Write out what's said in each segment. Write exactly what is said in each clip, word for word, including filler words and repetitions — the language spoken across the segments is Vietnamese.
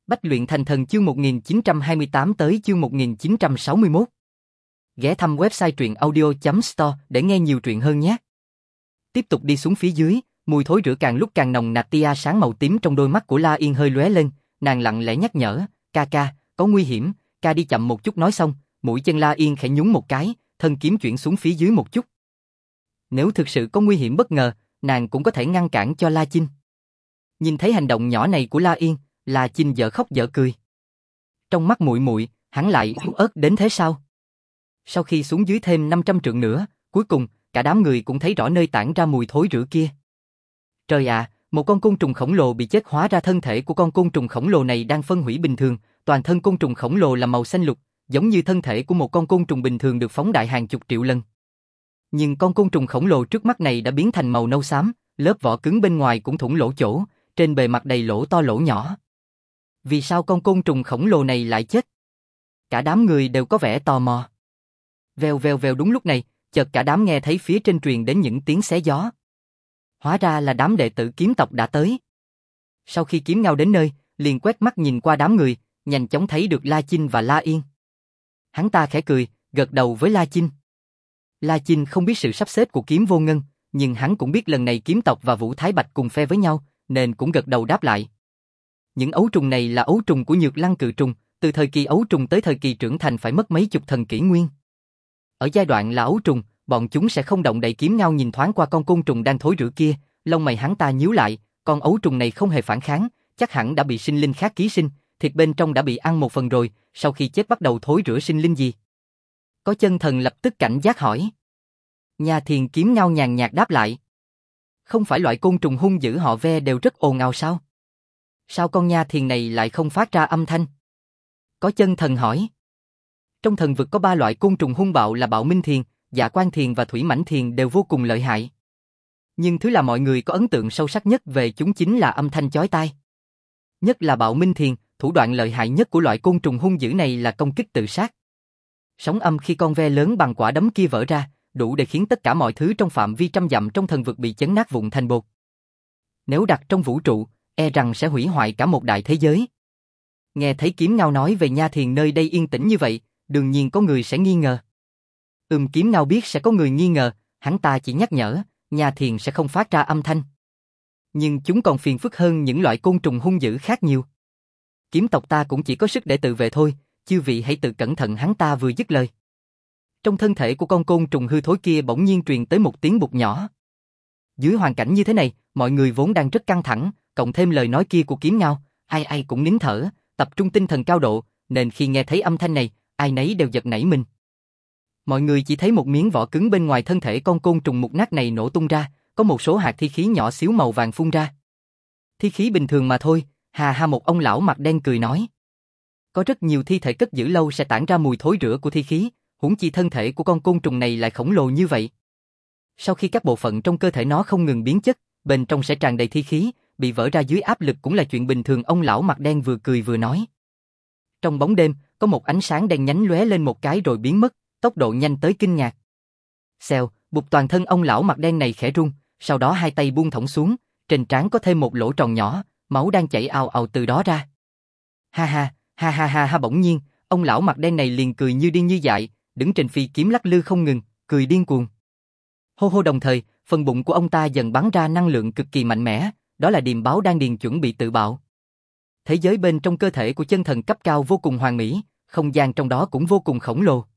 Bách luyện thành thần chương một nghìn chín trăm hai mươi tám tới chương một nghìn chín trăm sáu mươi mốt. Ghé thăm website truyện audio chấm store để nghe nhiều truyện hơn nhé. Tiếp tục đi xuống phía dưới, mùi thối rữa càng lúc càng nồng nặc, tia sáng màu tím trong đôi mắt của La Yên hơi lóe lên, nàng lặng lẽ nhắc nhở, ca ca, có nguy hiểm, ca đi chậm một chút. Nói xong, mũi chân La Yên khẽ nhún một cái, thân kiếm chuyển xuống phía dưới một chút. Nếu thực sự có nguy hiểm bất ngờ, nàng cũng có thể ngăn cản cho La Chinh. Nhìn thấy hành động nhỏ này của La Yên, La Chinh dở khóc dở cười. Trong mắt muội muội, hắn lại yếu ớt đến thế sao? Sau khi xuống dưới thêm năm trăm trượng nữa, cuối cùng, cả đám người cũng thấy rõ nơi tản ra mùi thối rữa kia. Trời ạ, một con côn trùng khổng lồ bị chết, hóa ra thân thể của con côn trùng khổng lồ này đang phân hủy bình thường, toàn thân côn trùng khổng lồ là màu xanh lục, giống như thân thể của một con côn trùng bình thường được phóng đại hàng chục triệu lần. Nhưng con côn trùng khổng lồ trước mắt này đã biến thành màu nâu xám, lớp vỏ cứng bên ngoài cũng thủng lỗ chỗ, trên bề mặt đầy lỗ to lỗ nhỏ. Vì sao con côn trùng khổng lồ này lại chết? Cả đám người đều có vẻ tò mò. Vèo vèo vèo, đúng lúc này, chợt cả đám nghe thấy phía trên truyền đến những tiếng xé gió. Hóa ra là đám đệ tử kiếm tộc đã tới. Sau khi Kiếm Ngao đến nơi, liền quét mắt nhìn qua đám người, nhanh chóng thấy được La Chinh và La Yên. Hắn ta khẽ cười, gật đầu với La Chinh. La Chinh không biết sự sắp xếp của Kiếm Vô Ngân, nhưng hắn cũng biết lần này kiếm tộc và Vũ Thái Bạch cùng phe với nhau, nên cũng gật đầu đáp lại. Những ấu trùng này là ấu trùng của Nhược Lăng cự trùng, từ thời kỳ ấu trùng tới thời kỳ trưởng thành phải mất mấy chục thần kỷ nguyên. Ở giai đoạn là ấu trùng, bọn chúng sẽ không động đậy. Kiếm Ngao nhìn thoáng qua con côn trùng đang thối rữa kia, lông mày hắn ta nhíu lại, con ấu trùng này không hề phản kháng, chắc hẳn đã bị sinh linh khác ký sinh, thịt bên trong đã bị ăn một phần rồi, sau khi chết bắt đầu thối rữa sinh linh gì? Có Chân Thần lập tức cảnh giác hỏi. Nha Thiền. Kiếm Ngao nhàn nhạt đáp lại. Không phải loại côn trùng hung dữ họ Ve đều rất ồn ào sao? Sao con Nha Thiền này lại không phát ra âm thanh? Có Chân Thần hỏi. Trong thần vực có ba loại côn trùng hung bạo là Bạo Minh Thiền, Dạ Quan Thiền và Thủy Mãnh Thiền, đều vô cùng lợi hại. Nhưng thứ là mọi người có ấn tượng sâu sắc nhất về chúng chính là âm thanh chói tai. Nhất là Bạo Minh Thiền, thủ đoạn lợi hại nhất của loại côn trùng hung dữ này là công kích tự sát. Sóng âm khi con ve lớn bằng quả đấm kia vỡ ra, đủ để khiến tất cả mọi thứ trong phạm vi trăm dặm trong thần vực bị chấn nát vụn thành bột. Nếu đặt trong vũ trụ, e rằng sẽ hủy hoại cả một đại thế giới. Nghe thấy Kiếm Ngao nói về Nha Thiền nơi đây yên tĩnh như vậy, đương nhiên có người sẽ nghi ngờ. Ừm, Kiếm Ngao biết sẽ có người nghi ngờ, hắn ta chỉ nhắc nhở, Nha Thiền sẽ không phát ra âm thanh. Nhưng chúng còn phiền phức hơn những loại côn trùng hung dữ khác nhiều. Kiếm tộc ta cũng chỉ có sức để tự vệ thôi, chư vị hãy tự cẩn thận. Hắn ta vừa dứt lời, trong thân thể của con côn trùng hư thối kia bỗng nhiên truyền tới một tiếng bụt nhỏ. Dưới hoàn cảnh như thế này, mọi người vốn đang rất căng thẳng, cộng thêm lời nói kia của Kiếm Ngao, ai ai cũng nín thở, tập trung tinh thần cao độ, nên khi nghe thấy âm thanh này, ai nấy đều giật nảy mình. Mọi người chỉ thấy một miếng vỏ cứng bên ngoài thân thể con côn trùng mục nát này nổ tung ra, có một số hạt thi khí nhỏ xíu màu vàng phun ra. Thi khí bình thường mà thôi, hà ha. Một ông lão mặt đen cười nói. Có rất nhiều thi thể cất giữ lâu sẽ tản ra mùi thối rữa của thi khí, huống chi thân thể của con côn trùng này lại khổng lồ như vậy. Sau khi các bộ phận trong cơ thể nó không ngừng biến chất, bên trong sẽ tràn đầy thi khí, bị vỡ ra dưới áp lực cũng là chuyện bình thường. Ông lão mặt đen vừa cười vừa nói. Trong bóng đêm, có một ánh sáng đen nhánh lóe lên một cái rồi biến mất, tốc độ nhanh tới kinh ngạc. Xèo, bụt, toàn thân ông lão mặt đen này khẽ rung, sau đó hai tay buông thõng xuống, trên trán có thêm một lỗ tròn nhỏ, máu đang chảy ào ào từ đó ra. Ha ha, ha ha ha ha. Bỗng nhiên, ông lão mặt đen này liền cười như điên như dại, đứng trên phi kiếm lắc lư không ngừng, cười điên cuồng. Hô hô, đồng thời, phần bụng của ông ta dần bắn ra năng lượng cực kỳ mạnh mẽ, đó là điềm báo đan điền chuẩn bị tự bạo. Thế giới bên trong cơ thể của chân thần cấp cao vô cùng hoàn mỹ, không gian trong đó cũng vô cùng khổng lồ.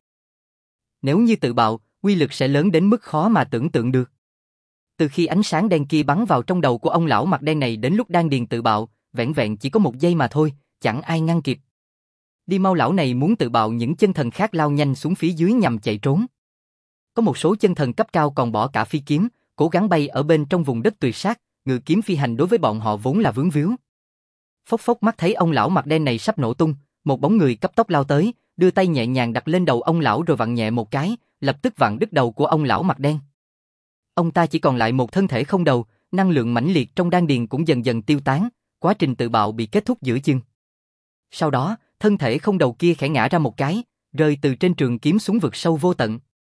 Nếu như tự bạo, uy lực sẽ lớn đến mức khó mà tưởng tượng được. Từ khi ánh sáng đen kia bắn vào trong đầu của ông lão mặt đen này đến lúc đan điền tự bạo, vẻn vẹn chỉ có một giây mà thôi, chẳng ai ngăn kịp. Đi mau, lão này muốn tự bạo. Những chân thần khác lao nhanh xuống phía dưới nhằm chạy trốn. Có một số chân thần cấp cao còn bỏ cả phi kiếm, cố gắng bay ở bên trong vùng đất tuyệt sát, ngự kiếm phi hành đối với bọn họ vốn là vướng víu. Phốc phốc, mắt thấy ông lão mặt đen này sắp nổ tung, một bóng người cấp tốc lao tới, đưa tay nhẹ nhàng đặt lên đầu ông lão rồi vặn nhẹ một cái, lập tức vặn đứt đầu của ông lão mặt đen. Ông ta chỉ còn lại một thân thể không đầu, năng lượng mãnh liệt trong đan điền cũng dần dần tiêu tán, quá trình tự bạo bị kết thúc giữa chừng. Sau đó, thân thể không đầu kia khẽ ngã ra một cái, rơi từ trên trường kiếm xuống vực sâu vô tận.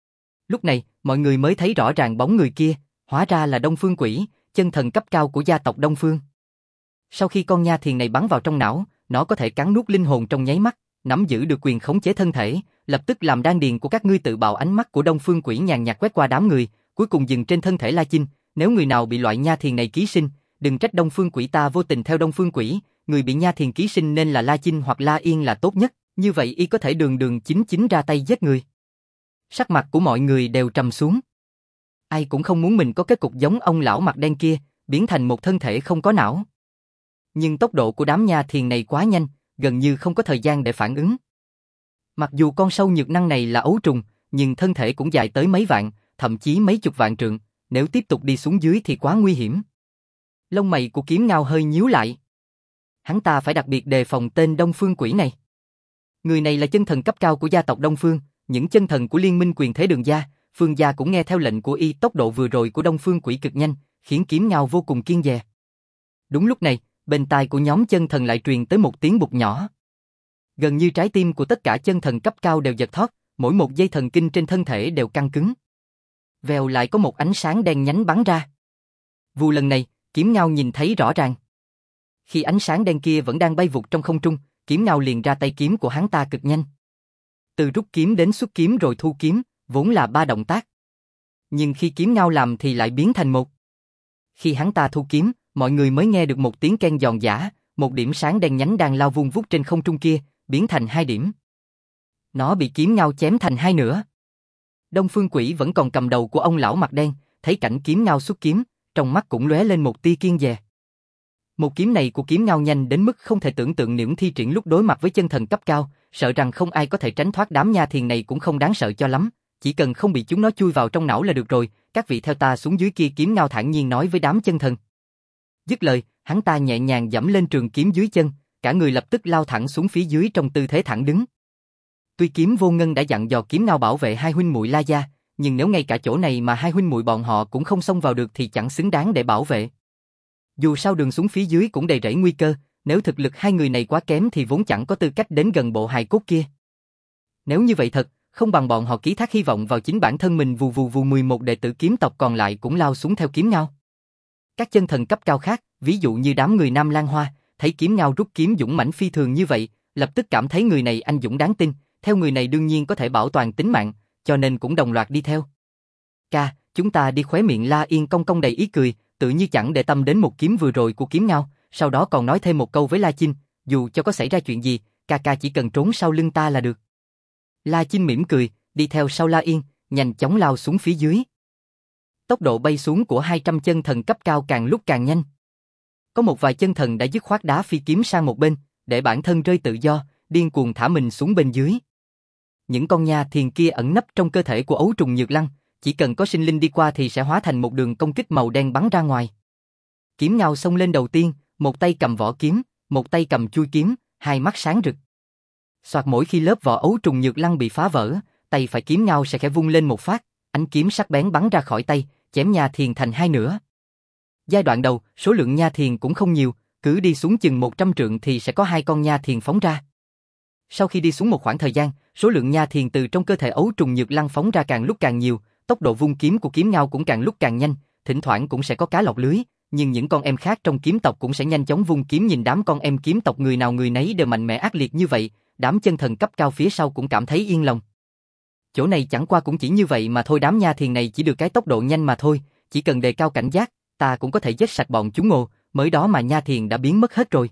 Lúc này, mọi người mới thấy rõ ràng bóng người kia, hóa ra là Đông Phương Quỷ, chân thần cấp cao của gia tộc Đông Phương. Sau khi con Nha Thiền này bắn vào trong não, nó có thể cắn nuốt linh hồn trong nháy mắt, nắm giữ được quyền khống chế thân thể, lập tức làm đan điền của các ngươi tự bạo. Ánh mắt của Đông Phương Quỷ nhàn nhạt quét qua đám người, cuối cùng dừng trên thân thể La Chinh. Nếu người nào bị loại nha thiền này ký sinh, đừng trách Đông Phương Quỷ ta vô tình theo Đông Phương Quỷ, người bị nha thiền ký sinh nên là La Chinh hoặc La Yên là tốt nhất, như vậy y có thể đường đường chính chính ra tay giết người. Sắc mặt của mọi người đều trầm xuống. Ai cũng không muốn mình có kết cục giống ông lão mặt đen kia, biến thành một thân thể không có não. Nhưng tốc độ của đám nha thiền này quá nhanh, gần như không có thời gian để phản ứng. Mặc dù con sâu nhược năng này là ấu trùng, nhưng thân thể cũng dài tới mấy vạn, thậm chí mấy chục vạn trượng, nếu tiếp tục đi xuống dưới thì quá nguy hiểm. Lông mày của Kiếm Ngao hơi nhíu lại. Hắn ta phải đặc biệt đề phòng tên Đông Phương Quỷ này. Người này là chân thần cấp cao của gia tộc Đông Phương, những chân thần của liên minh quyền thế Đường gia, Phương gia cũng nghe theo lệnh của y. Tốc độ vừa rồi của Đông Phương Quỷ cực nhanh, khiến Kiếm Ngao vô cùng kiêng dè. Đúng lúc này, bên tai của nhóm chân thần lại truyền tới một tiếng bụt nhỏ. Gần như trái tim của tất cả chân thần cấp cao đều giật thót, mỗi một dây thần kinh trên thân thể đều căng cứng. Vèo lại có một ánh sáng đen nhánh bắn ra. Vụ lần này, Kiếm Ngao nhìn thấy rõ ràng. Khi ánh sáng đen kia vẫn đang bay vụt trong không trung, Kiếm Ngao liền ra tay, kiếm của hắn ta cực nhanh. Từ rút kiếm đến xuất kiếm rồi thu kiếm, vốn là ba động tác. Nhưng khi Kiếm Ngao làm thì lại biến thành một. Khi hắn ta thu kiếm, mọi người mới nghe được một tiếng keng giòn giã, một điểm sáng đen nhánh đang lao vun vút trên không trung kia, biến thành hai điểm. Nó bị Kiếm Ngao chém thành hai nửa. Đông Phương Quỷ vẫn còn cầm đầu của ông lão mặt đen, thấy cảnh Kiếm Ngao xuất kiếm, trong mắt cũng lóe lên một tia kiêng dè. Một kiếm này của Kiếm Ngao nhanh đến mức không thể tưởng tượng, những thi triển lúc đối mặt với chân thần cấp cao, sợ rằng không ai có thể tránh thoát. Đám nha thiền này cũng không đáng sợ cho lắm, chỉ cần không bị chúng nó chui vào trong não là được rồi. Các vị theo ta xuống dưới kia, Kiếm Ngao thản nhiên nói với đám chân thần. Dứt lời, hắn ta nhẹ nhàng giẫm lên trường kiếm dưới chân, cả người lập tức lao thẳng xuống phía dưới trong tư thế thẳng đứng. Tuy Kiếm Vô Ngân đã dặn dò Kiếm Ngao bảo vệ hai huynh muội La gia, nhưng nếu ngay cả chỗ này mà hai huynh muội bọn họ cũng không xông vào được thì chẳng xứng đáng để bảo vệ. Dù sao đường xuống phía dưới cũng đầy rẫy nguy cơ, nếu thực lực hai người này quá kém thì vốn chẳng có tư cách đến gần bộ hài cốt kia. Nếu như vậy thật, không bằng bọn họ ký thác hy vọng vào chính bản thân mình. Vù vù vù, mười một đệ tử kiếm tộc còn lại cũng lao xuống theo Kiếm Ngao. Các chân thần cấp cao khác, ví dụ như đám người Nam Lan Hoa, thấy Kiếm Ngao rút kiếm dũng mãnh phi thường như vậy, lập tức cảm thấy người này anh dũng đáng tin, theo người này đương nhiên có thể bảo toàn tính mạng, cho nên cũng đồng loạt đi theo. Ca, chúng ta đi. Khóe miệng La Yên cong cong đầy ý cười, tự như chẳng để tâm đến một kiếm vừa rồi của Kiếm Ngao, sau đó còn nói thêm một câu với La Chinh, dù cho có xảy ra chuyện gì, ca ca chỉ cần trốn sau lưng ta là được. La Chinh mỉm cười, đi theo sau La Yên, nhanh chóng lao xuống phía dưới. Tốc độ bay xuống của hai trăm chân thần cấp cao càng lúc càng nhanh. Có một vài chân thần đã dứt khoát đá phi kiếm sang một bên, để bản thân rơi tự do, điên cuồng thả mình xuống bên dưới. Những con nha thiền kia ẩn nấp trong cơ thể của ấu trùng nhược lăng, chỉ cần có sinh linh đi qua thì sẽ hóa thành một đường công kích màu đen bắn ra ngoài. Kiếm Ngao xông lên đầu tiên, một tay cầm vỏ kiếm, một tay cầm chui kiếm, hai mắt sáng rực. Soạt, mỗi khi lớp vỏ ấu trùng nhược lăng bị phá vỡ, tay phải Kiếm Ngao sẽ khẽ vung lên một phát, ánh kiếm sắc bén bắn ra khỏi tay, chém nha thiền thành hai nửa. Giai đoạn đầu, số lượng nha thiền cũng không nhiều, cứ đi xuống chừng một trăm trượng thì sẽ có hai con nha thiền phóng ra. Sau khi đi xuống một khoảng thời gian, số lượng nha thiền từ trong cơ thể ấu trùng nhược lăng phóng ra càng lúc càng nhiều, tốc độ vung kiếm của Kiếm Ngao cũng càng lúc càng nhanh, thỉnh thoảng cũng sẽ có cá lọt lưới, nhưng những con em khác trong kiếm tộc cũng sẽ nhanh chóng vung kiếm. Nhìn đám con em kiếm tộc người nào người nấy đều mạnh mẽ ác liệt như vậy, đám chân thần cấp cao phía sau cũng cảm thấy yên lòng. Chỗ này chẳng qua cũng chỉ như vậy mà thôi, đám nha thiền này chỉ được cái tốc độ nhanh mà thôi, chỉ cần đề cao cảnh giác, ta cũng có thể giết sạch bọn chúng ồ, mới đó mà nha thiền đã biến mất hết rồi.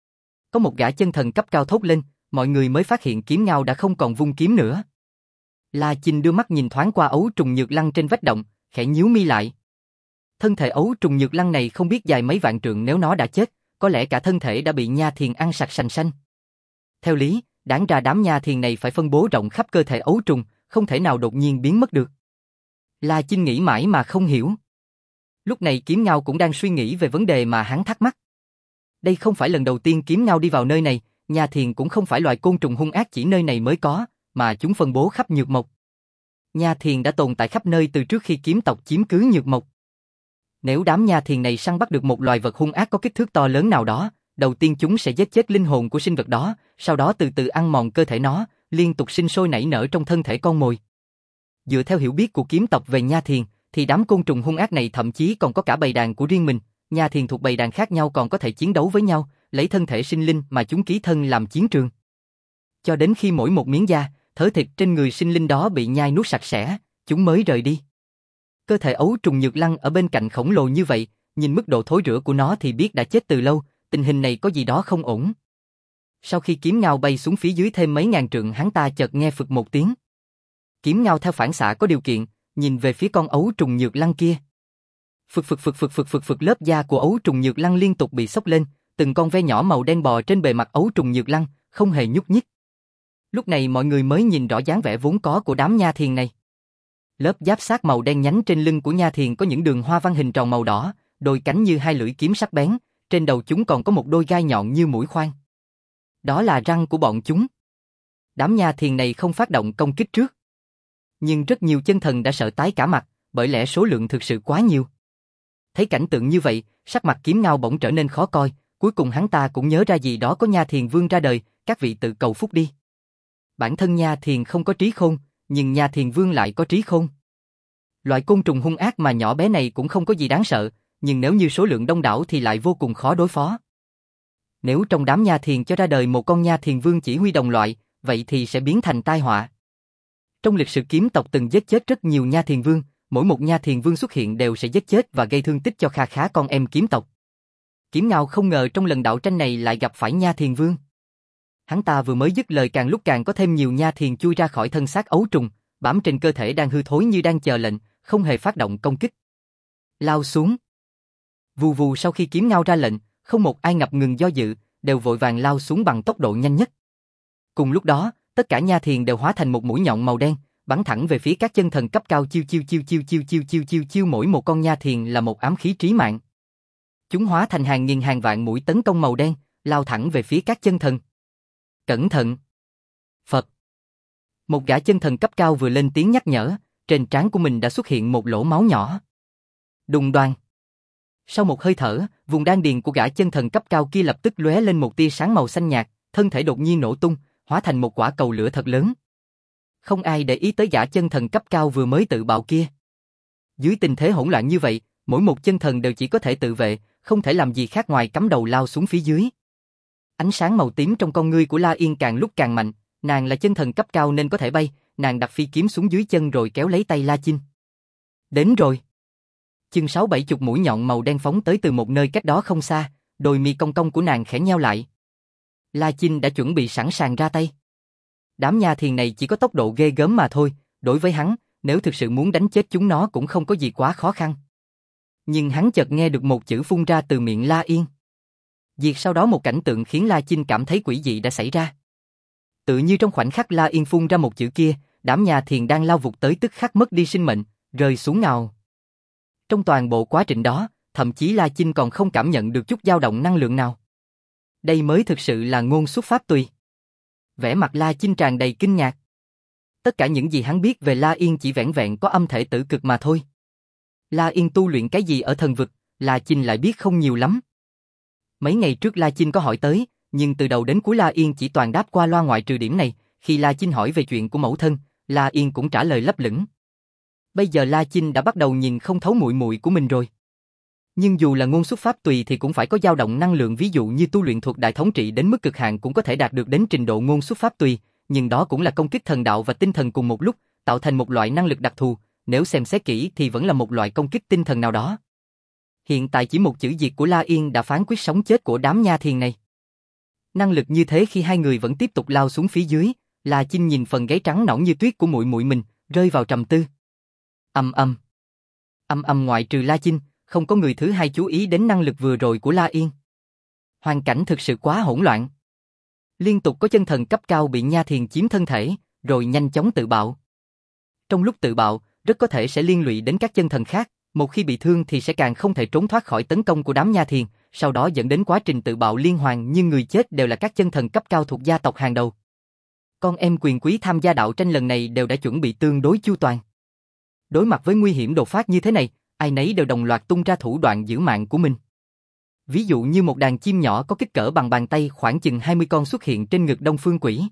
Có một gã chân thần cấp cao thốt lên, mọi người mới phát hiện Kiếm Ngao đã không còn vung kiếm nữa. La Chinh đưa mắt nhìn thoáng qua ấu trùng nhược lăng trên vách động, khẽ nhíu mi lại. Thân thể ấu trùng nhược lăng này không biết dài mấy vạn trượng, nếu nó đã chết, có lẽ cả thân thể đã bị nha thiền ăn sạch sành xanh. Theo lý, đáng ra đám nha thiền này phải phân bố rộng khắp cơ thể ấu trùng, không thể nào đột nhiên biến mất được. La Chinh nghĩ mãi mà không hiểu. Lúc này Kiếm Ngao cũng đang suy nghĩ về vấn đề mà hắn thắc mắc. Đây không phải lần đầu tiên Kiếm Ngao đi vào nơi này, nha thiền cũng không phải loại côn trùng hung ác chỉ nơi này mới có, mà chúng phân bố khắp Nhược Mộc. Nha thiền đã tồn tại khắp nơi từ trước khi kiếm tộc chiếm cứ Nhược Mộc. Nếu đám nha thiền này săn bắt được một loài vật hung ác có kích thước to lớn nào đó, đầu tiên chúng sẽ giết chết linh hồn của sinh vật đó, sau đó từ từ ăn mòn cơ thể nó, liên tục sinh sôi nảy nở trong thân thể con mồi. Dựa theo hiểu biết của kiếm tộc về nha thiền, thì đám côn trùng hung ác này thậm chí còn có cả bầy đàn của riêng mình, nha thiền thuộc bầy đàn khác nhau còn có thể chiến đấu với nhau, lấy thân thể sinh linh mà chúng ký thân làm chiến trường. Cho đến khi mỗi một miếng da, thớ thịt trên người sinh linh đó bị nhai nuốt sạch sẽ, chúng mới rời đi. Cơ thể ấu trùng nhược lăng ở bên cạnh khổng lồ như vậy, nhìn mức độ thối rữa của nó thì biết đã chết từ lâu, tình hình này có gì đó không ổn. Sau khi kiếm ngao bay xuống phía dưới thêm mấy ngàn trượng, hắn ta chợt nghe phực một tiếng. Kiếm ngao theo phản xạ có điều kiện, nhìn về phía con ấu trùng nhược lăng kia. Phực phực phực phực phực phực phực, lớp da của ấu trùng nhược lăng liên tục bị xốc lên, từng con ve nhỏ màu đen bò trên bề mặt ấu trùng nhược lăng, không hề nhúc nhích. Lúc này mọi người mới nhìn rõ dáng vẻ vốn có của đám nha thiền này. Lớp giáp xác màu đen nhánh trên lưng của nha thiền có những đường hoa văn hình tròn màu đỏ, đôi cánh như hai lưỡi kiếm sắc bén, trên đầu chúng còn có một đôi gai nhọn như mũi khoan. Đó là răng của bọn chúng. Đám nha thiền này không phát động công kích trước. Nhưng rất nhiều chân thần đã sợ tái cả mặt, bởi lẽ số lượng thực sự quá nhiều. Thấy cảnh tượng như vậy, sắc mặt kiếm ngao bỗng trở nên khó coi, cuối cùng hắn ta cũng nhớ ra gì đó có nha thiền vương ra đời, các vị tự cầu phúc đi. Bản thân nha thiền không có trí khôn, nhưng nha thiền vương lại có trí khôn. Loại côn trùng hung ác mà nhỏ bé này cũng không có gì đáng sợ, nhưng nếu như số lượng đông đảo thì lại vô cùng khó đối phó. Nếu trong đám nha thiền cho ra đời một con nha thiền vương chỉ huy đồng loại, vậy thì sẽ biến thành tai họa. Trong lịch sử kiếm tộc từng giết chết rất nhiều nha thiền vương, mỗi một nha thiền vương xuất hiện đều sẽ giết chết và gây thương tích cho kha khá con em kiếm tộc. Kiếm ngao không ngờ trong lần đạo tranh này lại gặp phải nha thiền vương. Hắn ta vừa mới dứt lời càng lúc càng có thêm nhiều nha thiền chui ra khỏi thân xác ấu trùng, bám trên cơ thể đang hư thối như đang chờ lệnh, không hề phát động công kích. Lao xuống. Vù vù, sau khi kiếm ngao ra lệnh, không một ai ngập ngừng do dự, đều vội vàng lao xuống bằng tốc độ nhanh nhất. Cùng lúc đó, tất cả nha thiền đều hóa thành một mũi nhọn màu đen, bắn thẳng về phía các chân thần cấp cao, chiêu chiêu chiêu chiêu chiêu chiêu chiêu chiêu chiêu, mỗi một con nha thiền là một ám khí trí mạng. Chúng hóa thành hàng nghìn hàng vạn mũi tấn công màu đen, lao thẳng về phía các chân thần. Cẩn thận! Phật! Một gã chân thần cấp cao vừa lên tiếng nhắc nhở, trên trán của mình đã xuất hiện một lỗ máu nhỏ. Đùng đoàng! Sau một hơi thở, vùng đan điền của gã chân thần cấp cao kia lập tức lóe lên một tia sáng màu xanh nhạt, thân thể đột nhiên nổ tung, hóa thành một quả cầu lửa thật lớn. Không ai để ý tới gã chân thần cấp cao vừa mới tự bạo kia. Dưới tình thế hỗn loạn như vậy, mỗi một chân thần đều chỉ có thể tự vệ, không thể làm gì khác ngoài cắm đầu lao xuống phía dưới. Ánh sáng màu tím trong con ngươi của La Yên càng lúc càng mạnh, nàng là chân thần cấp cao nên có thể bay, nàng đặt phi kiếm xuống dưới chân rồi kéo lấy tay La Chinh. Đến rồi. Chừng sáu bảy chục mũi nhọn màu đen phóng tới từ một nơi cách đó không xa, đôi mi cong cong của nàng khẽ nheo lại. La Chinh đã chuẩn bị sẵn sàng ra tay. Đám nha thiền này chỉ có tốc độ ghê gớm mà thôi, đối với hắn, nếu thực sự muốn đánh chết chúng nó cũng không có gì quá khó khăn. Nhưng hắn chợt nghe được một chữ phun ra từ miệng La Yên. Diệt sau đó một cảnh tượng khiến La Chinh cảm thấy quỷ dị đã xảy ra. Tự như trong khoảnh khắc La Yên phun ra một chữ kia, đám nha thiền đang lao vụt tới tức khắc mất đi sinh mệnh, rơi xuống ngào. Trong toàn bộ quá trình đó, thậm chí La Chinh còn không cảm nhận được chút dao động năng lượng nào. Đây mới thực sự là ngôn xuất pháp tùy. Vẻ mặt La Chinh tràn đầy kinh ngạc. Tất cả những gì hắn biết về La Yên chỉ vẻn vẹn có âm thể tử cực mà thôi. La Yên tu luyện cái gì ở thần vực, La Chinh lại biết không nhiều lắm. Mấy ngày trước La Chinh có hỏi tới, nhưng từ đầu đến cuối La Yên chỉ toàn đáp qua loa, ngoại trừ điểm này, khi La Chinh hỏi về chuyện của mẫu thân, La Yên cũng trả lời lấp lửng. Bây giờ La Chinh đã bắt đầu nhìn không thấu muội muội của mình rồi. Nhưng dù là ngôn xuất pháp tùy thì cũng phải có dao động năng lượng, ví dụ như tu luyện thuật đại thống trị đến mức cực hạn cũng có thể đạt được đến trình độ ngôn xuất pháp tùy, nhưng đó cũng là công kích thần đạo và tinh thần cùng một lúc, tạo thành một loại năng lực đặc thù, nếu xem xét kỹ thì vẫn là một loại công kích tinh thần nào đó. Hiện tại chỉ một chữ diệt của La Yên đã phán quyết sống chết của đám nha thiền này. Năng lực như thế khi hai người vẫn tiếp tục lao xuống phía dưới, La Chinh nhìn phần gáy trắng nõn như tuyết của muội muội mình, rơi vào trầm tư. Âm âm. Âm âm, ngoại trừ La Chinh, không có người thứ hai chú ý đến năng lực vừa rồi của La Yên. Hoàn cảnh thực sự quá hỗn loạn. Liên tục có chân thần cấp cao bị nha thiền chiếm thân thể, rồi nhanh chóng tự bạo. Trong lúc tự bạo, rất có thể sẽ liên lụy đến các chân thần khác, một khi bị thương thì sẽ càng không thể trốn thoát khỏi tấn công của đám nha thiền, sau đó dẫn đến quá trình tự bạo liên hoàn, nhưng người chết đều là các chân thần cấp cao thuộc gia tộc hàng đầu. Con em quyền quý tham gia đạo tranh lần này đều đã chuẩn bị tương đối chu toàn. Đối mặt với nguy hiểm đột phát như thế này, ai nấy đều đồng loạt tung ra thủ đoạn giữ mạng của mình. Ví dụ như một đàn chim nhỏ có kích cỡ bằng bàn tay khoảng chừng hai mươi con xuất hiện trên ngực Đông Phương Quỷ.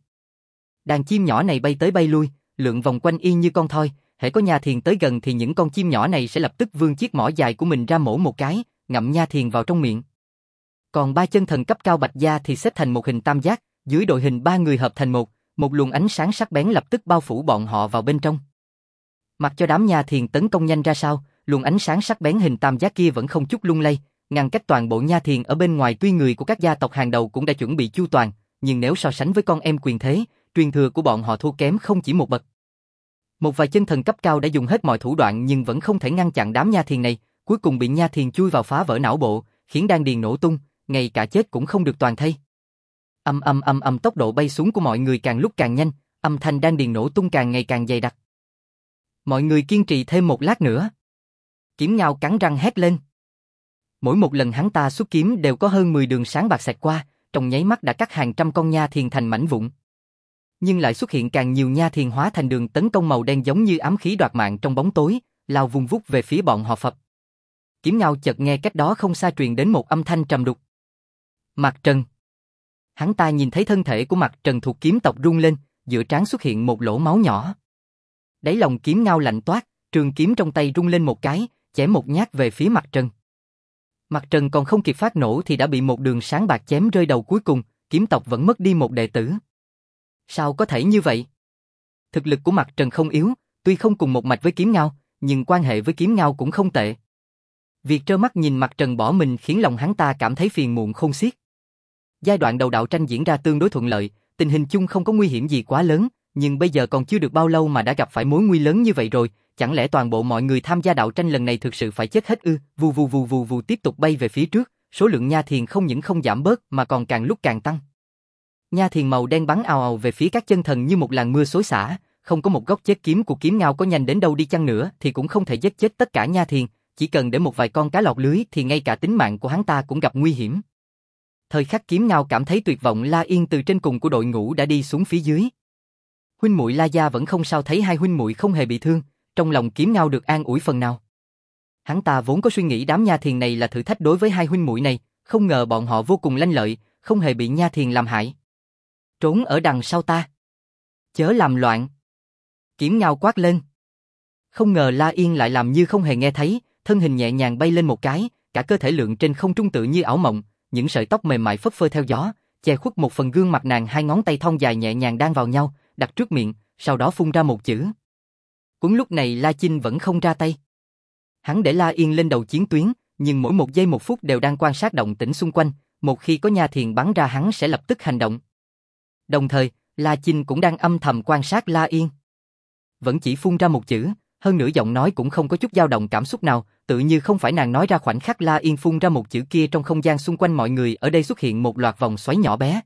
Đàn chim nhỏ này bay tới bay lui, lượn vòng quanh y như con thoi, hễ có nha thiền tới gần thì những con chim nhỏ này sẽ lập tức vươn chiếc mỏ dài của mình ra mổ một cái, ngậm nha thiền vào trong miệng. Còn ba chân thần cấp cao Bạch Gia thì xếp thành một hình tam giác, dưới đội hình ba người hợp thành một, một luồng ánh sáng sắc bén lập tức bao phủ bọn họ vào bên trong. Mặc cho đám nha thiền tấn công nhanh ra sao, luồng ánh sáng sắc bén hình tam giác kia vẫn không chút lung lay, ngăn cách toàn bộ nha thiền ở bên ngoài. Tuy người của các gia tộc hàng đầu cũng đã chuẩn bị chu toàn, nhưng nếu so sánh với con em quyền thế, truyền thừa của bọn họ thua kém không chỉ một bậc. Một vài chân thần cấp cao đã dùng hết mọi thủ đoạn nhưng vẫn không thể ngăn chặn đám nha thiền này, cuối cùng bị nha thiền chui vào phá vỡ não bộ, khiến đan điền nổ tung, ngay cả chết cũng không được toàn thây. Âm âm âm âm tốc độ bay xuống của mọi người càng lúc càng nhanh, âm thanh đan điền nổ tung càng ngày càng dày đặc. Mọi người kiên trì thêm một lát nữa. Kiếm Ngao cắn răng hét lên. Mỗi một lần hắn ta xuất kiếm đều có hơn mười đường sáng bạc xẹt qua, trong nháy mắt đã cắt hàng trăm con nha thiền thành mảnh vụn. Nhưng lại xuất hiện càng nhiều nha thiền hóa thành đường tấn công màu đen giống như ám khí đoạt mạng trong bóng tối, lao vung vút về phía bọn họ Phật. Kiếm Ngao chợt nghe cách đó không xa truyền đến một âm thanh trầm đục. Mạc Trần. Hắn ta nhìn thấy thân thể của Mạc Trần thuộc kiếm tộc rung lên, giữa trán xuất hiện một lỗ máu nhỏ. Đáy lòng Kiếm Ngao lạnh toát, trường kiếm trong tay rung lên một cái, chém một nhát về phía Mạc Trần. Mạc Trần còn không kịp phát nổ thì đã bị một đường sáng bạc chém rơi đầu. Cuối cùng, kiếm tộc vẫn mất đi một đệ tử. Sao có thể như vậy? Thực lực của Mạc Trần không yếu, tuy không cùng một mạch với Kiếm Ngao, nhưng quan hệ với Kiếm Ngao cũng không tệ. Việc trơ mắt nhìn Mạc Trần bỏ mình khiến lòng hắn ta cảm thấy phiền muộn khôn xiết. Giai đoạn đầu đạo tranh diễn ra tương đối thuận lợi, tình hình chung không có nguy hiểm gì quá lớn, nhưng bây giờ còn chưa được bao lâu mà đã gặp phải mối nguy lớn như vậy rồi, chẳng lẽ toàn bộ mọi người tham gia đạo tranh lần này thực sự phải chết hết ư? Vù vù vù vù vù tiếp tục bay về phía trước, số lượng nha thiền không những không giảm bớt mà còn càng lúc càng tăng. Nha thiền màu đen bắn ào ào về phía các chân thần như một làn mưa xối xả, không có một góc chết kiếm của Kiếm Ngao có nhanh đến đâu đi chăng nữa thì cũng không thể giết chết tất cả nha thiền, chỉ cần để một vài con cá lọt lưới thì ngay cả tính mạng của hắn ta cũng gặp nguy hiểm. Thời khắc Kiếm Ngao cảm thấy tuyệt vọng, La Yên từ trên cùng của đội ngũ đã đi xuống phía dưới. Huynh muội La Gia vẫn không sao, thấy hai huynh muội không hề bị thương, trong lòng Kiếm Ngao được an ủi phần nào. Hắn ta vốn có suy nghĩ đám nha thiền này là thử thách đối với hai huynh muội này, không ngờ bọn họ vô cùng lanh lợi, không hề bị nha thiền làm hại. Trốn ở đằng sau ta, chớ làm loạn. Kiếm Ngao quát lên. Không ngờ La Yên lại làm như không hề nghe thấy, thân hình nhẹ nhàng bay lên một cái, cả cơ thể lượn trên không trung tự như ảo mộng, những sợi tóc mềm mại phất phơ theo gió, che khuất một phần gương mặt nàng. Hai ngón tay thon dài nhẹ nhàng đan vào nhau, đặt trước miệng, sau đó phun ra một chữ. Cũng lúc này La Chinh vẫn không ra tay. Hắn để La Yên lên đầu chiến tuyến, nhưng mỗi một giây một phút đều đang quan sát động tĩnh xung quanh, một khi có nha thiền bắn ra hắn sẽ lập tức hành động. Đồng thời, La Chinh cũng đang âm thầm quan sát La Yên. Vẫn chỉ phun ra một chữ, hơn nữa giọng nói cũng không có chút dao động cảm xúc nào, tự như không phải nàng nói ra. Khoảnh khắc La Yên phun ra một chữ kia, trong không gian xung quanh mọi người ở đây xuất hiện một loạt vòng xoáy nhỏ bé.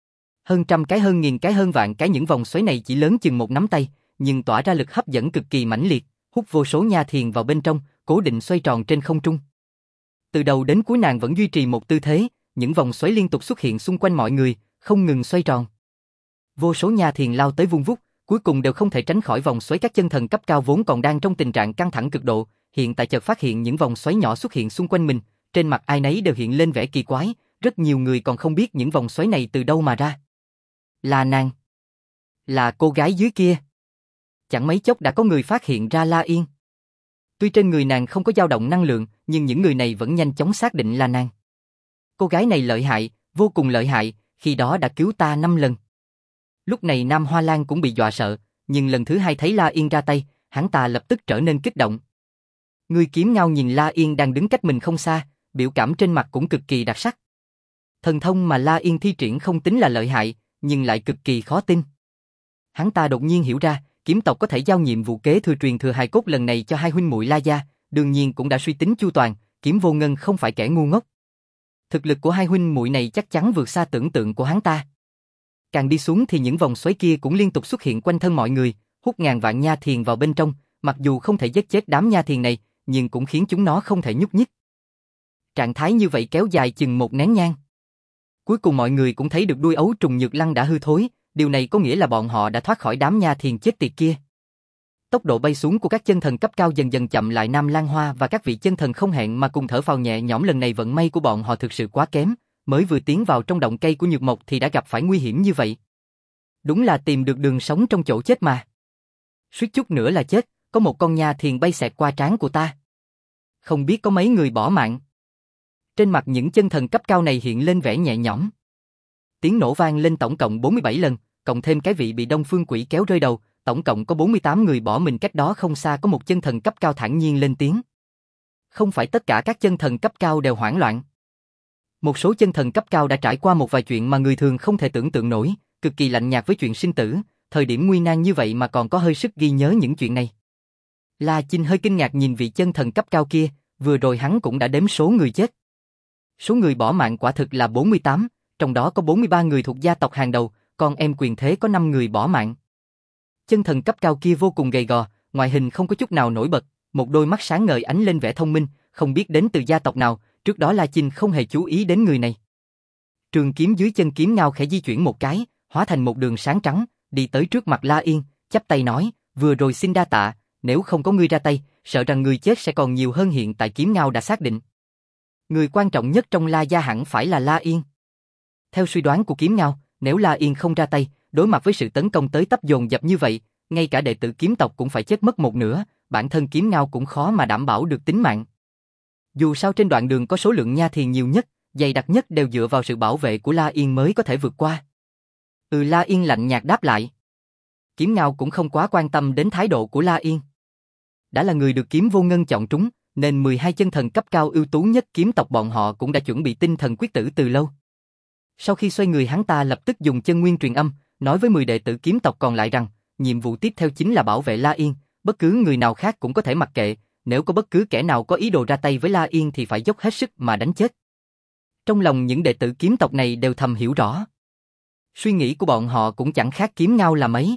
Hơn trăm cái, hơn nghìn cái, hơn vạn cái, những vòng xoáy này chỉ lớn chừng một nắm tay, nhưng tỏa ra lực hấp dẫn cực kỳ mãnh liệt, hút vô số nha thiền vào bên trong, cố định xoay tròn trên không trung. Từ đầu đến cuối nàng vẫn duy trì một tư thế, những vòng xoáy liên tục xuất hiện xung quanh mọi người, không ngừng xoay tròn. Vô số nha thiền lao tới vung vút, cuối cùng đều không thể tránh khỏi vòng xoáy. Các chân thần cấp cao vốn còn đang trong tình trạng căng thẳng cực độ, hiện tại chợt phát hiện những vòng xoáy nhỏ xuất hiện xung quanh mình, trên mặt ai nấy đều hiện lên vẻ kỳ quái, rất nhiều người còn không biết những vòng xoáy này từ đâu mà ra. Là nàng, là cô gái dưới kia. Chẳng mấy chốc đã có người phát hiện ra La Yên. Tuy trên người nàng không có dao động năng lượng, nhưng những người này vẫn nhanh chóng xác định là nàng. Cô gái này lợi hại, vô cùng lợi hại, khi đó đã cứu ta năm lần. Lúc này Nam Hoa Lan cũng bị dọa sợ, nhưng lần thứ hai thấy La Yên ra tay, hắn ta lập tức trở nên kích động. Người Kiếm Ngao nhìn La Yên đang đứng cách mình không xa, biểu cảm trên mặt cũng cực kỳ đặc sắc. Thần thông mà La Yên thi triển không tính là lợi hại, nhưng lại cực kỳ khó tin. Hắn ta đột nhiên hiểu ra, kiếm tộc có thể giao nhiệm vụ kế thừa truyền thừa hài cốt lần này cho hai huynh muội La Gia, đương nhiên cũng đã suy tính chu toàn, Kiếm Vô Ngân không phải kẻ ngu ngốc. Thực lực của hai huynh muội này chắc chắn vượt xa tưởng tượng của hắn ta. Càng đi xuống thì những vòng xoáy kia cũng liên tục xuất hiện quanh thân mọi người, hút ngàn vạn nha thiền vào bên trong, mặc dù không thể giết chết đám nha thiền này, nhưng cũng khiến chúng nó không thể nhúc nhích. Trạng thái như vậy kéo dài chừng một nén nhang. Cuối cùng mọi người cũng thấy được đuôi ấu trùng Nhược Lăng đã hư thối, điều này có nghĩa là bọn họ đã thoát khỏi đám nha thiền chết tiệt kia. Tốc độ bay xuống của các chân thần cấp cao dần dần chậm lại. Nam Lan Hoa và các vị chân thần không hẹn mà cùng thở phào nhẹ nhõm, lần này vận may của bọn họ thực sự quá kém, mới vừa tiến vào trong động cây của Nhược Mộc thì đã gặp phải nguy hiểm như vậy. Đúng là tìm được đường sống trong chỗ chết mà. Suýt chút nữa là chết, có một con nha thiền bay xẹt qua trán của ta. Không biết có mấy người bỏ mạng. Trên mặt những chân thần cấp cao này hiện lên vẻ nhẹ nhõm. Tiếng nổ vang lên tổng cộng bốn mươi bảy lần, cộng thêm cái vị bị Đông Phương Quỷ kéo rơi đầu, tổng cộng có bốn mươi tám người bỏ mình. Cách đó không xa có một chân thần cấp cao thản nhiên lên tiếng. Không phải tất cả các chân thần cấp cao đều hoảng loạn. Một số chân thần cấp cao đã trải qua một vài chuyện mà người thường không thể tưởng tượng nổi, cực kỳ lạnh nhạt với chuyện sinh tử, thời điểm nguy nan như vậy mà còn có hơi sức ghi nhớ những chuyện này. La Chinh hơi kinh ngạc nhìn vị chân thần cấp cao kia, vừa rồi hắn cũng đã đếm số người chết. Số người bỏ mạng quả thực là bốn mươi tám, trong đó có bốn mươi ba người thuộc gia tộc hàng đầu, còn em quyền thế có năm người bỏ mạng. Chân thần cấp cao kia vô cùng gầy gò, ngoại hình không có chút nào nổi bật, một đôi mắt sáng ngời ánh lên vẻ thông minh, không biết đến từ gia tộc nào, trước đó La Chinh không hề chú ý đến người này. Trường kiếm dưới chân kiếm ngao khẽ di chuyển một cái, hóa thành một đường sáng trắng, đi tới trước mặt La Yên, chắp tay nói, vừa rồi xin đa tạ, nếu không có ngươi ra tay, sợ rằng người chết sẽ còn nhiều hơn hiện tại. Kiếm ngao đã xác định. Người quan trọng nhất trong La gia hẳn phải là La Yên. Theo suy đoán của kiếm ngao, nếu La Yên không ra tay, đối mặt với sự tấn công tới tấp dồn dập như vậy, ngay cả đệ tử kiếm tộc cũng phải chết mất một nửa, bản thân kiếm ngao cũng khó mà đảm bảo được tính mạng. Dù sao trên đoạn đường có số lượng nha thiền nhiều nhất, dày đặc nhất đều dựa vào sự bảo vệ của La Yên mới có thể vượt qua. Ừ, La Yên lạnh nhạt đáp lại. Kiếm ngao cũng không quá quan tâm đến thái độ của La Yên. Đã là người được Kiếm Vô Ngân chọn trúng, nên mười hai chân thần cấp cao ưu tú nhất kiếm tộc bọn họ cũng đã chuẩn bị tinh thần quyết tử từ lâu. Sau khi xoay người, hắn ta lập tức dùng chân nguyên truyền âm, nói với mười đệ tử kiếm tộc còn lại rằng, nhiệm vụ tiếp theo chính là bảo vệ La Yên, bất cứ người nào khác cũng có thể mặc kệ, nếu có bất cứ kẻ nào có ý đồ ra tay với La Yên thì phải dốc hết sức mà đánh chết. Trong lòng những đệ tử kiếm tộc này đều thầm hiểu rõ. Suy nghĩ của bọn họ cũng chẳng khác kiếm ngao là mấy.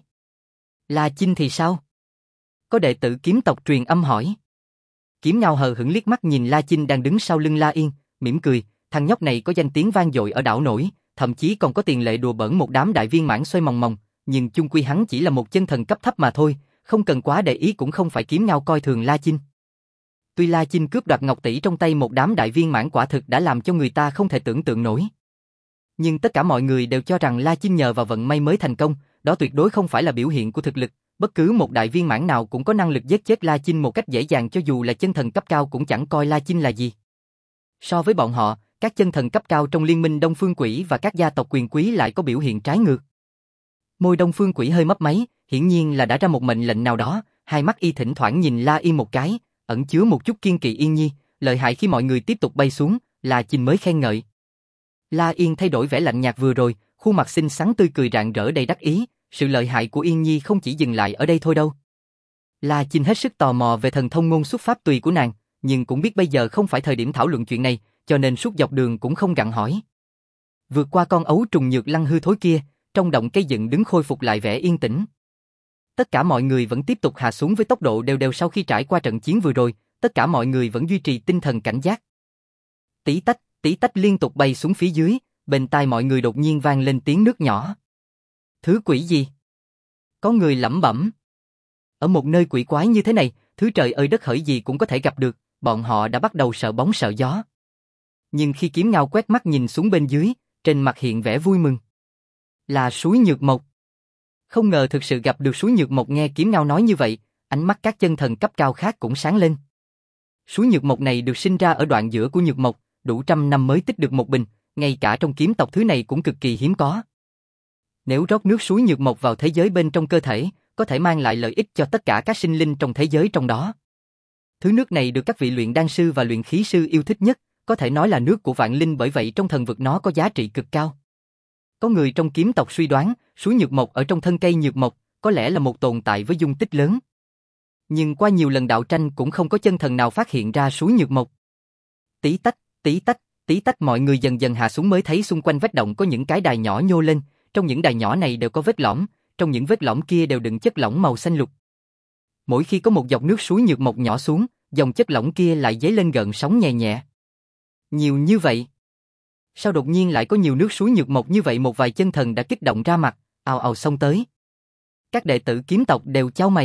La Chinh thì sao? Có đệ tử kiếm tộc truyền âm hỏi. Kiếm ngao hờ hững liếc mắt nhìn La Chinh đang đứng sau lưng La Yên, mỉm cười, thằng nhóc này có danh tiếng vang dội ở đảo nổi, thậm chí còn có tiền lệ đùa bỡn một đám đại viên mãn xoay mòng mòng, nhưng chung quy hắn chỉ là một chân thần cấp thấp mà thôi, không cần quá để ý. Cũng không phải kiếm ngao coi thường La Chinh. Tuy La Chinh cướp đoạt ngọc tỷ trong tay một đám đại viên mãn quả thực đã làm cho người ta không thể tưởng tượng nổi. Nhưng tất cả mọi người đều cho rằng La Chinh nhờ vào vận may mới thành công, đó tuyệt đối không phải là biểu hiện của thực lực, bất cứ một đại viên mãn nào cũng có năng lực giết chết La Chinh một cách dễ dàng, cho dù là chân thần cấp cao cũng chẳng coi La Chinh là gì. So với bọn họ, các chân thần cấp cao trong liên minh Đông Phương Quỷ và các gia tộc quyền quý lại có biểu hiện trái ngược. Môi Đông Phương Quỷ hơi mấp máy, hiển nhiên là đã ra một mệnh lệnh nào đó, hai mắt y thỉnh thoảng nhìn La Yên một cái, ẩn chứa một chút kiên kỵ. Yên nhi, lợi hại. Khi mọi người tiếp tục bay xuống, La Chinh mới khen ngợi. La Yên thay đổi vẻ lạnh nhạt vừa rồi, khuôn mặt xinh xắn tươi cười rạng rỡ đầy đắc ý, sự lợi hại của Yên nhi không chỉ dừng lại ở đây thôi đâu. La Chinh hết sức tò mò về thần thông ngôn xuất pháp tùy của nàng, nhưng cũng biết bây giờ không phải thời điểm thảo luận chuyện này, cho nên suốt dọc đường cũng không gặng hỏi. Vượt qua con ấu trùng nhược lăng hư thối kia, trong động cây dựng đứng khôi phục lại vẻ yên tĩnh. Tất cả mọi người vẫn tiếp tục hạ xuống với tốc độ đều đều. Sau khi trải qua trận chiến vừa rồi, tất cả mọi người vẫn duy trì tinh thần cảnh giác. Tí tách, tí tách liên tục bay xuống phía dưới, bên tai mọi người đột nhiên vang lên tiếng nước nhỏ. Thứ quỷ gì? Có người lẩm bẩm. Ở một nơi quỷ quái như thế này, thứ trời ơi đất hỡi gì cũng có thể gặp được, bọn họ đã bắt đầu sợ bóng sợ gió. Nhưng khi kiếm ngao quét mắt nhìn xuống bên dưới, trên mặt hiện vẻ vui mừng. Là suối Nhược Mộc. Không ngờ thực sự gặp được suối Nhược Mộc. Nghe kiếm ngao nói như vậy, ánh mắt các chân thần cấp cao khác cũng sáng lên. Suối Nhược Mộc này được sinh ra ở đoạn giữa của Nhược Mộc, đủ trăm năm mới tích được một bình, ngay cả trong kiếm tộc thứ này cũng cực kỳ hiếm có. Nếu rót nước suối Nhược Mộc vào thế giới bên trong cơ thể, có thể mang lại lợi ích cho tất cả các sinh linh trong thế giới trong đó. Thứ nước này được các vị luyện đan sư và luyện khí sư yêu thích nhất, có thể nói là nước của vạn linh, bởi vậy trong thần vực nó có giá trị cực cao. Có người trong kiếm tộc suy đoán, suối Nhược Mộc ở trong thân cây Nhược Mộc, có lẽ là một tồn tại với dung tích lớn. Nhưng qua nhiều lần đạo tranh cũng không có chân thần nào phát hiện ra suối Nhược Mộc. Tí tách, tí tách, tí tách, mọi người dần dần hạ xuống mới thấy xung quanh vách động có những cái đài nhỏ nhô lên, trong những đài nhỏ này đều có vết lõm, trong những vết lõm kia đều đựng chất lỏng màu xanh lục. Mỗi khi có một giọt nước suối Nhược Mộc nhỏ xuống, dòng chất lỏng kia lại dấy lên gợn sóng nhẹ nhẹ. Nhiều như vậy. Sao đột nhiên lại có nhiều nước suối Nhược Mộc như vậy? Một vài chân thần đã kích động ra mặt, ào ào xông tới. Các đệ tử kiếm tộc đều chau mày.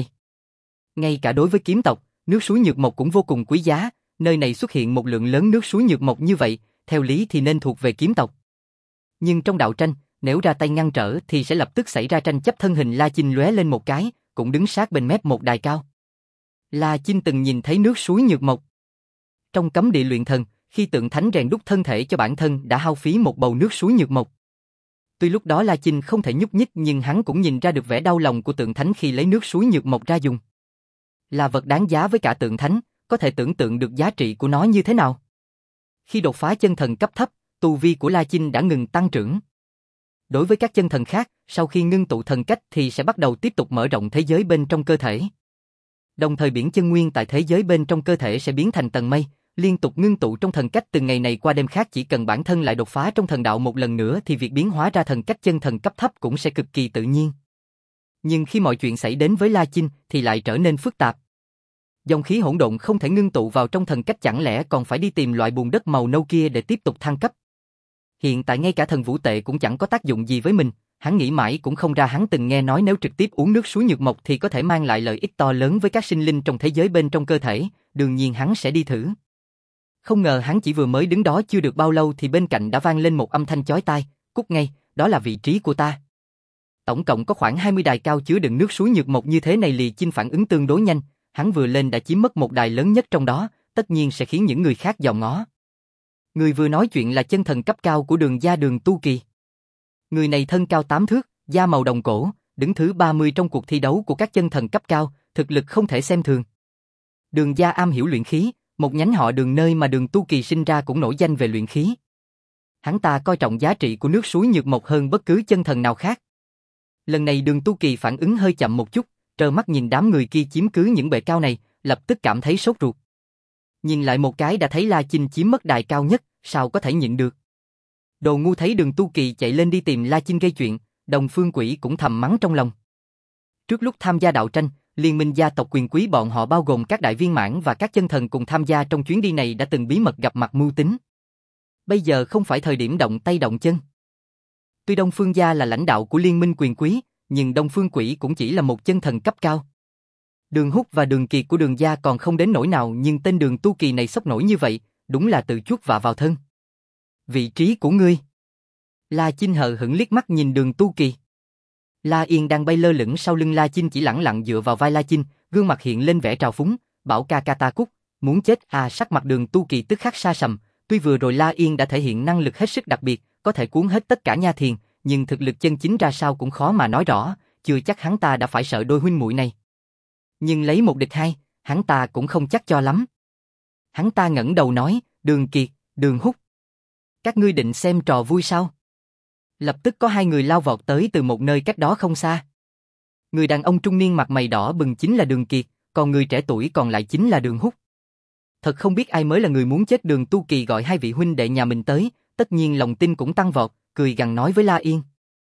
Ngay cả đối với kiếm tộc, nước suối Nhược Mộc cũng vô cùng quý giá, nơi này xuất hiện một lượng lớn nước suối Nhược Mộc như vậy, theo lý thì nên thuộc về kiếm tộc. Nhưng trong đạo tranh, nếu ra tay ngăn trở thì sẽ lập tức xảy ra tranh chấp. Thân hình La Chinh lóe lên một cái, cũng đứng sát bên mép một đài cao. La Chinh từng nhìn thấy nước suối Nhược Mộc. Trong cấm địa luyện thần, khi tượng thánh rèn đúc thân thể cho bản thân đã hao phí một bầu nước suối nhược mộc. Tuy lúc đó La Chinh không thể nhúc nhích nhưng hắn cũng nhìn ra được vẻ đau lòng của tượng thánh khi lấy nước suối nhược mộc ra dùng. Là vật đáng giá với cả tượng thánh, có thể tưởng tượng được giá trị của nó như thế nào. Khi đột phá chân thần cấp thấp, tu vi của La Chinh đã ngừng tăng trưởng. Đối với các chân thần khác, sau khi ngưng tụ thần cách thì sẽ bắt đầu tiếp tục mở rộng thế giới bên trong cơ thể. Đồng thời biển chân nguyên tại thế giới bên trong cơ thể sẽ biến thành tầng mây, liên tục ngưng tụ trong thần cách từ ngày này qua đêm khác. Chỉ cần bản thân lại đột phá trong thần đạo một lần nữa thì việc biến hóa ra thần cách chân thần cấp thấp cũng sẽ cực kỳ tự nhiên. Nhưng khi mọi chuyện xảy đến với La Chinh thì lại trở nên phức tạp. Dòng khí hỗn độn không thể ngưng tụ vào trong thần cách, chẳng lẽ còn phải đi tìm loại bùn đất màu nâu kia để tiếp tục thăng cấp. Hiện tại ngay cả thần vũ tệ cũng chẳng có tác dụng gì với mình, hắn nghĩ mãi cũng không ra hắn từng nghe nói nếu trực tiếp uống nước suối nhược mộc thì có thể mang lại lợi ích to lớn với các sinh linh trong thế giới bên trong cơ thể, đương nhiên hắn sẽ đi thử. Không ngờ hắn chỉ vừa mới đứng đó chưa được bao lâu thì bên cạnh đã vang lên một âm thanh chói tai, cút ngay, đó là vị trí của ta. Tổng cộng có khoảng hai mươi đài cao chứa đựng nước suối nhược mộc như thế này. Lý Chinh phản ứng tương đối nhanh, hắn vừa lên đã chiếm mất một đài lớn nhất trong đó, tất nhiên sẽ khiến những người khác dòm ngó. Người vừa nói chuyện là chân thần cấp cao của Đường gia Đường Tu Kỳ. Người này thân cao tám thước, da màu đồng cổ, đứng thứ ba mươi trong cuộc thi đấu của các chân thần cấp cao, thực lực không thể xem thường. Đường gia am hiểu luyện khí, một nhánh họ Đường nơi mà Đường Tu Kỳ sinh ra cũng nổi danh về luyện khí. Hắn ta coi trọng giá trị của nước suối nhược mộc hơn bất cứ chân thần nào khác. Lần này Đường Tu Kỳ phản ứng hơi chậm một chút, trơ mắt nhìn đám người kia chiếm cứ những bệ cao này, lập tức cảm thấy sốt ruột. Nhìn lại một cái đã thấy La Chinh chiếm mất đài cao nhất, sao có thể nhịn được. Đồ ngu. Thấy Đường Tu Kỳ chạy lên đi tìm La Chinh gây chuyện, Đồng Phương Quỷ cũng thầm mắng trong lòng. Trước lúc tham gia đạo tranh, liên minh gia tộc quyền quý bọn họ bao gồm các đại viên mãn và các chân thần cùng tham gia trong chuyến đi này đã từng bí mật gặp mặt mưu tính. Bây giờ không phải thời điểm động tay động chân. Tuy Đông Phương gia là lãnh đạo của liên minh quyền quý, nhưng Đông Phương Quỷ cũng chỉ là một chân thần cấp cao. Đường Húc và Đường Kiệt của Đường gia còn không đến nỗi nào, nhưng tên Đường Tu Kỳ này sốc nổi như vậy, đúng là tự chuốc vạ vào thân. Vị trí của ngươi. La Chinh hờ hững liếc mắt nhìn Đường Tu Kỳ. La Yên đang bay lơ lửng sau lưng La Chinh chỉ lẳng lặng dựa vào vai La Chinh, gương mặt hiện lên vẻ trào phúng, bảo ca ca ta cút, muốn chết à. Sắc mặt Đường Tu Kỳ tức khắc sa sầm, tuy vừa rồi La Yên đã thể hiện năng lực hết sức đặc biệt, có thể cuốn hết tất cả nha thiền, nhưng thực lực chân chính ra sao cũng khó mà nói rõ, chưa chắc hắn ta đã phải sợ đôi huynh muội này. Nhưng lấy một địch hai, hắn ta cũng không chắc cho lắm. Hắn ta ngẩng đầu nói, Đường Kiệt, Đường Húc, các ngươi định xem trò vui sao? Lập tức có hai người lao vọt tới từ một nơi cách đó không xa. Người đàn ông trung niên mặt mày đỏ bừng chính là Đường Kiệt, còn người trẻ tuổi còn lại chính là Đường Húc. Thật không biết ai mới là người muốn chết. Đường Tu Kỳ gọi hai vị huynh đệ nhà mình tới, tất nhiên lòng tin cũng tăng vọt, cười gằn nói với La Yên.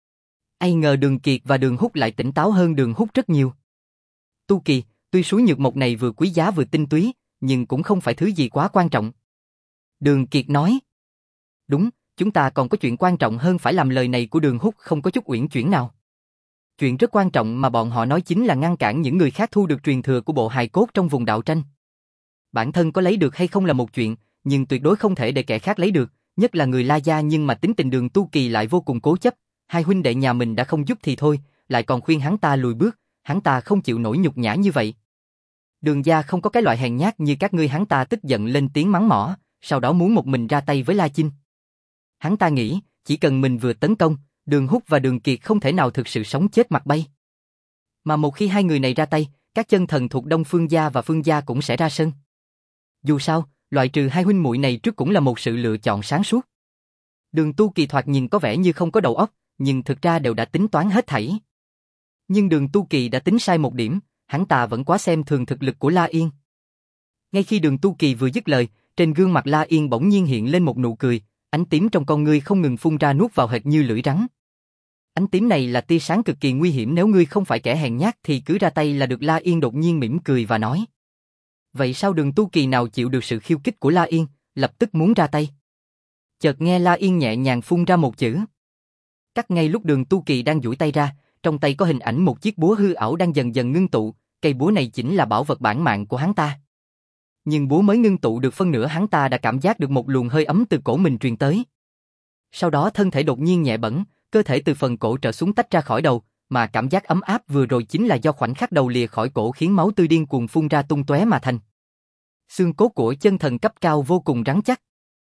Ai ngờ Đường Kiệt và Đường Húc lại tỉnh táo hơn Đường Húc rất nhiều. Tu Kỳ, tuy suối nhược mộc này vừa quý giá vừa tinh túy, nhưng cũng không phải thứ gì quá quan trọng. Đường Kiệt nói. Đúng, chúng ta còn có chuyện quan trọng hơn phải làm. Lời này của Đường Húc không có chút uyển chuyển nào. Chuyện rất quan trọng mà bọn họ nói chính là ngăn cản những người khác thu được truyền thừa của bộ hài cốt trong vùng đạo tranh. Bản thân có lấy được hay không là một chuyện, nhưng tuyệt đối không thể để kẻ khác lấy được, nhất là người La gia. Nhưng mà tính tình Đường Tu Kỳ lại vô cùng cố chấp, hai huynh đệ nhà mình đã không giúp thì thôi, lại còn khuyên hắn ta lùi bước, hắn ta không chịu nổi nhục nhã như vậy. Đường gia không có cái loại hèn nhát như các ngươi. Hắn ta tức giận lên tiếng mắng mỏ, sau đó muốn một mình ra tay với La Chinh. Hắn ta nghĩ, chỉ cần mình vừa tấn công, Đường Húc và Đường Kiệt không thể nào thực sự sống chết mặt bay. Mà một khi hai người này ra tay, các chân thần thuộc Đông Phương gia và Phương gia cũng sẽ ra sân. Dù sao, loại trừ hai huynh muội này trước cũng là một sự lựa chọn sáng suốt. Đường Tu Kỳ thoạt nhìn có vẻ như không có đầu óc, nhưng thực ra đều đã tính toán hết thảy. Nhưng Đường Tu Kỳ đã tính sai một điểm, hắn ta vẫn quá xem thường thực lực của La Yên. Ngay khi Đường Tu Kỳ vừa dứt lời, trên gương mặt La Yên bỗng nhiên hiện lên một nụ cười, ánh tím trong con ngươi không ngừng phun ra nuốt vào hệt như lưỡi rắn. Ánh tím này là tia sáng cực kỳ nguy hiểm, nếu ngươi không phải kẻ hèn nhát thì cứ ra tay là được. La Yên đột nhiên mỉm cười và nói. Vậy sao Đường Tu Kỳ nào chịu được sự khiêu khích của La Yên, lập tức muốn ra tay. Chợt nghe La Yên nhẹ nhàng phun ra một chữ. Cắt ngay lúc Đường Tu Kỳ đang duỗi tay ra, trong tay có hình ảnh một chiếc búa hư ảo đang dần dần ngưng tụ, cây búa này chính là bảo vật bản mạng của hắn ta. Nhưng búa mới ngưng tụ được phân nửa, hắn ta đã cảm giác được một luồng hơi ấm từ cổ mình truyền tới. Sau đó thân thể đột nhiên nhẹ bẫng, cơ thể từ phần cổ trở xuống tách ra khỏi đầu, mà cảm giác ấm áp vừa rồi chính là do khoảnh khắc đầu lìa khỏi cổ khiến máu tươi điên cuồng phun ra tung tóe mà thành. Xương cốt của chân thần cấp cao vô cùng rắn chắc.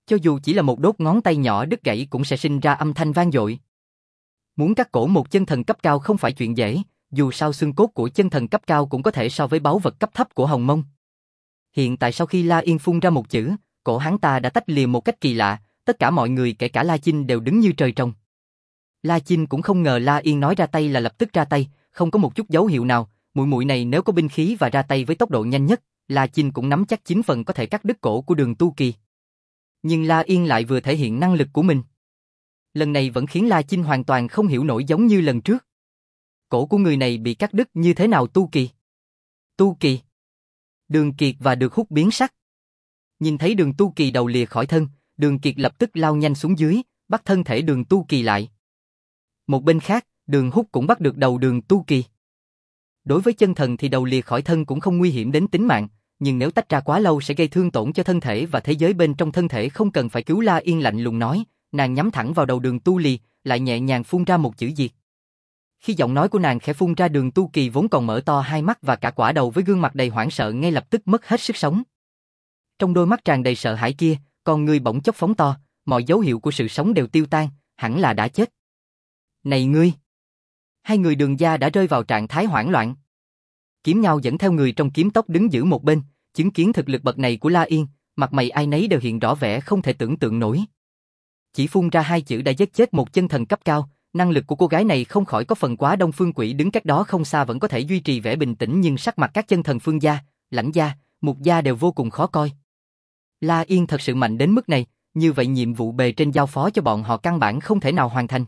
Cho dù chỉ là một đốt ngón tay nhỏ đứt gãy cũng sẽ sinh ra âm thanh vang dội. Muốn cắt cổ một chân thần cấp cao không phải chuyện dễ, dù sao xương cốt của chân thần cấp cao cũng có thể so với báu vật cấp thấp của Hồng Mông. Hiện tại sau khi La Yên phun ra một chữ, cổ hắn ta đã tách lìa một cách kỳ lạ, tất cả mọi người kể cả La Chinh đều đứng như trời trồng. La Chinh cũng không ngờ La Yên nói ra tay là lập tức ra tay, không có một chút dấu hiệu nào, muội muội này nếu có binh khí và ra tay với tốc độ nhanh nhất, La Chinh cũng nắm chắc chín phần có thể cắt đứt cổ của Đường Tu Kỳ. Nhưng La Yên lại vừa thể hiện năng lực của mình. Lần này vẫn khiến La Chinh hoàn toàn không hiểu nổi giống như lần trước. Cổ của người này bị cắt đứt như thế nào Tu Kỳ? Tu Kỳ. Đường Kiệt và Được Hút biến sắc. Nhìn thấy Đường Tu Kỳ đầu lìa khỏi thân, Đường Kiệt lập tức lao nhanh xuống dưới, bắt thân thể Đường Tu Kỳ lại. Một bên khác, Đường Hút cũng bắt được đầu Đường Tu Kỳ. Đối với chân thần thì đầu lìa khỏi thân cũng không nguy hiểm đến tính mạng, nhưng nếu tách ra quá lâu sẽ gây thương tổn cho thân thể và thế giới bên trong thân thể không cần phải cứu. La Yên lạnh lùng nói, nàng nhắm thẳng vào đầu Đường Tu Lì, lại nhẹ nhàng phun ra một chữ diệt. Khi giọng nói của nàng khẽ phun ra, Đường Tu Kỳ vốn còn mở to hai mắt và cả quả đầu với gương mặt đầy hoảng sợ ngay lập tức mất hết sức sống. Trong đôi mắt tràn đầy sợ hãi kia, con ngươi bỗng chốc phóng to, mọi dấu hiệu của sự sống đều tiêu tan, hẳn là đã chết. Này ngươi! Hai người Đường gia đã rơi vào trạng thái hoảng loạn. Kiếm Ngao dẫn theo người trong kiếm tốc đứng giữ một bên, chứng kiến thực lực bậc này của La Yên, mặt mày ai nấy đều hiện rõ vẻ không thể tưởng tượng nổi. Chỉ phun ra hai chữ đã giết chết một chân thần cấp cao, năng lực của cô gái này không khỏi có phần quá. Đông Phương Quỷ đứng cách đó không xa vẫn có thể duy trì vẻ bình tĩnh, nhưng sắc mặt các chân thần Phương gia, Lãnh gia, Mục gia đều vô cùng khó coi. La Yên thật sự mạnh đến mức này, như vậy nhiệm vụ bề trên giao phó cho bọn họ căn bản không thể nào hoàn thành.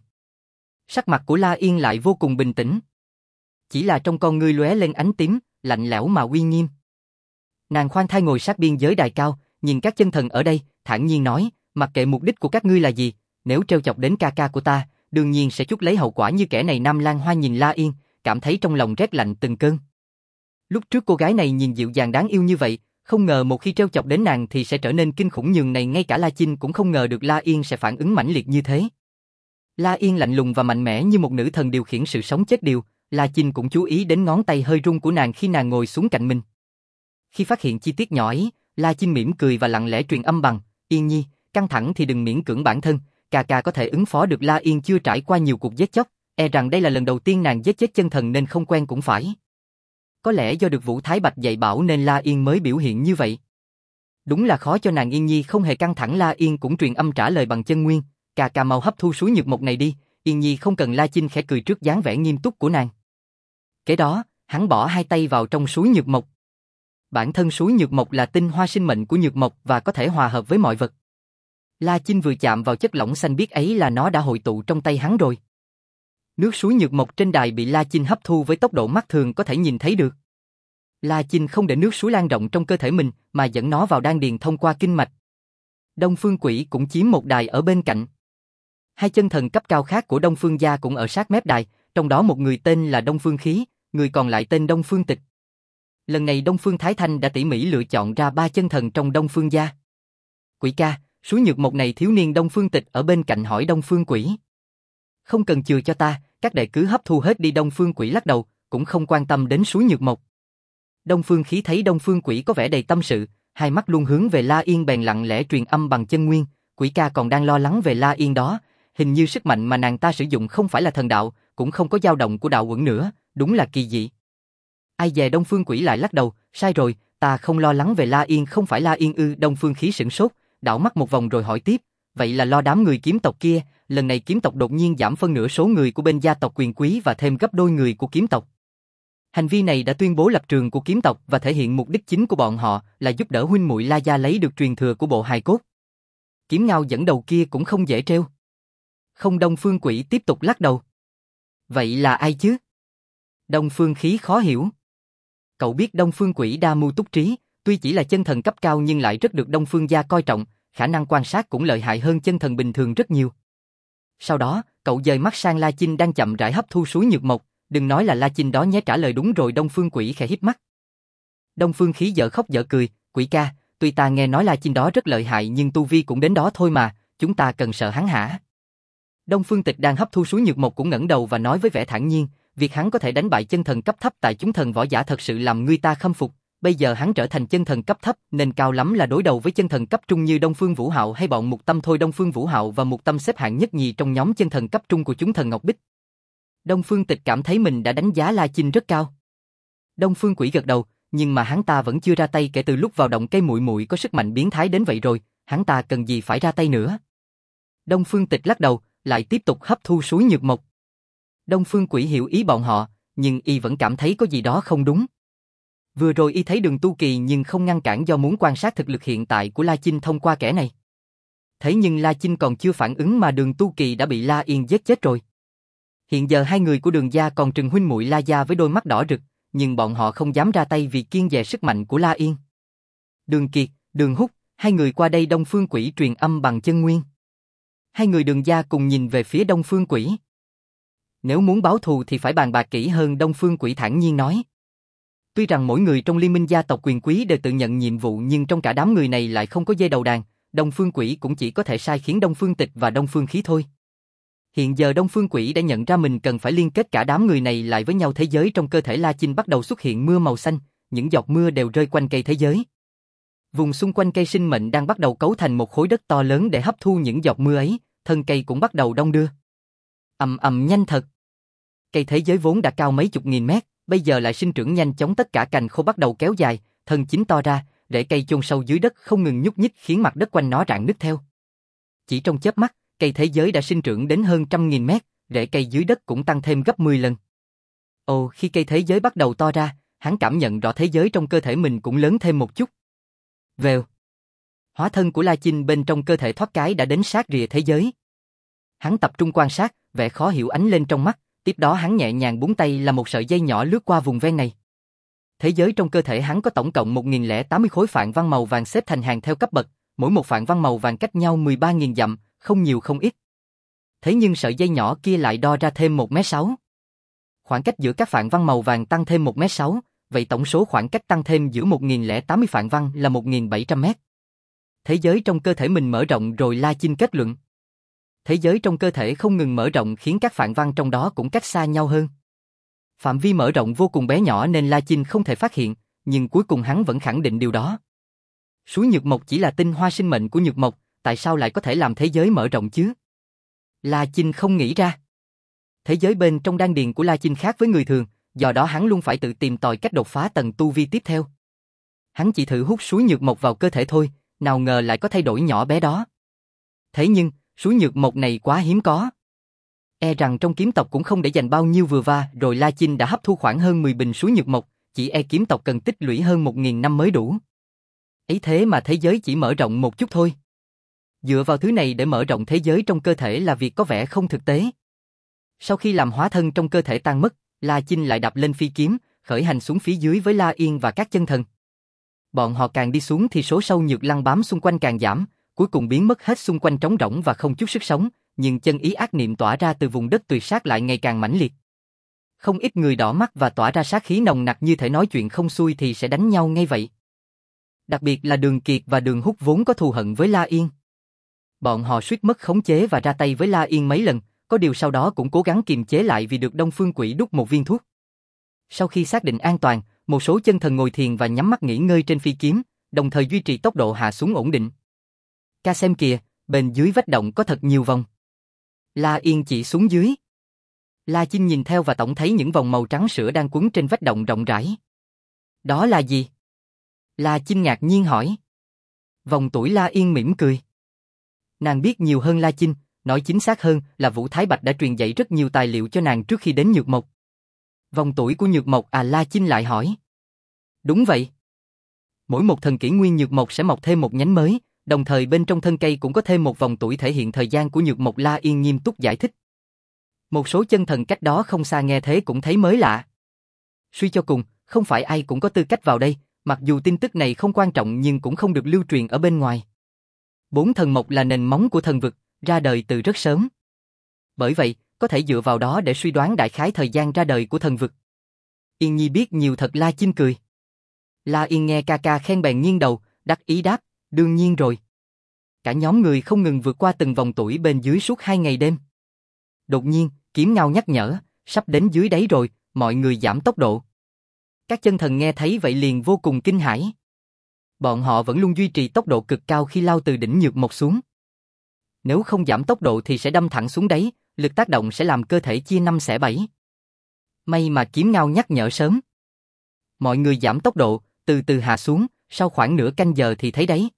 Sắc mặt của La Yên lại vô cùng bình tĩnh. Chỉ là trong con ngươi lóe lên ánh tím, lạnh lẽo mà uy nghiêm. Nàng khoan thai ngồi sát biên giới đài cao, nhìn các chân thần ở đây, thản nhiên nói, mặc kệ mục đích của các ngươi là gì, nếu trêu chọc đến ca ca của ta, đương nhiên sẽ chuốc lấy hậu quả như kẻ này. Nam Lan Hoa nhìn La Yên, cảm thấy trong lòng rét lạnh từng cơn. Lúc trước cô gái này nhìn dịu dàng đáng yêu như vậy, không ngờ một khi trêu chọc đến nàng thì sẽ trở nên kinh khủng nhường này. Ngay cả La Chinh cũng không ngờ được La Yên sẽ phản ứng mãnh liệt như thế. La Yên lạnh lùng và mạnh mẽ như một nữ thần điều khiển sự sống chết điều. La Chinh cũng chú ý đến ngón tay hơi run của nàng khi nàng ngồi xuống cạnh mình. Khi phát hiện chi tiết nhỏ ấy, La Chinh mỉm cười và lặng lẽ truyền âm bằng, Yên nhi, căng thẳng thì đừng miễn cưỡng bản thân, ca ca có thể ứng phó được. La Yên chưa trải qua nhiều cuộc giết chóc, e rằng đây là lần đầu tiên nàng giết chết chân thần nên không quen cũng phải. Có lẽ do được Vũ Thái Bạch dạy bảo nên La Yên mới biểu hiện như vậy. Đúng là khó cho nàng. Yên nhi không hề căng thẳng. La Yên cũng truyền âm trả lời bằng chân nguyên, ca ca mau hấp thu suối nhược mộc này đi, Yên nhi không cần. La Chinh khẽ cười trước dáng vẻ nghiêm túc của nàng. Kế đó, hắn bỏ hai tay vào trong suối nhược mộc. Bản thân suối nhược mộc là tinh hoa sinh mệnh của nhược mộc và có thể hòa hợp với mọi vật. La Chinh vừa chạm vào chất lỏng xanh biếc ấy là nó đã hội tụ trong tay hắn rồi. Nước suối nhược mộc trên đài bị La Chinh hấp thu với tốc độ mắt thường có thể nhìn thấy được. La Chinh không để nước suối lan rộng trong cơ thể mình mà dẫn nó vào đan điền thông qua kinh mạch. Đông Phương Quỷ cũng chiếm một đài ở bên cạnh. Hai chân thần cấp cao khác của Đông Phương gia cũng ở sát mép đài, trong đó một người tên là Đông Phương Khí, người còn lại tên Đông Phương Tịch. Lần này Đông Phương Thái Thanh đã tỉ mỉ lựa chọn ra ba chân thần trong Đông Phương gia. Quỷ ca, suối nhược mộc này thiếu niên Đông Phương Tịch ở bên cạnh hỏi Đông Phương Quỷ. Không cần chừa cho ta, các đệ cứ hấp thu hết đi. Đông Phương Quỷ lắc đầu, cũng không quan tâm đến suối nhược mộc. Đông Phương Khí thấy Đông Phương Quỷ có vẻ đầy tâm sự, hai mắt luôn hướng về La Yên bèn lặng lẽ truyền âm bằng chân nguyên. Quỷ ca còn đang lo lắng về La Yên đó, hình như sức mạnh mà nàng ta sử dụng không phải là thần đạo, cũng không có dao động của đạo uẩn nữa, đúng là kỳ dị. Ai dè. Đông Phương Quỷ lại lắc đầu, sai rồi, ta không lo lắng về La Yên. Không phải La Yên ư? Đông Phương Khí sửng sốt, đảo mắt một vòng rồi hỏi tiếp, vậy là lo đám người kiếm tộc kia. Lần này kiếm tộc đột nhiên giảm phân nửa số người của bên gia tộc quyền quý và thêm gấp đôi người của kiếm tộc. Hành vi này đã tuyên bố lập trường của kiếm tộc và thể hiện mục đích chính của bọn họ là giúp đỡ huynh muội La gia lấy được truyền thừa của bộ hài cốt. Kiếm Ngao dẫn đầu kia cũng không dễ trêu. Không. Đông Phương Quỷ tiếp tục lắc đầu. Vậy là ai chứ? Đông Phương Khí khó hiểu. Cậu biết Đông Phương Quỷ đa mưu túc trí, tuy chỉ là chân thần cấp cao nhưng lại rất được Đông Phương gia coi trọng, khả năng quan sát cũng lợi hại hơn chân thần bình thường rất nhiều. Sau đó, cậu dời mắt sang La Chinh đang chậm rãi hấp thu suối nhược mộc, đừng nói là La Chinh đó nhé. Trả lời đúng rồi. Đông Phương Quỷ khẽ híp mắt. Đông Phương Khí dở khóc dở cười, Quỷ ca, tuy ta nghe nói La Chinh đó rất lợi hại nhưng tu vi cũng đến đó thôi mà, chúng ta cần sợ hắn hả? Đông Phương Tịch đang hấp thu suối nhược mộc cũng ngẩng đầu và nói với vẻ thản nhiên, việc hắn có thể đánh bại chân thần cấp thấp tại chúng thần võ giả thật sự làm người ta khâm phục, bây giờ hắn trở thành chân thần cấp thấp nên cao lắm là đối đầu với chân thần cấp trung như Đông Phương Vũ Hạo hay bọn Mục Tâm thôi. Đông Phương Vũ Hạo và Mục Tâm xếp hạng nhất nhì trong nhóm chân thần cấp trung của chúng thần Ngọc Bích. Đông Phương Tịch cảm thấy mình đã đánh giá La Chinh rất cao. Đông Phương Quỷ gật đầu, nhưng mà hắn ta vẫn chưa ra tay. Kể từ lúc vào động cây muội muội có sức mạnh biến thái đến vậy rồi, hắn ta cần gì phải ra tay nữa. Đông Phương Tịch lắc đầu, lại tiếp tục hấp thu suối nhược mộc. Đông Phương Quỷ hiểu ý bọn họ, nhưng y vẫn cảm thấy có gì đó không đúng. Vừa rồi y thấy Đường Tu Kỳ nhưng không ngăn cản do muốn quan sát thực lực hiện tại của La Chinh thông qua kẻ này. Thế nhưng La Chinh còn chưa phản ứng mà Đường Tu Kỳ đã bị La Yên giết chết rồi. Hiện giờ hai người của Đường gia còn trừng huynh muội La gia với đôi mắt đỏ rực, nhưng bọn họ không dám ra tay vì kiêng dè sức mạnh của La Yên. Đường Kiệt, Đường Húc, hai người qua đây. Đông Phương Quỷ truyền âm bằng chân nguyên. Hai người Đường gia cùng nhìn về phía Đông Phương Quỷ. Nếu muốn báo thù thì phải bàn bạc kỹ hơn, Đông Phương Quỷ thản nhiên nói. Tuy rằng mỗi người trong liên minh gia tộc quyền quý đều tự nhận nhiệm vụ, nhưng trong cả đám người này lại không có dê đầu đàn, Đông Phương Quỷ cũng chỉ có thể sai khiến Đông Phương Tịch và Đông Phương Khí thôi. Hiện giờ Đông Phương Quỷ đã nhận ra mình cần phải liên kết cả đám người này lại với nhau. Thế giới trong cơ thể La Chinh bắt đầu xuất hiện mưa màu xanh, những giọt mưa đều rơi quanh cây thế giới. Vùng xung quanh cây sinh mệnh đang bắt đầu cấu thành một khối đất to lớn để hấp thu những giọt mưa ấy, thân cây cũng bắt đầu đong đưa. Ầm ầm nhanh thật. Cây thế giới vốn đã cao mấy chục nghìn mét, bây giờ lại sinh trưởng nhanh chóng, tất cả cành khô bắt đầu kéo dài, thân chính to ra, rễ cây chôn sâu dưới đất không ngừng nhúc nhích khiến mặt đất quanh nó rạn nứt theo. Chỉ trong chớp mắt, cây thế giới đã sinh trưởng đến hơn trăm nghìn mét, rễ cây dưới đất cũng tăng thêm gấp mười lần. Ồ, khi cây thế giới bắt đầu to ra, hắn cảm nhận rõ thế giới trong cơ thể mình cũng lớn thêm một chút. Vèo. Hóa thân của La Chinh bên trong cơ thể thoát cái đã đến sát rìa thế giới. Hắn tập trung quan sát, vẻ khó hiểu ánh lên trong mắt, tiếp đó hắn nhẹ nhàng búng tay là một sợi dây nhỏ lướt qua vùng ven này. Thế giới trong cơ thể hắn có tổng cộng một nghìn lẻ tám mươi khối phạn văn màu vàng xếp thành hàng theo cấp bậc, mỗi một phạn văn màu vàng cách nhau mười ba nghìn dặm, không nhiều không ít. Thế nhưng sợi dây nhỏ kia lại đo ra thêm một mét sáu. Khoảng cách giữa các phạn văn màu vàng tăng thêm một mét sáu, vậy tổng số khoảng cách tăng thêm giữa một nghìn lẻ tám mươi phạn văn là một nghìn bảy trăm mét. Thế giới trong cơ thể mình mở rộng rồi, La Chinh kết luận. Thế giới trong cơ thể không ngừng mở rộng khiến các phạn văn trong đó cũng cách xa nhau hơn. Phạm vi mở rộng vô cùng bé nhỏ nên La Chinh không thể phát hiện, nhưng cuối cùng hắn vẫn khẳng định điều đó. Suối nhược mộc chỉ là tinh hoa sinh mệnh của nhược mộc, tại sao lại có thể làm thế giới mở rộng chứ? La Chinh không nghĩ ra. Thế giới bên trong đan điền của La Chinh khác với người thường, do đó hắn luôn phải tự tìm tòi cách đột phá tầng tu vi tiếp theo. Hắn chỉ thử hút suối nhược mộc vào cơ thể thôi, nào ngờ lại có thay đổi nhỏ bé đó. Thế nhưng, suối nhược mộc này quá hiếm có. E rằng trong kiếm tộc cũng không để dành bao nhiêu vừa va, rồi La Chinh đã hấp thu khoảng hơn mười bình suối nhược mộc, chỉ e kiếm tộc cần tích lũy hơn một nghìn năm mới đủ. Ấy thế mà thế giới chỉ mở rộng một chút thôi. Dựa vào thứ này để mở rộng thế giới trong cơ thể là việc có vẻ không thực tế. Sau khi làm hóa thân trong cơ thể tan mất, La Chinh lại đạp lên phi kiếm, khởi hành xuống phía dưới với La Yên và các chân thần. Bọn họ càng đi xuống thì số sâu nhược lăng bám xung quanh càng giảm, cuối cùng biến mất hết, xung quanh trống rỗng và không chút sức sống, nhưng chân ý ác niệm tỏa ra từ vùng đất tuyệt sát lại ngày càng mãnh liệt. Không ít người đỏ mắt và tỏa ra sát khí nồng nặc, như thể nói chuyện không xuôi thì sẽ đánh nhau ngay vậy. Đặc biệt là Đường Kiệt và Đường Húc vốn có thù hận với La Yên. Bọn họ suýt mất khống chế và ra tay với La Yên mấy lần, có điều sau đó cũng cố gắng kiềm chế lại vì được Đông Phương Quỷ đút một viên thuốc. Sau khi xác định an toàn, một số chân thần ngồi thiền và nhắm mắt nghỉ ngơi trên phi kiếm, đồng thời duy trì tốc độ hạ xuống ổn định. Ca xem kìa, bên dưới vách động có thật nhiều vòng. La Yên chỉ xuống dưới. La Chinh nhìn theo và tổng thấy những vòng màu trắng sữa đang quấn trên vách động rộng rãi. Đó là gì? La Chinh ngạc nhiên hỏi. Vòng tuổi. La Yên mỉm cười. Nàng biết nhiều hơn La Chinh, nói chính xác hơn là Vũ Thái Bạch đã truyền dạy rất nhiều tài liệu cho nàng trước khi đến Nhược Mộc. Vòng tuổi của Nhược Mộc à? La Chinh lại hỏi. Đúng vậy. Mỗi một thần kỷ nguyên Nhược Mộc sẽ mọc thêm một nhánh mới, đồng thời bên trong thân cây cũng có thêm một vòng tuổi thể hiện thời gian của Nhược Mộc. La Yên nghiêm túc giải thích. Một số chân thần cách đó không xa nghe thế cũng thấy mới lạ. Suy cho cùng, không phải ai cũng có tư cách vào đây, mặc dù tin tức này không quan trọng nhưng cũng không được lưu truyền ở bên ngoài. Bốn thần mộc là nền móng của thần vực, ra đời từ rất sớm. Bởi vậy, có thể dựa vào đó để suy đoán đại khái thời gian ra đời của thần vực. Yên Nhi biết nhiều thật. La Chinh cười. La Yên nghe ca ca khen bèn nghiêng đầu, đắc ý đáp, đương nhiên rồi. Cả nhóm người không ngừng vượt qua từng vòng tuổi bên dưới suốt hai ngày đêm. Đột nhiên, kiếm ngao nhắc nhở, sắp đến dưới đáy rồi, mọi người giảm tốc độ. Các chân thần nghe thấy vậy liền vô cùng kinh hãi. Bọn họ vẫn luôn duy trì tốc độ cực cao khi lao từ đỉnh nhược mộc xuống. Nếu không giảm tốc độ thì sẽ đâm thẳng xuống đáy, lực tác động sẽ làm cơ thể chia năm xẻ bảy. May mà kiếm ngao nhắc nhở sớm. Mọi người giảm tốc độ, từ từ hạ xuống, sau khoảng nửa canh giờ thì thấy đấy.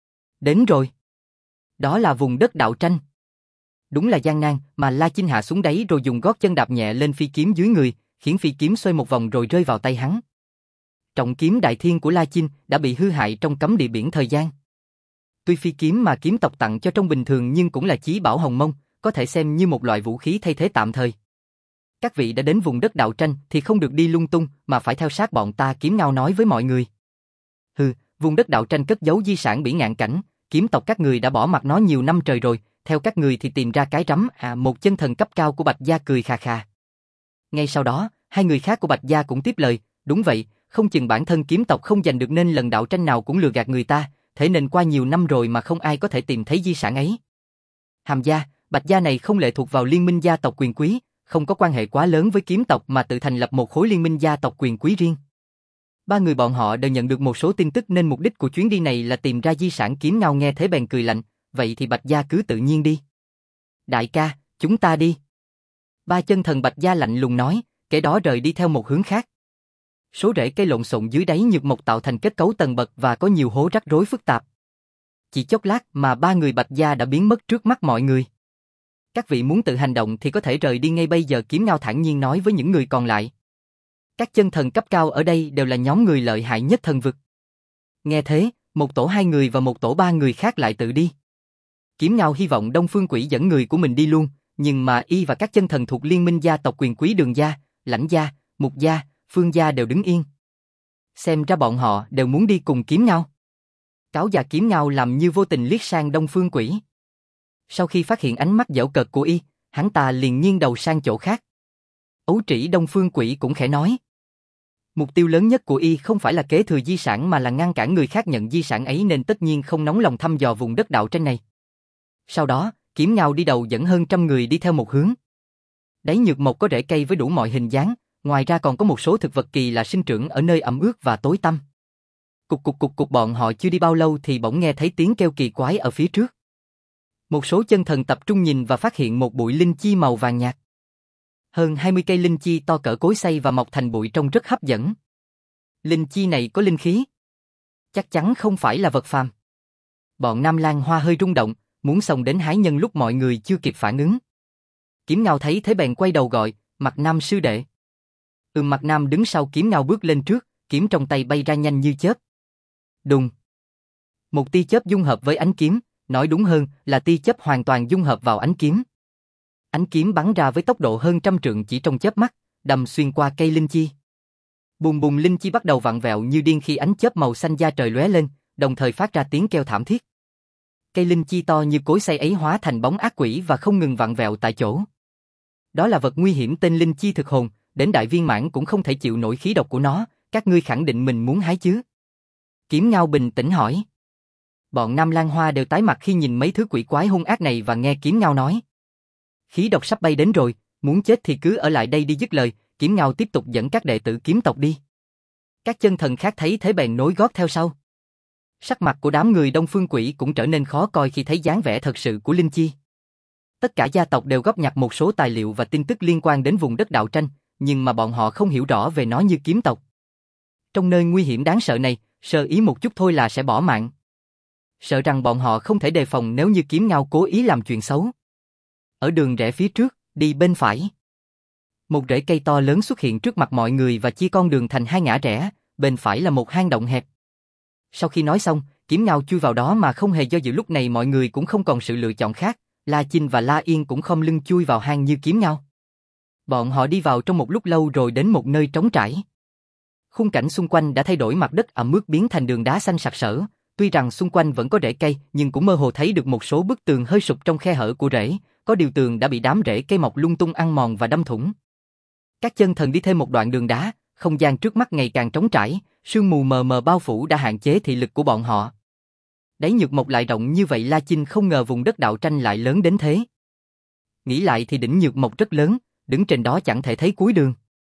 Đến rồi. Đó là vùng đất đạo tranh. Đúng là gian nan, mà La Chinh hạ xuống đáy rồi dùng gót chân đạp nhẹ lên phi kiếm dưới người, khiến phi kiếm xoay một vòng rồi rơi vào tay hắn. Trọng kiếm đại thiên của La Chinh đã bị hư hại trong cấm địa biển thời gian. Tuy phi kiếm mà kiếm tộc tặng cho trong bình thường nhưng cũng là chí bảo hồng mông, có thể xem như một loại vũ khí thay thế tạm thời. Các vị đã đến vùng đất đạo tranh thì không được đi lung tung mà phải theo sát bọn ta, Kiếm Ngao nói với mọi người. Hừ, vùng đất đạo tranh cất giấu di sản bỉ ngạn cảnh, kiếm tộc các người đã bỏ mặc nó nhiều năm trời rồi, theo các người thì tìm ra cái rắm à. Một chân thần cấp cao của Bạch Gia cười khà khà. Ngay sau đó, hai người khác của Bạch Gia cũng tiếp lời, đúng vậy, không chừng bản thân kiếm tộc không giành được nên lần đạo tranh nào cũng lừa gạt người ta, thế nên qua nhiều năm rồi mà không ai có thể tìm thấy di sản ấy. Hàm Gia, Bạch Gia này không lệ thuộc vào liên minh gia tộc quyền quý, không có quan hệ quá lớn với kiếm tộc mà tự thành lập một khối liên minh gia tộc quyền quý riêng. Ba người bọn họ đều nhận được một số tin tức nên mục đích của chuyến đi này là tìm ra di sản. Kiếm Ngao nghe thế bèn cười lạnh, vậy thì Bạch Gia cứ tự nhiên đi. Đại ca, chúng ta đi. Ba chân thần Bạch Gia lạnh lùng nói, kẻ đó rời đi theo một hướng khác. Số rễ cây lộn xộn dưới đáy nhược mộc tạo thành kết cấu tầng bậc và có nhiều hố rắc rối phức tạp. Chỉ chốc lát mà ba người Bạch Gia đã biến mất trước mắt mọi người. Các vị muốn tự hành động thì có thể rời đi ngay bây giờ, Kiếm Ngao thản nhiên nói với những người còn lại. Các chân thần cấp cao ở đây đều là nhóm người lợi hại nhất thần vực. Nghe thế, một tổ hai người và một tổ ba người khác lại tự đi. Kiếm Ngao hy vọng Đông Phương Quỷ dẫn người của mình đi luôn, nhưng mà y và các chân thần thuộc liên minh gia tộc quyền quý Đường Gia, Lãnh Gia, Mục Gia, Phương Gia đều đứng yên. Xem ra bọn họ đều muốn đi cùng Kiếm Ngao. Cáo già Kiếm Ngao làm như vô tình liếc sang Đông Phương Quỷ. Sau khi phát hiện ánh mắt giễu cợt của y, hắn ta liền nghiêng đầu sang chỗ khác. Ấu trĩ Đông Phương Quỷ cũng khẽ nói. Mục tiêu lớn nhất của y không phải là kế thừa di sản mà là ngăn cản người khác nhận di sản ấy, nên tất nhiên không nóng lòng thăm dò vùng đất đạo tranh này. Sau đó, Kiếm Ngao đi đầu dẫn hơn trăm người đi theo một hướng. Đáy nhược mộc có rễ cây với đủ mọi hình dáng, ngoài ra còn có một số thực vật kỳ lạ sinh trưởng ở nơi ẩm ướt và tối tăm. Cục cục cục cục bọn họ chưa đi bao lâu thì bỗng nghe thấy tiếng kêu kỳ quái ở phía trước. Một số chân thần tập trung nhìn và phát hiện một bụi linh chi màu vàng nhạt. Hơn hai mươi cây linh chi to cỡ cối xay và mọc thành bụi trông rất hấp dẫn. Linh chi này có linh khí. Chắc chắn không phải là vật phàm. Bọn Nam Lan Hoa hơi rung động, muốn xông đến hái nhân lúc mọi người chưa kịp phản ứng. Kiếm Ngao thấy thế bèn quay đầu gọi, Mặt Nam sư đệ. Ừm. Mặt Nam đứng sau Kiếm Ngao bước lên trước, kiếm trong tay bay ra nhanh như chớp. Đùng. Một tia chớp dung hợp với ánh kiếm, nói đúng hơn là tia chớp hoàn toàn dung hợp vào ánh kiếm. Ánh kiếm bắn ra với tốc độ hơn trăm trượng chỉ trong chớp mắt, đâm xuyên qua cây linh chi. Bùm bùm, linh chi bắt đầu vặn vẹo như điên khi ánh chớp màu xanh da trời lóe lên, đồng thời phát ra tiếng kêu thảm thiết. Cây linh chi to như cối xay ấy hóa thành bóng ác quỷ và không ngừng vặn vẹo tại chỗ. Đó là vật nguy hiểm tên linh chi thực hồn, đến đại viên mãn cũng không thể chịu nổi khí độc của nó, các ngươi khẳng định mình muốn hái chứ? Kiếm Ngao bình tĩnh hỏi. Bọn Nam Lan Hoa đều tái mặt khi nhìn mấy thứ quỷ quái hung ác này và nghe Kiếm Ngao nói. Khí độc sắp bay đến rồi, muốn chết thì cứ ở lại đây đi. Dứt lời, Kiếm Ngao tiếp tục dẫn các đệ tử kiếm tộc đi. Các chân thần khác thấy thế bèn nối gót theo sau. Sắc mặt của đám người Đông Phương Quỷ cũng trở nên khó coi khi thấy dáng vẻ thật sự của linh chi. Tất cả gia tộc đều góp nhặt một số tài liệu và tin tức liên quan đến vùng đất đạo tranh, nhưng mà bọn họ không hiểu rõ về nó như kiếm tộc. Trong nơi nguy hiểm đáng sợ này, sơ ý một chút thôi là sẽ bỏ mạng. Sợ rằng bọn họ không thể đề phòng nếu như Kiếm Ngao cố ý làm chuyện xấu. Ở đường rẽ phía trước, đi bên phải. Một rễ cây to lớn xuất hiện trước mặt mọi người và chia con đường thành hai ngã rẽ, bên phải là một hang động hẹp. Sau khi nói xong, Kiếm Ngao chui vào đó mà không hề do dự. Lúc này mọi người cũng không còn sự lựa chọn khác, La Chinh và La Yên cũng khom lưng chui vào hang như Kiếm Ngao. Bọn họ đi vào trong một lúc lâu rồi đến một nơi trống trải. Khung cảnh xung quanh đã thay đổi, mặt đất ẩm ướt biến thành đường đá xanh sặc sỡ. Tuy rằng xung quanh vẫn có rễ cây, nhưng cũng mơ hồ thấy được một số bức tường hơi sụp trong khe hở của rễ, có điều tường đã bị đám rễ cây mọc lung tung ăn mòn và đâm thủng. Các chân thần đi thêm một đoạn đường đá, không gian trước mắt ngày càng trống trải, sương mù mờ mờ bao phủ đã hạn chế thị lực của bọn họ. Đáy nhược mộc lại rộng như vậy, La Chinh không ngờ vùng đất đạo tranh lại lớn đến thế. Nghĩ lại thì đỉnh nhược mộc rất lớn, đứng trên đó chẳng thể thấy cuối đường.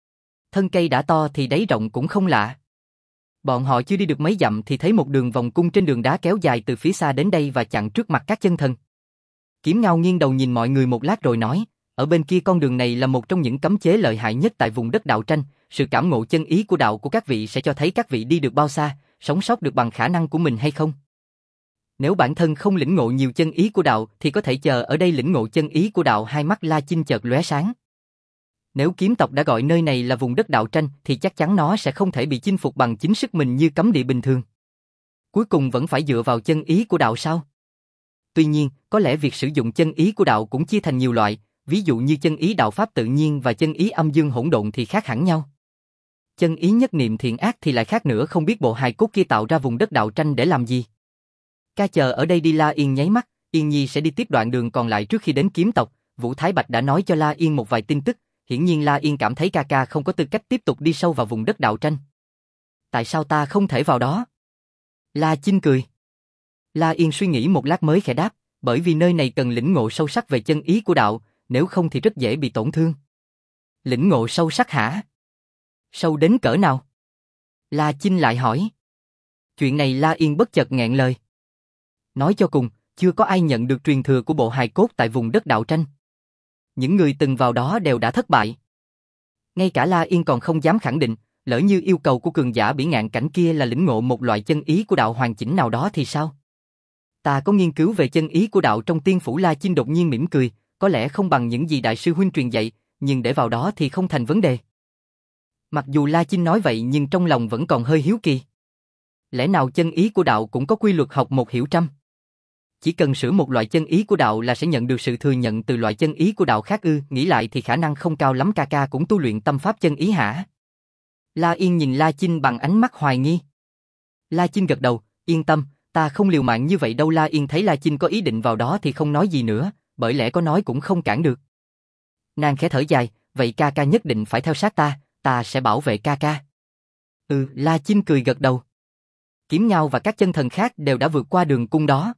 Thân cây đã to thì đáy rộng cũng không lạ. Bọn họ chưa đi được mấy dặm thì thấy một đường vòng cung trên đường đá kéo dài từ phía xa đến đây và chặn trước mặt các chân thần. Kiếm Ngao nghiêng đầu nhìn mọi người một lát rồi nói, ở bên kia con đường này là một trong những cấm chế lợi hại nhất tại vùng đất đạo tranh, sự cảm ngộ chân ý của đạo của các vị sẽ cho thấy các vị đi được bao xa, sống sót được bằng khả năng của mình hay không. Nếu bản thân không lĩnh ngộ nhiều chân ý của đạo thì có thể chờ ở đây lĩnh ngộ chân ý của đạo. Hai mắt La Chinh chợt lóe sáng. Nếu kiếm tộc đã gọi nơi này là vùng đất đạo tranh thì chắc chắn nó sẽ không thể bị chinh phục bằng chính sức mình như cấm địa bình thường. Cuối cùng vẫn phải dựa vào chân ý của đạo sao? Tuy nhiên, có lẽ việc sử dụng chân ý của đạo cũng chia thành nhiều loại, ví dụ như chân ý đạo pháp tự nhiên và chân ý âm dương hỗn độn thì khác hẳn nhau. Chân ý nhất niệm thiện ác thì lại khác nữa, không biết bộ hài cốt kia tạo ra vùng đất đạo tranh để làm gì. Ca chờ ở đây đi. La Yên nháy mắt, Yên Nhi sẽ đi tiếp đoạn đường còn lại trước khi đến kiếm tộc. Vũ Thái Bạch đã nói cho La Yên một vài tin tức, hiển nhiên La Yên cảm thấy ca ca không có tư cách tiếp tục đi sâu vào vùng đất đạo tranh. Tại sao ta không thể vào đó? La Chinh cười. La Yên suy nghĩ một lát mới khẽ đáp, bởi vì nơi này cần lĩnh ngộ sâu sắc về chân ý của đạo, nếu không thì rất dễ bị tổn thương. Lĩnh ngộ sâu sắc hả? Sâu đến cỡ nào? La Chinh lại hỏi. Chuyện này La Yên bất chợt nghẹn lời. Nói cho cùng, chưa có ai nhận được truyền thừa của bộ hài cốt tại vùng đất đạo tranh. Những người từng vào đó đều đã thất bại. Ngay cả La Yên còn không dám khẳng định, lỡ như yêu cầu của cường giả bỉ ngạn cảnh kia là lĩnh ngộ một loại chân ý của đạo hoàn chỉnh nào đó thì sao? Ta có nghiên cứu về chân ý của đạo trong tiên phủ. La Chinh đột nhiên mỉm cười, có lẽ không bằng những gì đại sư huynh truyền dạy, nhưng để vào đó thì không thành vấn đề. Mặc dù La Chinh nói vậy nhưng trong lòng vẫn còn hơi hiếu kỳ. Lẽ nào chân ý của đạo cũng có quy luật học một hiểu trăm? Chỉ cần sửa một loại chân ý của đạo là sẽ nhận được sự thừa nhận từ loại chân ý của đạo khác ư? Nghĩ lại thì khả năng không cao lắm. Ca ca cũng tu luyện tâm pháp chân ý hả? La Yên nhìn La Chinh bằng ánh mắt hoài nghi. La Chinh gật đầu, yên tâm, ta không liều mạng như vậy đâu. La Yên thấy La Chinh có ý định vào đó thì không nói gì nữa, bởi lẽ có nói cũng không cản được. Nàng khẽ thở dài, vậy ca ca nhất định phải theo sát ta, ta sẽ bảo vệ ca ca. Ừ, La Chinh cười gật đầu. Kiếm Ngao và các chân thần khác đều đã vượt qua đường cung đó.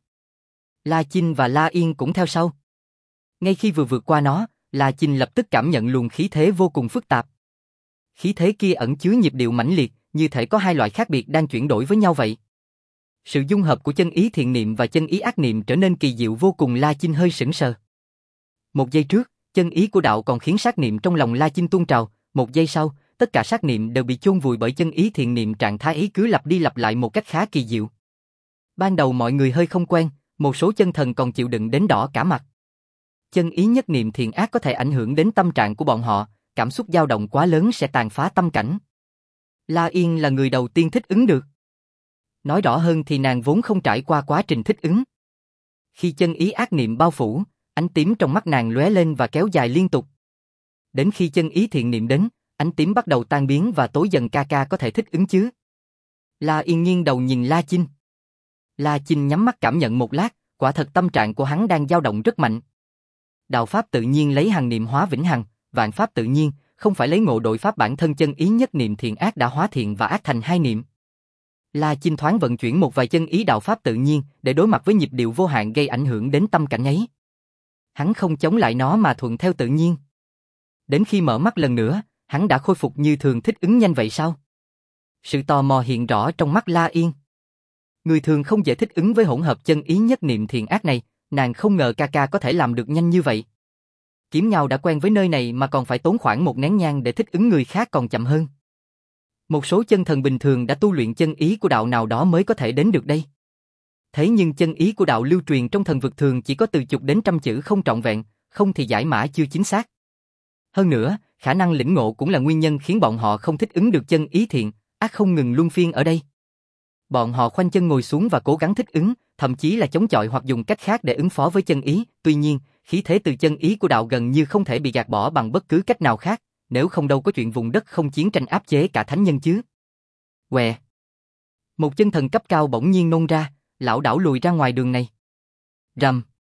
La Chinh và La Yên cũng theo sau. Ngay khi vừa vượt qua nó, La Chinh lập tức cảm nhận luồng khí thế vô cùng phức tạp. Khí thế kia ẩn chứa nhịp điệu mãnh liệt, như thể có hai loại khác biệt đang chuyển đổi với nhau vậy. Sự dung hợp của chân ý thiện niệm và chân ý ác niệm trở nên kỳ diệu vô cùng. La Chinh hơi sững sờ. Một giây trước, chân ý của đạo còn khiến sát niệm trong lòng La Chinh tuôn trào, một giây sau, tất cả sát niệm đều bị chôn vùi bởi chân ý thiện niệm. Trạng thái ấy cứ lặp đi lặp lại một cách khá kỳ diệu. Ban đầu mọi người hơi không quen, một số chân thần còn chịu đựng đến đỏ cả mặt. Chân ý nhất niệm thiện ác có thể ảnh hưởng đến tâm trạng của bọn họ, cảm xúc dao động quá lớn sẽ tàn phá tâm cảnh. La Yên là người đầu tiên thích ứng được. Nói rõ hơn thì nàng vốn không trải qua quá trình thích ứng. Khi chân ý ác niệm bao phủ, ánh tím trong mắt nàng lóe lên và kéo dài liên tục. Đến khi chân ý thiện niệm đến, ánh tím bắt đầu tan biến và tối dần. Ca ca có thể thích ứng chứ? La Yên nghiêng đầu nhìn La Chinh. La Chinh nhắm mắt cảm nhận một lát, quả thật tâm trạng của hắn đang dao động rất mạnh. Đạo pháp tự nhiên lấy hằng niệm hóa vĩnh hằng, vạn pháp tự nhiên, không phải lấy ngộ đội pháp bản thân. Chân ý nhất niệm thiện ác đã hóa thiện và ác thành hai niệm. La Chinh thoáng vận chuyển một vài chân ý đạo pháp tự nhiên để đối mặt với nhịp điệu vô hạn gây ảnh hưởng đến tâm cảnh ấy. Hắn không chống lại nó mà thuận theo tự nhiên. Đến khi mở mắt lần nữa, hắn đã khôi phục như thường. Thích ứng nhanh vậy sao? Sự tò mò hiện rõ trong mắt La Yên. Người thường không dễ thích ứng với hỗn hợp chân ý nhất niệm thiện ác này, nàng không ngờ ca ca có thể làm được nhanh như vậy. Kiếm Ngao đã quen với nơi này mà còn phải tốn khoảng một nén nhang để thích ứng, người khác còn chậm hơn. Một số chân thần bình thường đã tu luyện chân ý của đạo nào đó mới có thể đến được đây. Thế nhưng chân ý của đạo lưu truyền trong thần vực thường chỉ có từ chục đến trăm chữ, không trọn vẹn, không thì giải mã chưa chính xác. Hơn nữa, khả năng lĩnh ngộ cũng là nguyên nhân khiến bọn họ không thích ứng được chân ý thiện ác không ngừng luân phiên ở đây. Bọn họ khoanh chân ngồi xuống và cố gắng thích ứng, thậm chí là chống chọi hoặc dùng cách khác để ứng phó với chân ý. Tuy nhiên, khí thế từ chân ý của đạo gần như không thể bị gạt bỏ bằng bất cứ cách nào khác, nếu không đâu có chuyện vùng đất không chiến tranh áp chế cả thánh nhân chứ. Què! Một chân thần cấp cao bỗng nhiên nôn ra, lảo đảo lùi ra ngoài đường này. Rầm!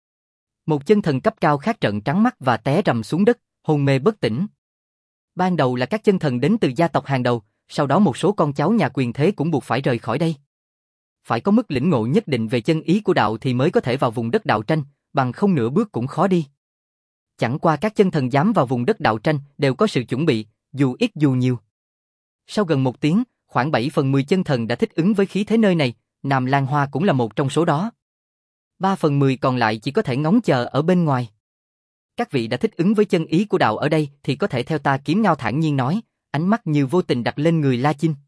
Một chân thần cấp cao khác trợn trắng mắt và té rầm xuống đất, hôn mê bất tỉnh. Ban đầu là các chân thần đến từ gia tộc hàng đầu, sau đó một số con cháu nhà quyền thế cũng buộc phải rời khỏi đây. Phải có mức lĩnh ngộ nhất định về chân ý của đạo thì mới có thể vào vùng đất đạo tranh, bằng không nửa bước cũng khó đi. Chẳng qua các chân thần dám vào vùng đất đạo tranh đều có sự chuẩn bị, dù ít dù nhiều. Sau gần một tiếng, khoảng bảy phần mười chân thần đã thích ứng với khí thế nơi này, Nam Lan Hoa cũng là một trong số đó. ba phần mười còn lại chỉ có thể ngóng chờ ở bên ngoài. Các vị đã thích ứng với chân ý của đạo ở đây thì có thể theo ta, Kiếm Ngao thản nhiên nói, ánh mắt như vô tình đặt lên người La Chinh.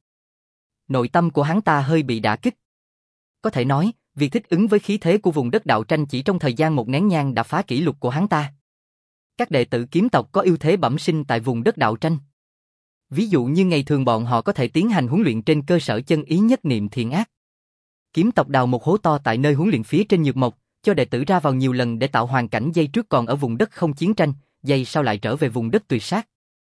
Nội tâm của hắn ta hơi bị đả kích. Có thể nói, việc thích ứng với khí thế của vùng đất đạo tranh chỉ trong thời gian một nén nhang đã phá kỷ lục của hắn ta. Các đệ tử kiếm tộc có ưu thế bẩm sinh tại vùng đất đạo tranh. Ví dụ như ngày thường bọn họ có thể tiến hành huấn luyện trên cơ sở chân ý nhất niệm thiện ác. Kiếm tộc đào một hố to tại nơi huấn luyện phía trên nhược mộc, cho đệ tử ra vào nhiều lần để tạo hoàn cảnh giây trước còn ở vùng đất không chiến tranh, giây sau lại trở về vùng đất tuyệt sát.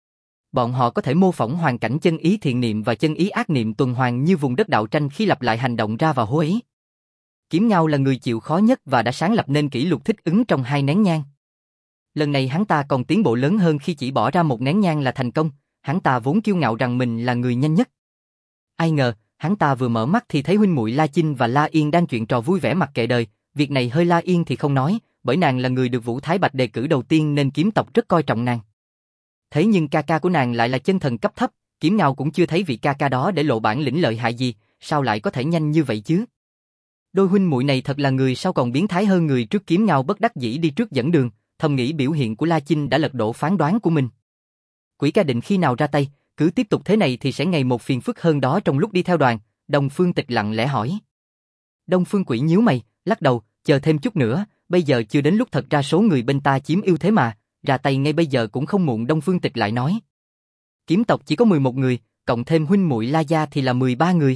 Bọn họ có thể mô phỏng hoàn cảnh chân ý thiện niệm và chân ý ác niệm tuần hoàn như vùng đất đạo tranh khi lặp lại hành động ra vào hố ấy. Kiếm Ngao là người chịu khó nhất và đã sáng lập nên kỷ lục thích ứng trong hai nén nhang. Lần này hắn ta còn tiến bộ lớn hơn khi chỉ bỏ ra một nén nhang là thành công, hắn ta vốn kiêu ngạo rằng mình là người nhanh nhất. Ai ngờ, hắn ta vừa mở mắt thì thấy huynh muội La Chinh và La Yên đang chuyện trò vui vẻ mặc kệ đời, việc này hơi La Yên thì không nói, bởi nàng là người được Vũ Thái Bạch đề cử đầu tiên nên kiếm tộc rất coi trọng nàng. Thế nhưng ca ca của nàng lại là chân thần cấp thấp, Kiếm Ngao cũng chưa thấy vị ca ca đó để lộ bản lĩnh lợi hại gì, sao lại có thể nhanh như vậy chứ? Đôi huynh muội này thật là người sao còn biến thái hơn người trước. Kiếm Ngao bất đắc dĩ đi trước dẫn đường, thầm nghĩ biểu hiện của La Chinh đã lật đổ phán đoán của mình. Quỷ ca định khi nào ra tay, cứ tiếp tục thế này thì sẽ ngày một phiền phức hơn đó. Trong lúc đi theo đoàn, Đông Phương Tịch lặng lẽ hỏi. Đông Phương Quỷ nhíu mày, lắc đầu, chờ thêm chút nữa, bây giờ chưa đến lúc. Thật ra số người bên ta chiếm ưu thế mà, ra tay ngay bây giờ cũng không muộn. Đông Phương Tịch lại nói. Kiếm tộc chỉ có mười một người, cộng thêm huynh muội La gia thì là mười ba người.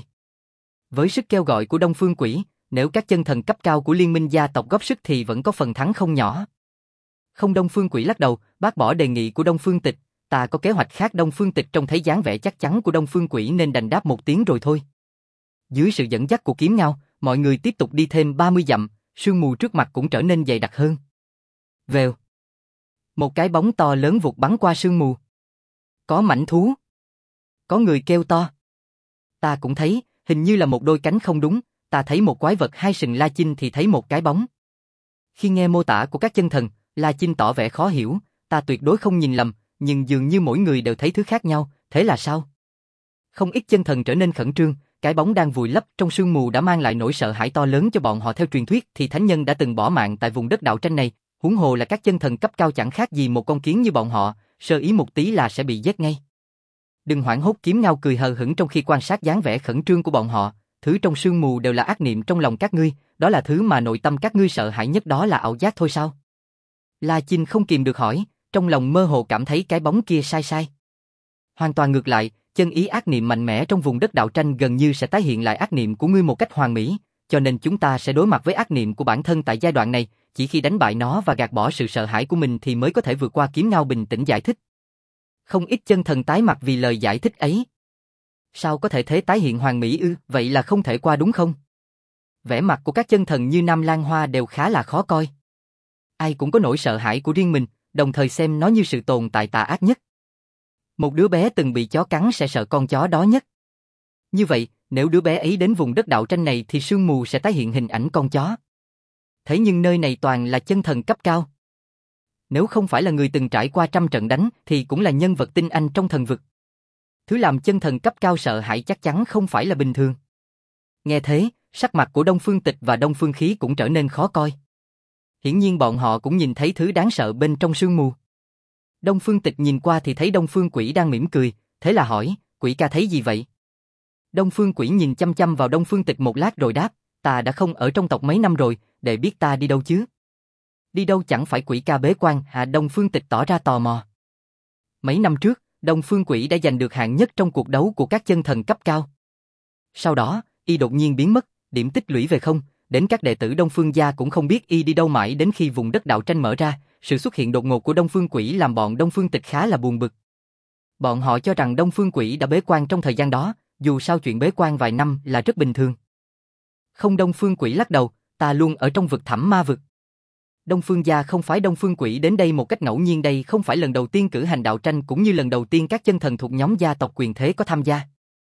Với sức kêu gọi của Đông Phương Quỷ, nếu các chân thần cấp cao của liên minh gia tộc góp sức thì vẫn có phần thắng không nhỏ. Không, Đông Phương Quỷ lắc đầu, bác bỏ đề nghị của Đông Phương Tịch, ta có kế hoạch khác. Đông Phương Tịch trông thấy dáng vẻ chắc chắn của Đông Phương Quỷ nên đành đáp một tiếng rồi thôi. Dưới sự dẫn dắt của Kiếm Ngao, mọi người tiếp tục đi thêm ba mươi dặm, sương mù trước mặt cũng trở nên dày đặc hơn. Vèo. Một cái bóng to lớn vụt bắn qua sương mù. Có mãnh thú. Có người kêu to. Ta cũng thấy, hình như là một đôi cánh. Không đúng, ta thấy một quái vật hai sừng. La Chinh thì thấy một cái bóng. Khi nghe mô tả của các chân thần, La Chinh tỏ vẻ khó hiểu, ta tuyệt đối không nhìn lầm, nhưng dường như mỗi người đều thấy thứ khác nhau, thế là sao? Không ít chân thần trở nên khẩn trương, cái bóng đang vùi lấp trong sương mù đã mang lại nỗi sợ hãi to lớn cho bọn họ. Theo truyền thuyết thì thánh nhân đã từng bỏ mạng tại vùng đất đạo tranh này, huống hồ là các chân thần cấp cao chẳng khác gì một con kiến như bọn họ, sơ ý một tí là sẽ bị giết ngay. Đừng hoảng hốt. Kiếm Ngao cười hờ hững trong khi quan sát dáng vẻ khẩn trương của bọn họ, thứ trong sương mù đều là ác niệm trong lòng các ngươi, đó là thứ mà nội tâm các ngươi sợ hãi nhất, đó là ảo giác thôi sao? La Chinh không kìm được hỏi, trong lòng mơ hồ cảm thấy cái bóng kia sai sai. Hoàn toàn ngược lại, chân ý ác niệm mạnh mẽ trong vùng đất đạo tranh gần như sẽ tái hiện lại ác niệm của ngươi một cách hoàn mỹ, cho nên chúng ta sẽ đối mặt với ác niệm của bản thân tại giai đoạn này, chỉ khi đánh bại nó và gạt bỏ sự sợ hãi của mình thì mới có thể vượt qua. Kiếm Ngao bình tĩnh giải thích. Không ít chân thần tái mặt vì lời giải thích ấy. Sao có thể thế tái hiện hoàn mỹ ư? Vậy là không thể qua đúng không? Vẻ mặt của các chân thần như Nam Lan Hoa đều khá là khó coi. Ai cũng có nỗi sợ hãi của riêng mình, đồng thời xem nó như sự tồn tại tà ác nhất. Một đứa bé từng bị chó cắn sẽ sợ con chó đó nhất. Như vậy, nếu đứa bé ấy đến vùng đất đạo tranh này thì sương mù sẽ tái hiện hình ảnh con chó. Thế nhưng nơi này toàn là chân thần cấp cao. Nếu không phải là người từng trải qua trăm trận đánh thì cũng là nhân vật tinh anh trong thần vực. Thứ làm chân thần cấp cao sợ hãi chắc chắn không phải là bình thường. Nghe thế, sắc mặt của Đông Phương Tịch và Đông Phương Khí cũng trở nên khó coi. Hiển nhiên bọn họ cũng nhìn thấy thứ đáng sợ bên trong sương mù. Đông Phương Tịch nhìn qua thì thấy Đông Phương Quỷ đang mỉm cười, thế là hỏi, Quỷ ca thấy gì vậy? Đông Phương Quỷ nhìn chăm chăm vào Đông Phương Tịch một lát rồi đáp, ta đã không ở trong tộc mấy năm rồi, để biết ta đi đâu chứ? Đi đâu chẳng phải Quỷ ca bế quan hả? Đông Phương Tịch tỏ ra tò mò. Mấy năm trước, Đông Phương Quỷ đã giành được hạng nhất trong cuộc đấu của các chân thần cấp cao. Sau đó, y đột nhiên biến mất, điểm tích lũy về không, đến các đệ tử Đông Phương gia cũng không biết y đi đâu mãi đến khi vùng đất đạo tranh mở ra, sự xuất hiện đột ngột của Đông Phương Quỷ làm bọn Đông Phương Tịch khá là buồn bực. Bọn họ cho rằng Đông Phương Quỷ đã bế quan trong thời gian đó, dù sao chuyện bế quan vài năm là rất bình thường. Không, Đông Phương Quỷ lắc đầu, ta luôn ở trong vực thẳm ma vực. Đông Phương gia không phái Đông Phương Quỷ đến đây một cách ngẫu nhiên, đây không phải lần đầu tiên cử hành đạo tranh cũng như lần đầu tiên các chân thần thuộc nhóm gia tộc quyền thế có tham gia.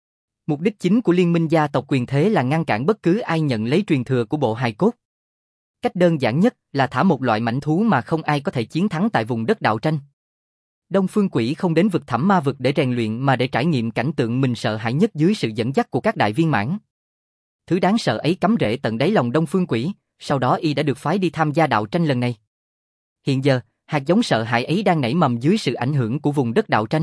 Mục đích chính của liên minh gia tộc quyền thế là ngăn cản bất cứ ai nhận lấy truyền thừa của bộ hài cốt. Cách đơn giản nhất là thả một loại mãnh thú mà không ai có thể chiến thắng tại vùng đất đạo tranh. Đông Phương Quỷ không đến vực Thẳm Ma vực để rèn luyện mà để trải nghiệm cảnh tượng mình sợ hãi nhất dưới sự dẫn dắt của các đại viên mãn. Thứ đáng sợ ấy cắm rễ tận đáy lòng Đông Phương Quỷ, sau đó y đã được phái đi tham gia đạo tranh lần này. Hiện giờ, hạt giống sợ hãi ấy đang nảy mầm dưới sự ảnh hưởng của vùng đất đạo tranh.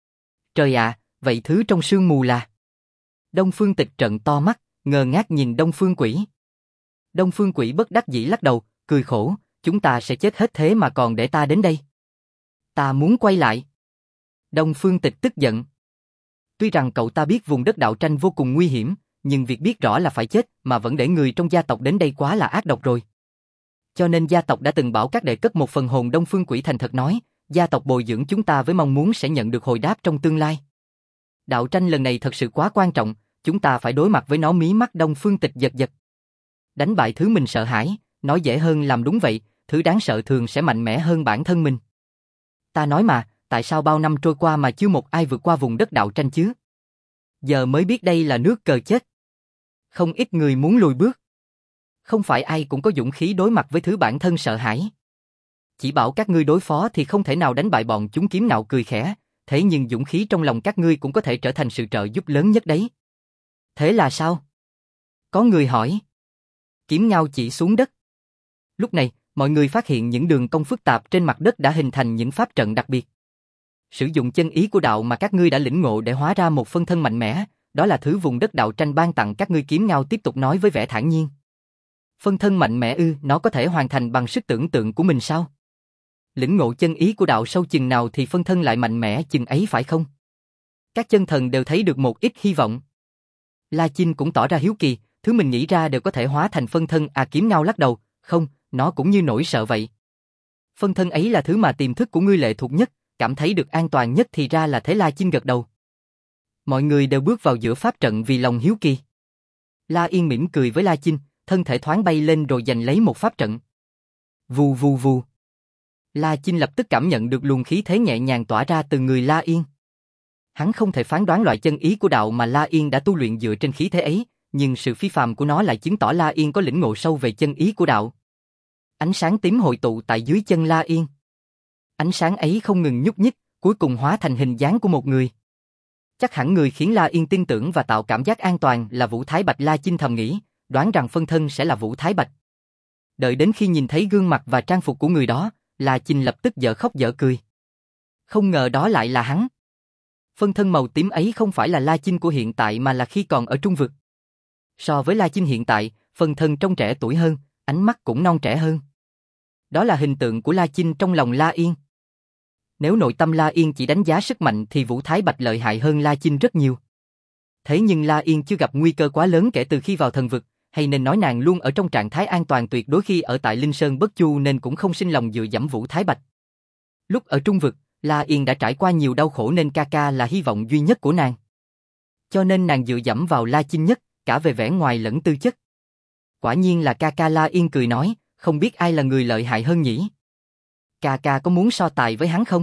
Trời ạ, vậy thứ trong sương mù là... Đông Phương Tịch trợn to mắt, ngơ ngác nhìn Đông Phương Quỷ. Đông Phương Quỷ bất đắc dĩ lắc đầu, cười khổ, chúng ta sẽ chết hết thế mà còn để ta đến đây. Ta muốn quay lại. Đông Phương Tịch tức giận. Tuy rằng cậu ta biết vùng đất đạo tranh vô cùng nguy hiểm, nhưng việc biết rõ là phải chết mà vẫn để người trong gia tộc đến đây quá là ác độc rồi. Cho nên gia tộc đã từng bảo các đệ cất một phần hồn. Đông Phương Quỷ thành thật nói, gia tộc bồi dưỡng chúng ta với mong muốn sẽ nhận được hồi đáp trong tương lai. Đạo tranh lần này thật sự quá quan trọng, chúng ta phải đối mặt với nó. Mí mắt Đông Phương Tịch giật giật. Đánh bại thứ mình sợ hãi, nói dễ hơn làm đúng vậy, thứ đáng sợ thường sẽ mạnh mẽ hơn bản thân mình. Ta nói mà, tại sao bao năm trôi qua mà chưa một ai vượt qua vùng đất đạo tranh chứ? Giờ mới biết đây là nước cờ chết. Không ít người muốn lùi bước. Không phải ai cũng có dũng khí đối mặt với thứ bản thân sợ hãi. Chỉ bảo các ngươi đối phó thì không thể nào đánh bại bọn chúng. Kiếm Ngạo cười khẽ, thế nhưng dũng khí trong lòng các ngươi cũng có thể trở thành sự trợ giúp lớn nhất đấy. Thế là sao? Có người hỏi. Kiếm Ngao chỉ xuống đất. Lúc này, mọi người phát hiện những đường cong phức tạp trên mặt đất đã hình thành những pháp trận đặc biệt. Sử dụng chân ý của đạo mà các ngươi đã lĩnh ngộ để hóa ra một phân thân mạnh mẽ, đó là thứ vùng đất đạo tranh ban tặng các ngươi. Kiếm Ngao tiếp tục nói với vẻ thản nhiên. Phân thân mạnh mẽ ư? Nó có thể hoàn thành bằng sức tưởng tượng của mình sao? Lĩnh ngộ chân ý của đạo sâu chừng nào thì phân thân lại mạnh mẽ chừng ấy phải không? Các chân thần đều thấy được một ít hy vọng. La Chinh cũng tỏ ra hiếu kỳ, thứ mình nghĩ ra đều có thể hóa thành phân thân. À, Kiếm Ngao lắc đầu, không, nó cũng như nỗi sợ vậy. Phân thân ấy là thứ mà tiềm thức của ngươi lệ thuộc nhất, cảm thấy được an toàn nhất. Thì ra là thế. La Chinh gật đầu. Mọi người đều bước vào giữa pháp trận vì lòng hiếu kỳ. La Yên mỉm cười với La Chinh, thân thể thoáng bay lên rồi giành lấy một pháp trận. Vù vù vù. La Chinh lập tức cảm nhận được luồng khí thế nhẹ nhàng tỏa ra từ người La Yên. Hắn không thể phán đoán loại chân ý của đạo mà La Yên đã tu luyện dựa trên khí thế ấy, nhưng sự phi phàm của nó lại chứng tỏ La Yên có lĩnh ngộ sâu về chân ý của đạo. Ánh sáng tím hội tụ tại dưới chân La Yên. Ánh sáng ấy không ngừng nhúc nhích, cuối cùng hóa thành hình dáng của một người. Chắc hẳn người khiến La Yên tin tưởng và tạo cảm giác an toàn là Vũ Thái Bạch. La Chinh thầm nghĩ, đoán rằng phân thân sẽ là Vũ Thái Bạch. Đợi đến khi nhìn thấy gương mặt và trang phục của người đó, La Chinh lập tức dở khóc dở cười. Không ngờ đó lại là hắn. Phân thân màu tím ấy không phải là La Chinh của hiện tại mà là khi còn ở Trung vực. So với La Chinh hiện tại, phân thân trông trẻ tuổi hơn, ánh mắt cũng non trẻ hơn. Đó là hình tượng của La Chinh trong lòng La Yên. Nếu nội tâm La Yên chỉ đánh giá sức mạnh thì Vũ Thái Bạch lợi hại hơn La Chinh rất nhiều. Thế nhưng La Yên chưa gặp nguy cơ quá lớn kể từ khi vào thần vực, hay nên nói nàng luôn ở trong trạng thái an toàn tuyệt đối khi ở tại Linh Sơn Bất Chu, nên cũng không sinh lòng dựa dẫm Vũ Thái Bạch. Lúc ở Trung vực, La Yên đã trải qua nhiều đau khổ nên ca ca là hy vọng duy nhất của nàng. Cho nên nàng dựa dẫm vào La Chinh nhất, cả về vẻ ngoài lẫn tư chất. Quả nhiên là ca ca. La Yên cười nói, không biết ai là người lợi hại hơn nhỉ? Ca ca có muốn so tài với hắn không?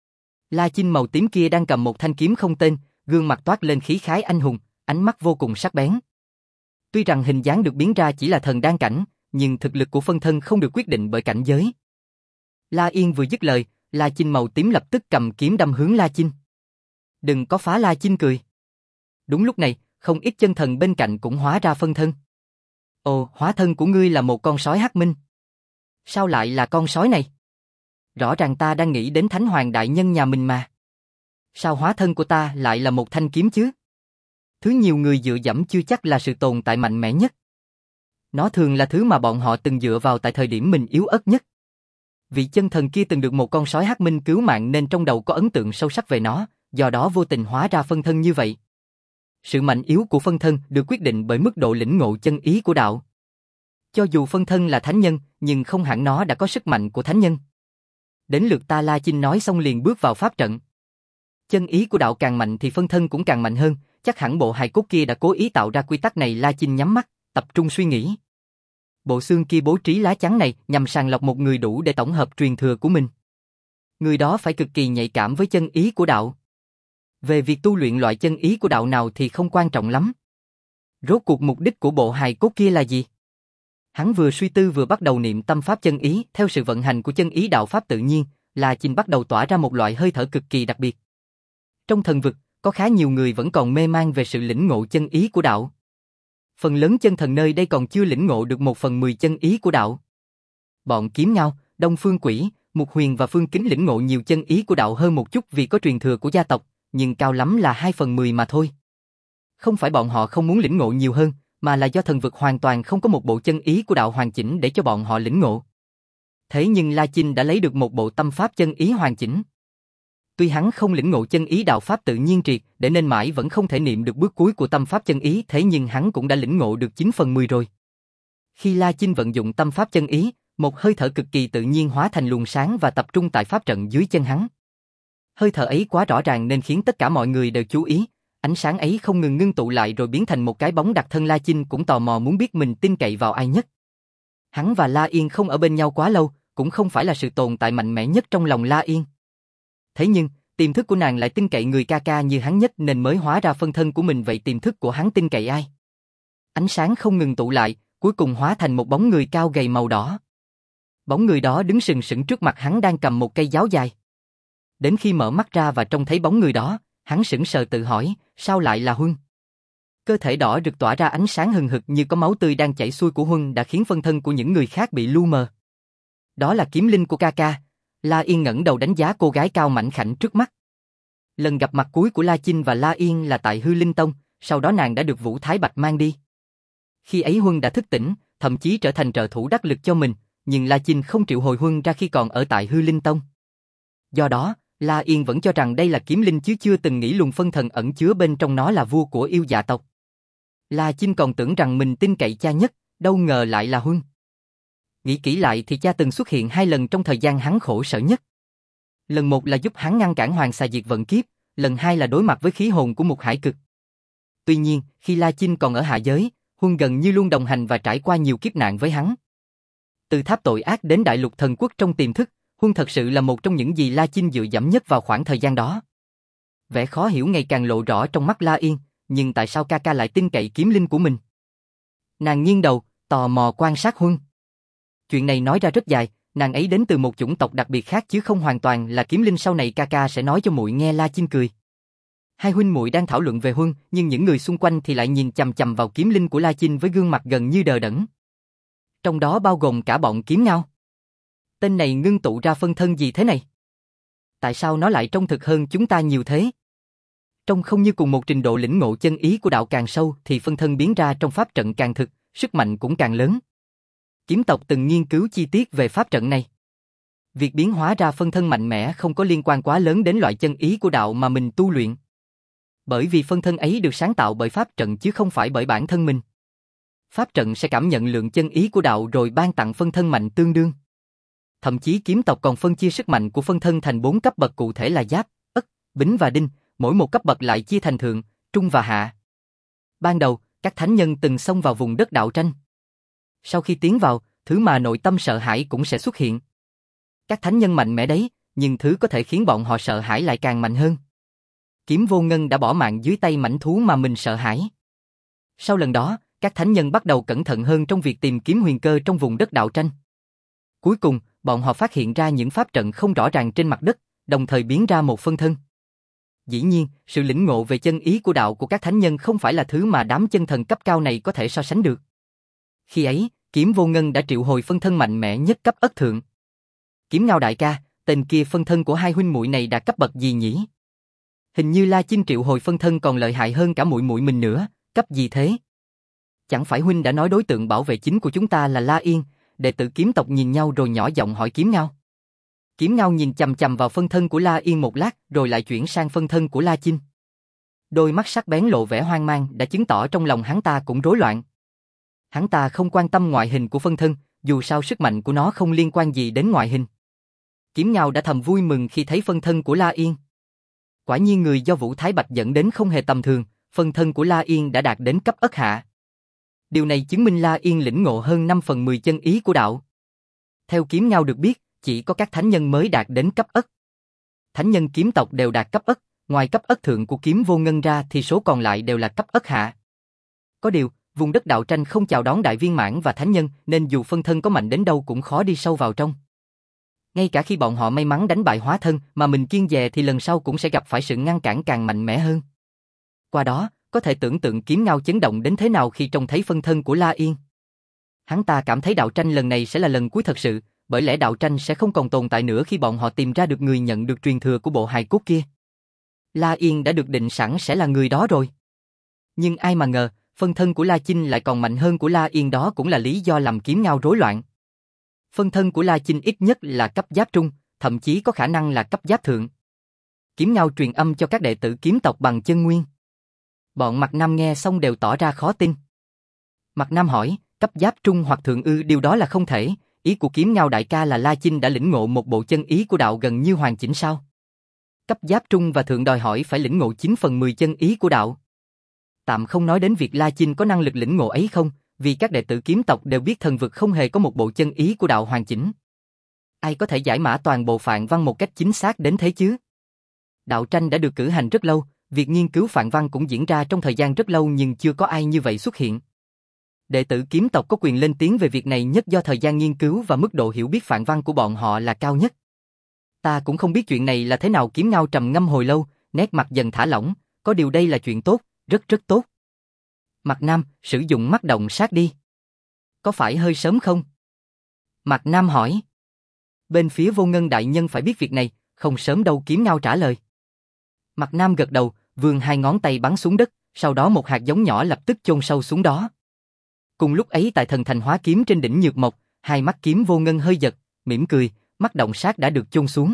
La Chinh màu tím kia đang cầm một thanh kiếm không tên, gương mặt toát lên khí khái anh hùng, ánh mắt vô cùng sắc bén. Tuy rằng hình dáng được biến ra chỉ là thần đan cảnh, nhưng thực lực của phân thân không được quyết định bởi cảnh giới. La Yên vừa dứt lời, La Chinh màu tím lập tức cầm kiếm đâm hướng La Chinh. Đừng có phá. La Chinh cười. Đúng lúc này, không ít chân thần bên cạnh cũng hóa ra phân thân. Ồ, hóa thân của ngươi là một con sói hắc minh. Sao lại là con sói này? Rõ ràng ta đang nghĩ đến Thánh Hoàng đại nhân nhà mình mà. Sao hóa thân của ta lại là một thanh kiếm chứ? Thứ nhiều người dựa dẫm chưa chắc là sự tồn tại mạnh mẽ nhất. Nó thường là thứ mà bọn họ từng dựa vào tại thời điểm mình yếu ớt nhất. Vị chân thần kia từng được một con sói hắc minh cứu mạng nên trong đầu có ấn tượng sâu sắc về nó, do đó vô tình hóa ra phân thân như vậy. Sự mạnh yếu của phân thân được quyết định bởi mức độ lĩnh ngộ chân ý của đạo. Cho dù phân thân là thánh nhân, nhưng không hẳn nó đã có sức mạnh của thánh nhân. Đến lượt ta. La Chinh nói xong liền bước vào pháp trận. Chân ý của đạo càng mạnh thì phân thân cũng càng mạnh hơn, chắc hẳn bộ hài cốt kia đã cố ý tạo ra quy tắc này. La Chinh nhắm mắt, tập trung suy nghĩ. Bộ xương kia bố trí lá chắn này nhằm sàng lọc một người đủ để tổng hợp truyền thừa của mình. Người đó phải cực kỳ nhạy cảm với chân ý của đạo. Về việc tu luyện loại chân ý của đạo nào thì không quan trọng lắm. Rốt cuộc mục đích của bộ hài cốt kia là gì? Hắn vừa suy tư vừa bắt đầu niệm tâm pháp chân ý, theo sự vận hành của chân ý đạo pháp tự nhiên, La Chinh bắt đầu tỏa ra một loại hơi thở cực kỳ đặc biệt. Trong thần vực, có khá nhiều người vẫn còn mê man về sự lĩnh ngộ chân ý của đạo. Phần lớn chân thần nơi đây còn chưa lĩnh ngộ được một phần mười chân ý của đạo. Bọn Kiếm Ngao, Đông Phương Quỷ, Mục Huyền và Phương Kính lĩnh ngộ nhiều chân ý của đạo hơn một chút vì có truyền thừa của gia tộc, nhưng cao lắm là hai phần mười mà thôi. Không phải bọn họ không muốn lĩnh ngộ nhiều hơn, mà là do thần vực hoàn toàn không có một bộ chân ý của đạo hoàn chỉnh để cho bọn họ lĩnh ngộ. Thế nhưng La Chinh đã lấy được một bộ tâm pháp chân ý hoàn chỉnh. Tuy hắn không lĩnh ngộ chân ý đạo pháp tự nhiên triệt, để nên mãi vẫn không thể niệm được bước cuối của tâm pháp chân ý, thế nhưng hắn cũng đã lĩnh ngộ được chín phần mười rồi. Khi La Chinh vận dụng tâm pháp chân ý, một hơi thở cực kỳ tự nhiên hóa thành luồng sáng và tập trung tại pháp trận dưới chân hắn. Hơi thở ấy quá rõ ràng nên khiến tất cả mọi người đều chú ý, ánh sáng ấy không ngừng ngưng tụ lại rồi biến thành một cái bóng đặc thân. La Chinh cũng tò mò muốn biết mình tin cậy vào ai nhất. Hắn và La Yên không ở bên nhau quá lâu, cũng không phải là sự tồn tại mạnh mẽ nhất trong lòng La Yên. Thế nhưng, tiềm thức của nàng lại tin cậy người ca ca như hắn nhất nên mới hóa ra phân thân của mình. Vậy tiềm thức của hắn tin cậy ai? Ánh sáng không ngừng tụ lại, cuối cùng hóa thành một bóng người cao gầy màu đỏ. Bóng người đó đứng sừng sững trước mặt hắn đang cầm một cây giáo dài. Đến khi mở mắt ra và trông thấy bóng người đó, hắn sững sờ tự hỏi, sao lại là Huân? Cơ thể đỏ rực tỏa ra ánh sáng hừng hực như có máu tươi đang chảy xuôi của Huân đã khiến phân thân của những người khác bị lu mờ. Đó là kiếm linh của ca ca. La Yên ngẩng đầu đánh giá cô gái cao mảnh khảnh trước mắt. Lần gặp mặt cuối của La Chinh và La Yên là tại Hư Linh Tông, sau đó nàng đã được Vũ Thái Bạch mang đi. Khi ấy Huân đã thức tỉnh, thậm chí trở thành trợ thủ đắc lực cho mình, nhưng La Chinh không triệu hồi Huân ra khi còn ở tại Hư Linh Tông. Do đó, La Yên vẫn cho rằng đây là kiếm linh chứ chưa từng nghĩ luồng phân thần ẩn chứa bên trong nó là vua của yêu dạ tộc. La Chinh còn tưởng rằng mình tin cậy cha nhất, đâu ngờ lại là Huân. Nghĩ kỹ lại thì cha từng xuất hiện hai lần trong thời gian hắn khổ sở nhất. Lần một là giúp hắn ngăn cản Hoàng Xà diệt vận kiếp, lần hai là đối mặt với khí hồn của một hải cực. Tuy nhiên, khi La Chinh còn ở hạ giới, Huân gần như luôn đồng hành và trải qua nhiều kiếp nạn với hắn. Từ tháp tội ác đến đại lục thần quốc trong tiềm thức, Huân thật sự là một trong những gì La Chinh dựa dẫm nhất vào khoảng thời gian đó. Vẻ khó hiểu ngày càng lộ rõ trong mắt La Yên, nhưng tại sao ca ca lại tin cậy kiếm linh của mình? Nàng nghiêng đầu, tò mò quan sát Huân. Chuyện này nói ra rất dài, nàng ấy đến từ một chủng tộc đặc biệt khác chứ không hoàn toàn là kiếm linh, sau này ca ca sẽ nói cho muội nghe. La Chinh cười. Hai huynh muội đang thảo luận về Huân, nhưng những người xung quanh thì lại nhìn chằm chằm vào kiếm linh của La Chinh với gương mặt gần như đờ đẫn. Trong đó bao gồm cả bọn Kiếm Ngao. Tên này ngưng tụ ra phân thân gì thế này? Tại sao nó lại trông thực hơn chúng ta nhiều thế? Trông không như cùng một trình độ lĩnh ngộ chân ý của đạo càng sâu thì phân thân biến ra trong pháp trận càng thực, sức mạnh cũng càng lớn. Kiếm tộc từng nghiên cứu chi tiết về pháp trận này. Việc biến hóa ra phân thân mạnh mẽ không có liên quan quá lớn đến loại chân ý của đạo mà mình tu luyện. Bởi vì phân thân ấy được sáng tạo bởi pháp trận chứ không phải bởi bản thân mình. Pháp trận sẽ cảm nhận lượng chân ý của đạo rồi ban tặng phân thân mạnh tương đương. Thậm chí kiếm tộc còn phân chia sức mạnh của phân thân thành bốn cấp bậc cụ thể là giáp, ất, bính và đinh, mỗi một cấp bậc lại chia thành thượng, trung và hạ. Ban đầu, các thánh nhân từng xông vào vùng đất đạo tranh. Sau khi tiến vào, thứ mà nội tâm sợ hãi cũng sẽ xuất hiện. Các thánh nhân mạnh mẽ đấy, nhưng thứ có thể khiến bọn họ sợ hãi lại càng mạnh hơn. Kiếm Vô Ngân đã bỏ mạng dưới tay mãnh thú mà mình sợ hãi. Sau lần đó, các thánh nhân bắt đầu cẩn thận hơn trong việc tìm kiếm huyền cơ trong vùng đất đạo tranh. Cuối cùng, bọn họ phát hiện ra những pháp trận không rõ ràng trên mặt đất, đồng thời biến ra một phân thân. Dĩ nhiên, sự lĩnh ngộ về chân ý của đạo của các thánh nhân không phải là thứ mà đám chân thần cấp cao này có thể so sánh được. Khi ấy, Kiếm Vô Ngân đã triệu hồi phân thân mạnh mẽ nhất cấp ất thượng. Kiếm Ngao đại ca, tên kia phân thân của hai huynh muội này đạt cấp bậc gì nhỉ? Hình như La Chinh triệu hồi phân thân còn lợi hại hơn cả muội muội mình nữa, cấp gì thế? Chẳng phải huynh đã nói đối tượng bảo vệ chính của chúng ta là La Yên? Đệ tử kiếm tộc nhìn nhau rồi nhỏ giọng hỏi Kiếm Ngao. Kiếm Ngao nhìn chằm chằm vào phân thân của La Yên một lát rồi lại chuyển sang phân thân của La Chinh. Đôi mắt sắc bén lộ vẻ hoang mang đã chứng tỏ trong lòng hắn ta cũng rối loạn. Hắn ta không quan tâm ngoại hình của phân thân, dù sao sức mạnh của nó không liên quan gì đến ngoại hình. Kiếm Ngao đã thầm vui mừng khi thấy phân thân của La Yên. Quả nhiên người do Vũ Thái Bạch dẫn đến không hề tầm thường, phân thân của La Yên đã đạt đến cấp ất hạ. Điều này chứng minh La Yên lĩnh ngộ hơn năm phần mười chân ý của đạo. Theo Kiếm Ngao được biết, chỉ có các thánh nhân mới đạt đến cấp ất. Thánh nhân kiếm tộc đều đạt cấp ất, ngoài cấp ất thượng của Kiếm Vô Ngân ra thì số còn lại đều là cấp ất hạ. Có điều, vùng đất đạo tranh không chào đón đại viên mãn và thánh nhân nên dù phân thân có mạnh đến đâu cũng khó đi sâu vào trong. Ngay cả khi bọn họ may mắn đánh bại hóa thân mà mình kiêng dè thì lần sau cũng sẽ gặp phải sự ngăn cản càng mạnh mẽ hơn. Qua đó, có thể tưởng tượng kiếm ngao chấn động đến thế nào khi trông thấy phân thân của La Yên. Hắn ta cảm thấy đạo tranh lần này sẽ là lần cuối thật sự, bởi lẽ đạo tranh sẽ không còn tồn tại nữa khi bọn họ tìm ra được người nhận được truyền thừa của bộ hài cốt kia. La Yên đã được định sẵn sẽ là người đó rồi. Nhưng ai mà ngờ, phân thân của La Chinh lại còn mạnh hơn của La Yên, đó cũng là lý do làm kiếm ngao rối loạn. Phân thân của La Chinh ít nhất là cấp giáp trung, thậm chí có khả năng là cấp giáp thượng. Kiếm ngao truyền âm cho các đệ tử kiếm tộc bằng chân nguyên. Bọn Mạc Nam nghe xong đều tỏ ra khó tin. Mạc Nam hỏi, cấp giáp trung hoặc thượng ư? Điều đó là không thể, ý của kiếm ngao đại ca là La Chinh đã lĩnh ngộ một bộ chân ý của đạo gần như hoàn chỉnh sao? Cấp giáp trung và thượng đòi hỏi phải lĩnh ngộ chín phần mười chân ý của đạo. Tạm không nói đến việc La Chinh có năng lực lĩnh ngộ ấy không, vì các đệ tử kiếm tộc đều biết thần vực không hề có một bộ chân ý của đạo hoàn chỉnh. Ai có thể giải mã toàn bộ phạn văn một cách chính xác đến thế chứ? Đạo tranh đã được cử hành rất lâu, việc nghiên cứu phạn văn cũng diễn ra trong thời gian rất lâu nhưng chưa có ai như vậy xuất hiện. Đệ tử kiếm tộc có quyền lên tiếng về việc này nhất do thời gian nghiên cứu và mức độ hiểu biết phạn văn của bọn họ là cao nhất. Ta cũng không biết chuyện này là thế nào. Kiếm ngao trầm ngâm hồi lâu, nét mặt dần thả lỏng, có điều đây là chuyện tốt, rất rất tốt. Mạc Nam, sử dụng mắt động sát đi. Có phải hơi sớm không? Mạc Nam hỏi. Bên phía Vô Ngân đại nhân phải biết việc này, không sớm đâu, kiếm ngao trả lời. Mạc Nam gật đầu, vươn hai ngón tay bắn xuống đất, sau đó một hạt giống nhỏ lập tức chôn sâu xuống đó. Cùng lúc ấy tại thần thành hóa kiếm trên đỉnh nhược mộc, hai mắt kiếm Vô Ngân hơi giật, mỉm cười, mắt động sát đã được chôn xuống.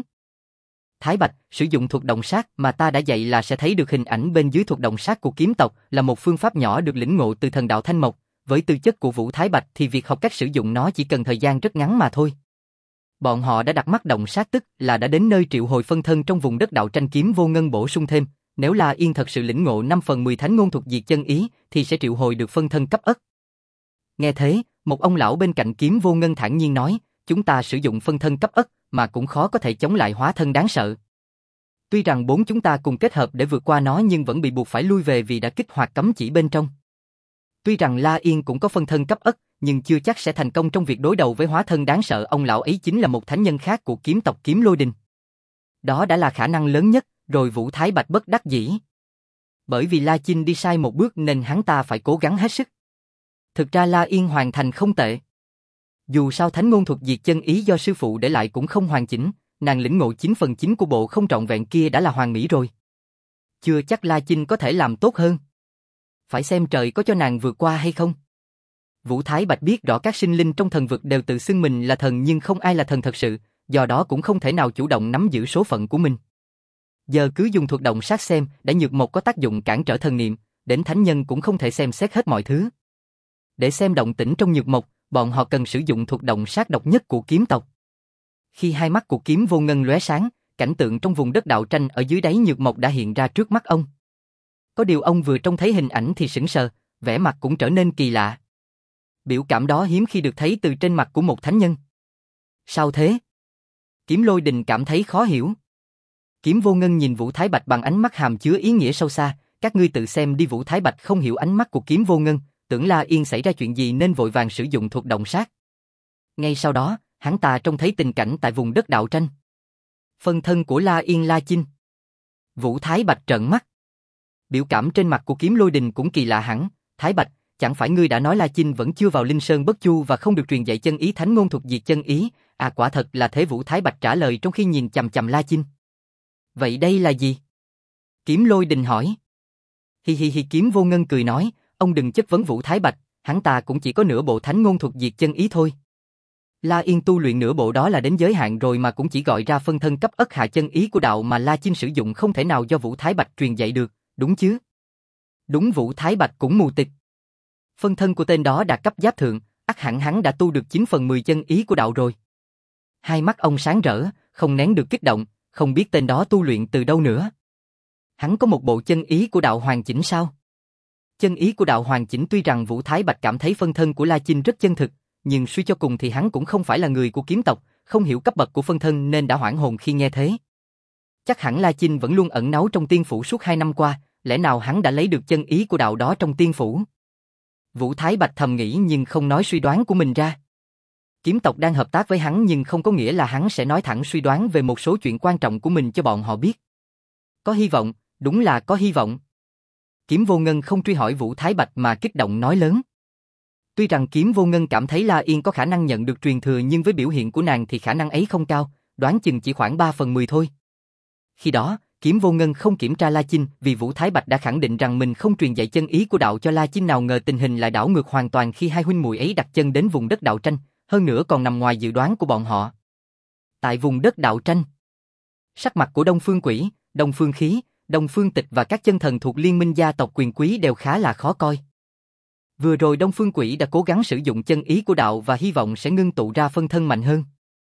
Thái Bạch, sử dụng thuật động sát mà ta đã dạy là sẽ thấy được hình ảnh bên dưới thuật động sát của kiếm tộc, là một phương pháp nhỏ được lĩnh ngộ từ thần đạo Thanh Mộc. Với tư chất của Vũ Thái Bạch thì việc học cách sử dụng nó chỉ cần thời gian rất ngắn mà thôi. Bọn họ đã đặt mắt động sát tức là đã đến nơi triệu hồi phân thân trong vùng đất đạo tranh. Kiếm Vô Ngân bổ sung thêm, nếu La Yên thật sự lĩnh ngộ năm phần mười thánh ngôn thuật diệt chân ý thì sẽ triệu hồi được phân thân cấp ất. Nghe thế, một ông lão bên cạnh Kiếm Vô Ngân thản nhiên nói, chúng ta sử dụng phân thân cấp ất mà cũng khó có thể chống lại hóa thân đáng sợ. Tuy rằng bốn chúng ta cùng kết hợp để vượt qua nó nhưng vẫn bị buộc phải lui về vì đã kích hoạt cấm chỉ bên trong. Tuy rằng La Yên cũng có phân thân cấp ất, nhưng chưa chắc sẽ thành công trong việc đối đầu với hóa thân đáng sợ. Ông lão ấy chính là một thánh nhân khác của kiếm tộc Kiếm Lôi Đình. Đó đã là khả năng lớn nhất, rồi Vũ Thái Bạch bất đắc dĩ. Bởi vì La Chinh đi sai một bước nên hắn ta phải cố gắng hết sức. Thực ra La Yên hoàn thành không tệ. Dù sao thánh ngôn thuật diệt chân ý do sư phụ để lại cũng không hoàn chỉnh, nàng lĩnh ngộ chín phần chín của bộ không trọn vẹn kia đã là hoàn mỹ rồi. Chưa chắc La Chinh có thể làm tốt hơn. Phải xem trời có cho nàng vượt qua hay không. Vũ Thái Bạch biết rõ các sinh linh trong thần vực đều tự xưng mình là thần nhưng không ai là thần thật sự, do đó cũng không thể nào chủ động nắm giữ số phận của mình. Giờ cứ dùng thuật động sát xem, đã nhược một có tác dụng cản trở thần niệm, đến thánh nhân cũng không thể xem xét hết mọi thứ. Để xem động tĩnh trong nhược mộc, bọn họ cần sử dụng thuật động sát độc nhất của kiếm tộc. Khi hai mắt của Kiếm Vô Ngân lóe sáng, cảnh tượng trong vùng đất đạo tranh ở dưới đáy nhược mộc đã hiện ra trước mắt ông. Có điều ông vừa trông thấy hình ảnh thì sững sờ, vẻ mặt cũng trở nên kỳ lạ. Biểu cảm đó hiếm khi được thấy từ trên mặt của một thánh nhân. Sao thế? Kiếm Lôi Đình cảm thấy khó hiểu. Kiếm Vô Ngân nhìn Vũ Thái Bạch bằng ánh mắt hàm chứa ý nghĩa sâu xa, các ngươi tự xem đi. Vũ Thái Bạch không hiểu ánh mắt của Kiếm Vô Ngân, tưởng La Yên xảy ra chuyện gì nên vội vàng sử dụng thuật động sát. Ngay sau đó, hắn ta trông thấy tình cảnh tại vùng đất đạo tranh. Phân thân của La Yên La Chinh. Vũ Thái Bạch trợn mắt. Biểu cảm trên mặt của Kiếm Lôi Đình cũng kỳ lạ hẳn. Thái Bạch, chẳng phải ngươi đã nói La Chinh vẫn chưa vào Linh Sơn Bất Chu và không được truyền dạy chân ý thánh ngôn thuật diệt chân ý? À, quả thật là thế. Vũ Thái Bạch trả lời trong khi nhìn chằm chằm La Chinh. Vậy đây là gì? Kiếm Lôi Đình hỏi. Hi hi hi. Kiếm Vô Ngân cười nói, ông đừng chất vấn Vũ Thái Bạch, hắn ta cũng chỉ có nửa bộ thánh ngôn thuật diệt chân ý thôi. La Yên tu luyện nửa bộ đó là đến giới hạn rồi mà cũng chỉ gọi ra phân thân cấp ất hạ chân ý của đạo mà La Chinh sử dụng không thể nào do Vũ Thái Bạch truyền dạy được, đúng chứ? Đúng. Vũ Thái Bạch cũng mù tịt. Phân thân của tên đó đạt cấp giáp thượng, ắt hẳn hắn đã tu được chín phần mười chân ý của đạo rồi. Hai mắt ông sáng rỡ, không nén được kích động, không biết tên đó tu luyện từ đâu nữa. Hắn có một bộ chân ý của đạo hoàn chỉnh sao? Chân ý của đạo hoàn chỉnh. Tuy rằng Vũ Thái Bạch cảm thấy phân thân của La Chinh rất chân thực, nhưng suy cho cùng thì hắn cũng không phải là người của kiếm tộc, không hiểu cấp bậc của phân thân nên đã hoảng hồn khi nghe thế. Chắc hẳn La Chinh vẫn luôn ẩn náu trong tiên phủ suốt hai năm qua, lẽ nào hắn đã lấy được chân ý của đạo đó trong tiên phủ? Vũ Thái Bạch thầm nghĩ nhưng không nói suy đoán của mình ra. Kiếm tộc đang hợp tác với hắn nhưng không có nghĩa là hắn sẽ nói thẳng suy đoán về một số chuyện quan trọng của mình cho bọn họ biết. Có hy vọng, đúng là có hy vọng. Kiếm Vô Ngân không truy hỏi Vũ Thái Bạch mà kích động nói lớn. Tuy rằng Kiếm Vô Ngân cảm thấy La Yên có khả năng nhận được truyền thừa nhưng với biểu hiện của nàng thì khả năng ấy không cao, đoán chừng chỉ khoảng ba phần mười thôi. Khi đó, Kiếm Vô Ngân không kiểm tra La Chinh vì Vũ Thái Bạch đã khẳng định rằng mình không truyền dạy chân ý của đạo cho La Chinh, nào ngờ tình hình lại đảo ngược hoàn toàn khi hai huynh muội ấy đặt chân đến vùng đất đạo tranh, hơn nữa còn nằm ngoài dự đoán của bọn họ. Tại vùng đất đạo tranh, sắc mặt của Đông Phương Quỷ, Đông Phương Khí, Đông Phương Tịch và các chân thần thuộc liên minh gia tộc quyền quý đều khá là khó coi. Vừa rồi Đông Phương Quỷ đã cố gắng sử dụng chân ý của đạo và hy vọng sẽ ngưng tụ ra phân thân mạnh hơn.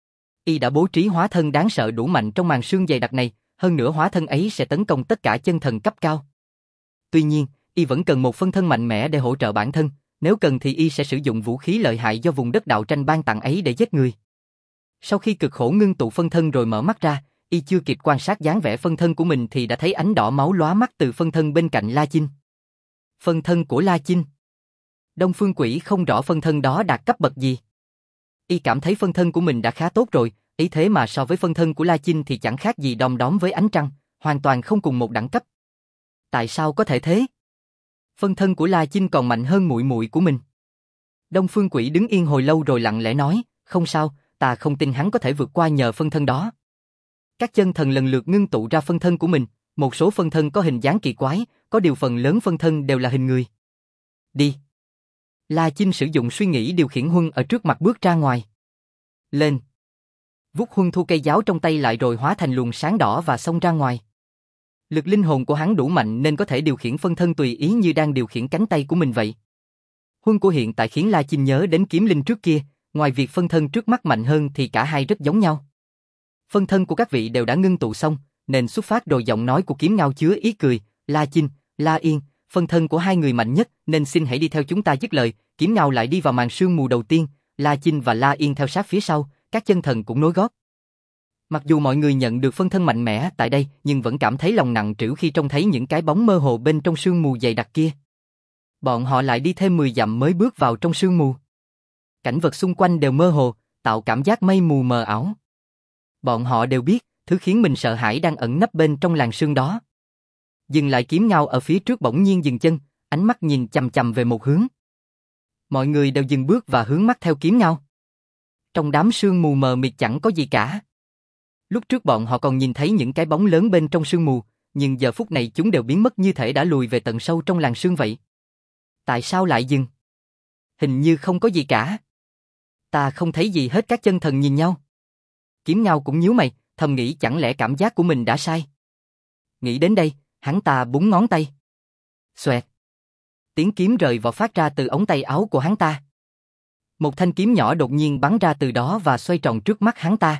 Y đã bố trí hóa thân đáng sợ đủ mạnh trong màn sương dày đặc này, hơn nữa hóa thân ấy sẽ tấn công tất cả chân thần cấp cao. Tuy nhiên, Y vẫn cần một phân thân mạnh mẽ để hỗ trợ bản thân, nếu cần thì Y sẽ sử dụng vũ khí lợi hại do vùng đất đạo tranh ban tặng ấy để giết người. Sau khi cực khổ ngưng tụ phân thân rồi mở mắt ra, Y chưa kịp quan sát dáng vẻ phân thân của mình thì đã thấy ánh đỏ máu lóa mắt từ phân thân bên cạnh La Chinh. Phân thân của La Chinh. Đông Phương Quỷ không rõ phân thân đó đạt cấp bậc gì. Y cảm thấy phân thân của mình đã khá tốt rồi, ý thế mà so với phân thân của La Chinh thì chẳng khác gì đom đóm với ánh trăng, hoàn toàn không cùng một đẳng cấp. Tại sao có thể thế? Phân thân của La Chinh còn mạnh hơn muội muội của mình. Đông Phương Quỷ đứng yên hồi lâu rồi lặng lẽ nói, không sao, ta không tin hắn có thể vượt qua nhờ phân thân đó. Các chân thần lần lượt ngưng tụ ra phân thân của mình, một số phân thân có hình dáng kỳ quái, có điều phần lớn phân thân đều là hình người. Đi. La Chinh sử dụng suy nghĩ điều khiển Huân ở trước mặt bước ra ngoài. Lên. Vút Huân thu cây giáo trong tay lại rồi hóa thành luồng sáng đỏ và xông ra ngoài. Lực linh hồn của hắn đủ mạnh nên có thể điều khiển phân thân tùy ý như đang điều khiển cánh tay của mình vậy. Huân của hiện tại khiến La Chinh nhớ đến kiếm linh trước kia, ngoài việc phân thân trước mắt mạnh hơn thì cả hai rất giống nhau. Phân thân của các vị đều đã ngưng tụ xong, nên xuất phát rồi giọng nói của Kiếm Ngao chứa ý cười, La Chinh, La Yên, phân thân của hai người mạnh nhất nên xin hãy đi theo chúng ta. Dứt lời, Kiếm Ngao lại đi vào màn sương mù đầu tiên, La Chinh và La Yên theo sát phía sau, các chân thần cũng nối gót. Mặc dù mọi người nhận được phân thân mạnh mẽ tại đây nhưng vẫn cảm thấy lòng nặng trĩu khi trông thấy những cái bóng mơ hồ bên trong sương mù dày đặc kia. Bọn họ lại đi thêm mười dặm mới bước vào trong sương mù. Cảnh vật xung quanh đều mơ hồ, tạo cảm giác mây mù mờ ảo. Bọn họ đều biết, thứ khiến mình sợ hãi đang ẩn nấp bên trong làn sương đó. Dừng lại, Kiếm Ngao ở phía trước bỗng nhiên dừng chân, ánh mắt nhìn chằm chằm về một hướng. Mọi người đều dừng bước và hướng mắt theo Kiếm Ngao. Trong đám sương mù mờ mịt chẳng có gì cả. Lúc trước bọn họ còn nhìn thấy những cái bóng lớn bên trong sương mù, nhưng giờ phút này chúng đều biến mất như thể đã lùi về tận sâu trong làn sương vậy. Tại sao lại dừng? Hình như không có gì cả. Ta không thấy gì hết. Các chân thần nhìn nhau. Kiếm Ngao cũng nhíu mày, thầm nghĩ chẳng lẽ cảm giác của mình đã sai. Nghĩ đến đây, hắn ta búng ngón tay. Xoẹt. Tiếng kiếm rời vỏ phát ra từ ống tay áo của hắn ta. Một thanh kiếm nhỏ đột nhiên bắn ra từ đó và xoay tròn trước mắt hắn ta.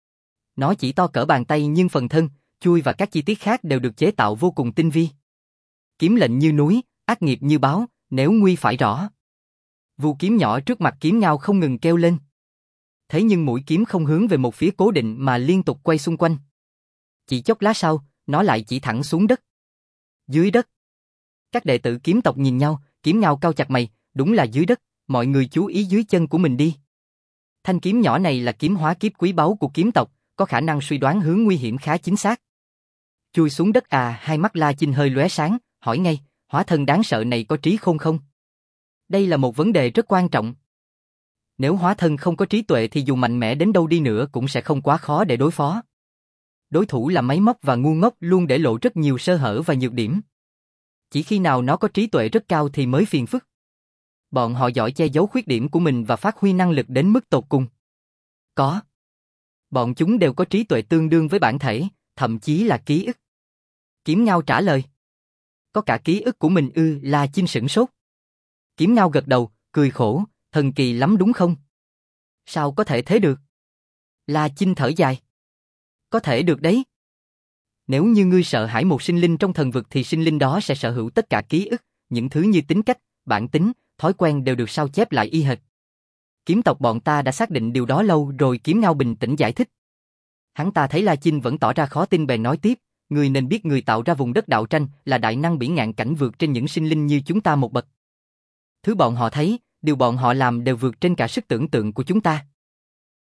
Nó chỉ to cỡ bàn tay nhưng phần thân, chuôi và các chi tiết khác đều được chế tạo vô cùng tinh vi. Kiếm lệnh như núi, ác nghiệp như báo, nếu nguy phải rõ. Vù kiếm nhỏ trước mặt Kiếm Ngao không ngừng kêu lên. Thế nhưng mũi kiếm không hướng về một phía cố định mà liên tục quay xung quanh. Chỉ chốc lát sau, nó lại chỉ thẳng xuống đất. Dưới đất. Các đệ tử kiếm tộc nhìn nhau, Kiếm Ngao cau chặt mày, đúng là dưới đất, mọi người chú ý dưới chân của mình đi. Thanh kiếm nhỏ này là kiếm hóa kiếp quý báu của kiếm tộc, có khả năng suy đoán hướng nguy hiểm khá chính xác. Chui xuống đất à? Hai mắt La Chinh hơi lóe sáng, hỏi ngay, hóa thân đáng sợ này có trí khôn không? Đây là một vấn đề rất quan trọng. Nếu hóa thân không có trí tuệ thì dù mạnh mẽ đến đâu đi nữa cũng sẽ không quá khó để đối phó. Đối thủ là máy móc và ngu ngốc luôn để lộ rất nhiều sơ hở và nhược điểm. Chỉ khi nào nó có trí tuệ rất cao thì mới phiền phức. Bọn họ giỏi che giấu khuyết điểm của mình và phát huy năng lực đến mức tột cùng. Có. Bọn chúng đều có trí tuệ tương đương với bản thể, thậm chí là ký ức. Kiếm Ngao trả lời. Có cả ký ức của mình ư? La Chinh sửng sốt. Kiếm Ngao gật đầu, cười khổ, thần kỳ lắm đúng không? Sao có thể thế được? La Chinh thở dài. Có thể được đấy. Nếu như ngươi sợ hãi một sinh linh trong thần vực thì sinh linh đó sẽ sở hữu tất cả ký ức, những thứ như tính cách, bản tính, thói quen đều được sao chép lại y hệt. Kiếm tộc bọn ta đã xác định điều đó lâu rồi. Kiếm Ngao bình tĩnh giải thích. Hắn ta thấy La Chinh vẫn tỏ ra khó tin bèn nói tiếp, ngươi nên biết người tạo ra vùng đất đạo tranh là đại năng bỉ ngạn cảnh vượt trên những sinh linh như chúng ta một bậc. Thứ bọn họ thấy, điều bọn họ làm đều vượt trên cả sức tưởng tượng của chúng ta.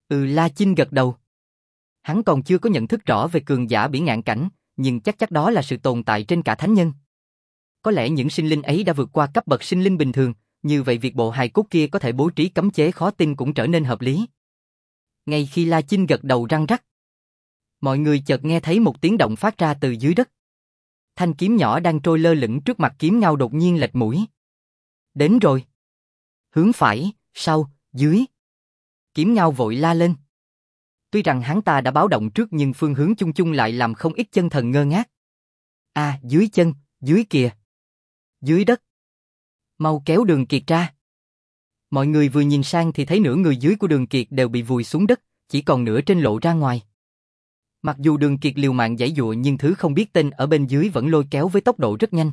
Ừ, La Chinh gật đầu. Hắn còn chưa có nhận thức rõ về cường giả bỉ ngạn cảnh, nhưng chắc chắc đó là sự tồn tại trên cả thánh nhân. Có lẽ những sinh linh ấy đã vượt qua cấp bậc sinh linh bình thường, như vậy việc bộ hài cốt kia có thể bố trí cấm chế khó tin cũng trở nên hợp lý. Ngay khi La Chinh gật đầu răng rắc, mọi người chợt nghe thấy một tiếng động phát ra từ dưới đất. Thanh kiếm nhỏ đang trôi lơ lửng trước mặt kiếm ngao đột nhiên lệch mũi. Đến rồi. Hướng phải, sau, dưới. Kiếm ngao vội la lên. Tuy rằng hắn ta đã báo động trước nhưng phương hướng chung chung lại làm không ít chân thần ngơ ngác. À, dưới chân, dưới kìa. Dưới đất. Mau kéo Đường Kiệt ra. Mọi người vừa nhìn sang thì thấy nửa người dưới của Đường Kiệt đều bị vùi xuống đất, chỉ còn nửa trên lộ ra ngoài. Mặc dù Đường Kiệt liều mạng giãy giụa nhưng thứ không biết tên ở bên dưới vẫn lôi kéo với tốc độ rất nhanh.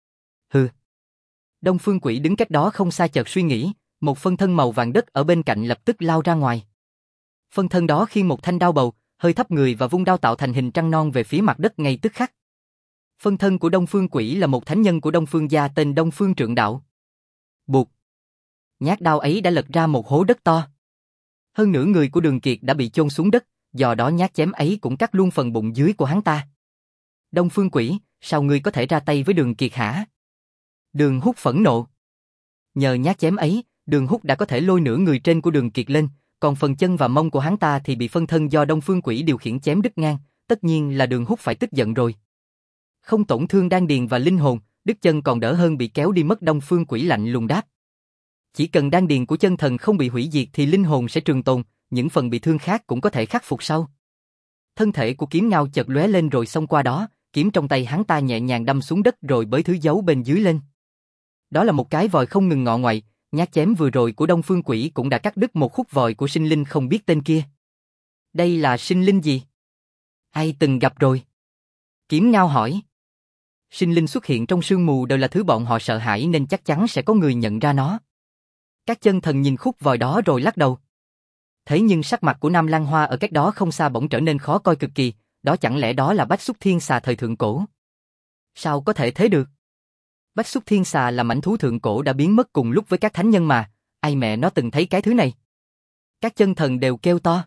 Hừ. Đông Phương Quỷ đứng cách đó không xa chợt suy nghĩ, một phân thân màu vàng đất ở bên cạnh lập tức lao ra ngoài. Phân thân đó khiêng một thanh đao bầu, hơi thấp người và vung đao tạo thành hình trăng non về phía mặt đất ngay tức khắc. Phân thân của Đông Phương Quỷ là một thánh nhân của Đông Phương gia tên Đông Phương Trượng Đạo. Buộc. Nhát đao ấy đã lật ra một hố đất to. Hơn nửa người của Đường Kiệt đã bị chôn xuống đất, do đó nhát chém ấy cũng cắt luôn phần bụng dưới của hắn ta. Đông Phương Quỷ, sao ngươi có thể ra tay với Đường Kiệt hả? Đường Húc phẫn nộ. Nhờ nhát chém ấy, Đường Húc đã có thể lôi nửa người trên của Đường Kiệt lên, còn phần chân và mông của hắn ta thì bị phân thân do Đông Phương Quỷ điều khiển chém đứt ngang, tất nhiên là Đường Húc phải tức giận rồi. Không tổn thương đan điền và linh hồn, đứt chân còn đỡ hơn bị kéo đi mất. Đông Phương Quỷ lạnh lùng đáp. Chỉ cần đan điền của chân thần không bị hủy diệt thì linh hồn sẽ trường tồn, những phần bị thương khác cũng có thể khắc phục sau. Thân thể của kiếm ngao chợt lóe lên rồi xông qua đó, kiếm trong tay hắn ta nhẹ nhàng đâm xuống đất rồi bới thứ giấu bên dưới lên. Đó là một cái vòi không ngừng ngọ ngoại, nhát chém vừa rồi của Đông Phương Quỷ cũng đã cắt đứt một khúc vòi của sinh linh không biết tên kia. Đây là sinh linh gì? Ai từng gặp rồi? Kiếm ngao hỏi. Sinh linh xuất hiện trong sương mù đều là thứ bọn họ sợ hãi nên chắc chắn sẽ có người nhận ra nó. Các chân thần nhìn khúc vòi đó rồi lắc đầu. Thế nhưng sắc mặt của Nam Lan Hoa ở cách đó không xa bỗng trở nên khó coi cực kỳ, đó chẳng lẽ đó là Bách Xúc Thiên Xà thời thượng cổ? Sao có thể thế được? Bách Xúc Thiên Xà là mãnh thú thượng cổ đã biến mất cùng lúc với các thánh nhân mà, ai mẹ nó từng thấy cái thứ này? Các chân thần đều kêu to.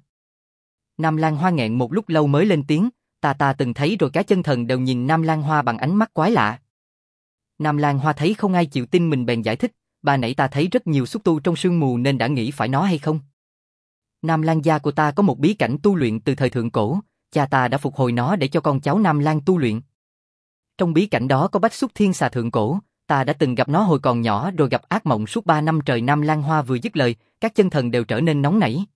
Nam Lan Hoa nghẹn một lúc lâu mới lên tiếng, ta ta từng thấy rồi. Các chân thần đều nhìn Nam Lan Hoa bằng ánh mắt quái lạ. Nam Lan Hoa thấy không ai chịu tin mình bèn giải thích, bà nãy ta thấy rất nhiều xúc tu trong sương mù nên đã nghĩ phải nói hay không. Nam Lan gia của ta có một bí cảnh tu luyện từ thời thượng cổ, cha ta đã phục hồi nó để cho con cháu Nam Lan tu luyện. Trong bí cảnh đó có Bách Xúc Thiên Xà thượng cổ, ta đã từng gặp nó hồi còn nhỏ rồi gặp ác mộng suốt ba năm trời. Nam Lan Hoa vừa dứt lời, các chân thần đều trở nên nóng nảy.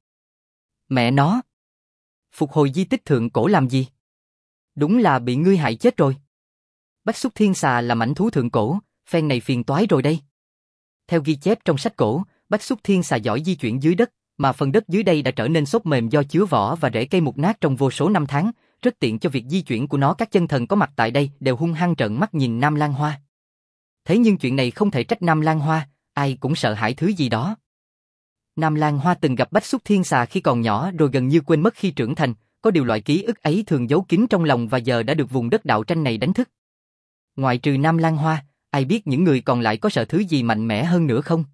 Mẹ nó! Phục hồi di tích thượng cổ làm gì? Đúng là bị ngươi hại chết rồi. Bách Xúc Thiên Xà là mãnh thú thượng cổ, phen này phiền toái rồi đây. Theo ghi chép trong sách cổ, Bách Xúc Thiên Xà giỏi di chuyển dưới đất, mà phần đất dưới đây đã trở nên xốp mềm do chứa vỏ và rễ cây mục nát trong vô số năm tháng, rất tiện cho việc di chuyển của nó. Các chân thần có mặt tại đây đều hung hăng trợn mắt nhìn Nam Lan Hoa. Thế nhưng chuyện này không thể trách Nam Lan Hoa, ai cũng sợ hãi thứ gì đó. Nam Lan Hoa từng gặp Bách Xúc Thiên Xà khi còn nhỏ rồi gần như quên mất khi trưởng thành, có điều loại ký ức ấy thường giấu kín trong lòng và giờ đã được vùng đất đạo tranh này đánh thức. Ngoại trừ Nam Lan Hoa, ai biết những người còn lại có sợ thứ gì mạnh mẽ hơn nữa không?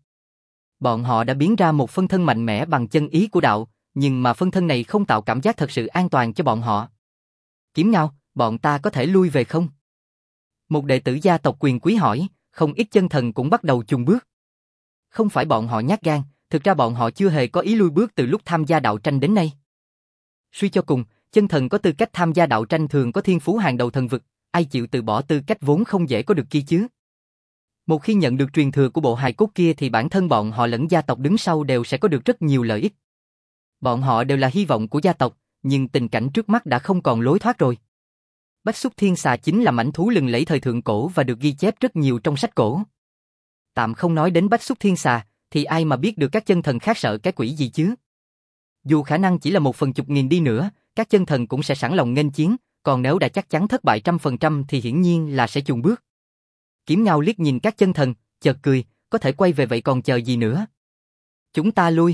Bọn họ đã biến ra một phân thân mạnh mẽ bằng chân ý của đạo, nhưng mà phân thân này không tạo cảm giác thật sự an toàn cho bọn họ. Kiếm Ngao, bọn ta có thể lui về không? Một đệ tử gia tộc quyền quý hỏi, không ít chân thần cũng bắt đầu chùn bước. Không phải bọn họ nhát gan, thực ra bọn họ chưa hề có ý lui bước từ lúc tham gia đạo tranh đến nay. Suy cho cùng, chân thần có tư cách tham gia đạo tranh thường có thiên phú hàng đầu thần vực, ai chịu từ bỏ tư cách vốn không dễ có được kia chứ? Một khi nhận được truyền thừa của bộ hài cốt kia thì bản thân bọn họ lẫn gia tộc đứng sau đều sẽ có được rất nhiều lợi ích. Bọn họ đều là hy vọng của gia tộc, nhưng tình cảnh trước mắt đã không còn lối thoát rồi. Bách Xúc Thiên Xà chính là mãnh thú lừng lẫy thời thượng cổ và được ghi chép rất nhiều trong sách cổ. Tạm không nói đến Bách Xúc Thiên Xà, thì ai mà biết được các chân thần khác sợ cái quỷ gì chứ? Dù khả năng chỉ là một phần chục nghìn đi nữa, các chân thần cũng sẽ sẵn lòng nghênh chiến, còn nếu đã chắc chắn thất bại trăm phần trăm thì hiển nhiên là sẽ chùn bước. Kiếm Ngao liếc nhìn các chân thần, chợt cười, có thể quay về vậy còn chờ gì nữa? Chúng ta lui.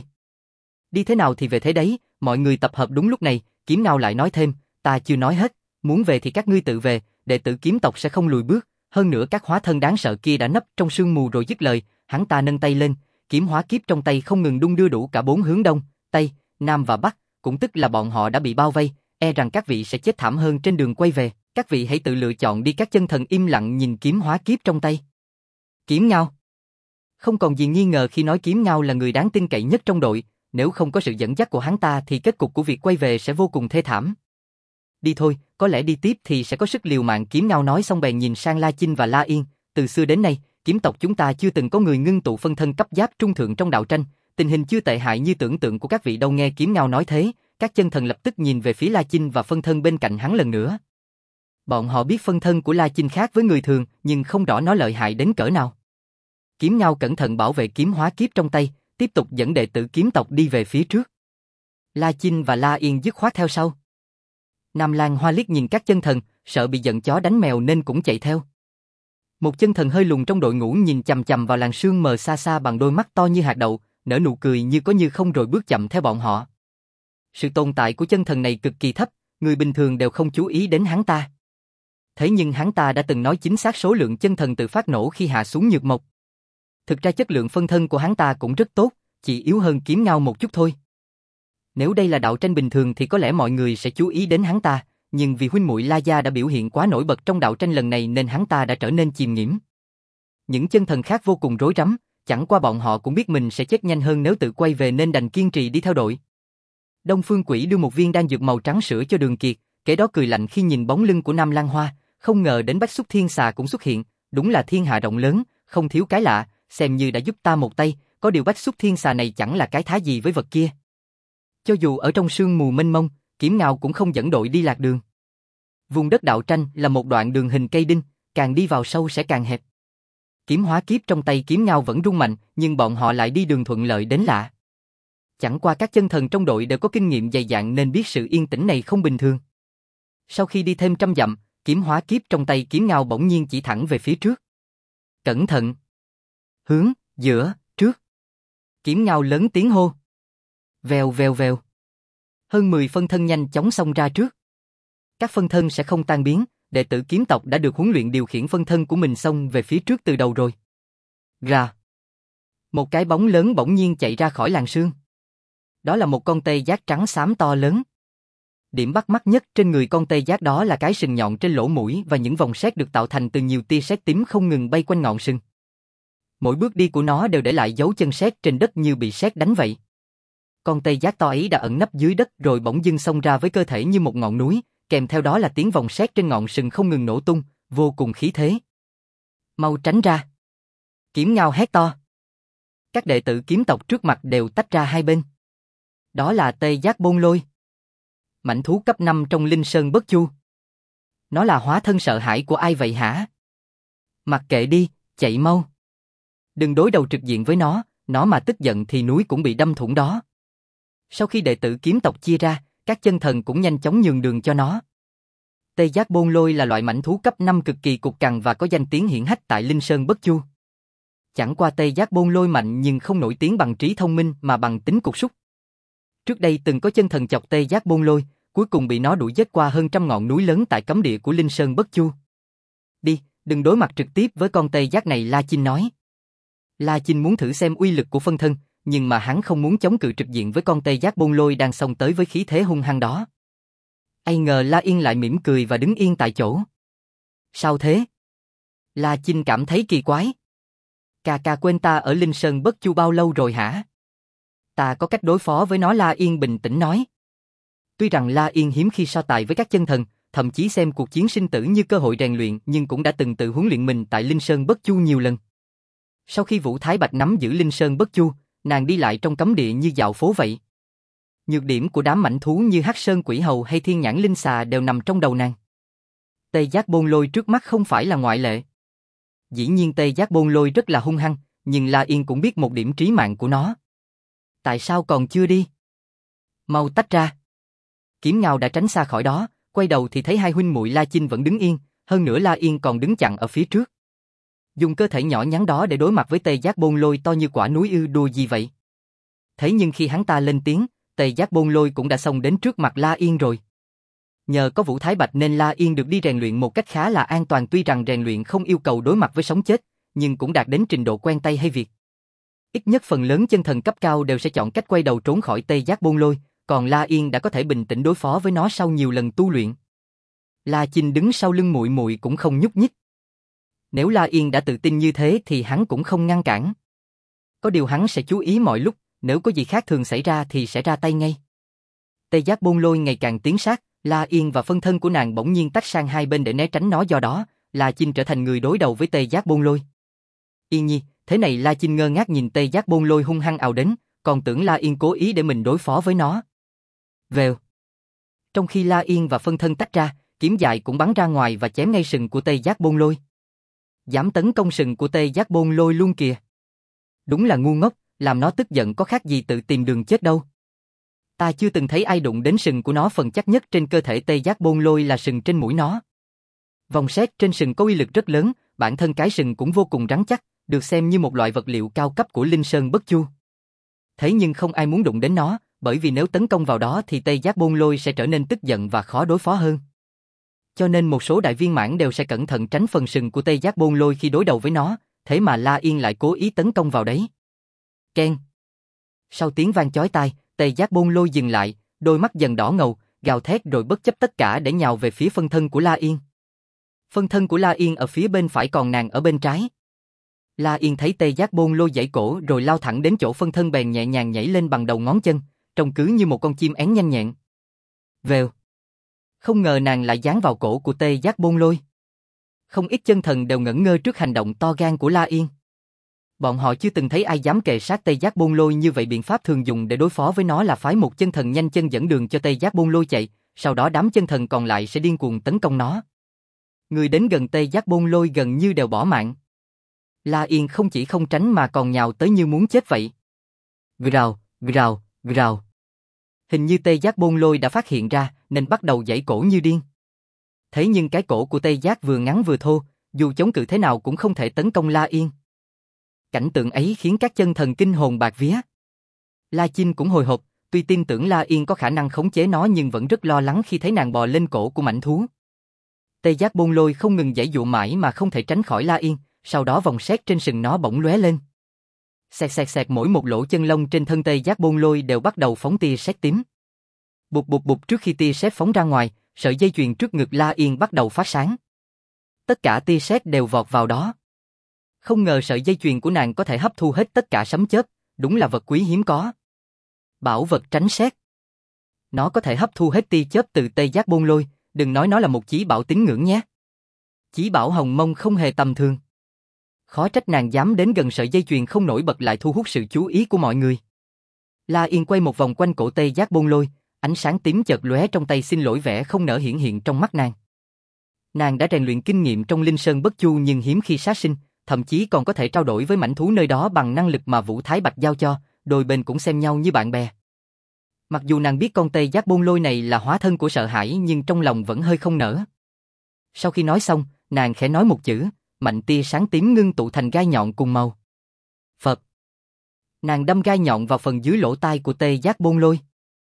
Đi thế nào thì về thế đấy, mọi người tập hợp đúng lúc này, Kiếm Ngao lại nói thêm, ta chưa nói hết, muốn về thì các ngươi tự về, đệ tử kiếm tộc sẽ không lùi bước, hơn nữa các hóa thân đáng sợ kia đã nấp trong sương mù rồi. Dứt lời, hắn ta nâng tay lên, kiếm hóa kiếp trong tay không ngừng đung đưa đủ cả bốn hướng đông, tây, Nam và Bắc, cũng tức là bọn họ đã bị bao vây, e rằng các vị sẽ chết thảm hơn trên đường quay về, các vị hãy tự lựa chọn đi. Các chân thần im lặng nhìn kiếm hóa kiếp trong tay. Kiếm Ngao. Không còn gì nghi ngờ khi nói Kiếm Ngao là người đáng tin cậy nhất trong đội, nếu không có sự dẫn dắt của hắn ta thì kết cục của việc quay về sẽ vô cùng thê thảm. Đi thôi, có lẽ đi tiếp thì sẽ có sức liều mạng. Kiếm Ngao nói xong bèn nhìn sang La Chinh và La Yên, từ xưa đến nay, kiếm tộc chúng ta chưa từng có người ngưng tụ phân thân cấp giáp trung thượng trong đạo tranh, tình hình chưa tệ hại như tưởng tượng của các vị đâu. Nghe Kiếm Ngao nói thế, các chân thần lập tức nhìn về phía La Chinh và phân thân bên cạnh hắn lần nữa. Bọn họ biết phân thân của La Chinh khác với người thường, nhưng không rõ nó lợi hại đến cỡ nào. Kiếm Ngao cẩn thận bảo vệ kiếm hóa kiếp trong tay, tiếp tục dẫn đệ tử kiếm tộc đi về phía trước. La Chinh và La Yên dứt khoát theo sau. Nam Lan Hoa liếc nhìn các chân thần, sợ bị giận chó đánh mèo nên cũng chạy theo. Một chân thần hơi lùn trong đội ngũ nhìn chằm chằm vào làn sương mờ xa xa bằng đôi mắt to như hạt đậu, nở nụ cười như có như không rồi bước chậm theo bọn họ. Sự tồn tại của chân thần này cực kỳ thấp, người bình thường đều không chú ý đến hắn ta. Thế nhưng hắn ta đã từng nói chính xác số lượng chân thần tự phát nổ khi hạ xuống nhược mộc. Thực ra chất lượng phân thân của hắn ta cũng rất tốt, chỉ yếu hơn Kiếm Ngao một chút thôi. Nếu đây là đạo tranh bình thường thì có lẽ mọi người sẽ chú ý đến hắn ta, nhưng vì huynh muội La Gia đã biểu hiện quá nổi bật trong đạo tranh lần này nên hắn ta đã trở nên chìm nghiễm. Những chân thần khác vô cùng rối rắm, chẳng qua bọn họ cũng biết mình sẽ chết nhanh hơn nếu tự quay về nên đành kiên trì đi theo đội. Đông Phương Quỷ đưa một viên đan dược màu trắng sữa cho Đường Kiệt, kẻ đó cười lạnh khi nhìn bóng lưng của Nam Lan Hoa, không ngờ đến Bách Xúc Thiên Xà cũng xuất hiện, đúng là thiên hạ rộng lớn, không thiếu cái lạ, xem như đã giúp ta một tay, có điều Bách Xúc Thiên Xà này chẳng là cái thá gì với vật kia. Cho dù ở trong sương mù mênh mông, Kiếm Ngao cũng không dẫn đội đi lạc đường. Vùng đất đạo tranh là một đoạn đường hình cây đinh, càng đi vào sâu sẽ càng hẹp. Kiếm hóa kiếp trong tay Kiếm Ngao vẫn rung mạnh, nhưng bọn họ lại đi đường thuận lợi đến lạ. Chẳng qua các chân thần trong đội đều có kinh nghiệm dày dạn nên biết sự yên tĩnh này không bình thường. Sau khi đi thêm trăm dặm, kiếm hóa kiếp trong tay Kiếm Ngao bỗng nhiên chỉ thẳng về phía trước. Cẩn thận! Hướng, giữa, trước! Kiếm Ngao lớn tiếng hô. Vèo vèo vèo. Hơn mười phân thân nhanh chóng xông ra trước. Các phân thân sẽ không tan biến, đệ tử kiếm tộc đã được huấn luyện điều khiển phân thân của mình xông về phía trước từ đầu rồi. Rà. Một cái bóng lớn bỗng nhiên chạy ra khỏi làn sương. Đó là một con tê giác trắng xám to lớn. Điểm bắt mắt nhất trên người con tê giác đó là cái sừng nhọn trên lỗ mũi và những vòng sét được tạo thành từ nhiều tia sét tím không ngừng bay quanh ngọn sừng. Mỗi bước đi của nó đều để lại dấu chân sét trên đất như bị sét đánh vậy. Con tê giác to ấy đã ẩn nấp dưới đất rồi bỗng dưng xông ra với cơ thể như một ngọn núi, kèm theo đó là tiếng vòng sét trên ngọn sừng không ngừng nổ tung, vô cùng khí thế. Mau tránh ra! Kiếm Ngao hét to. Các đệ tử kiếm tộc trước mặt đều tách ra hai bên. Đó là tê giác bôn lôi. Mãnh thú cấp năm trong Linh Sơn Bất Chu. Nó là hóa thân sợ hãi của ai vậy hả? Mặc kệ đi, chạy mau. Đừng đối đầu trực diện với nó, nó mà tức giận thì núi cũng bị đâm thủng đó. Sau khi đệ tử kiếm tộc chia ra, các chân thần cũng nhanh chóng nhường đường cho nó. Tê giác bôn lôi là loại mãnh thú cấp năm cực kỳ cục cằn và có danh tiếng hiển hách tại Linh Sơn Bất Chu. Chẳng qua tê giác bôn lôi mạnh nhưng không nổi tiếng bằng trí thông minh mà bằng tính cục súc. Trước đây từng có chân thần chọc tê giác bôn lôi, cuối cùng bị nó đuổi giết qua hơn trăm ngọn núi lớn tại cấm địa của Linh Sơn Bất Chu. Đi, đừng đối mặt trực tiếp với con tê giác này, La Chinh nói. La Chinh muốn thử xem uy lực của phân thân, nhưng mà hắn không muốn chống cự trực diện với con tê giác bôn lôi đang xông tới với khí thế hung hăng đó. Ai ngờ La Yên lại mỉm cười và đứng yên tại chỗ. Sao thế? La Chinh cảm thấy kỳ quái. Cà cà quên ta ở Linh Sơn Bất Chu bao lâu rồi hả? Ta có cách đối phó với nó, La Yên bình tĩnh nói. Tuy rằng La Yên hiếm khi so tài với các chân thần, thậm chí xem cuộc chiến sinh tử như cơ hội rèn luyện, nhưng cũng đã từng tự huấn luyện mình tại Linh Sơn Bất Chu nhiều lần. Sau khi Vũ Thái Bạch nắm giữ Linh Sơn Bất Chu, nàng đi lại trong cấm địa như dạo phố vậy. Nhược điểm của đám mãnh thú như Hắc Sơn Quỷ Hầu hay Thiên Nhãn Linh Xà đều nằm trong đầu nàng. Tê giác bôn lôi trước mắt không phải là ngoại lệ. Dĩ nhiên tê giác bôn lôi rất là hung hăng, nhưng La Yên cũng biết một điểm trí mạng của nó. Tại sao còn chưa đi? Mau tách ra. Kiếm Ngao đã tránh xa khỏi đó, quay đầu thì thấy hai huynh muội La Chinh vẫn đứng yên, hơn nữa La Yên còn đứng chặn ở phía trước. Dùng cơ thể nhỏ nhắn đó để đối mặt với tê giác bôn lôi to như quả núi ư, đùa gì vậy? Thế nhưng khi hắn ta lên tiếng, tê giác bôn lôi cũng đã xông đến trước mặt La Yên rồi. Nhờ có Vũ Thái Bạch nên La Yên được đi rèn luyện một cách khá là an toàn, tuy rằng rèn luyện không yêu cầu đối mặt với sống chết, nhưng cũng đạt đến trình độ quen tay hay việc. Ít nhất phần lớn chân thần cấp cao đều sẽ chọn cách quay đầu trốn khỏi Tê Giác Bôn Lôi, còn La Yên đã có thể bình tĩnh đối phó với nó sau nhiều lần tu luyện. La Chinh đứng sau lưng muội muội cũng không nhúc nhích. Nếu La Yên đã tự tin như thế thì hắn cũng không ngăn cản. Có điều hắn sẽ chú ý mọi lúc, nếu có gì khác thường xảy ra thì sẽ ra tay ngay. Tê Giác Bôn Lôi ngày càng tiến sát, La Yên và phân thân của nàng bỗng nhiên tách sang hai bên để né tránh nó, do đó, La Chinh trở thành người đối đầu với Tê Giác Bôn Lôi. Yên Nhi, thế này La Chinh ngơ ngác nhìn Tê Giác Bôn Lôi hung hăng ào đến, còn tưởng La Yên cố ý để mình đối phó với nó. Vèo. Trong khi La Yên và phân thân tách ra, kiếm dài cũng bắn ra ngoài và chém ngay sừng của Tê Giác Bôn Lôi. Dám tấn công sừng của Tê Giác Bôn Lôi luôn kìa. Đúng là ngu ngốc, làm nó tức giận có khác gì tự tìm đường chết đâu. Ta chưa từng thấy ai đụng đến sừng của nó, phần chắc nhất trên cơ thể Tê Giác Bôn Lôi là sừng trên mũi nó. Vòng sét trên sừng có uy lực rất lớn, bản thân cái sừng cũng vô cùng rắn chắc, được xem như một loại vật liệu cao cấp của Linh Sơn Bất Chu. Thế nhưng không ai muốn đụng đến nó, bởi vì nếu tấn công vào đó thì Tê Giác Bôn Lôi sẽ trở nên tức giận và khó đối phó hơn. Cho nên một số đại viên mãn đều sẽ cẩn thận tránh phần sừng của Tê Giác Bôn Lôi khi đối đầu với nó, thế mà La Yên lại cố ý tấn công vào đấy. Keng. Sau tiếng vang chói tai, Tê Giác Bôn Lôi dừng lại, đôi mắt dần đỏ ngầu, gào thét rồi bất chấp tất cả để nhào về phía phân thân của La Yên. Phân thân của La Yên ở phía bên phải, còn nàng ở bên trái. La Yên thấy Tê Giác Bôn Lôi giãy cổ rồi lao thẳng đến chỗ phân thân, bèn nhẹ nhàng nhảy lên bằng đầu ngón chân, trông cứ như một con chim én nhanh nhẹn. Vèo. Không ngờ nàng lại giáng vào cổ của Tê Giác Bôn Lôi. Không ít chân thần đều ngẩn ngơ trước hành động to gan của La Yên. Bọn họ chưa từng thấy ai dám kề sát Tê Giác Bôn Lôi như vậy. Biện pháp thường dùng để đối phó với nó là phái một chân thần nhanh chân dẫn đường cho Tê Giác Bôn Lôi chạy, sau đó đám chân thần còn lại sẽ điên cuồng tấn công nó. Người đến gần Tê Giác Bôn Lôi gần như đều bỏ mạng. La Yên không chỉ không tránh mà còn nhào tới như muốn chết vậy. Grào, grào, grào. Hình như Tê Giác Bôn Lôi đã phát hiện ra nên bắt đầu giãy cổ như điên. Thế nhưng cái cổ của Tê Giác vừa ngắn vừa thô, dù chống cự thế nào cũng không thể tấn công La Yên. Cảnh tượng ấy khiến các chân thần kinh hồn bạt vía. La Chinh cũng hồi hộp, tuy tin tưởng La Yên có khả năng khống chế nó nhưng vẫn rất lo lắng khi thấy nàng bò lên cổ của mãnh thú. Tê Giác Bôn Lôi không ngừng giãy dụa mãi mà không thể tránh khỏi La Yên, sau đó vòng sét trên sừng nó bỗng lóe lên. Xẹt xẹt xẹt, mỗi một lỗ chân lông trên thân Tê Giác Bôn Lôi đều bắt đầu phóng tia sét tím. Bụp bụp bụp, trước khi tia sét phóng ra ngoài, sợi dây chuyền trước ngực La Yên bắt đầu phát sáng. Tất cả tia sét đều vọt vào đó. Không ngờ sợi dây chuyền của nàng có thể hấp thu hết tất cả sấm chớp, đúng là vật quý hiếm có. Bảo vật tránh sét. Nó có thể hấp thu hết tia chớp từ Tê Giác Bôn Lôi, đừng nói nó là một chí bảo tín ngưỡng nhé. Chí bảo hồng mông không hề tầm thường. Khó trách nàng dám đến gần sợi dây chuyền không nổi bật lại thu hút sự chú ý của mọi người. La Yên quay một vòng quanh cổ Tê Giác Bôn Lôi, ánh sáng tím chợt lóe trong tay, xin lỗi vẻ không nỡ hiển hiện trong mắt nàng. Nàng đã rèn luyện kinh nghiệm trong Linh Sơn Bất Chu nhưng hiếm khi sát sinh, thậm chí còn có thể trao đổi với mãnh thú nơi đó bằng năng lực mà Vũ Thái Bạch giao cho, đôi bên cũng xem nhau như bạn bè. Mặc dù nàng biết con Tê Giác Bôn Lôi này là hóa thân của sợ hãi nhưng trong lòng vẫn hơi không nỡ. Sau khi nói xong, nàng khẽ nói một chữ, mạnh tia sáng tím ngưng tụ thành gai nhọn cùng màu. Phật. Nàng đâm gai nhọn vào phần dưới lỗ tai của Tê Giác Bôn Lôi.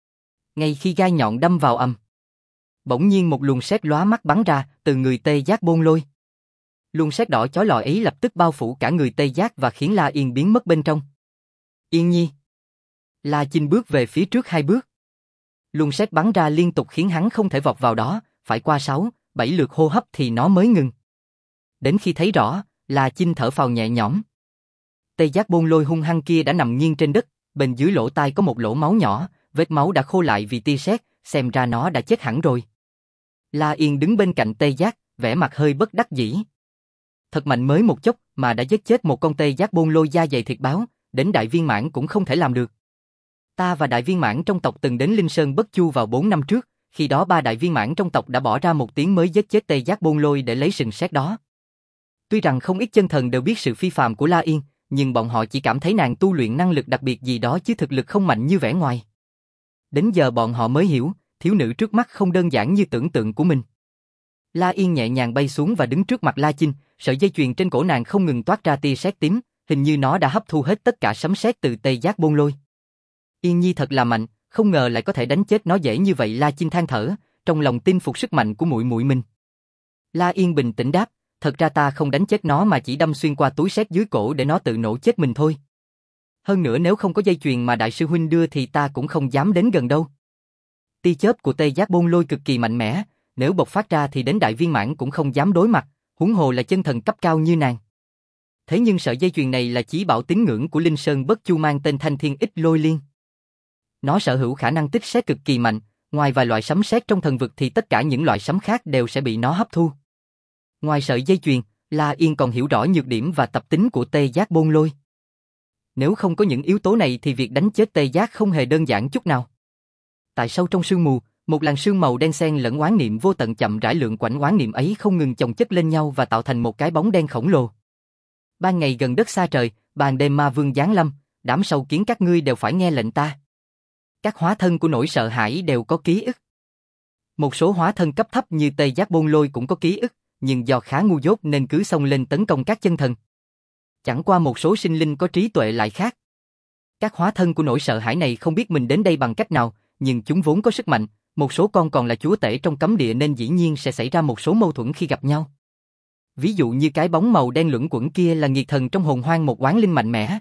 Ngay khi gai nhọn đâm vào ầm, bỗng nhiên một luồng sét lóa mắt bắn ra từ người Tê Giác Bôn Lôi. Luồng sét đỏ chói lọi ấy lập tức bao phủ cả người Tê Giác và khiến La Yên biến mất bên trong. Yên Nhi. La Chinh bước về phía trước hai bước. Luồng sét bắn ra liên tục khiến hắn không thể vọt vào đó, phải qua sáu, bảy lượt hô hấp thì nó mới ngừng. Đến khi thấy rõ, La Chinh thở phào nhẹ nhõm. Tê Giác Bôn Lôi hung hăng kia đã nằm nghiêng trên đất, bên dưới lỗ tai có một lỗ máu nhỏ, vết máu đã khô lại vì tia sét, xem ra nó đã chết hẳn rồi. La Yên đứng bên cạnh Tê Giác, vẻ mặt hơi bất đắc dĩ. Thật mạnh mới một chốc mà đã giết chết một con Tê Giác Bôn Lôi da dày thịt báo, đến đại viên mãn cũng không thể làm được. Ta và đại viên mãn trong tộc từng đến Linh Sơn Bất Chu vào bốn năm trước, khi đó ba đại viên mãn trong tộc đã bỏ ra một tiếng mới giết chết Tê Giác Bôn Lôi để lấy sừng sét đó. Tuy rằng không ít chân thần đều biết sự phi phàm của La Yên, nhưng bọn họ chỉ cảm thấy nàng tu luyện năng lực đặc biệt gì đó chứ thực lực không mạnh như vẻ ngoài. Đến giờ bọn họ mới hiểu, thiếu nữ trước mắt không đơn giản như tưởng tượng của mình. La Yên nhẹ nhàng bay xuống và đứng trước mặt La Chinh, sợi dây chuyền trên cổ nàng không ngừng toát ra tia sét tím, hình như nó đã hấp thu hết tất cả sấm sét từ Tê Giác Bôn Lôi. Yên Nhi thật là mạnh, không ngờ lại có thể đánh chết nó dễ như vậy. La Chinh than thở, trong lòng tin phục sức mạnh của muội muội mình. La Yên bình tĩnh đáp, thật ra ta không đánh chết nó mà chỉ đâm xuyên qua túi sét dưới cổ để nó tự nổ chết mình thôi. Hơn nữa nếu không có dây chuyền mà đại sư huynh đưa thì ta cũng không dám đến gần đâu. Tia chớp của Tê Giác Bôn Lôi cực kỳ mạnh mẽ, nếu bộc phát ra thì đến đại viên mãn cũng không dám đối mặt, huống hồ là chân thần cấp cao như nàng. Thế nhưng sợi dây chuyền này là chí bảo tín ngưỡng của Linh Sơn Bất Chu mang tên Thanh Thiên Ích Lôi Liên. Nó sở hữu khả năng tích sét cực kỳ mạnh, ngoài vài loại sấm sét trong thần vực thì tất cả những loại sấm khác đều sẽ bị nó hấp thu. Ngoài sợi dây chuyền, La Yên còn hiểu rõ nhược điểm và tập tính của Tê Giác Bôn Lôi. Nếu không có những yếu tố này thì việc đánh chết Tê Giác không hề đơn giản chút nào. Tại sâu trong sương mù, một làn sương màu đen xen lẫn oán niệm vô tận chậm rãi lượn quanh oán niệm ấy không ngừng chồng chất lên nhau và tạo thành một cái bóng đen khổng lồ. Ban ngày gần đất xa trời, ban đêm ma vương giáng lâm, đám sâu kiến các ngươi đều phải nghe lệnh ta. Các hóa thân của nỗi sợ hãi đều có ký ức. Một số hóa thân cấp thấp như Tê Giác Bôn Lôi cũng có ký ức, nhưng do khá ngu dốt nên cứ xông lên tấn công các chân thần. Chẳng qua một số sinh linh có trí tuệ lại khác. Các hóa thân của nỗi sợ hãi này không biết mình đến đây bằng cách nào, nhưng chúng vốn có sức mạnh, một số con còn là chúa tể trong cấm địa nên dĩ nhiên sẽ xảy ra một số mâu thuẫn khi gặp nhau. Ví dụ như cái bóng màu đen luẩn quẩn kia là nghiệt thần trong hồn hoang một oán linh mạnh mẽ.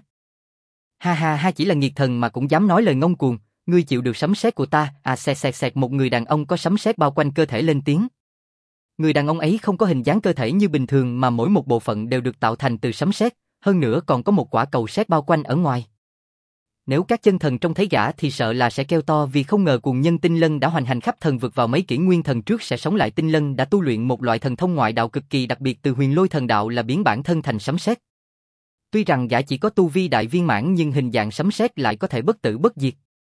Ha ha ha, chỉ là nghiệt thần mà cũng dám nói lời ngông cuồng, ngươi chịu được sấm sét của ta? À xẹt xẹt xẹt, một người đàn ông có sấm sét bao quanh cơ thể lên tiếng. Người đàn ông ấy không có hình dáng cơ thể như bình thường mà mỗi một bộ phận đều được tạo thành từ sấm sét, hơn nữa còn có một quả cầu sét bao quanh ở ngoài. Nếu các chân thần trông thấy gã thì sợ là sẽ kêu to vì không ngờ cuồng nhân Tinh Lân đã hoành hành khắp thần vực vào mấy kỷ nguyên thần trước sẽ sống lại. Tinh Lân đã tu luyện một loại thần thông ngoại đạo cực kỳ đặc biệt từ Huyền Lôi thần đạo là biến bản thân thành sấm sét. Tuy rằng gã chỉ có tu vi đại viên mãn nhưng hình dạng sấm sét lại có thể bất tử bất diệt.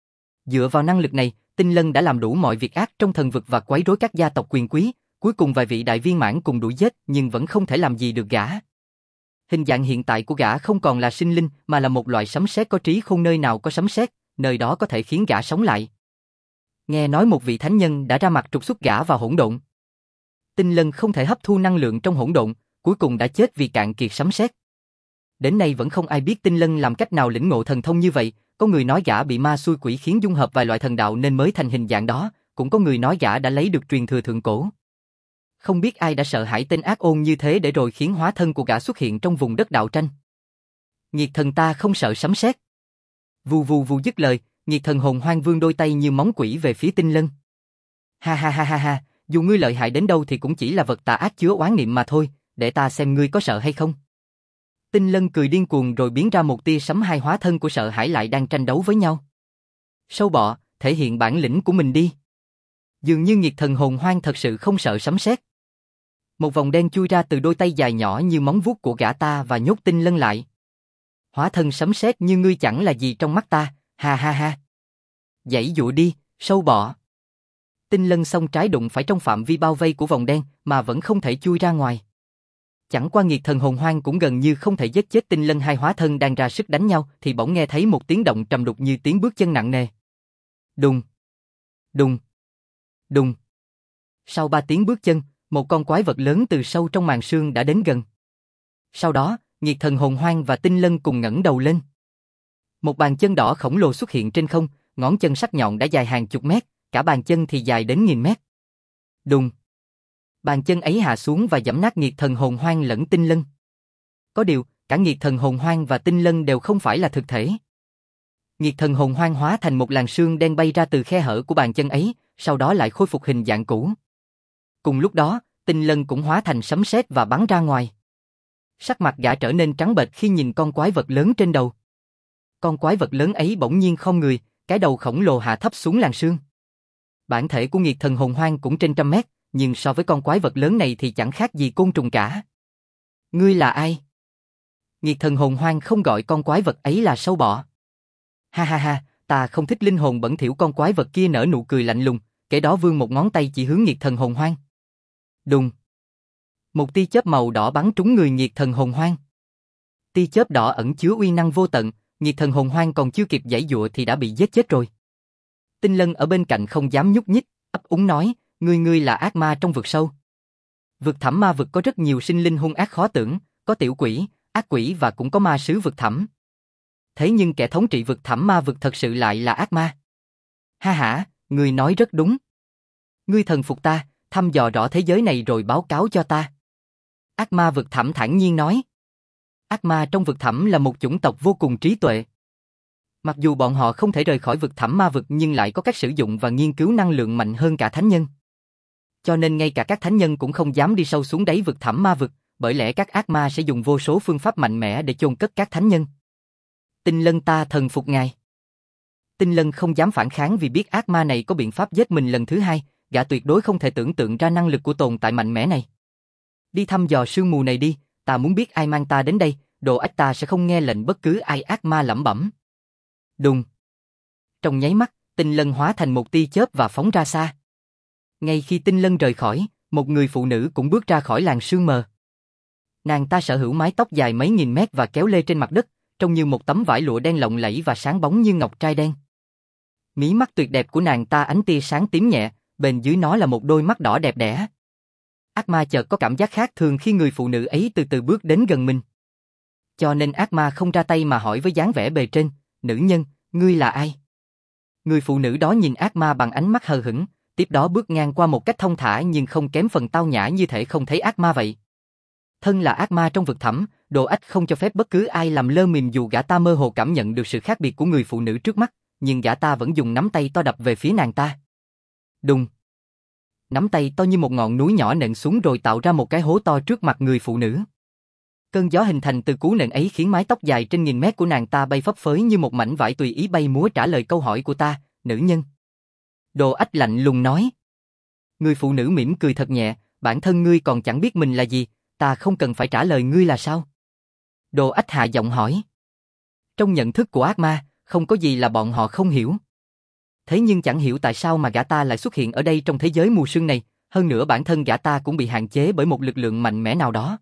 Dựa vào năng lực này, Tinh Lân đã làm đủ mọi việc ác trong thần vực và quấy rối các gia tộc quyền quý, cuối cùng vài vị đại viên mãn cùng đuổi giết nhưng vẫn không thể làm gì được gã. Hình dạng hiện tại của gã không còn là sinh linh mà là một loại sấm sét có trí khôn, nơi nào có sấm sét, nơi đó có thể khiến gã sống lại. Nghe nói một vị thánh nhân đã ra mặt trục xuất gã vào hỗn độn. Tinh Lân không thể hấp thu năng lượng trong hỗn độn, cuối cùng đã chết vì cạn kiệt sấm sét. Đến nay vẫn không ai biết Tinh Lân làm cách nào lĩnh ngộ thần thông như vậy, có người nói gã bị ma xui quỷ khiến dung hợp vài loại thần đạo nên mới thành hình dạng đó, cũng có người nói gã đã lấy được truyền thừa thượng cổ. Không biết ai đã sợ hãi tên ác ôn như thế để rồi khiến hóa thân của gã xuất hiện trong vùng đất đạo tranh. Nghiệt thần ta không sợ sấm sét. Vù vù vù dứt lời, nghiệt thần hồn hoang vươn đôi tay như móng quỷ về phía Tinh Lân. Ha ha ha ha ha, dù ngươi lợi hại đến đâu thì cũng chỉ là vật tà ác chứa oán niệm mà thôi, để ta xem ngươi có sợ hay không. Tinh Lân cười điên cuồng rồi biến ra một tia sấm, hai hóa thân của sợ hãi lại đang tranh đấu với nhau. Sâu bọ, thể hiện bản lĩnh của mình đi. Dường như nghiệt thần hồn hoang thật sự không sợ sấm sét. Một vòng đen chui ra từ đôi tay dài nhỏ như móng vuốt của gã ta và nhốt Tinh Lân lại. Hóa thân sấm sét như ngươi chẳng là gì trong mắt ta, ha ha ha. Giãy dụa đi, sâu bọ. Tinh Lân xông trái đụng phải trong phạm vi bao vây của vòng đen mà vẫn không thể chui ra ngoài. Chẳng qua nghiệt thần hồn hoang cũng gần như không thể giết chết Tinh Lân, hai hóa thân đang ra sức đánh nhau thì bỗng nghe thấy một tiếng động trầm đục như tiếng bước chân nặng nề. Đùng, đùng, đùng. Sau ba tiếng bước chân, một con quái vật lớn từ sâu trong màn sương đã đến gần. Sau đó, nghiệt thần hồn hoang và Tinh Lân cùng ngẩng đầu lên. Một bàn chân đỏ khổng lồ xuất hiện trên không, ngón chân sắc nhọn đã dài hàng chục mét, cả bàn chân thì dài đến nghìn mét. Đùng. Bàn chân ấy hạ xuống và giẫm nát nghiệt thần hồn hoang lẫn Tinh Lân. Có điều, cả nghiệt thần hồn hoang và Tinh Lân đều không phải là thực thể. Nghiệt thần hồn hoang hóa thành một làn sương đen bay ra từ khe hở của bàn chân ấy, sau đó lại khôi phục hình dạng cũ. Cùng lúc đó, Tinh Lân cũng hóa thành sấm sét và bắn ra ngoài. Sắc mặt gã trở nên trắng bệch khi nhìn con quái vật lớn trên đầu. Con quái vật lớn ấy bỗng nhiên khom người, cái đầu khổng lồ hạ thấp xuống làn sương. Bản thể của nghiệt thần hồn hoang cũng trên trăm mét, nhưng so với con quái vật lớn này thì chẳng khác gì côn trùng cả. Ngươi là ai? Nghiệt thần hồn hoang không gọi con quái vật ấy là sâu bọ. Ha ha ha, ta không thích linh hồn bẩn thỉu. Con quái vật kia nở nụ cười lạnh lùng, kể đó vươn một ngón tay chỉ hướng nghiệt thần hồn hoang. Đùng. Một tia chớp màu đỏ bắn trúng người nghiệt thần hồn hoang. Tia chớp đỏ ẩn chứa uy năng vô tận, nghiệt thần hồn hoang còn chưa kịp giãy giụa thì đã bị giết chết rồi. Tinh Lân ở bên cạnh không dám nhúc nhích, ấp úng nói, ngươi ngươi là ác ma trong vực sâu. Vực thẳm ma vực có rất nhiều sinh linh hung ác khó tưởng, có tiểu quỷ, ác quỷ và cũng có ma sứ vực thẳm. Thế nhưng kẻ thống trị vực thẳm ma vực thật sự lại là ác ma. Ha hả, ngươi nói rất đúng. Ngươi thần phục ta, thăm dò rõ thế giới này rồi báo cáo cho ta. Ác ma vực thẳm thản nhiên nói. Ác ma trong vực thẳm là một chủng tộc vô cùng trí tuệ. Mặc dù bọn họ không thể rời khỏi vực thẳm ma vực nhưng lại có cách sử dụng và nghiên cứu năng lượng mạnh hơn cả thánh nhân. Cho nên ngay cả các thánh nhân cũng không dám đi sâu xuống đáy vực thẳm ma vực, bởi lẽ các ác ma sẽ dùng vô số phương pháp mạnh mẽ để chôn cất các thánh nhân. Tinh Lân ta thần phục ngài. Tinh Lân không dám phản kháng vì biết ác ma này có biện pháp giết mình lần thứ hai, gã tuyệt đối không thể tưởng tượng ra năng lực của tồn tại mạnh mẽ này. Đi thăm dò sương mù này đi, ta muốn biết ai mang ta đến đây, đồ ách ta sẽ không nghe lệnh bất cứ ai. Ác ma lẩm bẩm. Đùng. Trong nháy mắt, Tinh Lân hóa thành một tia chớp và phóng ra xa. Ngay khi Tinh Lân rời khỏi, một người phụ nữ cũng bước ra khỏi làn sương mờ. Nàng ta sở hữu mái tóc dài mấy nghìn mét và kéo lê trên mặt đất, trông như một tấm vải lụa đen lộng lẫy và sáng bóng như ngọc trai đen. Mí mắt tuyệt đẹp của nàng ta ánh tia sáng tím nhẹ, bên dưới nó là một đôi mắt đỏ đẹp đẽ. Ác ma chợt có cảm giác khác thường khi người phụ nữ ấy từ từ bước đến gần mình. Cho nên ác ma không ra tay mà hỏi với dáng vẻ bề trên, nữ nhân, ngươi là ai? Người phụ nữ đó nhìn ác ma bằng ánh mắt hờ hững, tiếp đó bước ngang qua một cách thông thả nhưng không kém phần tao nhã như thể không thấy ác ma vậy. Thân là ác ma trong vực thẳm, Đồ Ách không cho phép bất cứ ai làm lơ mìm dù gã ta mơ hồ cảm nhận được sự khác biệt của người phụ nữ trước mắt, nhưng gã ta vẫn dùng nắm tay to đập về phía nàng ta. Đùng. Nắm tay to như một ngọn núi nhỏ nện xuống rồi tạo ra một cái hố to trước mặt người phụ nữ. Cơn gió hình thành từ cú nện ấy khiến mái tóc dài trên nghìn mét của nàng ta bay phấp phới như một mảnh vải tùy ý bay múa trả lời câu hỏi của ta, nữ nhân. Đồ Ách lạnh lùng nói. Người phụ nữ mỉm cười thật nhẹ, bản thân ngươi còn chẳng biết mình là gì, ta không cần phải trả lời ngươi là sao? Đồ Ách hạ giọng hỏi. Trong nhận thức của ác ma, không có gì là bọn họ không hiểu. Thế nhưng chẳng hiểu tại sao mà gã ta lại xuất hiện ở đây trong thế giới mù sương này, hơn nữa bản thân gã ta cũng bị hạn chế bởi một lực lượng mạnh mẽ nào đó.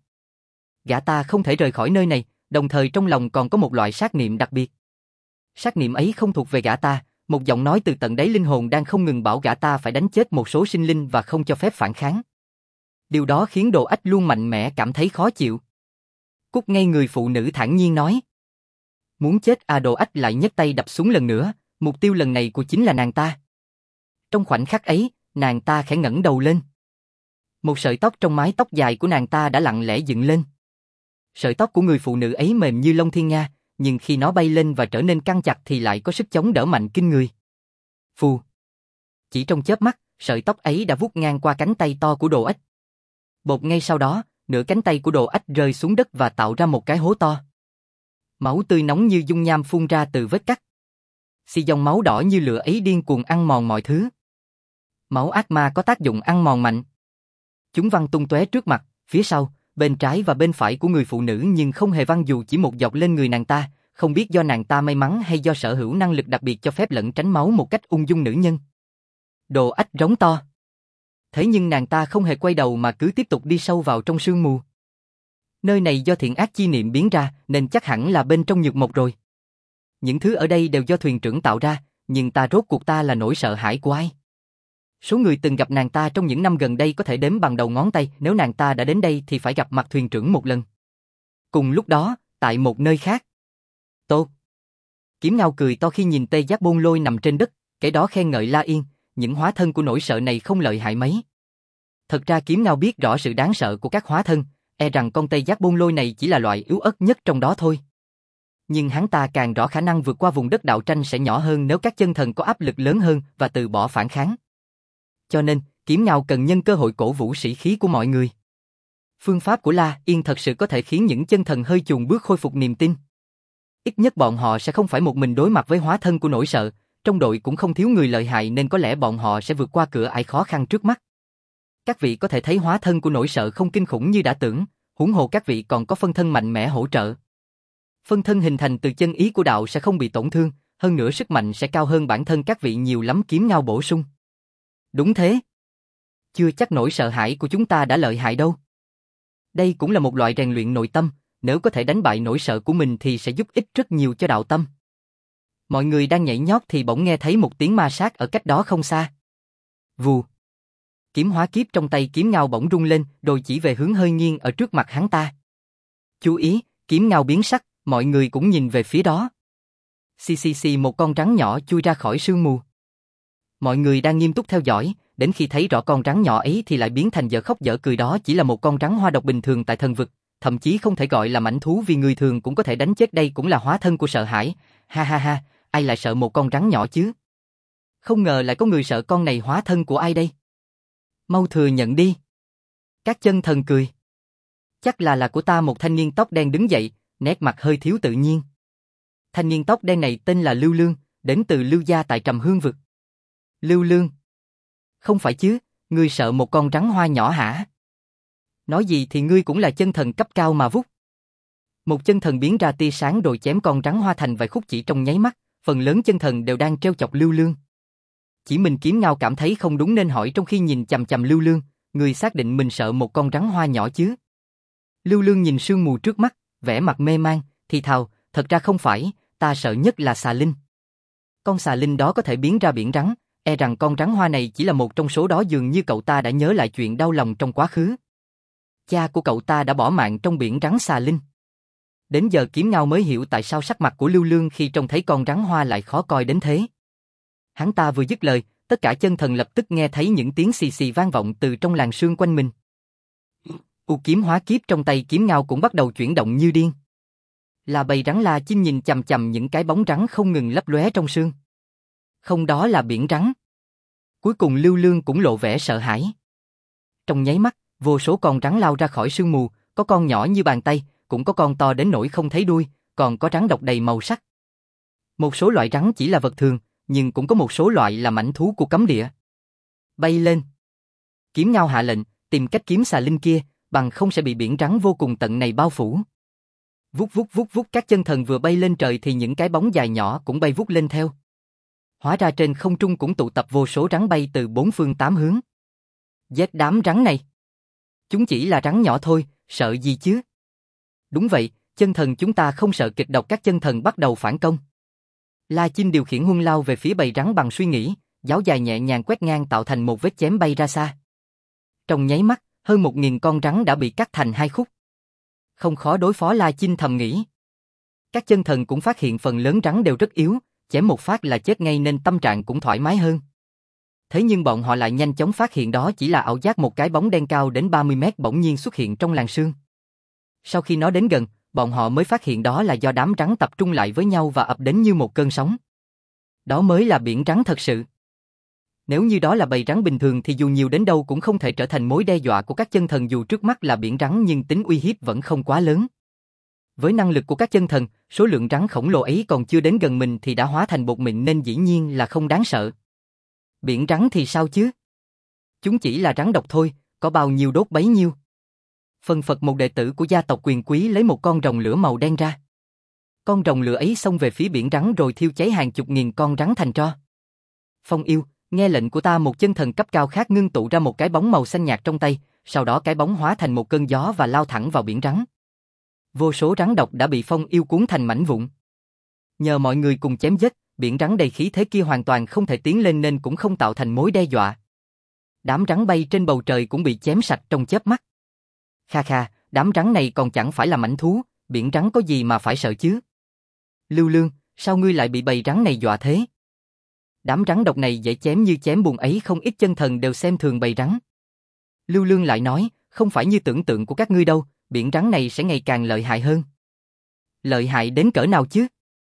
Gã ta không thể rời khỏi nơi này, đồng thời trong lòng còn có một loại sát niệm đặc biệt. Sát niệm ấy không thuộc về gã ta, một giọng nói từ tận đáy linh hồn đang không ngừng bảo gã ta phải đánh chết một số sinh linh và không cho phép phản kháng. Điều đó khiến Đồ Ách luôn mạnh mẽ cảm thấy khó chịu. Cút ngay, người phụ nữ thản nhiên nói. Muốn chết à? Đồ Ách lại nhấc tay đập xuống lần nữa, mục tiêu lần này của chính là nàng ta. Trong khoảnh khắc ấy, nàng ta khẽ ngẩng đầu lên. Một sợi tóc trong mái tóc dài của nàng ta đã lặng lẽ dựng lên. Sợi tóc của người phụ nữ ấy mềm như lông thiên nga, nhưng khi nó bay lên và trở nên căng chặt thì lại có sức chống đỡ mạnh kinh người. Phù. Chỉ trong chớp mắt, sợi tóc ấy đã vút ngang qua cánh tay to của Đồ Ách. Bột ngay sau đó, nửa cánh tay của Đồ Ách rơi xuống đất và tạo ra một cái hố to. Máu tươi nóng như dung nham phun ra từ vết cắt. Xi dòng máu đỏ như lửa ấy điên cuồng ăn mòn mọi thứ. Máu ác ma có tác dụng ăn mòn mạnh. Chúng văng tung tóe trước mặt, phía sau, bên trái và bên phải của người phụ nữ nhưng không hề văng dù chỉ một giọt lên người nàng ta, không biết do nàng ta may mắn hay do sở hữu năng lực đặc biệt cho phép lẩn tránh máu một cách ung dung nữ nhân. Đồ Ách rống to. Thế nhưng nàng ta không hề quay đầu mà cứ tiếp tục đi sâu vào trong sương mù. Nơi này do thiện ác chi niệm biến ra nên chắc hẳn là bên trong nhược mộc rồi. Những thứ ở đây đều do thuyền trưởng tạo ra, nhưng ta rốt cuộc ta là nỗi sợ hãi của ai? Số người từng gặp nàng ta trong những năm gần đây có thể đếm bằng đầu ngón tay, nếu nàng ta đã đến đây thì phải gặp mặt thuyền trưởng một lần. Cùng lúc đó, tại một nơi khác. Tốt. Kiếm Ngao cười to khi nhìn Tê Giác Bôn Lôi nằm trên đất, cái đó khen ngợi La Yên, những hóa thân của nỗi sợ này không lợi hại mấy. Thật ra Kiếm Ngao biết rõ sự đáng sợ của các hóa thân, e rằng con Tê Giác Bôn Lôi này chỉ là loại yếu ớt nhất trong đó thôi. Nhưng hắn ta càng rõ khả năng vượt qua vùng đất đạo tranh sẽ nhỏ hơn nếu các chân thần có áp lực lớn hơn và từ bỏ phản kháng. Cho nên, Kiếm Ngao cần nhân cơ hội cổ vũ sĩ khí của mọi người. Phương pháp của La Yên thật sự có thể khiến những chân thần hơi chùn bước khôi phục niềm tin. Ít nhất bọn họ sẽ không phải một mình đối mặt với hóa thân của nỗi sợ, trong đội cũng không thiếu người lợi hại nên có lẽ bọn họ sẽ vượt qua cửa ải khó khăn trước mắt. Các vị có thể thấy hóa thân của nỗi sợ không kinh khủng như đã tưởng, huống hồ các vị còn có phân thân mạnh mẽ hỗ trợ. Phân thân hình thành từ chân ý của đạo sẽ không bị tổn thương, hơn nữa sức mạnh sẽ cao hơn bản thân các vị nhiều lắm. Kiếm Ngao bổ sung. Đúng thế. Chưa chắc nỗi sợ hãi của chúng ta đã lợi hại đâu. Đây cũng là một loại rèn luyện nội tâm, nếu có thể đánh bại nỗi sợ của mình thì sẽ giúp ích rất nhiều cho đạo tâm. Mọi người đang nhảy nhót thì bỗng nghe thấy một tiếng ma sát ở cách đó không xa. Vù. Kiếm hóa kiếp trong tay Kiếm Ngao bỗng rung lên, rồi chỉ về hướng hơi nghiêng ở trước mặt hắn ta. Chú ý, Kiếm Ngao biến sắc, mọi người cũng nhìn về phía đó. Xì xì xì, một con rắn nhỏ chui ra khỏi sương mù. Mọi người đang nghiêm túc theo dõi, đến khi thấy rõ con rắn nhỏ ấy thì lại biến thành dở khóc dở cười. Đó chỉ là một con rắn hoa độc bình thường tại thần vực, thậm chí không thể gọi là mãnh thú vì người thường cũng có thể đánh chết. Đây cũng là hóa thân của sợ hãi. Ha ha ha, ai lại sợ một con rắn nhỏ chứ? Không ngờ lại có người sợ con này hóa thân của ai đây? Mau thừa nhận đi. Các chân thần cười. Chắc là là của ta. Một thanh niên tóc đen đứng dậy, nét mặt hơi thiếu tự nhiên. Thanh niên tóc đen này tên là Lưu Lương, đến từ Lưu gia tại Trầm Hương vực. Lưu Lương? Không phải chứ, ngươi sợ một con rắn hoa nhỏ hả? Nói gì thì ngươi cũng là chân thần cấp cao mà vút. Một chân thần biến ra tia sáng rồi chém con rắn hoa thành vài khúc chỉ trong nháy mắt, phần lớn chân thần đều đang trêu chọc Lưu Lương. Chỉ mình Kiếm Ngao cảm thấy không đúng nên hỏi trong khi nhìn chằm chằm Lưu Lương, người xác định mình sợ một con rắn hoa nhỏ chứ? Lưu Lương nhìn sương mù trước mắt, vẻ mặt mê man, thì thào, thật ra không phải, ta sợ nhất là xà linh. Con xà linh đó có thể biến ra biển rắn, e rằng con rắn hoa này chỉ là một trong số đó. Dường như cậu ta đã nhớ lại chuyện đau lòng trong quá khứ. Cha của cậu ta đã bỏ mạng trong biển rắn xà linh. Đến giờ Kiếm Ngao mới hiểu tại sao sắc mặt của Lưu Lương khi trông thấy con rắn hoa lại khó coi đến thế. Hắn ta vừa dứt lời, tất cả chân thần lập tức nghe thấy những tiếng xì xì vang vọng từ trong làn sương quanh mình. U kiếm hóa kiếp trong tay Kiếm Ngao cũng bắt đầu chuyển động như điên. Là bầy rắn La Chinh nhìn chằm chằm những cái bóng rắn không ngừng lấp lóe trong sương. Không, đó là biển rắn. Cuối cùng Lưu Lương cũng lộ vẻ sợ hãi. Trong nháy mắt, vô số con rắn lao ra khỏi sương mù, có con nhỏ như bàn tay, cũng có con to đến nỗi không thấy đuôi, còn có rắn độc đầy màu sắc. Một số loại rắn chỉ là vật thường, nhưng cũng có một số loại là mãnh thú của cấm địa. Bay lên. Kiếm Ngao hạ lệnh, tìm cách kiếm xà linh kia, bằng không sẽ bị biển rắn vô cùng tận này bao phủ. Vút vút vút vút, các chân thần vừa bay lên trời thì những cái bóng dài nhỏ cũng bay vút lên theo. Hóa ra trên không trung cũng tụ tập vô số rắn bay từ bốn phương tám hướng. Giết đám rắn này. Chúng chỉ là rắn nhỏ thôi, sợ gì chứ? Đúng vậy, chân thần chúng ta không sợ kịch độc. Các chân thần bắt đầu phản công. La Chinh điều khiển huân lao về phía bầy rắn bằng suy nghĩ, giáo dài nhẹ nhàng quét ngang tạo thành một vết chém bay ra xa. Trong nháy mắt, hơn một nghìn con rắn đã bị cắt thành hai khúc. Không khó đối phó, La Chinh thầm nghĩ. Các chân thần cũng phát hiện phần lớn rắn đều rất yếu, chém một phát là chết ngay nên tâm trạng cũng thoải mái hơn. Thế nhưng bọn họ lại nhanh chóng phát hiện đó chỉ là ảo giác. Một cái bóng đen cao đến ba mươi mét bỗng nhiên xuất hiện trong làn sương. Sau khi nó đến gần, bọn họ mới phát hiện đó là do đám rắn tập trung lại với nhau và ập đến như một cơn sóng. Đó mới là biển rắn thật sự. Nếu như đó là bầy rắn bình thường thì dù nhiều đến đâu cũng không thể trở thành mối đe dọa của các chân thần. Dù trước mắt là biển rắn nhưng tính uy hiếp vẫn không quá lớn. Với năng lực của các chân thần, số lượng rắn khổng lồ ấy còn chưa đến gần mình thì đã hóa thành bột mịn nên dĩ nhiên là không đáng sợ. Biển rắn thì sao chứ? Chúng chỉ là rắn độc thôi, có bao nhiêu đốt bấy nhiêu. Phần phật một đệ tử của gia tộc quyền quý lấy một con rồng lửa màu đen ra. Con rồng lửa ấy xông về phía biển rắn rồi thiêu cháy hàng chục nghìn con rắn thành tro. Phong yêu, nghe lệnh của ta. Một chân thần cấp cao khác ngưng tụ ra một cái bóng màu xanh nhạt trong tay, sau đó cái bóng hóa thành một cơn gió và lao thẳng vào biển rắn. Vô số rắn độc đã bị Phong yêu cuốn thành mảnh vụn. Nhờ mọi người cùng chém giết, biển rắn đầy khí thế kia hoàn toàn không thể tiến lên nên cũng không tạo thành mối đe dọa. Đám rắn bay trên bầu trời cũng bị chém sạch trong chớp mắt. Kha kha, đám rắn này còn chẳng phải là mãnh thú, biển rắn có gì mà phải sợ chứ? Lưu Lương, sao ngươi lại bị bầy rắn này dọa thế? Đám rắn độc này dễ chém như chém bùn ấy, không ít chân thần đều xem thường bầy rắn. Lưu Lương lại nói, không phải như tưởng tượng của các ngươi đâu, biển rắn này sẽ ngày càng lợi hại hơn. Lợi hại đến cỡ nào chứ?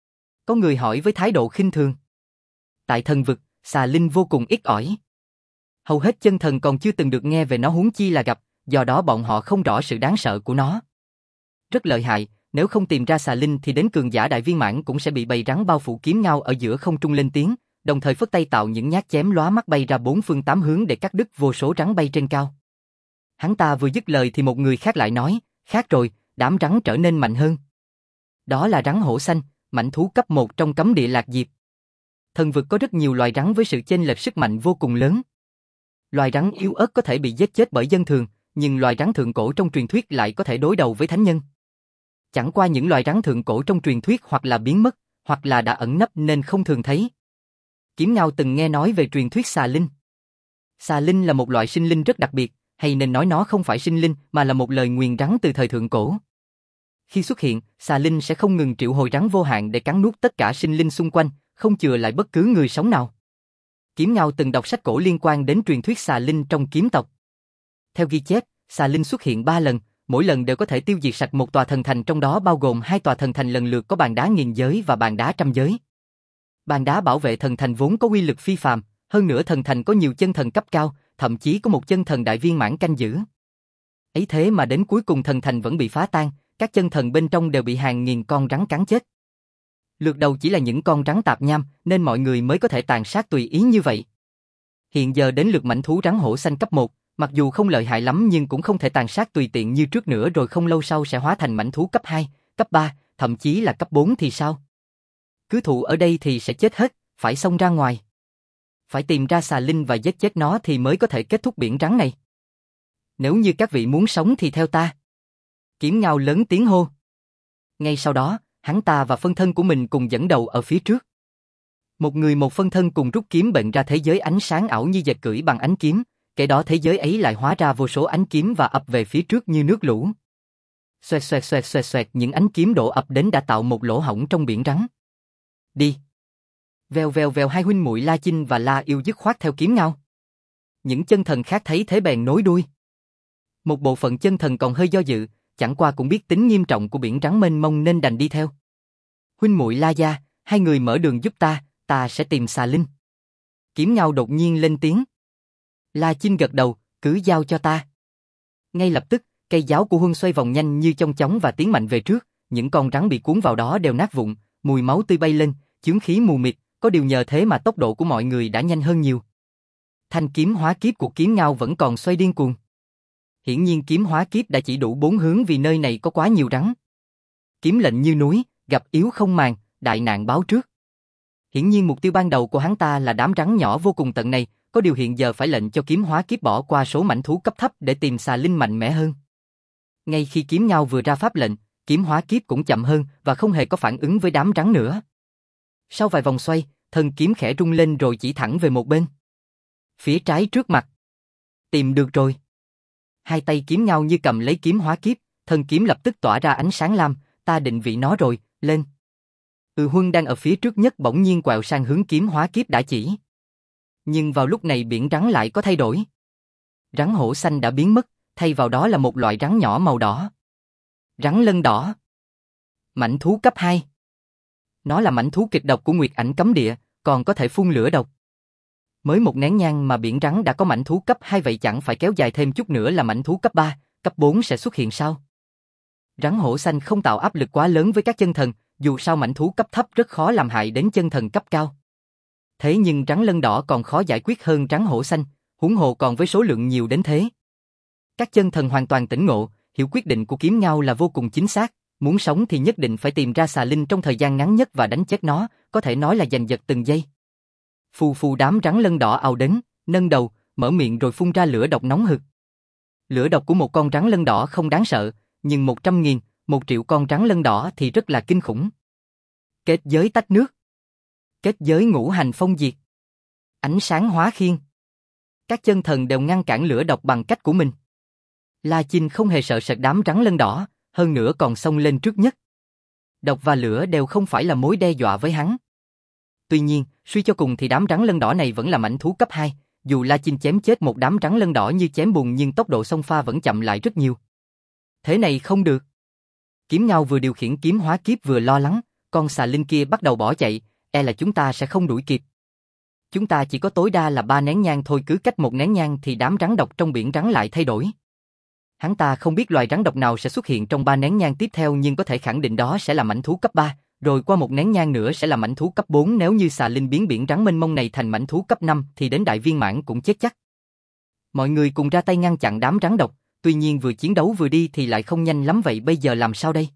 Có người hỏi với thái độ khinh thường. Tại thần vực, xà linh vô cùng ít ỏi. Hầu hết chân thần còn chưa từng được nghe về nó, huống chi là gặp, do đó bọn họ không rõ sự đáng sợ của nó. Rất lợi hại, nếu không tìm ra xà linh thì đến cường giả đại viên mãn cũng sẽ bị bầy rắn bao phủ. Kiếm Ngao ở giữa không trung lên tiếng, đồng thời phất tay tạo những nhát chém lóa mắt bay ra bốn phương tám hướng để cắt đứt vô số rắn bay trên cao. Hắn ta vừa dứt lời thì một người khác lại nói, khác rồi, đám rắn trở nên mạnh hơn. Đó là rắn hổ xanh, mãnh thú cấp một trong cấm địa Lạc Diệp. Thần vực có rất nhiều loài rắn với sự chênh lệch sức mạnh vô cùng lớn. Loài rắn yếu ớt có thể bị giết chết bởi dân thường, nhưng loài rắn thượng cổ trong truyền thuyết lại có thể đối đầu với thánh nhân. Chẳng qua những loài rắn thượng cổ trong truyền thuyết hoặc là biến mất, hoặc là đã ẩn nấp nên không thường thấy. Kiếm Ngao từng nghe nói về truyền thuyết xà linh. Xà linh là một loại sinh linh rất đặc biệt, hay nên nói nó không phải sinh linh mà là một lời nguyền rắn từ thời thượng cổ. Khi xuất hiện, xà linh sẽ không ngừng triệu hồi rắn vô hạn để cắn nuốt tất cả sinh linh xung quanh, không chừa lại bất cứ người sống nào. Kiếm Ngao từng đọc sách cổ liên quan đến truyền thuyết xà linh trong kiếm tộc. Theo ghi chép, xà linh xuất hiện ba lần, mỗi lần đều có thể tiêu diệt sạch một tòa thần thành, trong đó bao gồm hai tòa thần thành lần lượt có bàn đá nghìn giới và bàn đá trăm giới. Bàn đá bảo vệ thần thành vốn có uy lực phi phàm, hơn nữa thần thành có nhiều chân thần cấp cao, thậm chí có một chân thần đại viên mãn canh giữ. Ấy thế mà đến cuối cùng thần thành vẫn bị phá tan, các chân thần bên trong đều bị hàng nghìn con rắn cắn chết. Lượt đầu chỉ là những con rắn tạp nham, nên mọi người mới có thể tàn sát tùy ý như vậy. Hiện giờ đến lượt mãnh thú rắn hổ xanh cấp một, mặc dù không lợi hại lắm nhưng cũng không thể tàn sát tùy tiện như trước nữa, rồi không lâu sau sẽ hóa thành mãnh thú cấp hai, cấp ba, thậm chí là cấp bốn thì sao? Cứ thụ ở đây thì sẽ chết hết, phải xông ra ngoài. Phải tìm ra xà linh và giết chết nó thì mới có thể kết thúc biển rắn này. Nếu như các vị muốn sống thì theo ta. Kiếm Ngao lớn tiếng hô. Ngay sau đó, hắn ta và phân thân của mình cùng dẫn đầu ở phía trước. Một người một phân thân cùng rút kiếm bện ra thế giới ánh sáng ảo như dệt cưỡi bằng ánh kiếm, kể đó thế giới ấy lại hóa ra vô số ánh kiếm và ập về phía trước như nước lũ. Xoẹt xoẹt xoẹt xoẹt xoẹt, những ánh kiếm đổ ập đến đã tạo một lỗ hổng trong biển rắn. Đi. Vèo vèo vèo, hai huynh muội La Chinh và La Yêu dứt khoát theo Kiếm Ngao. Những chân thần khác thấy thế bèn nối đuôi. Một bộ phận chân thần còn hơi do dự, chẳng qua cũng biết tính nghiêm trọng của biển rắn mênh mông nên đành đi theo. Huynh muội La gia, hai người mở đường giúp ta, ta sẽ tìm xà linh. Kiếm Ngao đột nhiên lên tiếng. La Chinh gật đầu, cứ giao cho ta. Ngay lập tức, cây giáo của Huân xoay vòng nhanh như chong chóng và tiến mạnh về trước, những con rắn bị cuốn vào đó đều nát vụn, mùi máu tươi bay lên, chướng khí mù mịt, có điều nhờ thế mà tốc độ của mọi người đã nhanh hơn nhiều. Thanh kiếm hóa kiếp của Kiếm Ngao vẫn còn xoay điên cuồng. Hiển nhiên kiếm hóa kiếp đã chỉ đủ bốn hướng vì nơi này có quá nhiều rắn. Kiếm lệnh như núi, gặp yếu không màng, đại nạn báo trước. Hiển nhiên mục tiêu ban đầu của hắn ta là đám rắn nhỏ vô cùng tận này, có điều hiện giờ phải lệnh cho kiếm hóa kiếp bỏ qua số mãnh thú cấp thấp để tìm xà linh mạnh mẽ hơn. Ngay khi Kiếm Ngao vừa ra pháp lệnh, kiếm hóa kiếp cũng chậm hơn và không hề có phản ứng với đám rắn nữa. Sau vài vòng xoay, thân kiếm khẽ rung lên rồi chỉ thẳng về một bên. Phía trái trước mặt. Tìm được rồi. Hai tay Kiếm Ngao như cầm lấy kiếm hóa kiếp, thân kiếm lập tức tỏa ra ánh sáng lam, ta định vị nó rồi, lên. Ừ Huân đang ở phía trước nhất bỗng nhiên quẹo sang hướng kiếm hóa kiếp đã chỉ. Nhưng vào lúc này biển rắn lại có thay đổi. Rắn hổ xanh đã biến mất, thay vào đó là một loại rắn nhỏ màu đỏ. Rắn lân đỏ. Mãnh thú cấp hai. Nó là mãnh thú kịch độc của Nguyệt Ảnh Cấm Địa, còn có thể phun lửa độc. Mới một nén nhang mà biển rắn đã có mãnh thú cấp hai, vậy chẳng phải kéo dài thêm chút nữa là mãnh thú cấp ba, cấp bốn sẽ xuất hiện sao? Rắn hổ xanh không tạo áp lực quá lớn với các chân thần, dù sao mãnh thú cấp thấp rất khó làm hại đến chân thần cấp cao. Thế nhưng rắn lân đỏ còn khó giải quyết hơn rắn hổ xanh, huống hồ còn với số lượng nhiều đến thế. Các chân thần hoàn toàn tỉnh ngộ, hiểu quyết định của Kiếm Ngao là vô cùng chính xác, muốn sống thì nhất định phải tìm ra xà linh trong thời gian ngắn nhất và đánh chết nó, có thể nói là giành giật từng giây. Phù phù, đám rắn lân đỏ ào đến, nâng đầu, mở miệng rồi phun ra lửa độc nóng hực. Lửa độc của một con rắn lân đỏ không đáng sợ, nhưng một trăm nghìn, một triệu con rắn lân đỏ thì rất là kinh khủng. Kết giới tách nước. Kết giới ngũ hành phong diệt. Ánh sáng hóa khiên. Các chân thần đều ngăn cản lửa độc bằng cách của mình. La Chinh không hề sợ sệt đám rắn lân đỏ, hơn nữa còn xông lên trước nhất. Độc và lửa đều không phải là mối đe dọa với hắn. Tuy nhiên, suy cho cùng thì đám rắn lân đỏ này vẫn là mãnh thú cấp hai, dù La Chinh chém chết một đám rắn lân đỏ như chém bùn nhưng tốc độ xông pha vẫn chậm lại rất nhiều. Thế này không được. Kiếm Ngao vừa điều khiển kiếm hóa kiếp vừa lo lắng, con xà linh kia bắt đầu bỏ chạy, e là chúng ta sẽ không đuổi kịp. Chúng ta chỉ có tối đa là ba nén nhang thôi, cứ cách một nén nhang thì đám rắn độc trong biển rắn lại thay đổi. Hắn ta không biết loài rắn độc nào sẽ xuất hiện trong ba nén nhang tiếp theo nhưng có thể khẳng định đó sẽ là mãnh thú cấp ba, rồi qua một nén nhang nữa sẽ là mãnh thú cấp bốn, nếu như xà linh biến biển rắn mênh mông này thành mãnh thú cấp năm thì đến đại viên mãn cũng chết chắc. Mọi người cùng ra tay ngăn chặn đám rắn độc, tuy nhiên vừa chiến đấu vừa đi thì lại không nhanh lắm, vậy bây giờ làm sao đây?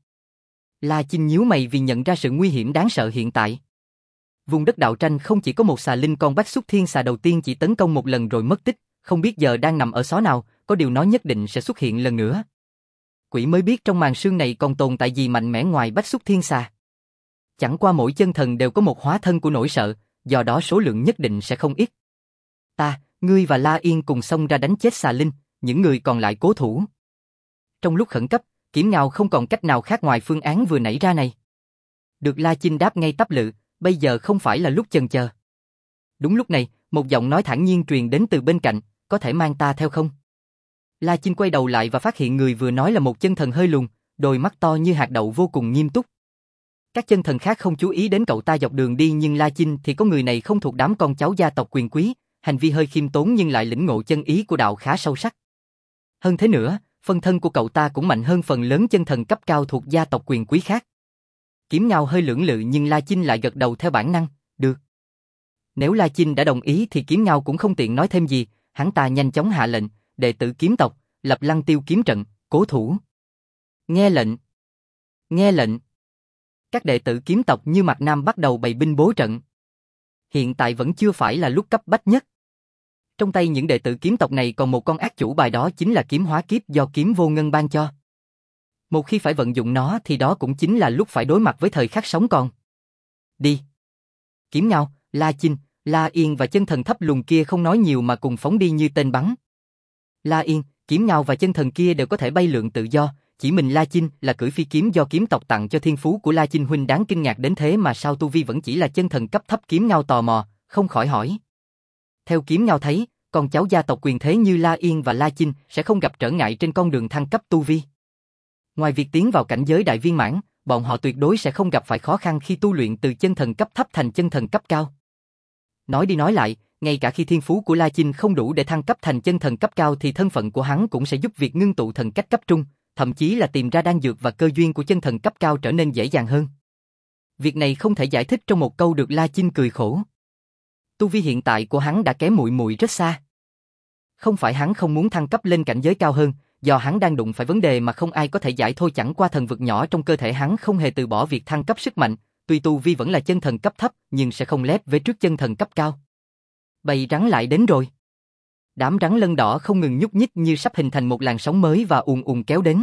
La Chinh nhíu mày vì nhận ra sự nguy hiểm đáng sợ hiện tại. Vùng đất đạo tranh không chỉ có một xà linh con Bách Xúc Thiên xà đầu tiên chỉ tấn công một lần rồi mất tích, không biết giờ đang nằm ở xó nào, có điều nó nhất định sẽ xuất hiện lần nữa. Quỷ mới biết trong màn sương này còn tồn tại gì mạnh mẽ ngoài Bách Xúc Thiên xà. Chẳng qua mỗi chân thần đều có một hóa thân của nỗi sợ, do đó số lượng nhất định sẽ không ít. Ta, ngươi và La Yên cùng xông ra đánh chết xà linh, những người còn lại cố thủ. Trong lúc khẩn cấp, Kiếm Ngao không còn cách nào khác ngoài phương án vừa nảy ra này. Được La Chinh đáp ngay tắp lự, bây giờ không phải là lúc chần chờ. Đúng lúc này, một giọng nói thản nhiên truyền đến từ bên cạnh, có thể mang ta theo không? La Chinh quay đầu lại và phát hiện người vừa nói là một chân thần hơi lùn, đôi mắt to như hạt đậu vô cùng nghiêm túc. Các chân thần khác không chú ý đến cậu ta dọc đường đi, nhưng La Chinh thì có người này không thuộc đám con cháu gia tộc quyền quý, hành vi hơi khiêm tốn nhưng lại lĩnh ngộ chân ý của đạo khá sâu sắc. Hơn thế nữa, phân thân của cậu ta cũng mạnh hơn phần lớn chân thần cấp cao thuộc gia tộc quyền quý khác. Kiếm Ngao hơi lưỡng lự nhưng La Chinh lại gật đầu theo bản năng, được. Nếu La Chinh đã đồng ý thì Kiếm Ngao cũng không tiện nói thêm gì, hắn ta nhanh chóng hạ lệnh, đệ tử kiếm tộc, lập Lăng Tiêu kiếm trận, cố thủ. Nghe lệnh. Nghe lệnh. Các đệ tử kiếm tộc như Mạc Nam bắt đầu bày binh bố trận. Hiện tại vẫn chưa phải là lúc cấp bách nhất. Trong tay những đệ tử kiếm tộc này còn một con ác chủ bài, đó chính là kiếm hóa kiếp do Kiếm Vô Ngân ban cho. Một khi phải vận dụng nó thì đó cũng chính là lúc phải đối mặt với thời khắc sống còn. Đi. Kiếm Ngao, La Chinh, La Yên và chân thần thấp lùn kia không nói nhiều mà cùng phóng đi như tên bắn. La Yên, Kiếm Ngao và chân thần kia đều có thể bay lượn tự do, chỉ mình La Chinh là cưỡi phi kiếm do kiếm tộc tặng cho. Thiên phú của La Chinh huynh đáng kinh ngạc đến thế mà sao tu vi vẫn chỉ là chân thần cấp thấp? Kiếm Ngao tò mò, không khỏi hỏi. Theo Kiếm Ngao thấy, con cháu gia tộc quyền thế như La Yên và La Chinh sẽ không gặp trở ngại trên con đường thăng cấp tu vi. Ngoài việc tiến vào cảnh giới đại viên mãn, bọn họ tuyệt đối sẽ không gặp phải khó khăn khi tu luyện từ chân thần cấp thấp thành chân thần cấp cao. Nói đi nói lại, ngay cả khi thiên phú của La Chinh không đủ để thăng cấp thành chân thần cấp cao thì thân phận của hắn cũng sẽ giúp việc ngưng tụ thần cách cấp trung, thậm chí là tìm ra đan dược và cơ duyên của chân thần cấp cao trở nên dễ dàng hơn. Việc này không thể giải thích trong một câu được. La Chinh cười khổ. Tu vi hiện tại của hắn đã kém muội muội rất xa. Không phải hắn không muốn thăng cấp lên cảnh giới cao hơn, do hắn đang đụng phải vấn đề mà không ai có thể giải thôi. Chẳng qua thần vực nhỏ trong cơ thể hắn không hề từ bỏ việc thăng cấp sức mạnh, tuy tu vi vẫn là chân thần cấp thấp nhưng sẽ không lép về trước chân thần cấp cao. Bầy rắn lại đến rồi. Đám rắn lân đỏ không ngừng nhúc nhích như sắp hình thành một làn sóng mới và ùn ùn kéo đến.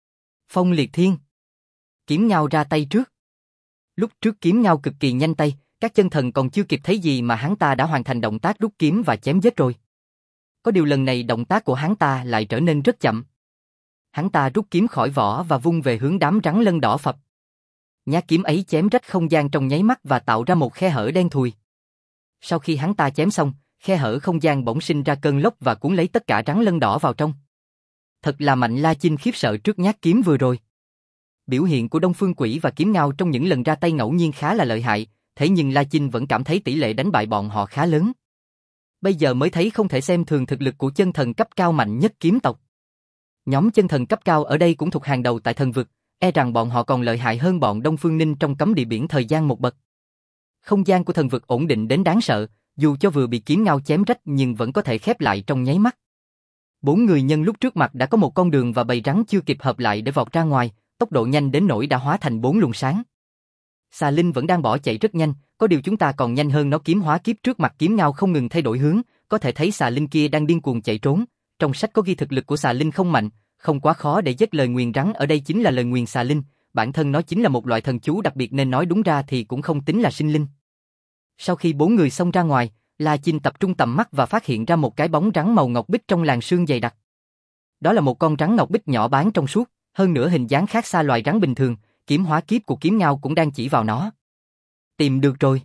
Phong liệt thiên. Kiếm Ngao ra tay trước. Lúc trước Kiếm Ngao cực kỳ nhanh tay, các chân thần còn chưa kịp thấy gì mà hắn ta đã hoàn thành động tác rút kiếm và chém giết rồi. Có điều lần này động tác của hắn ta lại trở nên rất chậm. Hắn ta rút kiếm khỏi vỏ và vung về hướng đám rắn lân đỏ phập. Nhát kiếm ấy chém rách không gian trong nháy mắt và tạo ra một khe hở đen thùi. Sau khi hắn ta chém xong, khe hở không gian bỗng sinh ra cơn lốc và cuốn lấy tất cả rắn lân đỏ vào trong. Thật là mạnh. La Chinh khiếp sợ trước nhát kiếm vừa rồi. Biểu hiện của Đông Phương Quỷ và Kiếm Ngao trong những lần ra tay ngẫu nhiên khá là lợi hại, thế nhưng La Chinh vẫn cảm thấy tỷ lệ đánh bại bọn họ khá lớn. Bây giờ mới thấy không thể xem thường thực lực của chân thần cấp cao mạnh nhất kiếm tộc. Nhóm chân thần cấp cao ở đây cũng thuộc hàng đầu tại thần vực, e rằng bọn họ còn lợi hại hơn bọn Đông Phương Ninh trong cấm địa biển thời gian một bậc. Không gian của thần vực ổn định đến đáng sợ, dù cho vừa bị Kiếm Ngao chém rách nhưng vẫn có thể khép lại trong nháy mắt. Bốn người nhân lúc trước mặt đã có một con đường và bầy rắn chưa kịp hợp lại để vọt ra ngoài, tốc độ nhanh đến nỗi đã hóa thành bốn luồng sáng. Xà Linh vẫn đang bỏ chạy rất nhanh, có điều chúng ta còn nhanh hơn nó. Kiếm hóa kiếp trước mặt Kiếm Ngao không ngừng thay đổi hướng, có thể thấy xà Linh kia đang điên cuồng chạy trốn. Trong sách có ghi thực lực của xà Linh không mạnh, không quá khó để giết. Lời nguyền rắn ở đây chính là lời nguyền xà Linh, bản thân nó chính là một loại thần chú đặc biệt nên nói đúng ra thì cũng không tính là sinh linh. Sau khi bốn người xông ra ngoài, La Chinh tập trung tầm mắt và phát hiện ra một cái bóng rắn màu ngọc bích trong làn sương dày đặc. Đó là một con rắn ngọc bích nhỏ bán trong suốt, hơn nữa hình dáng khác xa loài rắn bình thường. Kiếm hóa kiếp của Kiếm Ngao cũng đang chỉ vào nó. Tìm được rồi.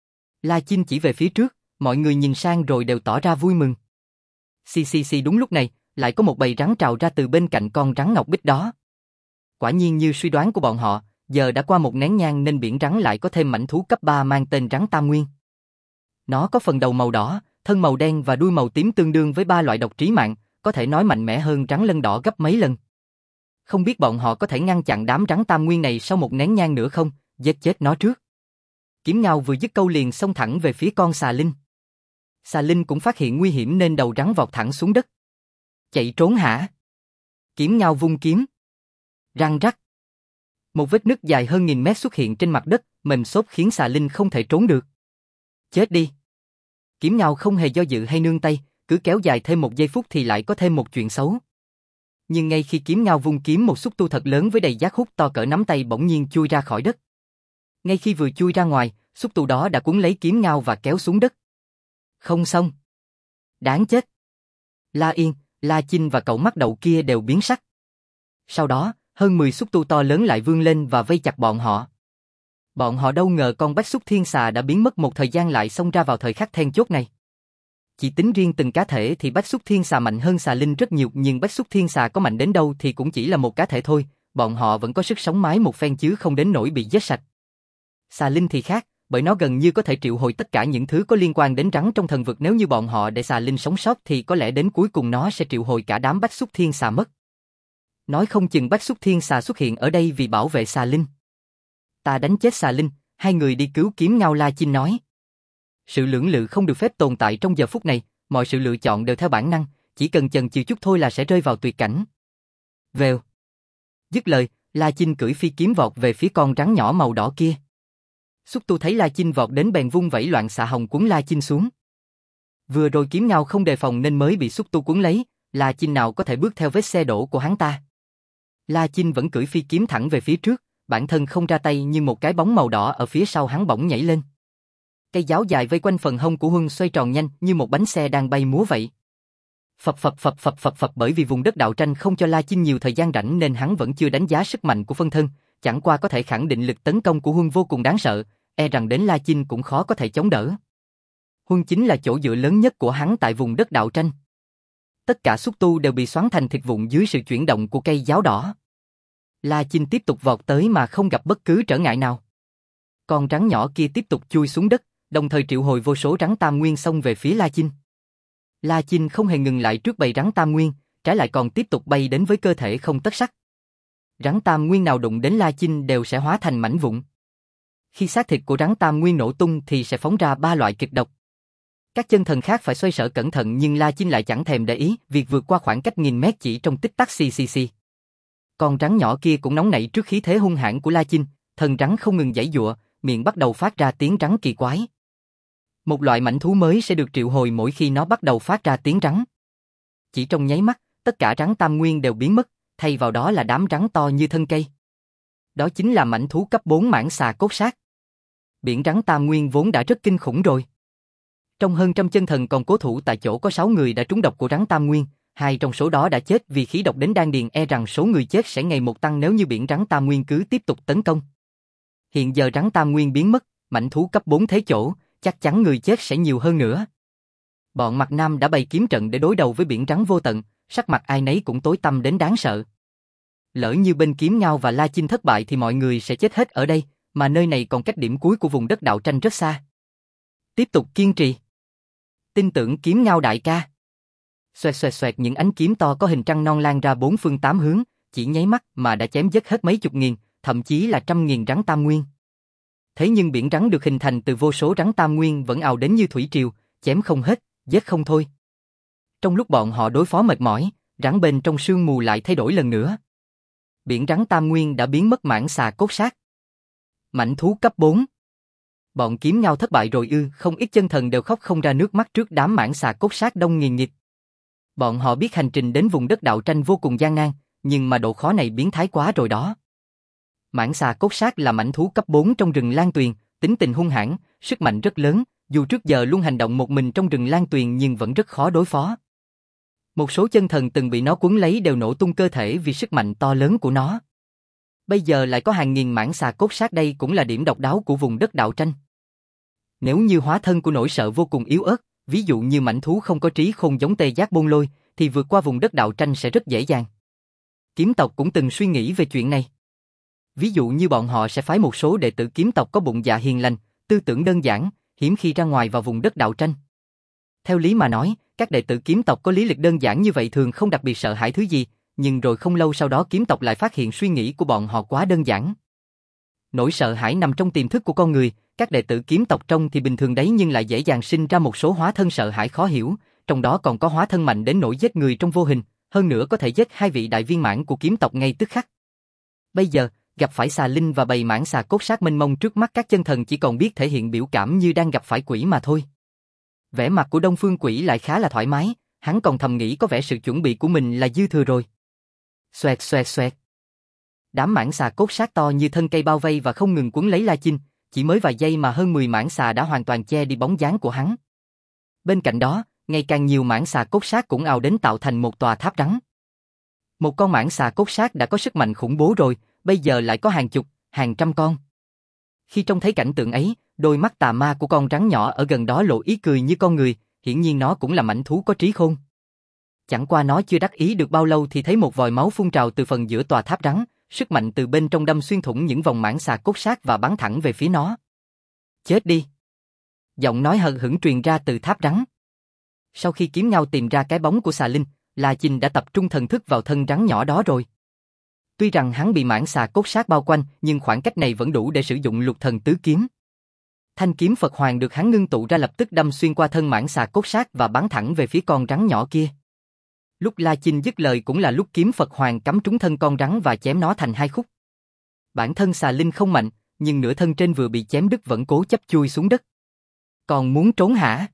La Chinh chỉ về phía trước, mọi người nhìn sang rồi đều tỏ ra vui mừng. Xì xì xì, đúng lúc này, lại có một bầy rắn trào ra từ bên cạnh con rắn ngọc bích đó. Quả nhiên như suy đoán của bọn họ, giờ đã qua một nén nhang nên biển rắn lại có thêm mãnh thú cấp ba mang tên rắn Tam Nguyên. Nó có phần đầu màu đỏ, thân màu đen và đuôi màu tím tương đương với ba loại độc trí mạng, có thể nói mạnh mẽ hơn rắn lân đỏ gấp mấy lần. Không biết bọn họ có thể ngăn chặn đám rắn Tam Nguyên này sau một nén nhang nữa không? Giết chết nó trước. Kiếm Ngao vừa dứt câu liền xông thẳng về phía con xà Linh. Xà Linh cũng phát hiện nguy hiểm nên đầu rắn vọt thẳng xuống đất. Chạy trốn hả? Kiếm Ngao vung kiếm. Răng rắc. Một vết nứt dài hơn nghìn mét xuất hiện trên mặt đất, mềm xốp khiến xà Linh không thể trốn được. Chết đi. Kiếm Ngao không hề do dự hay nương tay, cứ kéo dài thêm một giây phút thì lại có thêm một chuyện xấu. Nhưng ngay khi Kiếm Ngao vung kiếm, một xúc tu thật lớn với đầy giác hút to cỡ nắm tay bỗng nhiên chui ra khỏi đất. Ngay khi vừa chui ra ngoài, xúc tu đó đã cuốn lấy Kiếm Ngao và kéo xuống đất. Không xong. Đáng chết. La Yên, La Chinh và cậu mắt đậu kia đều biến sắc. Sau đó, hơn mười xúc tu to lớn lại vươn lên và vây chặt bọn họ. Bọn họ đâu ngờ con Bách Xúc Thiên Xà đã biến mất một thời gian lại xông ra vào thời khắc then chốt này. Chỉ tính riêng từng cá thể thì Bách Xúc Thiên Xà mạnh hơn xà Linh rất nhiều, nhưng Bách Xúc Thiên Xà có mạnh đến đâu thì cũng chỉ là một cá thể thôi, bọn họ vẫn có sức sống mái một phen chứ không đến nỗi bị giết sạch. Xà linh thì khác, bởi nó gần như có thể triệu hồi tất cả những thứ có liên quan đến rắn trong thần vực, nếu như bọn họ để xà linh sống sót thì có lẽ đến cuối cùng nó sẽ triệu hồi cả đám Bách Xúc Thiên Xà mất. Nói không chừng Bách Xúc Thiên Xà xuất hiện ở đây vì bảo vệ xà linh. Ta đánh chết xà linh, hai người đi cứu Kiếm Ngao, La Chinh nói. Sự lưỡng lự không được phép tồn tại trong giờ phút này, mọi sự lựa chọn đều theo bản năng, chỉ cần chần chừ chút thôi là sẽ rơi vào tuyệt cảnh. Vèo. Dứt lời, La Chinh cưỡi phi kiếm vọt về phía con rắn nhỏ màu đỏ kia. Xúc Tu thấy La Chinh vọt đến bèn vung vẩy loạn xạ hồng cuốn La Chinh xuống. Vừa rồi Kiếm Ngao không đề phòng nên mới bị Xúc Tu cuốn lấy, La Chinh nào có thể bước theo vết xe đổ của hắn ta. La Chinh vẫn cưỡi phi kiếm thẳng về phía trước, bản thân không ra tay nhưng một cái bóng màu đỏ ở phía sau hắn bỗng nhảy lên. Cây giáo dài vây quanh phần hông của Huân xoay tròn nhanh như một bánh xe đang bay múa vậy. Phập phập phập phập phập phập bởi vì vùng đất đạo tranh không cho La Chinh nhiều thời gian rảnh nên hắn vẫn chưa đánh giá sức mạnh của phân thân, chẳng qua có thể khẳng định lực tấn công của Huân vô cùng đáng sợ, e rằng đến La Chinh cũng khó có thể chống đỡ. Huân chính là chỗ dựa lớn nhất của hắn tại vùng đất đạo tranh. Tất cả xúc tu đều bị xoắn thành thịt vụn dưới sự chuyển động của cây giáo đỏ. La Chinh tiếp tục vọt tới mà không gặp bất cứ trở ngại nào. Con rắn nhỏ kia tiếp tục chui xuống đất, đồng thời triệu hồi vô số rắn tam nguyên xông về phía La Chinh. La Chinh không hề ngừng lại trước bầy rắn tam nguyên, trái lại còn tiếp tục bay đến với cơ thể không tất sắt. Rắn tam nguyên nào đụng đến La Chinh đều sẽ hóa thành mảnh vụn. Khi xác thịt của rắn tam nguyên nổ tung thì sẽ phóng ra ba loại kịch độc. Các chân thần khác phải xoay sở cẩn thận nhưng La Chinh lại chẳng thèm để ý, việc vượt qua khoảng cách nghìn mét chỉ trong tích tắc xì xì xì. Con rắn nhỏ kia cũng nóng nảy trước khí thế hung hãn của La Chinh, thân rắn không ngừng giãy giụa, miệng bắt đầu phát ra tiếng rắn kỳ quái. Một loại mãnh thú mới sẽ được triệu hồi mỗi khi nó bắt đầu phát ra tiếng rắn. Chỉ trong nháy mắt, tất cả rắn tam nguyên đều biến mất, thay vào đó là đám rắn to như thân cây. Đó chính là mãnh thú cấp bốn mãng xà cốt sát. Biển rắn tam nguyên vốn đã rất kinh khủng rồi. Trong hơn trăm chân thần còn cố thủ tại chỗ có sáu người đã trúng độc của rắn tam nguyên, hai trong số đó đã chết vì khí độc đến đan điền, e rằng số người chết sẽ ngày một tăng nếu như biển rắn tam nguyên cứ tiếp tục tấn công. Hiện giờ rắn tam nguyên biến mất, mãnh thú cấp bốn thế chỗ, chắc chắn người chết sẽ nhiều hơn nữa. Bọn Mặt Nam đã bày kiếm trận để đối đầu với biển rắn vô tận, sắc mặt ai nấy cũng tối tăm đến đáng sợ. Lỡ như bên Kiếm Ngao và La Chinh thất bại thì mọi người sẽ chết hết ở đây, mà nơi này còn cách điểm cuối của vùng đất đạo tranh rất xa. Tiếp tục kiên trì. Tin tưởng Kiếm Ngao đại ca. Xoẹt xoẹt xoẹt, những ánh kiếm to có hình trăng non lan ra bốn phương tám hướng, chỉ nháy mắt mà đã chém dứt hết mấy chục nghìn, thậm chí là trăm nghìn rắn tam nguyên. Thế nhưng biển rắn được hình thành từ vô số rắn tam nguyên vẫn ào đến như thủy triều, chém không hết, giết không thôi. Trong lúc bọn họ đối phó mệt mỏi, rắn bên trong sương mù lại thay đổi lần nữa. Biển rắn tam nguyên đã biến mất mãng xà cốt sát. Mãnh thú cấp bốn. Bọn Kiếm Ngao thất bại rồi ư? Không ít chân thần đều khóc không ra nước mắt trước đám mãng xà cốt sát đông nghìn nghịt. Bọn họ biết hành trình đến vùng đất đạo tranh vô cùng gian nan, nhưng mà độ khó này biến thái quá rồi đó. Mãng xà cốt sát là mãnh thú cấp bốn trong rừng Lan Tuyền, tính tình hung hãn, sức mạnh rất lớn, dù trước giờ luôn hành động một mình trong rừng Lan Tuyền nhưng vẫn rất khó đối phó. Một số chân thần từng bị nó cuốn lấy đều nổ tung cơ thể vì sức mạnh to lớn của nó. Bây giờ lại có hàng nghìn mãng xà cốt sát, đây cũng là điểm độc đáo của vùng đất đạo tranh. Nếu như hóa thân của nỗi sợ vô cùng yếu ớt, ví dụ như mãnh thú không có trí khôn giống Tê Giác Bôn Lôi, thì vượt qua vùng đất đạo tranh sẽ rất dễ dàng. Kiếm tộc cũng từng suy nghĩ về chuyện này. Ví dụ như bọn họ sẽ phái một số đệ tử kiếm tộc có bụng dạ hiền lành, tư tưởng đơn giản, hiếm khi ra ngoài vào vùng đất đạo tranh. Theo lý mà nói, các đệ tử kiếm tộc có lý lịch đơn giản như vậy thường không đặc biệt sợ hãi thứ gì, nhưng rồi không lâu sau đó kiếm tộc lại phát hiện suy nghĩ của bọn họ quá đơn giản. Nỗi sợ hãi nằm trong tiềm thức của con người, các đệ tử kiếm tộc trông thì bình thường đấy nhưng lại dễ dàng sinh ra một số hóa thân sợ hãi khó hiểu, trong đó còn có hóa thân mạnh đến nỗi giết người trong vô hình, hơn nữa có thể giết hai vị đại viên mãn của kiếm tộc ngay tức khắc. Bây giờ, gặp phải xà linh và bầy mãng xà cốt sát mênh mông trước mắt, các chân thần chỉ còn biết thể hiện biểu cảm như đang gặp phải quỷ mà thôi. Vẻ mặt của Đông Phương Quỷ lại khá là thoải mái, hắn còn thầm nghĩ có vẻ sự chuẩn bị của mình là dư thừa rồi. Xoẹt xoẹt xoẹt. Đám mãng xà cốt sát to như thân cây bao vây và không ngừng cuốn lấy La Chinh, chỉ mới vài giây mà hơn mười mãng xà đã hoàn toàn che đi bóng dáng của hắn. Bên cạnh đó, ngày càng nhiều mãng xà cốt sát cũng ào đến tạo thành một tòa tháp rắn. Một con mãng xà cốt sát đã có sức mạnh khủng bố rồi, bây giờ lại có hàng chục, hàng trăm con. Khi trông thấy cảnh tượng ấy, đôi mắt tà ma của con rắn nhỏ ở gần đó lộ ý cười như con người, hiển nhiên nó cũng là mãnh thú có trí khôn. Chẳng qua nó chưa đắc ý được bao lâu thì thấy một vòi máu phun trào từ phần giữa tòa tháp rắn, sức mạnh từ bên trong đâm xuyên thủng những vòng mãng xà cốt sát và bắn thẳng về phía nó. Chết đi. Giọng nói hờ hững truyền ra từ tháp rắn. Sau khi kiếm ngao tìm ra cái bóng của xà linh, La Chinh đã tập trung thần thức vào thân rắn nhỏ đó rồi. Tuy rằng hắn bị mãng xà cốt sát bao quanh, nhưng khoảng cách này vẫn đủ để sử dụng lục thần tứ kiếm. Thanh kiếm Phật Hoàng được hắn ngưng tụ ra lập tức đâm xuyên qua thân mãng xà cốt sát và bắn thẳng về phía con rắn nhỏ kia. Lúc La Chinh dứt lời cũng là lúc kiếm Phật Hoàng cắm trúng thân con rắn và chém nó thành hai khúc. Bản thân xà linh không mạnh, nhưng nửa thân trên vừa bị chém đứt vẫn cố chấp chui xuống đất. Còn muốn trốn hả?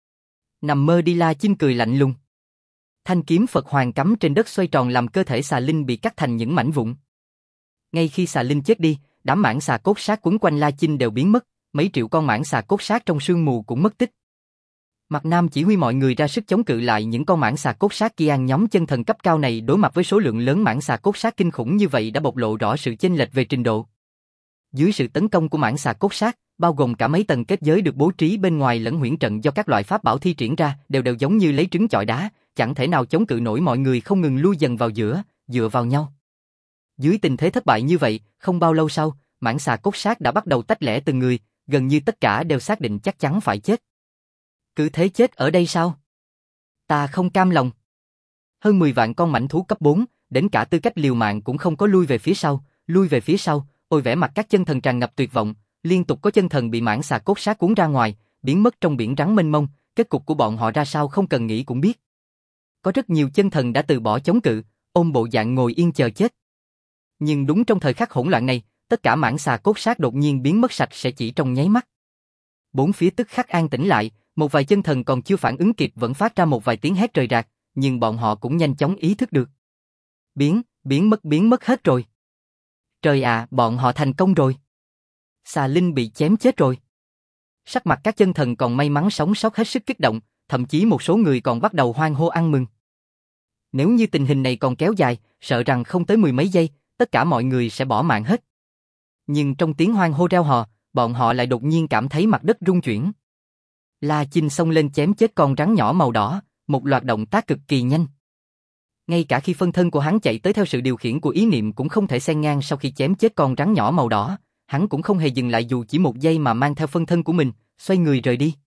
Nằm mơ đi, La Chinh cười lạnh lùng. Thanh kiếm Phật Hoàng cắm trên đất xoay tròn làm cơ thể xà linh bị cắt thành những mảnh vụn. Ngay khi xà linh chết đi, đám mãng xà cốt sát quấn quanh La Chinh đều biến mất, mấy triệu con mãng xà cốt sát trong sương mù cũng mất tích. Mạc Nam chỉ huy mọi người ra sức chống cự lại những con mãng xà cốt sát kia. Nhóm chân thần cấp cao này đối mặt với số lượng lớn mãng xà cốt sát kinh khủng như vậy đã bộc lộ rõ sự chênh lệch về trình độ. Dưới sự tấn công của mãng xà cốt sát, bao gồm cả mấy tầng kết giới được bố trí bên ngoài lẫn huyễn trận do các loại pháp bảo thi triển ra, đều đều giống như lấy trứng chọi đá, chẳng thể nào chống cự nổi. Mọi người không ngừng lui dần vào giữa, dựa vào nhau. Dưới tình thế thất bại như vậy, không bao lâu sau, mãng xà cốt sát đã bắt đầu tách lẻ từng người, gần như tất cả đều xác định chắc chắn phải chết. Cứ thế chết ở đây sao? Ta không cam lòng. Hơn mười vạn con mãnh thú cấp bốn, đến cả tư cách liều mạng cũng không có lui về phía sau, lui về phía sau, ôi vẻ mặt các chân thần tràn ngập tuyệt vọng, liên tục có chân thần bị mãng xà cốt sát cuốn ra ngoài, biến mất trong biển rắn mênh mông, kết cục của bọn họ ra sao không cần nghĩ cũng biết. Có rất nhiều chân thần đã từ bỏ chống cự, ôm bộ dạng ngồi yên chờ chết. Nhưng đúng trong thời khắc hỗn loạn này, tất cả mãng xà cốt sát đột nhiên biến mất sạch sẽ chỉ trong nháy mắt. Bốn phía tức khắc an tĩnh lại, một vài chân thần còn chưa phản ứng kịp vẫn phát ra một vài tiếng hét rời rạc, nhưng bọn họ cũng nhanh chóng ý thức được. Biến, biến mất biến mất hết rồi. Trời à, bọn họ thành công rồi. Xà linh bị chém chết rồi. Sắc mặt các chân thần còn may mắn sống sót hết sức kích động, thậm chí một số người còn bắt đầu hoan hô ăn mừng. Nếu như tình hình này còn kéo dài, sợ rằng không tới mười mấy giây, tất cả mọi người sẽ bỏ mạng hết. Nhưng trong tiếng hoan hô reo hò, bọn họ lại đột nhiên cảm thấy mặt đất rung chuyển. La Chinh xông lên chém chết con rắn nhỏ màu đỏ, một loạt động tác cực kỳ nhanh. Ngay cả khi phân thân của hắn chạy tới theo sự điều khiển của ý niệm cũng không thể xen ngang. Sau khi chém chết con rắn nhỏ màu đỏ, hắn cũng không hề dừng lại dù chỉ một giây mà mang theo phân thân của mình, xoay người rời đi.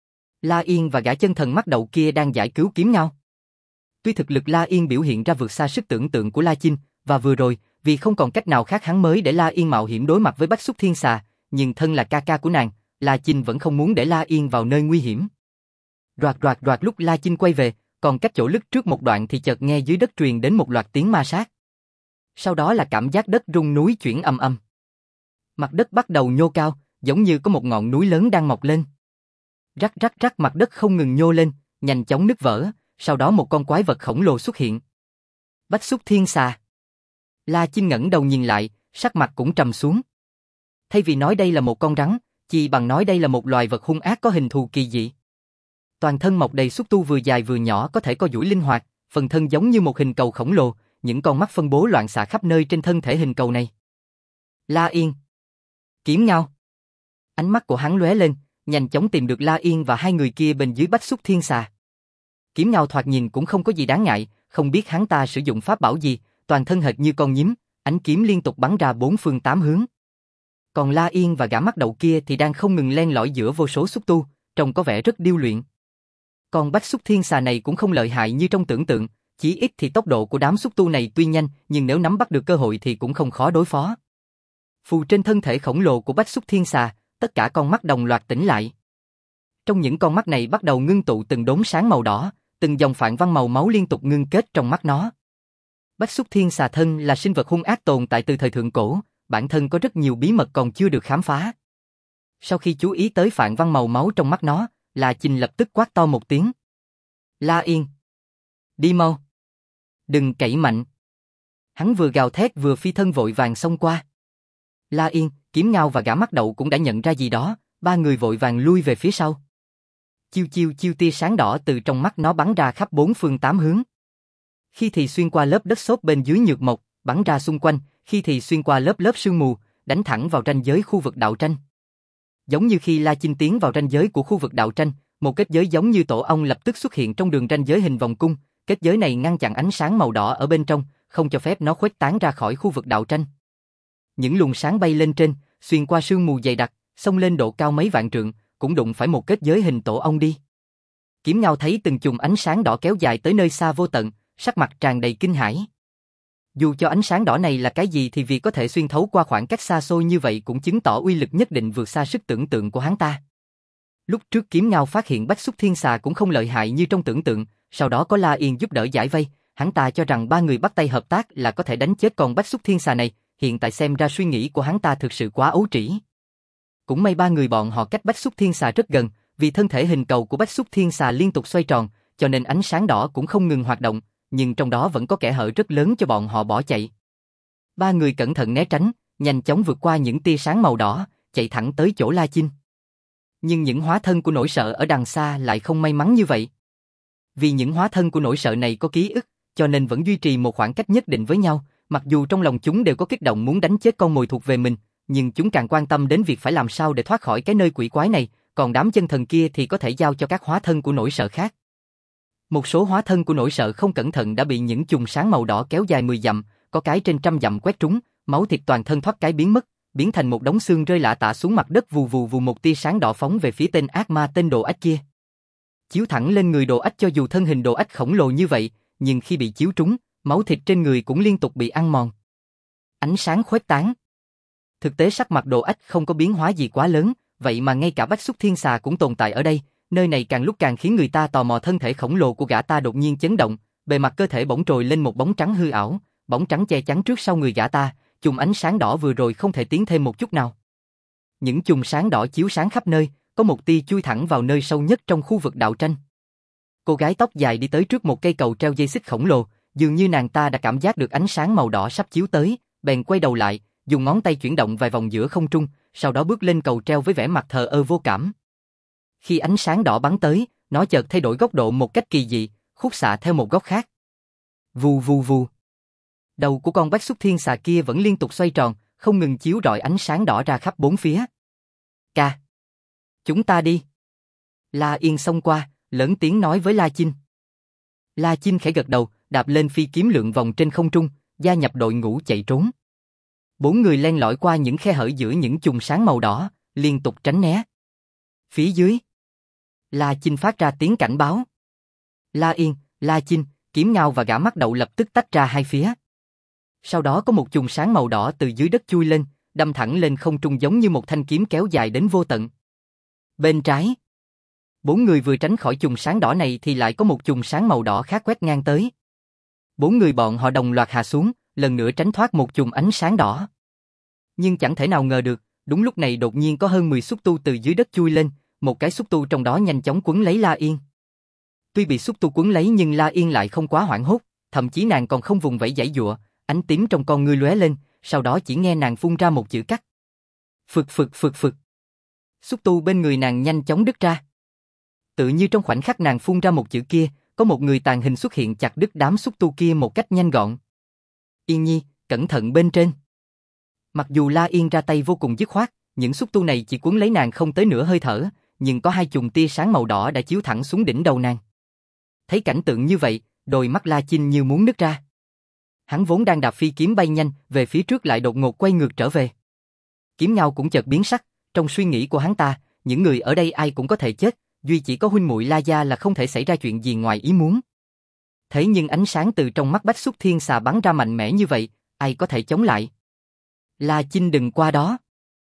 La Yên và gã chân thần mắt đậu kia đang giải cứu kiếm ngao. Tuy thực lực La Yên biểu hiện ra vượt xa sức tưởng tượng của La Chinh, và vừa rồi, vì không còn cách nào khác hắn mới để La Yên mạo hiểm đối mặt với Bách Xúc Thiên Xà, nhưng thân là ca ca của nàng, La Chinh vẫn không muốn để La Yên vào nơi nguy hiểm. Roạt roạt roạt lúc La Chinh quay về, còn cách chỗ lức trước một đoạn thì chợt nghe dưới đất truyền đến một loạt tiếng ma sát. Sau đó là cảm giác đất rung núi chuyển ầm ầm. Mặt đất bắt đầu nhô cao, giống như có một ngọn núi lớn đang mọc lên. Rắc rắc rắc mặt đất không ngừng nhô lên, nhanh chóng nứt vỡ, sau đó một con quái vật khổng lồ xuất hiện. Bách Xúc Thiên Xà. La Chinh ngẩng đầu nhìn lại, sắc mặt cũng trầm xuống. Thay vì nói đây là một con rắn, chỉ bằng nói đây là một loài vật hung ác có hình thù kỳ dị. Toàn thân mọc đầy xúc tu vừa dài vừa nhỏ có thể co duỗi linh hoạt, phần thân giống như một hình cầu khổng lồ, những con mắt phân bố loạn xạ khắp nơi trên thân thể hình cầu này. La Yên. Kiếm ngao. Ánh mắt của hắn lóe lên, nhanh chóng tìm được La Yên và hai người kia bên dưới Bách Xúc Thiên Xà. Kiếm ngao thoạt nhìn cũng không có gì đáng ngại, không biết hắn ta sử dụng pháp bảo gì, toàn thân hệt như con nhím, ánh kiếm liên tục bắn ra bốn phương tám hướng. Còn La Yên và gã mắt đậu kia thì đang không ngừng len lỏi giữa vô số xúc tu, trông có vẻ rất điêu luyện. Còn Bách Xúc Thiên Xà này cũng không lợi hại như trong tưởng tượng, chỉ ít thì tốc độ của đám xúc tu này tuy nhanh, nhưng nếu nắm bắt được cơ hội thì cũng không khó đối phó. Phù trên thân thể khổng lồ của Bách Xúc Thiên Xà, tất cả con mắt đồng loạt tỉnh lại. Trong những con mắt này bắt đầu ngưng tụ từng đốm sáng màu đỏ, từng dòng phản văn màu máu liên tục ngưng kết trong mắt nó. Bách Xúc Thiên Xà thân là sinh vật hung ác tồn tại từ thời thượng cổ, bản thân có rất nhiều bí mật còn chưa được khám phá. Sau khi chú ý tới phản văn màu máu trong mắt nó, La Chinh lập tức quát to một tiếng. La Yên. Đi mau. Đừng cậy mạnh. Hắn vừa gào thét vừa phi thân vội vàng xông qua. La Yên, Kiếm Ngao và gã mắt đậu cũng đã nhận ra gì đó, ba người vội vàng lui về phía sau. Chiêu chiêu chiêu tia sáng đỏ từ trong mắt nó bắn ra khắp bốn phương tám hướng. Khi thì xuyên qua lớp đất xốp bên dưới nhược mộc, bắn ra xung quanh, khi thì xuyên qua lớp lớp sương mù, đánh thẳng vào ranh giới khu vực đạo tranh. Giống như khi La Chinh tiến vào ranh giới của khu vực đạo tranh, một kết giới giống như tổ ong lập tức xuất hiện trong đường ranh giới hình vòng cung, kết giới này ngăn chặn ánh sáng màu đỏ ở bên trong, không cho phép nó khuếch tán ra khỏi khu vực đạo tranh. Những luồng sáng bay lên trên, xuyên qua sương mù dày đặc, xông lên độ cao mấy vạn trượng, cũng đụng phải một kết giới hình tổ ong đi. Kiếm Ngao thấy từng chùm ánh sáng đỏ kéo dài tới nơi xa vô tận, sắc mặt tràn đầy kinh hãi. Dù cho ánh sáng đỏ này là cái gì thì vì có thể xuyên thấu qua khoảng cách xa xôi như vậy cũng chứng tỏ uy lực nhất định vượt xa sức tưởng tượng của hắn ta. Lúc trước Kiếm Ngao phát hiện Bách Xúc Thiên Xà cũng không lợi hại như trong tưởng tượng, sau đó có La Yên giúp đỡ giải vây, hắn ta cho rằng ba người bắt tay hợp tác là có thể đánh chết con Bách Xúc Thiên Xà này, hiện tại xem ra suy nghĩ của hắn ta thực sự quá ấu trĩ. Cũng may ba người bọn họ cách Bách Xúc Thiên Xà rất gần, vì thân thể hình cầu của Bách Xúc Thiên Xà liên tục xoay tròn, cho nên ánh sáng đỏ cũng không ngừng hoạt động, nhưng trong đó vẫn có kẽ hở rất lớn cho bọn họ bỏ chạy. Ba người cẩn thận né tránh, nhanh chóng vượt qua những tia sáng màu đỏ, chạy thẳng tới chỗ La Chinh. Nhưng những hóa thân của nỗi sợ ở đằng xa lại không may mắn như vậy. Vì những hóa thân của nỗi sợ này có ký ức, cho nên vẫn duy trì một khoảng cách nhất định với nhau, mặc dù trong lòng chúng đều có kích động muốn đánh chết con mồi thuộc về mình, nhưng chúng càng quan tâm đến việc phải làm sao để thoát khỏi cái nơi quỷ quái này, còn đám chân thần kia thì có thể giao cho các hóa thân của nỗi sợ khác. Một số hóa thân của nỗi sợ không cẩn thận đã bị những chùm sáng màu đỏ kéo dài mười dặm, có cái trên trăm dặm quét trúng, máu thịt toàn thân thoát cái biến mất, biến thành một đống xương rơi lả tả xuống mặt đất, vù vù vù một tia sáng đỏ phóng về phía tên ác ma tên Đồ Ách kia. Chiếu thẳng lên người Đồ Ách, cho dù thân hình Đồ Ách khổng lồ như vậy, nhưng khi bị chiếu trúng, máu thịt trên người cũng liên tục bị ăn mòn. Ánh sáng khuếch tán. Thực tế sắc mặt Đồ Ách không có biến hóa gì quá lớn, vậy mà ngay cả Bách Xúc Thiên Xà cũng tồn tại ở đây, nơi này càng lúc càng khiến người ta tò mò. Thân thể khổng lồ của gã ta đột nhiên chấn động, bề mặt cơ thể bỗng trồi lên một bóng trắng hư ảo, bóng trắng che chắn trước sau người gã ta, chùm ánh sáng đỏ vừa rồi không thể tiến thêm một chút nào. Những chùm sáng đỏ chiếu sáng khắp nơi, có một tia chui thẳng vào nơi sâu nhất trong khu vực đạo tranh. Cô gái tóc dài đi tới trước một cây cầu treo dây xích khổng lồ, dường như nàng ta đã cảm giác được ánh sáng màu đỏ sắp chiếu tới, bèn quay đầu lại, dùng ngón tay chuyển động vài vòng giữa không trung, sau đó bước lên cầu treo với vẻ mặt thờ ơ vô cảm. Khi ánh sáng đỏ bắn tới, nó chợt thay đổi góc độ một cách kỳ dị, khúc xạ theo một góc khác. Vù vù vù. Đầu của con Bách Xúc Thiên Xà kia vẫn liên tục xoay tròn, không ngừng chiếu rọi ánh sáng đỏ ra khắp bốn phía. Ca. Chúng ta đi. La Yên xông qua, lớn tiếng nói với La Chinh. La Chinh khẽ gật đầu, đạp lên phi kiếm lượn vòng trên không trung, gia nhập đội ngũ chạy trốn. Bốn người len lỏi qua những khe hở giữa những chùm sáng màu đỏ, liên tục tránh né. Phía dưới, La Chinh phát ra tiếng cảnh báo. La Yên, La Chinh, Kiếm Ngao và gã mắt đậu lập tức tách ra hai phía. Sau đó có một chùm sáng màu đỏ từ dưới đất chui lên, đâm thẳng lên không trung giống như một thanh kiếm kéo dài đến vô tận. Bên trái, bốn người vừa tránh khỏi chùm sáng đỏ này thì lại có một chùm sáng màu đỏ khác quét ngang tới. Bốn người bọn họ đồng loạt hạ xuống, lần nữa tránh thoát một chùm ánh sáng đỏ. Nhưng chẳng thể nào ngờ được, đúng lúc này đột nhiên có hơn mười xúc tu từ dưới đất chui lên, một cái xúc tu trong đó nhanh chóng quấn lấy La Yên. Tuy bị xúc tu quấn lấy nhưng La Yên lại không quá hoảng hốt, thậm chí nàng còn không vùng vẫy giãy giụa, ánh tím trong con ngươi lóe lên, sau đó chỉ nghe nàng phun ra một chữ cắt. Phực phực phực phực. Xúc tu bên người nàng nhanh chóng đứt ra. Tự như trong khoảnh khắc nàng phun ra một chữ kia, có một người tàn hình xuất hiện chặt đứt đám xúc tu kia một cách nhanh gọn. Yên Nhi, cẩn thận bên trên. Mặc dù La Yên ra tay vô cùng dứt khoát, những xúc tu này chỉ cuốn lấy nàng không tới nửa hơi thở, nhưng có hai chùm tia sáng màu đỏ đã chiếu thẳng xuống đỉnh đầu nàng. Thấy cảnh tượng như vậy, đôi mắt La Chinh như muốn nứt ra. Hắn vốn đang đạp phi kiếm bay nhanh về phía trước lại đột ngột quay ngược trở về. Kiếm Ngao cũng chợt biến sắc, trong suy nghĩ của hắn ta, những người ở đây ai cũng có thể chết, duy chỉ có huynh muội La gia là không thể xảy ra chuyện gì ngoài ý muốn. Thế nhưng ánh sáng từ trong mắt Bách Xúc Thiên Xà bắn ra mạnh mẽ như vậy, ai có thể chống lại? La Chinh đừng qua đó.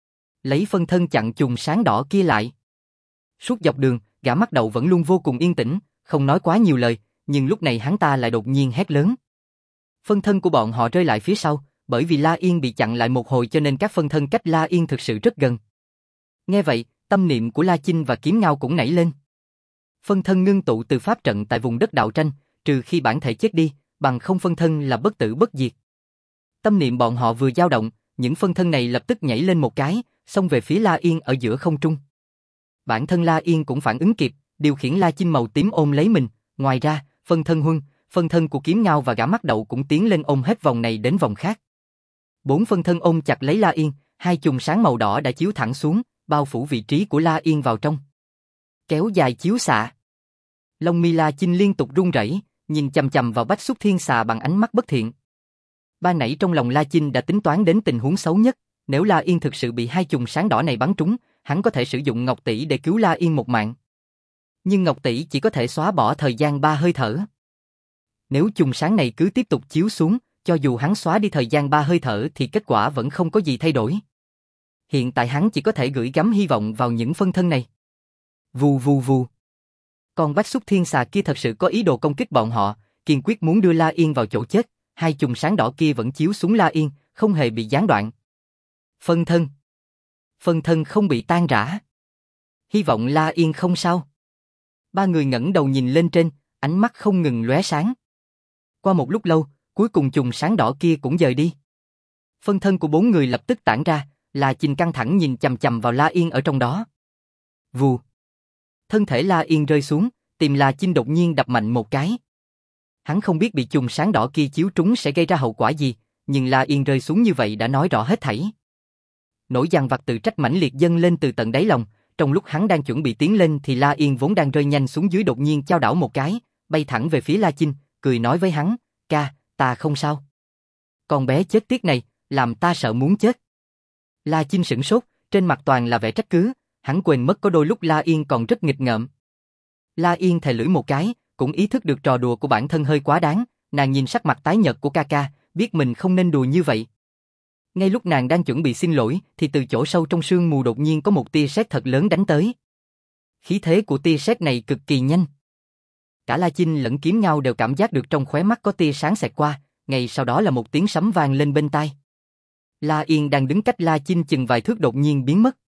Lấy phân thân chặn chùm sáng đỏ kia lại. Suốt dọc đường, gã mắt đậu vẫn luôn vô cùng yên tĩnh, không nói quá nhiều lời, nhưng lúc này hắn ta lại đột nhiên hét lớn. Phân thân của bọn họ rơi lại phía sau, bởi vì La Yên bị chặn lại một hồi cho nên các phân thân cách La Yên thực sự rất gần. Nghe vậy, tâm niệm của La Chinh và Kiếm Ngao cũng nảy lên. Phân thân ngưng tụ từ pháp trận tại vùng đất đạo tranh, trừ khi bản thể chết đi, bằng không phân thân là bất tử bất diệt. Tâm niệm bọn họ vừa dao động, những phân thân này lập tức nhảy lên một cái, xông về phía La Yên ở giữa không trung. Bản thân La Yên cũng phản ứng kịp, điều khiển La Chinh màu tím ôm lấy mình, ngoài ra, phân thân Huân, phân thân của Kiếm Ngao và gã mắt đậu cũng tiến lên ôm hết vòng này đến vòng khác. Bốn phân thân ôm chặt lấy La Yên, hai chùm sáng màu đỏ đã chiếu thẳng xuống, bao phủ vị trí của La Yên vào trong. Kéo dài chiếu xạ. Lông mi La Chinh liên tục run rẩy, nhìn chằm chằm vào Bách Xúc Thiên Xà bằng ánh mắt bất thiện. Ban nãy trong lòng La Chinh đã tính toán đến tình huống xấu nhất, Nếu La Yên thực sự bị hai chùm sáng đỏ này bắn trúng, hắn có thể sử dụng Ngọc Tỷ để cứu La Yên một mạng. Nhưng Ngọc Tỷ chỉ có thể xóa bỏ thời gian ba hơi thở. Nếu chùm sáng này cứ tiếp tục chiếu xuống, cho dù hắn xóa đi thời gian ba hơi thở thì kết quả vẫn không có gì thay đổi. Hiện tại hắn chỉ có thể gửi gắm hy vọng vào những phân thân này. Vù vù vù. Con Bách Xúc Thiên Xà kia thật sự có ý đồ công kích bọn họ, kiên quyết muốn đưa La Yên vào chỗ chết. Hai chùm sáng đỏ kia vẫn chiếu xuống La Yên, không hề bị gián đoạn. Phân thân. Phân thân không bị tan rã. Hy vọng La Yên không sao. Ba người ngẩng đầu nhìn lên trên, ánh mắt không ngừng lóe sáng. Qua một lúc lâu, cuối cùng chùm sáng đỏ kia cũng dời đi. Phân thân của bốn người lập tức tản ra, La Chinh căng thẳng nhìn chằm chằm vào La Yên ở trong đó. Vù. Thân thể La Yên rơi xuống, tim La Chinh đột nhiên đập mạnh một cái. Hắn không biết bị chùm sáng đỏ kia chiếu trúng sẽ gây ra hậu quả gì, nhưng La Yên rơi xuống như vậy đã nói rõ hết thảy. Nỗi dằn vặt tự trách mãnh liệt dâng lên từ tận đáy lòng, trong lúc hắn đang chuẩn bị tiến lên thì La Yên vốn đang rơi nhanh xuống dưới đột nhiên chao đảo một cái, bay thẳng về phía La Chinh, cười nói với hắn, ca, ta không sao. Con bé chết tiết này, làm ta sợ muốn chết. La Chinh sửng sốt, trên mặt toàn là vẻ trách cứ, hắn quên mất có đôi lúc La Yên còn rất nghịch ngợm. La Yên thè lưỡi một cái, cũng ý thức được trò đùa của bản thân hơi quá đáng, nàng nhìn sắc mặt tái nhợt của ca ca, biết mình không nên đùa như vậy. Ngay lúc nàng đang chuẩn bị xin lỗi, thì từ chỗ sâu trong sương mù đột nhiên có một tia sét thật lớn đánh tới. Khí thế của tia sét này cực kỳ nhanh. Cả La Chinh lẫn Kiếm Ngao đều cảm giác được trong khóe mắt có tia sáng xẹt qua, ngay sau đó là một tiếng sấm vang lên bên tai. La Yên đang đứng cách La Chinh chừng vài thước đột nhiên biến mất.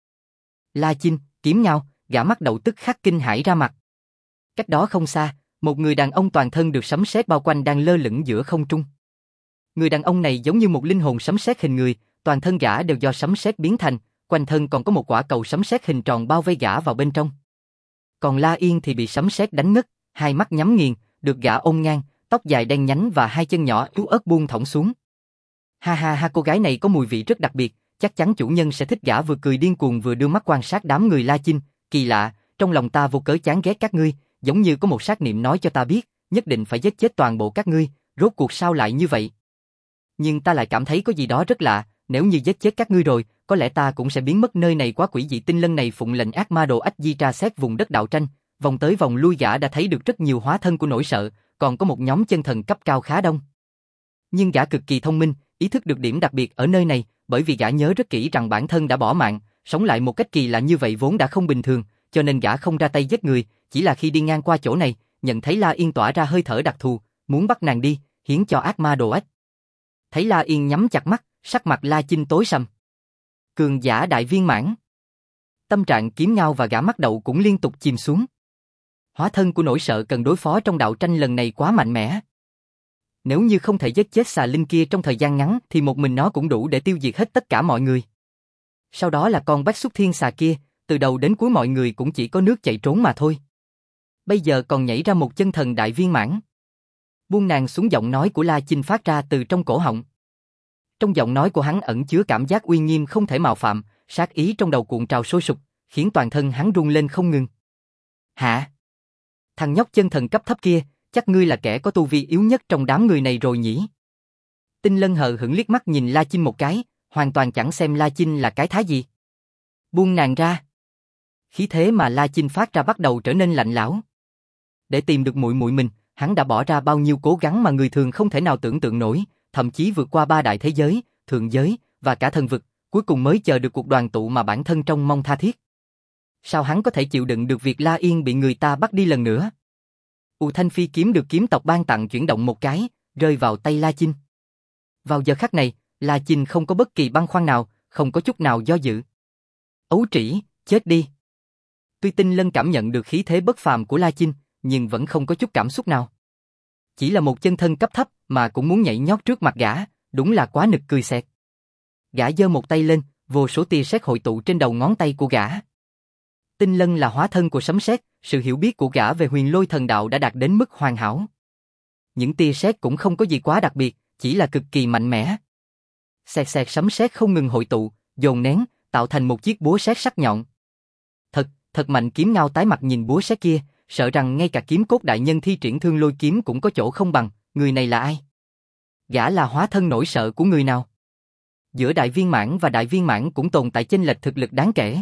La Chinh, Kiếm Ngao, gã mắt đầu tức khắc kinh hãi ra mặt. Cách đó không xa, một người đàn ông toàn thân được sấm sét bao quanh đang lơ lửng giữa không trung. Người đàn ông này giống như một linh hồn sấm sét hình người, toàn thân gã đều do sấm sét biến thành, quanh thân còn có một quả cầu sấm sét hình tròn bao vây gã vào bên trong. Còn La Yên thì bị sấm sét đánh ngất, hai mắt nhắm nghiền, được gã ôm ngang, tóc dài đen nhánh và hai chân nhỏ yếu ớt buông thõng xuống. Ha ha ha, cô gái này có mùi vị rất đặc biệt, chắc chắn chủ nhân sẽ thích. Gã vừa cười điên cuồng vừa đưa mắt quan sát đám người La Chinh, kỳ lạ, trong lòng ta vô cớ chán ghét các ngươi, giống như có một sát niệm nói cho ta biết, nhất định phải giết chết toàn bộ các ngươi, rốt cuộc sao lại như vậy? Nhưng ta lại cảm thấy có gì đó rất lạ, nếu như giết chết các ngươi rồi, có lẽ ta cũng sẽ biến mất. Nơi này quá quỷ dị. Tinh Lân này phụng lệnh ác ma đồ ách di tra xét vùng đất đạo tranh, vòng tới vòng lui gã đã thấy được rất nhiều hóa thân của nỗi sợ, còn có một nhóm chân thần cấp cao khá đông. Nhưng gã cực kỳ thông minh, ý thức được điểm đặc biệt ở nơi này, bởi vì gã nhớ rất kỹ rằng bản thân đã bỏ mạng, sống lại một cách kỳ lạ như vậy vốn đã không bình thường, cho nên gã không ra tay giết người, chỉ là khi đi ngang qua chỗ này, nhận thấy La Yên tỏa ra hơi thở đặc thù, muốn bắt nàng đi, hiến cho ác ma đồ ách. Thấy La Yên nhắm chặt mắt, sắc mặt La Chinh tối sầm. Cường giả đại viên mãn. Tâm trạng Kiếm Ngao và gã mắt đậu cũng liên tục chìm xuống. Hóa thân của nỗi sợ cần đối phó trong đạo tranh lần này quá mạnh mẽ. Nếu như không thể giết chết xà linh kia trong thời gian ngắn thì một mình nó cũng đủ để tiêu diệt hết tất cả mọi người. Sau đó là con Bách Xúc Thiên Xà kia, từ đầu đến cuối mọi người cũng chỉ có nước chạy trốn mà thôi. Bây giờ còn nhảy ra một chân thần đại viên mãn. Buông nàng xuống, giọng nói của La Chinh phát ra từ trong cổ họng. Trong giọng nói của hắn ẩn chứa cảm giác uy nghiêm không thể mạo phạm, sát ý trong đầu cuộn trào sôi sục, khiến toàn thân hắn run lên không ngừng. Hả? Thằng nhóc chân thần cấp thấp kia, chắc ngươi là kẻ có tu vi yếu nhất trong đám người này rồi nhỉ? Tinh Lân hờ hững liếc mắt nhìn La Chinh một cái, hoàn toàn chẳng xem La Chinh là cái thá gì. Buông nàng ra. Khí thế mà La Chinh phát ra bắt đầu trở nên lạnh lẽo. Để tìm được muội muội mình, hắn đã bỏ ra bao nhiêu cố gắng mà người thường không thể nào tưởng tượng nổi, thậm chí vượt qua ba đại thế giới, thượng giới và cả thần vực, cuối cùng mới chờ được cuộc đoàn tụ mà bản thân trông mong tha thiết. Sao hắn có thể chịu đựng được việc La Yên bị người ta bắt đi lần nữa? U Thanh Phi kiếm được kiếm tộc ban tặng chuyển động một cái, rơi vào tay La Chinh. Vào giờ khắc này, La Chinh không có bất kỳ băn khoăn nào, không có chút nào do dự. Ấu trĩ, chết đi. Tuy Tinh Lân cảm nhận được khí thế bất phàm của La Chinh, nhưng vẫn không có chút cảm xúc nào. Chỉ là một chân thân cấp thấp mà cũng muốn nhảy nhót trước mặt gã, đúng là quá nực cười xẹt. Gã giơ một tay lên, vô số tia sét hội tụ trên đầu ngón tay của gã. Tinh Lân là hóa thân của sấm sét, sự hiểu biết của gã về huyền lôi thần đạo đã đạt đến mức hoàn hảo. Những tia sét cũng không có gì quá đặc biệt, chỉ là cực kỳ mạnh mẽ. Xẹt xẹt sấm sét không ngừng hội tụ, dồn nén, tạo thành một chiếc búa sét sắc nhọn. Thật, thật mạnh. Kiếm Ngao tái mặt nhìn búa sét kia, sợ rằng ngay cả kiếm cốt đại nhân thi triển thương lôi kiếm cũng có chỗ không bằng. Người này là ai? Gã là hóa thân nỗi sợ của người nào? Giữa đại viên mãn và đại viên mãn cũng tồn tại chênh lệch thực lực đáng kể.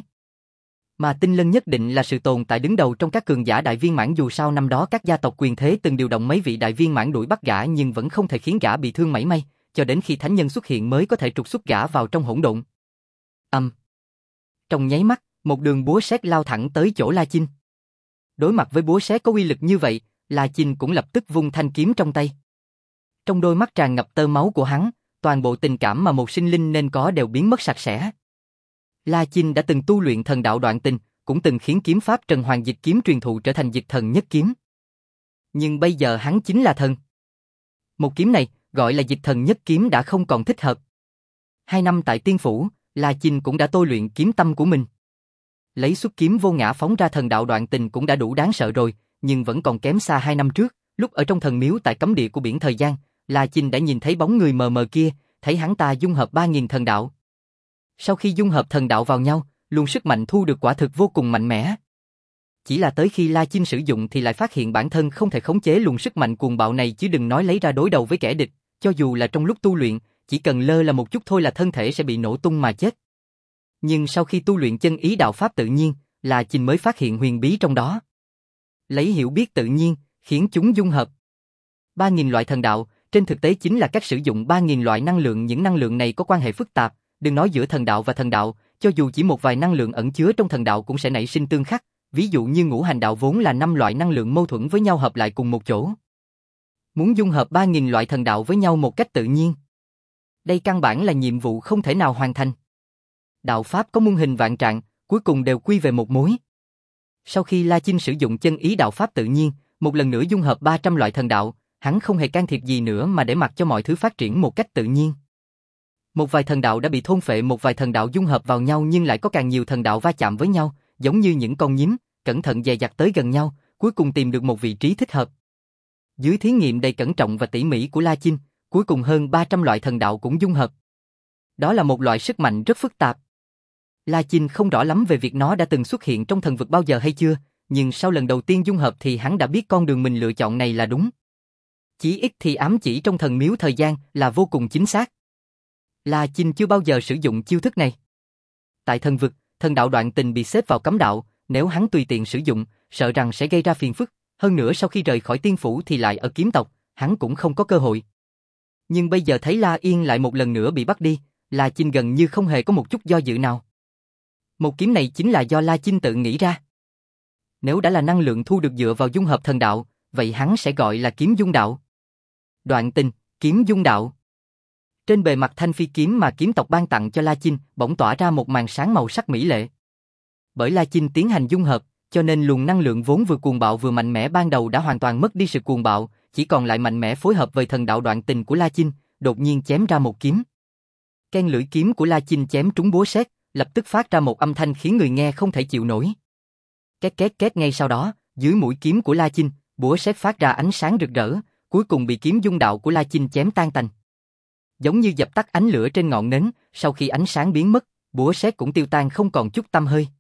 Mà Tinh Lân nhất định là sự tồn tại đứng đầu trong các cường giả đại viên mãn, dù sao năm đó các gia tộc quyền thế từng điều động mấy vị đại viên mãn đuổi bắt gã nhưng vẫn không thể khiến gã bị thương mảy may, cho đến khi thánh nhân xuất hiện mới có thể trục xuất gã vào trong hỗn độn. Âm. Um. Trong nháy mắt, một đường búa sét lao thẳng tới chỗ La Chinh. Đối mặt với búa sét có uy lực như vậy, La Chinh cũng lập tức vung thanh kiếm trong tay. Trong đôi mắt tràn ngập tơ máu của hắn, toàn bộ tình cảm mà một sinh linh nên có đều biến mất sạch sẽ. La Chinh đã từng tu luyện thần đạo đoạn tình, cũng từng khiến kiếm pháp Trần Hoàng Dịch kiếm truyền thụ trở thành Dịch Thần Nhất Kiếm. Nhưng bây giờ hắn chính là thần. Một kiếm này, gọi là Dịch Thần Nhất Kiếm đã không còn thích hợp. Hai năm tại Tiên Phủ, La Chinh cũng đã tôi luyện kiếm tâm của mình. Lấy xuất kiếm vô ngã phóng ra thần đạo đoạn tình cũng đã đủ đáng sợ rồi, nhưng vẫn còn kém xa hai năm trước, lúc ở trong thần miếu tại cấm địa của biển thời gian, La Chinh đã nhìn thấy bóng người mờ mờ kia, thấy hắn ta dung hợp ba nghìn thần đạo. Sau khi dung hợp thần đạo vào nhau, luồng sức mạnh thu được quả thực vô cùng mạnh mẽ. Chỉ là tới khi La Chinh sử dụng thì lại phát hiện bản thân không thể khống chế luồng sức mạnh cuồng bạo này, chứ đừng nói lấy ra đối đầu với kẻ địch, cho dù là trong lúc tu luyện, chỉ cần lơ là một chút thôi là thân thể sẽ bị nổ tung mà chết. Nhưng sau khi tu luyện chân ý đạo pháp tự nhiên, La Chinh mới phát hiện huyền bí trong đó. Lấy hiểu biết tự nhiên, khiến chúng dung hợp. ba nghìn loại thần đạo, trên thực tế chính là cách sử dụng ba nghìn loại năng lượng, những năng lượng này có quan hệ phức tạp, đừng nói giữa thần đạo và thần đạo, cho dù chỉ một vài năng lượng ẩn chứa trong thần đạo cũng sẽ nảy sinh tương khắc, ví dụ như ngũ hành đạo vốn là năm loại năng lượng mâu thuẫn với nhau hợp lại cùng một chỗ. Muốn dung hợp ba nghìn loại thần đạo với nhau một cách tự nhiên, đây căn bản là nhiệm vụ không thể nào hoàn thành. Đạo pháp có muôn hình vạn trạng, cuối cùng đều quy về một mối. Sau khi La Chinh sử dụng chân ý đạo pháp tự nhiên, một lần nữa dung hợp ba trăm loại thần đạo, hắn không hề can thiệp gì nữa mà để mặc cho mọi thứ phát triển một cách tự nhiên. Một vài thần đạo đã bị thôn phệ, một vài thần đạo dung hợp vào nhau, nhưng lại có càng nhiều thần đạo va chạm với nhau, giống như những con nhím, cẩn thận dè dặt tới gần nhau, cuối cùng tìm được một vị trí thích hợp. Dưới thí nghiệm đầy cẩn trọng và tỉ mỉ của La Chinh, cuối cùng hơn ba trăm loại thần đạo cũng dung hợp. Đó là một loại sức mạnh rất phức tạp. La Chinh không rõ lắm về việc nó đã từng xuất hiện trong thần vực bao giờ hay chưa, nhưng sau lần đầu tiên dung hợp thì hắn đã biết con đường mình lựa chọn này là đúng. Chí ít thì ám chỉ trong thần miếu thời gian là vô cùng chính xác. La Chinh chưa bao giờ sử dụng chiêu thức này. Tại thần vực, thần đạo đoạn tình bị xếp vào cấm đạo, nếu hắn tùy tiện sử dụng, sợ rằng sẽ gây ra phiền phức, hơn nữa sau khi rời khỏi Tiên Phủ thì lại ở kiếm tộc, hắn cũng không có cơ hội. Nhưng bây giờ thấy La Yên lại một lần nữa bị bắt đi, La Chinh gần như không hề có một chút do dự nào. Một kiếm này chính là do La Chinh tự nghĩ ra. Nếu đã là năng lượng thu được dựa vào dung hợp thần đạo, vậy hắn sẽ gọi là kiếm dung đạo. Đoạn tình, kiếm dung đạo. Trên bề mặt thanh phi kiếm mà kiếm tộc ban tặng cho La Chinh bỗng tỏa ra một màn sáng màu sắc mỹ lệ. Bởi La Chinh tiến hành dung hợp, cho nên luồng năng lượng vốn vừa cuồng bạo vừa mạnh mẽ ban đầu đã hoàn toàn mất đi sự cuồng bạo, chỉ còn lại mạnh mẽ phối hợp với thần đạo đoạn tình của La Chinh, đột nhiên chém ra một kiếm. Ken lưỡi kiếm của La Chinh chém trúng búa sét, lập tức phát ra một âm thanh khiến người nghe không thể chịu nổi. Két két két, ngay sau đó, dưới mũi kiếm của La Chinh, búa sét phát ra ánh sáng rực rỡ, cuối cùng bị kiếm dung đạo của La Chinh chém tan tành. Giống như dập tắt ánh lửa trên ngọn nến, sau khi ánh sáng biến mất, búa sét cũng tiêu tan không còn chút tăm hơi.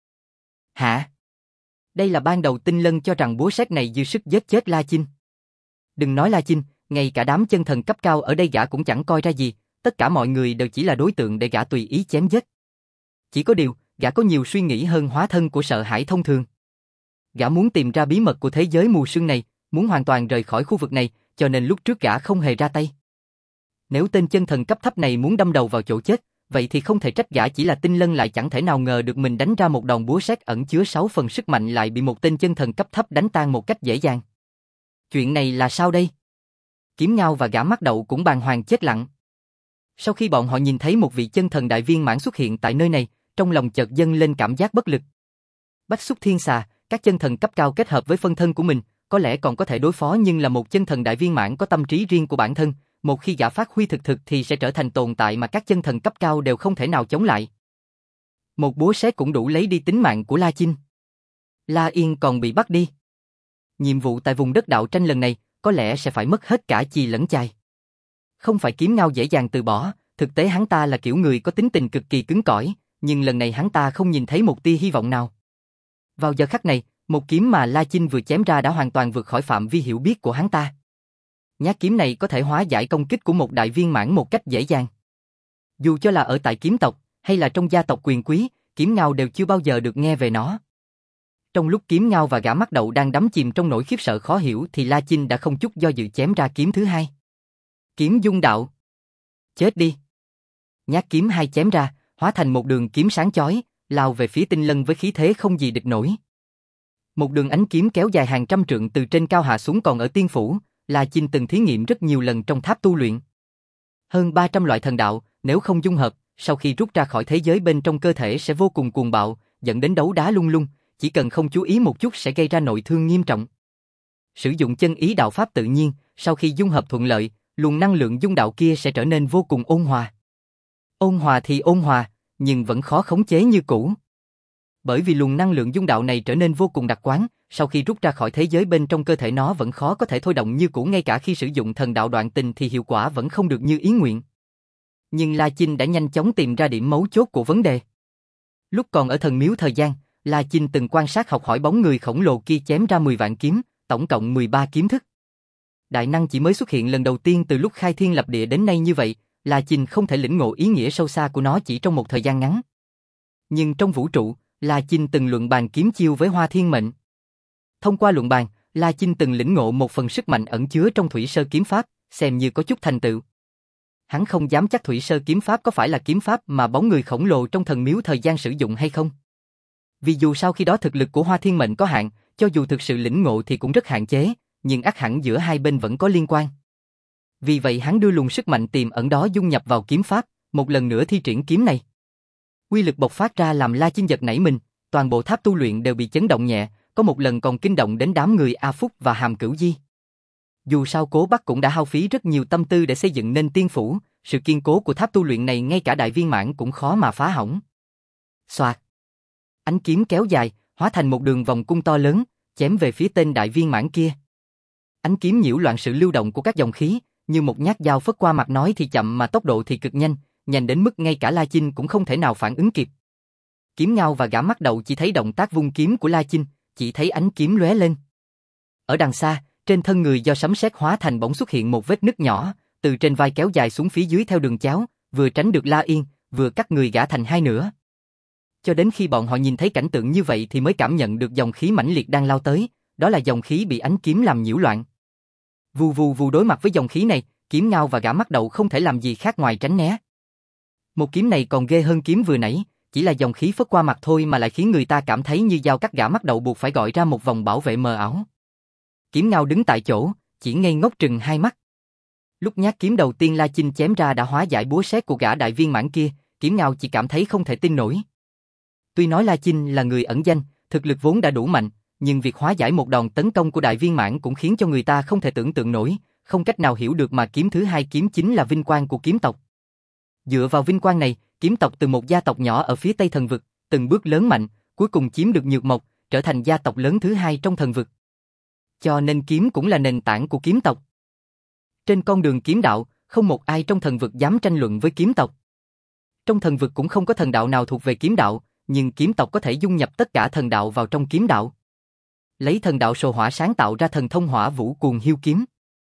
Hả? Đây là ban đầu Tinh Lân cho rằng búa sét này dư sức giết chết La Chinh. Đừng nói La Chinh, ngay cả đám chân thần cấp cao ở đây gã cũng chẳng coi ra gì, tất cả mọi người đều chỉ là đối tượng để gã tùy ý chém giết. Chỉ có điều, gã có nhiều suy nghĩ hơn hóa thân của sợ hãi thông thường. Gã muốn tìm ra bí mật của thế giới mù sương này, muốn hoàn toàn rời khỏi khu vực này, cho nên lúc trước gã không hề ra tay. Nếu tên chân thần cấp thấp này muốn đâm đầu vào chỗ chết, vậy thì không thể trách gã chỉ là Tinh Lân lại chẳng thể nào ngờ được mình đánh ra một đòn búa sét ẩn chứa sáu phần sức mạnh lại bị một tên chân thần cấp thấp đánh tan một cách dễ dàng. Chuyện này là sao đây? Kiếm Ngao và gã mắt đậu cũng bàng hoàng chết lặng. Sau khi bọn họ nhìn thấy một vị chân thần đại viên mãn xuất hiện tại nơi này, trong lòng chợt dâng lên cảm giác bất lực. Bách Xúc Thiên Xà, các chân thần cấp cao kết hợp với phân thân của mình, có lẽ còn có thể đối phó, nhưng là một chân thần đại viên mãn có tâm trí riêng của bản thân, một khi gã phát huy thực thực thì sẽ trở thành tồn tại mà các chân thần cấp cao đều không thể nào chống lại. Một búa sét cũng đủ lấy đi tính mạng của La Chinh. La Yên còn bị bắt đi. Nhiệm vụ tại vùng đất đạo tranh lần này có lẽ sẽ phải mất hết cả chì lẫn chài. Không phải Kiếm Ngao dễ dàng từ bỏ, thực tế hắn ta là kiểu người có tính tình cực kỳ cứng cỏi, nhưng lần này hắn ta không nhìn thấy một tia hy vọng nào. Vào giờ khắc này, một kiếm mà La Chinh vừa chém ra đã hoàn toàn vượt khỏi phạm vi hiểu biết của hắn ta. Nhát kiếm này có thể hóa giải công kích của một đại viên mãn một cách dễ dàng. Dù cho là ở tại kiếm tộc, hay là trong gia tộc quyền quý, Kiếm Ngao đều chưa bao giờ được nghe về nó. Trong lúc Kiếm Ngao và gã mắt đậu đang đắm chìm trong nỗi khiếp sợ khó hiểu thì La Chinh đã không chút do dự chém ra kiếm thứ hai. Kiếm dung đạo. Chết đi. Nhát kiếm hai chém ra, hóa thành một đường kiếm sáng chói, lao về phía Tinh Lân với khí thế không gì địch nổi. Một đường ánh kiếm kéo dài hàng trăm trượng từ trên cao hạ xuống. Còn ở tiên phủ, La Chinh từng thí nghiệm rất nhiều lần trong tháp tu luyện. Hơn ba trăm loại thần đạo, nếu không dung hợp, sau khi rút ra khỏi thế giới bên trong cơ thể sẽ vô cùng cuồng bạo, dẫn đến đấu đá lung lung, chỉ cần không chú ý một chút sẽ gây ra nội thương nghiêm trọng. Sử dụng chân ý đạo pháp tự nhiên, sau khi dung hợp thuận lợi, luồng năng lượng dung đạo kia sẽ trở nên vô cùng ôn hòa. Ôn hòa thì ôn hòa, nhưng vẫn khó khống chế như cũ. Bởi vì luồng năng lượng dung đạo này trở nên vô cùng đặc quán, sau khi rút ra khỏi thế giới bên trong cơ thể nó vẫn khó có thể thôi động như cũ, ngay cả khi sử dụng thần đạo đoạn tình thì hiệu quả vẫn không được như ý nguyện. Nhưng La Chinh đã nhanh chóng tìm ra điểm mấu chốt của vấn đề. Lúc còn ở thần miếu thời gian, La Chinh từng quan sát học hỏi bóng người khổng lồ kia chém ra mười vạn kiếm, tổng cộng mười ba kiếm thức. Đại năng chỉ mới xuất hiện lần đầu tiên từ lúc khai thiên lập địa đến nay như vậy, La Chinh không thể lĩnh ngộ ý nghĩa sâu xa của nó chỉ trong một thời gian ngắn. Nhưng trong vũ trụ, La Chinh từng luận bàn kiếm chiêu với Hoa Thiên Mệnh. Thông qua luận bàn, La Chinh từng lĩnh ngộ một phần sức mạnh ẩn chứa trong Thủy Sơ kiếm pháp, xem như có chút thành tựu. Hắn không dám chắc Thủy Sơ kiếm pháp có phải là kiếm pháp mà bóng người khổng lồ trong thần miếu thời gian sử dụng hay không. Vì dù sao khi đó thực lực của Hoa Thiên Mệnh có hạn, cho dù thực sự lĩnh ngộ thì cũng rất hạn chế, nhưng ắt hẳn giữa hai bên vẫn có liên quan. Vì vậy hắn đưa luồng sức mạnh tiềm ẩn đó dung nhập vào kiếm pháp, một lần nữa thi triển kiếm này. Uy lực bộc phát ra làm La Chinh giật nảy mình, toàn bộ tháp tu luyện đều bị chấn động nhẹ, có một lần còn kinh động đến đám người A Phúc và Hàm Cửu Di. Dù sao Cố Bắc cũng đã hao phí rất nhiều tâm tư để xây dựng nên tiên phủ, sự kiên cố của tháp tu luyện này ngay cả đại viên mãn cũng khó mà phá hỏng. Xoạt. Ánh kiếm kéo dài, hóa thành một đường vòng cung to lớn, chém về phía tên đại viên mãn kia. Ánh kiếm nhiễu loạn sự lưu động của các dòng khí, như một nhát dao phất qua mặt, nói thì chậm mà tốc độ thì cực nhanh, nhanh đến mức ngay cả La Chinh cũng không thể nào phản ứng kịp. Kiếm Ngao và gã mắt đậu chỉ thấy động tác vung kiếm của La Chinh, chỉ thấy ánh kiếm lóe lên. Ở đằng xa, trên thân người do sấm sét hóa thành bỗng xuất hiện một vết nứt nhỏ, từ trên vai kéo dài xuống phía dưới theo đường cháo, vừa tránh được La Yên, vừa cắt người gã thành hai nửa. Cho đến khi bọn họ nhìn thấy cảnh tượng như vậy thì mới cảm nhận được dòng khí mãnh liệt đang lao tới, đó là dòng khí bị ánh kiếm làm nhiễu loạn. Vù vù vù, đối mặt với dòng khí này, Kiếm Ngao và gã mắt đậu không thể làm gì khác ngoài tránh né. Một kiếm này còn ghê hơn kiếm vừa nãy, chỉ là dòng khí phất qua mặt thôi mà lại khiến người ta cảm thấy như dao cắt, gã mắt đậu buộc phải gọi ra một vòng bảo vệ mờ ảo. Kiếm Ngao đứng tại chỗ, chỉ ngây ngốc trừng hai mắt. Lúc nhát kiếm đầu tiên La Chinh chém ra đã hóa giải búa sét của gã đại viên mãn kia, Kiếm Ngao chỉ cảm thấy không thể tin nổi. Tuy nói La Chinh là người ẩn danh, thực lực vốn đã đủ mạnh, nhưng việc hóa giải một đòn tấn công của đại viên mãn cũng khiến cho người ta không thể tưởng tượng nổi, không cách nào hiểu được mà kiếm thứ hai kiếm chính là vinh quang của kiếm tộc. Dựa vào vinh quang này, kiếm tộc từ một gia tộc nhỏ ở phía Tây thần vực, từng bước lớn mạnh, cuối cùng chiếm được nhược mộc, trở thành gia tộc lớn thứ hai trong thần vực. Cho nên kiếm cũng là nền tảng của kiếm tộc. Trên con đường kiếm đạo, không một ai trong thần vực dám tranh luận với kiếm tộc. Trong thần vực cũng không có thần đạo nào thuộc về kiếm đạo, nhưng kiếm tộc có thể dung nhập tất cả thần đạo vào trong kiếm đạo. Lấy thần đạo sồ hỏa sáng tạo ra thần thông hỏa vũ cuồng hiêu kiếm.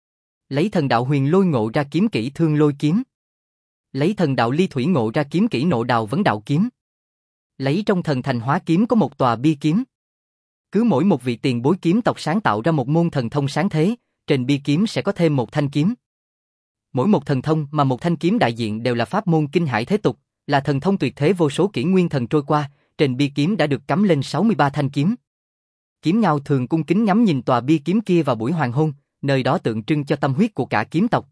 Lấy thần đạo huyền lôi ngộ ra kiếm kỹ thương lôi kiếm. Lấy thần đạo ly thủy ngộ ra kiếm kỹ nộ đào vấn đạo kiếm. Lấy trong thần thành hóa kiếm có một tòa bia kiếm. Cứ mỗi một vị tiền bối kiếm tộc sáng tạo ra một môn thần thông sáng thế, trên bia kiếm sẽ có thêm một thanh kiếm. Mỗi một thần thông mà một thanh kiếm đại diện đều là pháp môn kinh hải thế tục, là thần thông tuyệt thế vô số kỷ nguyên thần trôi qua, trên bia kiếm đã được cắm lên sáu mươi ba thanh kiếm. Kiếm Ngao thường cung kính ngắm nhìn tòa bia kiếm kia vào buổi hoàng hôn, nơi đó tượng trưng cho tâm huyết của cả kiếm tộc.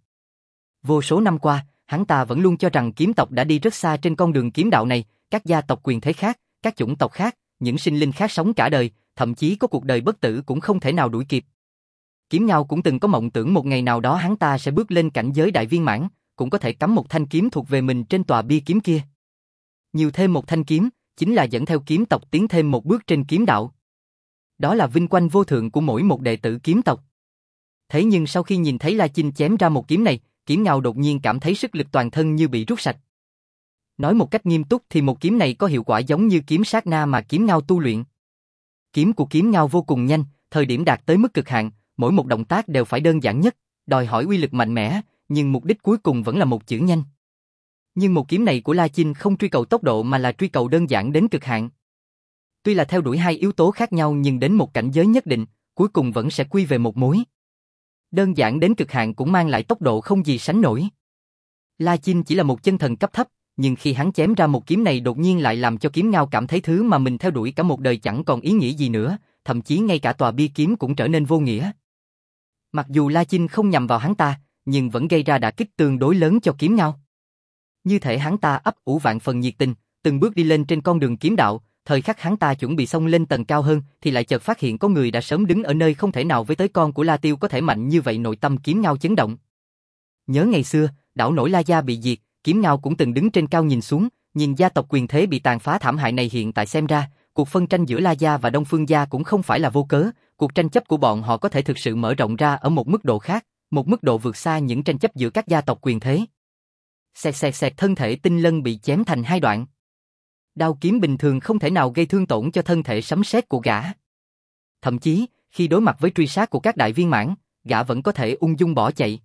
Vô số năm qua, hắn ta vẫn luôn cho rằng kiếm tộc đã đi rất xa trên con đường kiếm đạo này, các gia tộc quyền thế khác, các chủng tộc khác, những sinh linh khác sống cả đời, thậm chí có cuộc đời bất tử cũng không thể nào đuổi kịp. Kiếm Ngao cũng từng có mộng tưởng một ngày nào đó hắn ta sẽ bước lên cảnh giới đại viên mãn, cũng có thể cắm một thanh kiếm thuộc về mình trên tòa bia kiếm kia. Nhiều thêm một thanh kiếm, chính là dẫn theo kiếm tộc tiến thêm một bước trên kiếm đạo. Đó là vinh quang vô thượng của mỗi một đệ tử kiếm tộc. Thế nhưng sau khi nhìn thấy La Chinh chém ra một kiếm này, Kiếm Ngao đột nhiên cảm thấy sức lực toàn thân như bị rút sạch. Nói một cách nghiêm túc thì một kiếm này có hiệu quả giống như kiếm sát na mà Kiếm Ngao tu luyện. Kiếm của Kiếm Ngao vô cùng nhanh, thời điểm đạt tới mức cực hạn, mỗi một động tác đều phải đơn giản nhất, đòi hỏi uy lực mạnh mẽ, nhưng mục đích cuối cùng vẫn là một chữ nhanh. Nhưng một kiếm này của La Chinh không truy cầu tốc độ mà là truy cầu đơn giản đến cực hạn. Tuy là theo đuổi hai yếu tố khác nhau nhưng đến một cảnh giới nhất định, cuối cùng vẫn sẽ quy về một mối. Đơn giản đến cực hạn cũng mang lại tốc độ không gì sánh nổi. La Chinh chỉ là một chân thần cấp thấp, nhưng khi hắn chém ra một kiếm này đột nhiên lại làm cho kiếm ngao cảm thấy thứ mà mình theo đuổi cả một đời chẳng còn ý nghĩa gì nữa, thậm chí ngay cả tòa bia kiếm cũng trở nên vô nghĩa. Mặc dù La Chinh không nhằm vào hắn ta, nhưng vẫn gây ra đả kích tương đối lớn cho kiếm ngao. Như thể hắn ta ấp ủ vạn phần nhiệt tình, từng bước đi lên trên con đường kiếm đạo, thời khắc hắn ta chuẩn bị xông lên tầng cao hơn thì lại chợt phát hiện có người đã sớm đứng ở nơi không thể nào với tới con của La Tiêu có thể mạnh như vậy, nội tâm kiếm ngao chấn động. Nhớ ngày xưa, đảo nổi La Gia bị diệt, kiếm ngao cũng từng đứng trên cao nhìn xuống, nhìn gia tộc quyền thế bị tàn phá thảm hại này, hiện tại xem ra, cuộc phân tranh giữa La Gia và Đông Phương Gia cũng không phải là vô cớ, cuộc tranh chấp của bọn họ có thể thực sự mở rộng ra ở một mức độ khác, một mức độ vượt xa những tranh chấp giữa các gia tộc quyền thế. Xẹt xẹt xẹt, thân thể Tinh Lân bị chém thành hai đoạn. Đao kiếm bình thường không thể nào gây thương tổn cho thân thể sấm sét của gã. Thậm chí, khi đối mặt với truy sát của các đại viên mãn, gã vẫn có thể ung dung bỏ chạy.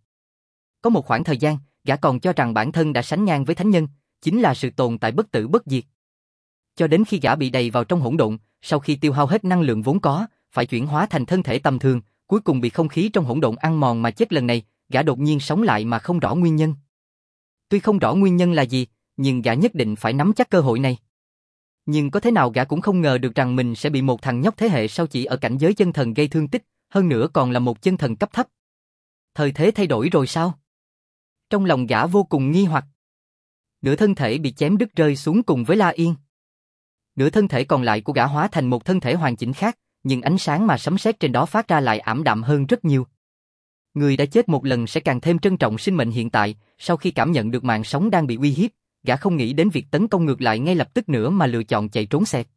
Có một khoảng thời gian, gã còn cho rằng bản thân đã sánh ngang với thánh nhân, chính là sự tồn tại bất tử bất diệt. Cho đến khi gã bị đầy vào trong hỗn độn, sau khi tiêu hao hết năng lượng vốn có, phải chuyển hóa thành thân thể tầm thường, cuối cùng bị không khí trong hỗn độn ăn mòn mà chết. Lần này, gã đột nhiên sống lại mà không rõ nguyên nhân. Tuy không rõ nguyên nhân là gì, nhưng gã nhất định phải nắm chắc cơ hội này. Nhưng có thế nào gã cũng không ngờ được rằng mình sẽ bị một thằng nhóc thế hệ sau chỉ ở cảnh giới chân thần gây thương tích, hơn nữa còn là một chân thần cấp thấp. Thời thế thay đổi rồi sao? Trong lòng gã vô cùng nghi hoặc. Nửa thân thể bị chém đứt rơi xuống cùng với La Yên. Nửa thân thể còn lại của gã hóa thành một thân thể hoàn chỉnh khác, nhưng ánh sáng mà sấm sét trên đó phát ra lại ảm đạm hơn rất nhiều. Người đã chết một lần sẽ càng thêm trân trọng sinh mệnh hiện tại, sau khi cảm nhận được mạng sống đang bị uy hiếp, gã không nghĩ đến việc tấn công ngược lại ngay lập tức nữa mà lựa chọn chạy trốn xẹt.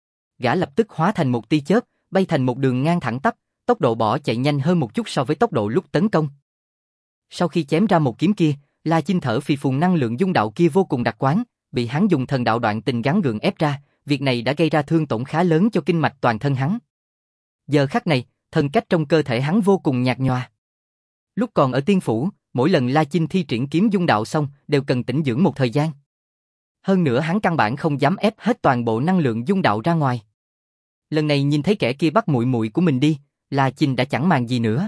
Gã lập tức hóa thành một tia chớp, bay thành một đường ngang thẳng tắp, tốc độ bỏ chạy nhanh hơn một chút so với tốc độ lúc tấn công. Sau khi chém ra một kiếm kia, La Chinh thở phì phùng, năng lượng dung đạo kia vô cùng đặc quán, bị hắn dùng thần đạo đoạn tình gắng gượng ép ra, việc này đã gây ra thương tổn khá lớn cho kinh mạch toàn thân hắn. Giờ khắc này, thần cách trong cơ thể hắn vô cùng nhạt nhòa. Lúc còn ở tiên phủ, mỗi lần La Chinh thi triển kiếm dung đạo xong, đều cần tĩnh dưỡng một thời gian. Hơn nữa hắn căn bản không dám ép hết toàn bộ năng lượng dung đạo ra ngoài. Lần này nhìn thấy kẻ kia bắt muội muội của mình đi, La Chinh đã chẳng màng gì nữa.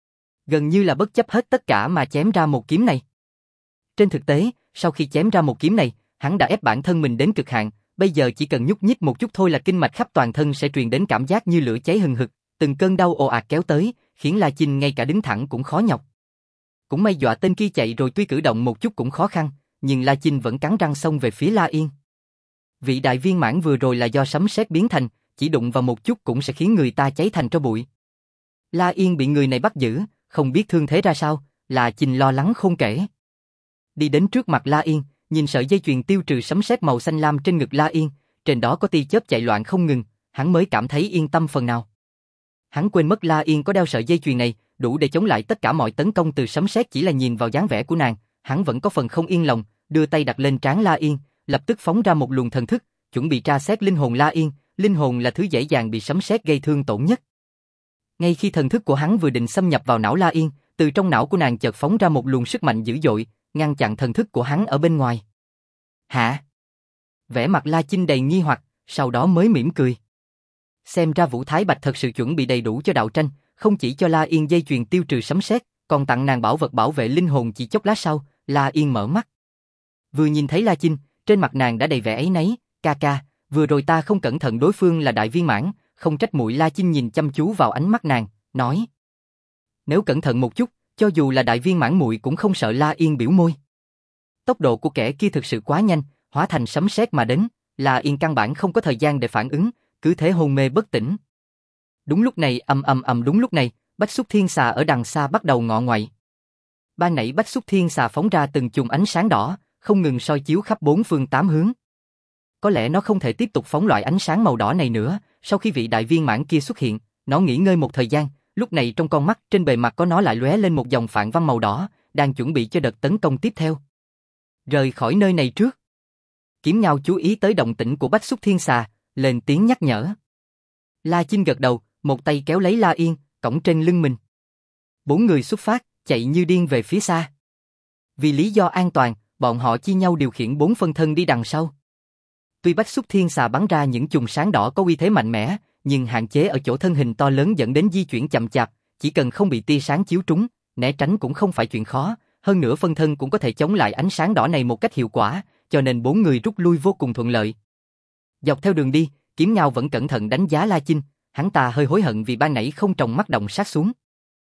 Gần như là bất chấp hết tất cả mà chém ra một kiếm này. Trên thực tế, sau khi chém ra một kiếm này, hắn đã ép bản thân mình đến cực hạn, bây giờ chỉ cần nhúc nhích một chút thôi là kinh mạch khắp toàn thân sẽ truyền đến cảm giác như lửa cháy hừng hực, từng cơn đau ồ ạt kéo tới, khiến La Chinh ngay cả đứng thẳng cũng khó nhọc. Cũng may dọa tên kia chạy rồi, tuy cử động một chút cũng khó khăn, nhưng La Chinh vẫn cắn răng xông về phía La Yên. Vị đại viên mãn vừa rồi là do sấm sét biến thành, chỉ đụng vào một chút cũng sẽ khiến người ta cháy thành tro bụi. La Yên bị người này bắt giữ, không biết thương thế ra sao, La Chinh lo lắng khôn kể. Đi đến trước mặt La Yên, nhìn sợi dây chuyền tiêu trừ sấm sét màu xanh lam trên ngực La Yên, trên đó có tia chớp chạy loạn không ngừng, hắn mới cảm thấy yên tâm phần nào. Hắn quên mất La Yên có đeo sợi dây chuyền này, đủ để chống lại tất cả mọi tấn công từ sấm sét, chỉ là nhìn vào dáng vẻ của nàng, hắn vẫn có phần không yên lòng, đưa tay đặt lên trán La Yên, lập tức phóng ra một luồng thần thức, chuẩn bị tra xét linh hồn La Yên, linh hồn là thứ dễ dàng bị sấm sét gây thương tổn nhất. Ngay khi thần thức của hắn vừa định xâm nhập vào não La Yên, từ trong não của nàng chợt phóng ra một luồng sức mạnh dữ dội, ngăn chặn thần thức của hắn ở bên ngoài. Hả? Vẻ mặt La Chinh đầy nghi hoặc, sau đó mới mỉm cười. Xem ra Vũ Thái Bạch thật sự chuẩn bị đầy đủ cho đạo tranh, không chỉ cho La Yên dây chuyền tiêu trừ sấm sét, còn tặng nàng bảo vật bảo vệ linh hồn. Chỉ chốc lát sau, La Yên mở mắt. Vừa nhìn thấy La Chinh, trên mặt nàng đã đầy vẻ áy náy, ca ca, vừa rồi ta không cẩn thận, đối phương là đại viên mãn, không trách muội. La Chinh nhìn chăm chú vào ánh mắt nàng, nói. Nếu cẩn thận một chút, cho dù là đại viên mãn muội cũng không sợ. La Yên biểu môi. Tốc độ của kẻ kia thực sự quá nhanh, hóa thành sấm sét mà đến, La Yên căn bản không có thời gian để phản ứng, cứ thế hôn mê bất tỉnh. Đúng lúc này, ầm ầm ầm, đúng lúc này, Bách Xúc Thiên Xà ở đằng xa bắt đầu ngọ ngoại. Ban nãy Bách Xúc Thiên Xà phóng ra từng chùm ánh sáng đỏ, không ngừng soi chiếu khắp bốn phương tám hướng. Có lẽ nó không thể tiếp tục phóng loại ánh sáng màu đỏ này nữa, sau khi vị đại viên mãn kia xuất hiện, nó nghỉ ngơi một thời gian, lúc này trong con mắt trên bề mặt có nó lại lóe lên một dòng phản văn màu đỏ, đang chuẩn bị cho đợt tấn công tiếp theo. Rời khỏi nơi này trước. Kiếm Ngao chú ý tới động tĩnh của Bách Xúc Thiên Xà, lên tiếng nhắc nhở. La Chinh gật đầu, một tay kéo lấy La Yên, cõng trên lưng mình. Bốn người xuất phát, chạy như điên về phía xa. Vì lý do an toàn, bọn họ chia nhau điều khiển bốn phân thân đi đằng sau. Tuy Bách Xúc Thiên Xà bắn ra những chùm sáng đỏ có uy thế mạnh mẽ, nhưng hạn chế ở chỗ thân hình to lớn dẫn đến di chuyển chậm chạp, chỉ cần không bị tia sáng chiếu trúng, né tránh cũng không phải chuyện khó, hơn nữa phân thân cũng có thể chống lại ánh sáng đỏ này một cách hiệu quả, cho nên bốn người rút lui vô cùng thuận lợi. Dọc theo đường đi, Kiếm Ngao vẫn cẩn thận đánh giá La Chinh, hắn ta hơi hối hận vì ban nãy không trồng mắt động sát xuống.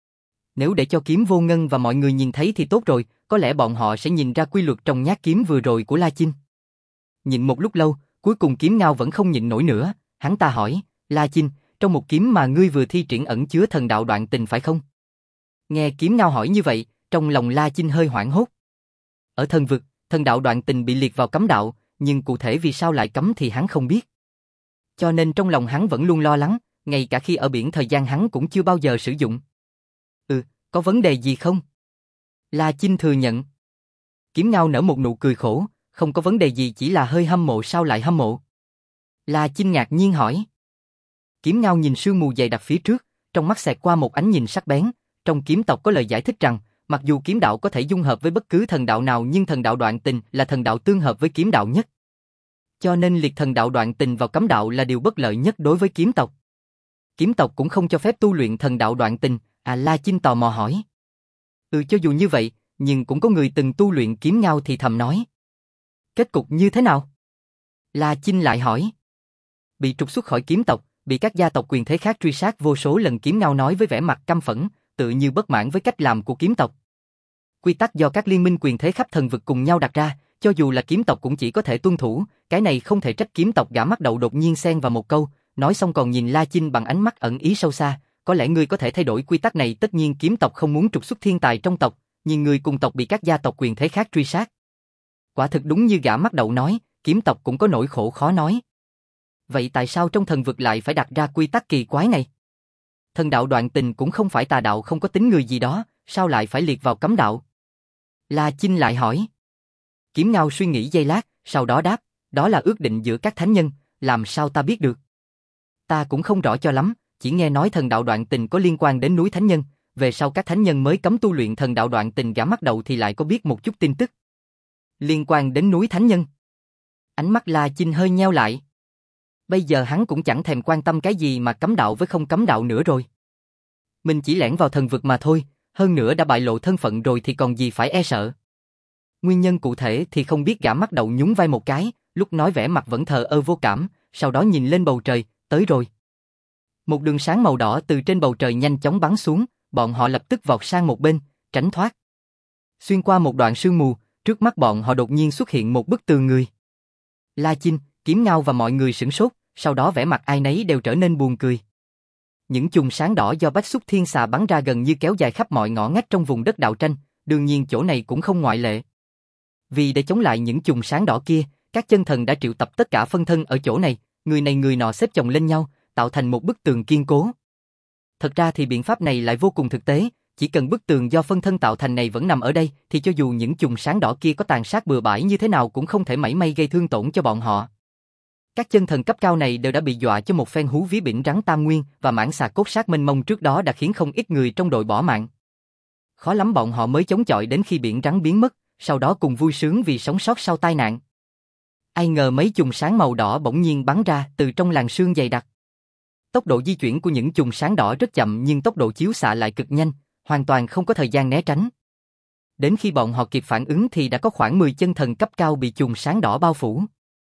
Nếu để cho Kiếm Vô Ngân và mọi người nhìn thấy thì tốt rồi, có lẽ bọn họ sẽ nhìn ra quy luật trồng nhát kiếm vừa rồi của La Chinh. Nhịn một lúc lâu, cuối cùng Kiếm Ngao vẫn không nhịn nổi nữa, hắn ta hỏi, La Chinh, trong một kiếm mà ngươi vừa thi triển ẩn chứa thần đạo đoạn tình phải không? Nghe Kiếm Ngao hỏi như vậy, trong lòng La Chinh hơi hoảng hốt. Ở thần vực, thần đạo đoạn tình bị liệt vào cấm đạo, nhưng cụ thể vì sao lại cấm thì hắn không biết. Cho nên trong lòng hắn vẫn luôn lo lắng, ngay cả khi ở biển thời gian hắn cũng chưa bao giờ sử dụng. Ừ, có vấn đề gì không? La Chinh thừa nhận. Kiếm Ngao nở một nụ cười khổ, không có vấn đề gì, chỉ là hơi hâm mộ. Sao lại hâm mộ? La Chinh ngạc nhiên hỏi. Kiếm Ngao nhìn sương mù dày đặc phía trước, trong mắt xẹt qua một ánh nhìn sắc bén. Trong kiếm tộc có lời giải thích rằng, mặc dù kiếm đạo có thể dung hợp với bất cứ thần đạo nào nhưng thần đạo đoạn tình là thần đạo tương hợp với kiếm đạo nhất. Cho nên liệt thần đạo đoạn tình vào cấm đạo là điều bất lợi nhất đối với kiếm tộc. Kiếm tộc cũng không cho phép tu luyện thần đạo đoạn tình, à La Chinh tò mò hỏi. Ừ, cho dù như vậy, nhưng cũng có người từng tu luyện. Kiếm Ngao thì thầm nói. Kết cục như thế nào? La Chinh lại hỏi. Bị trục xuất khỏi kiếm tộc, bị các gia tộc quyền thế khác truy sát vô số lần. Kiếm Ngao nói với vẻ mặt căm phẫn, tự như bất mãn với cách làm của kiếm tộc. Quy tắc do các liên minh quyền thế khắp thần vực cùng nhau đặt ra, cho dù là kiếm tộc cũng chỉ có thể tuân thủ, cái này không thể trách kiếm tộc. Gã mắt đậu đột nhiên xen vào một câu, nói xong còn nhìn La Chinh bằng ánh mắt ẩn ý sâu xa, có lẽ ngươi có thể thay đổi quy tắc này. Tất nhiên kiếm tộc không muốn trục xuất thiên tài trong tộc, nhưng người cùng tộc bị các gia tộc quyền thế khác truy sát. Quả thực đúng như gã mắt đậu nói, kiếm tộc cũng có nỗi khổ khó nói. Vậy tại sao trong thần vực lại phải đặt ra quy tắc kỳ quái này? Thần đạo đoạn tình cũng không phải tà đạo không có tính người gì đó, sao lại phải liệt vào cấm đạo? La Chinh lại hỏi. Kiếm Ngao suy nghĩ giây lát, sau đó đáp, đó là ước định giữa các thánh nhân, làm sao ta biết được? Ta cũng không rõ cho lắm, chỉ nghe nói thần đạo đoạn tình có liên quan đến núi thánh nhân, về sau các thánh nhân mới cấm tu luyện thần đạo đoạn tình. Gã mắt đậu thì lại có biết một chút tin tức. Liên quan đến núi thánh nhân? Ánh mắt La Chinh hơi nheo lại. Bây giờ hắn cũng chẳng thèm quan tâm cái gì mà cấm đạo với không cấm đạo nữa rồi. Mình chỉ lẻn vào thần vực mà thôi, hơn nữa đã bại lộ thân phận rồi thì còn gì phải e sợ. Nguyên nhân cụ thể thì không biết. Gã mắt đậu nhún vai một cái, lúc nói vẻ mặt vẫn thờ ơ vô cảm, sau đó nhìn lên bầu trời, tới rồi. Một đường sáng màu đỏ từ trên bầu trời nhanh chóng bắn xuống, bọn họ lập tức vọt sang một bên, tránh thoát. Xuyên qua một đoạn sương mù, trước mắt bọn họ đột nhiên xuất hiện một bức tường người. La Chinh, Kiếm Ngao và mọi người sửng sốt, sau đó vẻ mặt ai nấy đều trở nên buồn cười. Những chùm sáng đỏ do Bách Xúc Thiên Xà bắn ra gần như kéo dài khắp mọi ngõ ngách trong vùng đất đạo tranh, đương nhiên chỗ này cũng không ngoại lệ. Vì để chống lại những chùm sáng đỏ kia, các chân thần đã triệu tập tất cả phân thân ở chỗ này, người này người nọ xếp chồng lên nhau, tạo thành một bức tường kiên cố. Thật ra thì biện pháp này lại vô cùng thực tế, chỉ cần bức tường do phân thân tạo thành này vẫn nằm ở đây, thì cho dù những chùm sáng đỏ kia có tàn sát bừa bãi như thế nào cũng không thể mảy may gây thương tổn cho bọn họ. Các chân thần cấp cao này đều đã bị dọa cho một phen hú vía biển rắn tam nguyên và mãng xà cốt sát mênh mông trước đó đã khiến không ít người trong đội bỏ mạng. Khó lắm bọn họ mới chống chọi đến khi biển rắn biến mất, sau đó cùng vui sướng vì sống sót sau tai nạn. Ai ngờ mấy chùm sáng màu đỏ bỗng nhiên bắn ra từ trong làn sương dày đặc. Tốc độ di chuyển của những chùm sáng đỏ rất chậm nhưng tốc độ chiếu xạ lại cực nhanh, hoàn toàn không có thời gian né tránh. Đến khi bọn họ kịp phản ứng thì đã có khoảng mười chân thần cấp cao bị chùm sáng đỏ bao phủ.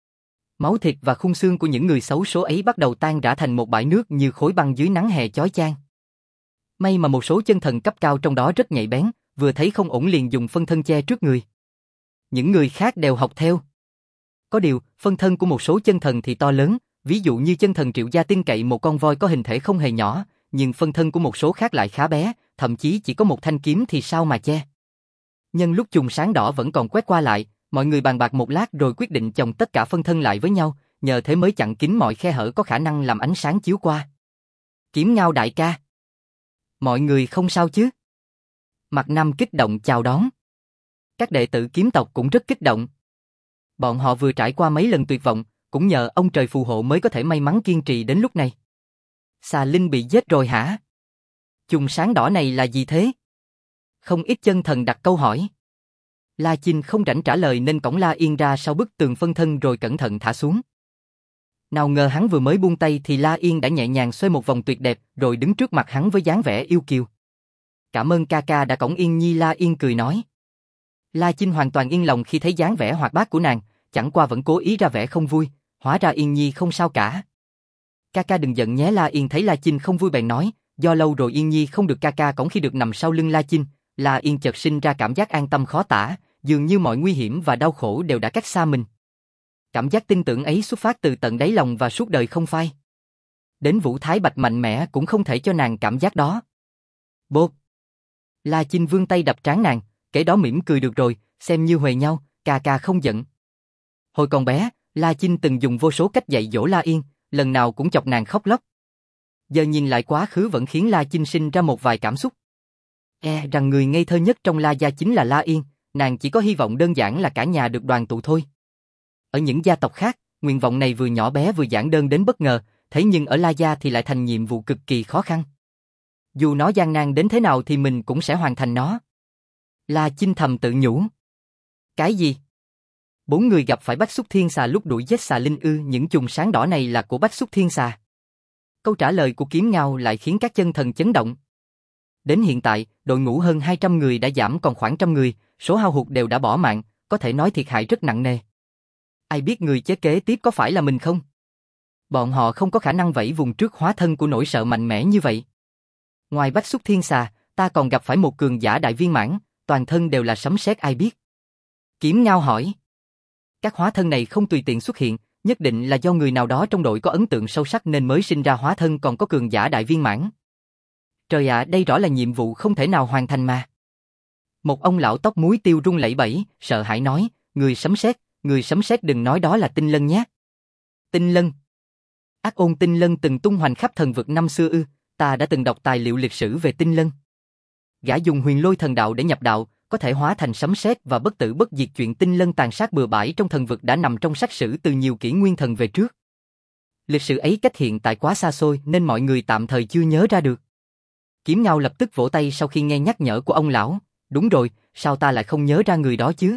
Máu thịt và khung xương của những người xấu số ấy bắt đầu tan rã thành một bãi nước như khối băng dưới nắng hè chói chang. May mà một số chân thần cấp cao trong đó rất nhạy bén, vừa thấy không ổn liền dùng phân thân che trước người. Những người khác đều học theo. Có điều, phân thân của một số chân thần thì to lớn, ví dụ như chân thần Triệu Gia tin cậy một con voi có hình thể không hề nhỏ, nhưng phân thân của một số khác lại khá bé, thậm chí chỉ có một thanh kiếm thì sao mà che. Nhân lúc chùm sáng đỏ vẫn còn quét qua lại, mọi người bàn bạc một lát rồi quyết định chồng tất cả phân thân lại với nhau, nhờ thế mới chặn kín mọi khe hở có khả năng làm ánh sáng chiếu qua. Kiếm Ngao đại ca. Mọi người không sao chứ? Mặt Nam kích động chào đón. Các đệ tử kiếm tộc cũng rất kích động. Bọn họ vừa trải qua mấy lần tuyệt vọng, cũng nhờ ông trời phù hộ mới có thể may mắn kiên trì đến lúc này. Xà Linh bị giết rồi hả? Chùm sáng đỏ này là gì thế? Không ít chân thần đặt câu hỏi. La Chinh không rảnh trả lời nên cõng La Yên ra sau bức tường phân thân rồi cẩn thận thả xuống. Nào ngờ hắn vừa mới buông tay thì La Yên đã nhẹ nhàng xoay một vòng tuyệt đẹp rồi đứng trước mặt hắn với dáng vẻ yêu kiều. Cảm ơn ca ca đã cõng Yên Nhi. La Yên cười nói. La Chinh hoàn toàn yên lòng khi thấy dáng vẻ hoạt bát của nàng, chẳng qua vẫn cố ý ra vẻ không vui, hóa ra Yên Nhi không sao cả. Ca ca đừng giận nhé. La Yên thấy La Chinh không vui bèn nói, do lâu rồi Yên Nhi không được ca ca cõng khi được nằm sau lưng La Chinh, La Yên chợt sinh ra cảm giác an tâm khó tả, dường như mọi nguy hiểm và đau khổ đều đã cách xa mình. Cảm giác tin tưởng ấy xuất phát từ tận đáy lòng và suốt đời không phai. Đến Vũ Thái Bạch mạnh mẽ cũng không thể cho nàng cảm giác đó. Bốp! La Chinh vươn tay đập trán nàng, kể đó mỉm cười được rồi, xem như huề nhau, ca ca không giận. Hồi còn bé, La Chinh từng dùng vô số cách dạy dỗ La Yên, lần nào cũng chọc nàng khóc lóc. Giờ nhìn lại quá khứ vẫn khiến La Chinh sinh ra một vài cảm xúc. E rằng người ngây thơ nhất trong La gia chính là La Yên, nàng chỉ có hy vọng đơn giản là cả nhà được đoàn tụ thôi. Ở những gia tộc khác, nguyện vọng này vừa nhỏ bé vừa giản đơn đến bất ngờ, thế nhưng ở La gia thì lại thành nhiệm vụ cực kỳ khó khăn. Dù nó gian nan đến thế nào thì mình cũng sẽ hoàn thành nó. La Chinh thầm tự nhủ. Cái gì? Bốn người gặp phải Bách Xúc Thiên Xà lúc đuổi giết xà linh ư? Những chùm sáng đỏ này là của Bách Xúc Thiên Xà. Câu trả lời của Kiếm Ngao lại khiến các chân thần chấn động. Đến hiện tại, đội ngũ hơn hai trăm người đã giảm còn khoảng trăm người, số hao hụt đều đã bỏ mạng, có thể nói thiệt hại rất nặng nề. Ai biết người chết kế tiếp có phải là mình không? Bọn họ không có khả năng vẫy vùng trước hóa thân của nỗi sợ mạnh mẽ như vậy. Ngoài Bách Xúc Thiên Xà, ta còn gặp phải một cường giả đại viên mãn, toàn thân đều là sấm sét, ai biết? Kiếm Ngao hỏi. Các hóa thân này không tùy tiện xuất hiện, nhất định là do người nào đó trong đội có ấn tượng sâu sắc nên mới sinh ra hóa thân còn có cường giả đại viên mãn. Trời ạ, đây rõ là nhiệm vụ không thể nào hoàn thành mà. Một ông lão tóc muối tiêu run lẩy bẩy, sợ hãi nói, người sấm sét, người sấm sét đừng nói đó là Tinh Lân nhé. Tinh Lân? Ác ôn Tinh Lân từng tung hoành khắp thần vực năm xưa ư? Ta đã từng đọc tài liệu lịch sử về Tinh Lân. Gã dùng huyền lôi thần đạo để nhập đạo, có thể hóa thành sấm sét và bất tử bất diệt. Chuyện Tinh Lân tàn sát bừa bãi trong thần vực đã nằm trong sách sử từ nhiều kỷ nguyên thần về trước. Lịch sử ấy cách hiện tại quá xa xôi nên mọi người tạm thời chưa nhớ ra được. Kiếm Ngao lập tức vỗ tay sau khi nghe nhắc nhở của ông lão. Đúng rồi, sao ta lại không nhớ ra người đó chứ?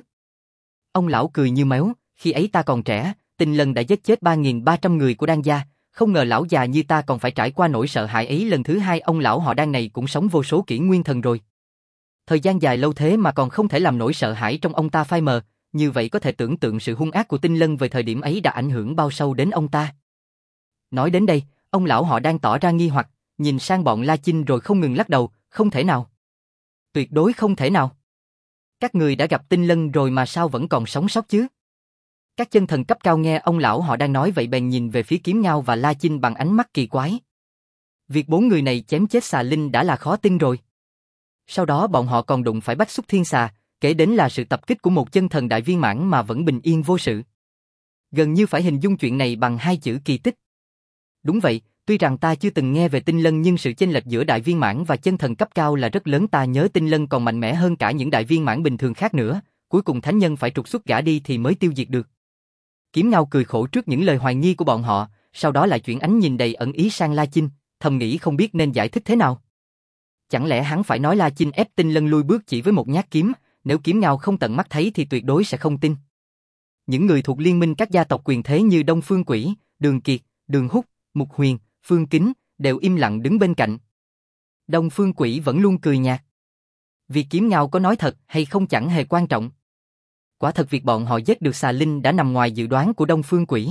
Ông lão cười như méo, khi ấy ta còn trẻ, Tinh Lân đã giết chết ba nghìn ba trăm người của Đan gia, không ngờ lão già như ta còn phải trải qua nỗi sợ hãi ấy lần thứ hai. Ông lão họ Đan này cũng sống vô số kỷ nguyên thần rồi. Thời gian dài lâu thế mà còn không thể làm nỗi sợ hãi trong ông ta phai mờ, như vậy có thể tưởng tượng sự hung ác của Tinh Lân về thời điểm ấy đã ảnh hưởng bao sâu đến ông ta. Nói đến đây, ông lão họ đang tỏ ra nghi hoặc, nhìn sang bọn La Chinh rồi không ngừng lắc đầu, không thể nào. Tuyệt đối không thể nào. Các người đã gặp Tinh Lân rồi mà sao vẫn còn sống sót chứ? Các chân thần cấp cao nghe ông lão họ đang nói vậy bèn nhìn về phía Kiếm Ngao và La Chinh bằng ánh mắt kỳ quái. Việc bốn người này chém chết xà linh đã là khó tin rồi. Sau đó bọn họ còn đụng phải Bách Xúc Thiên Xà, kể đến là sự tập kích của một chân thần đại viên mãn mà vẫn bình yên vô sự. Gần như phải hình dung chuyện này bằng hai chữ kỳ tích. Đúng vậy, tuy rằng ta chưa từng nghe về Tinh Lân nhưng sự chênh lệch giữa đại viên mãn và chân thần cấp cao là rất lớn. Ta nhớ Tinh Lân còn mạnh mẽ hơn cả những đại viên mãn bình thường khác nữa, cuối cùng thánh nhân phải trục xuất gã đi thì mới tiêu diệt được. Kiếm Ngao cười khổ trước những lời hoài nghi của bọn họ, sau đó lại chuyển ánh nhìn đầy ẩn ý sang La Chinh, thầm nghĩ không biết nên giải thích thế nào. Chẳng lẽ hắn phải nói La Chinh ép Tinh Lân lui bước chỉ với một nhát kiếm, nếu Kiếm Ngao không tận mắt thấy thì tuyệt đối sẽ không tin. Những người thuộc liên minh các gia tộc quyền thế như Đông Phương Quỷ, Đường Kiệt, Đường Húc, Mục Huyền, Phương Kính đều im lặng đứng bên cạnh. Đông Phương Quỷ vẫn luôn cười nhạt. Việc Kiếm Ngao có nói thật hay không chẳng hề quan trọng. Quả thật việc bọn họ giết được xà linh đã nằm ngoài dự đoán của Đông Phương Quỷ.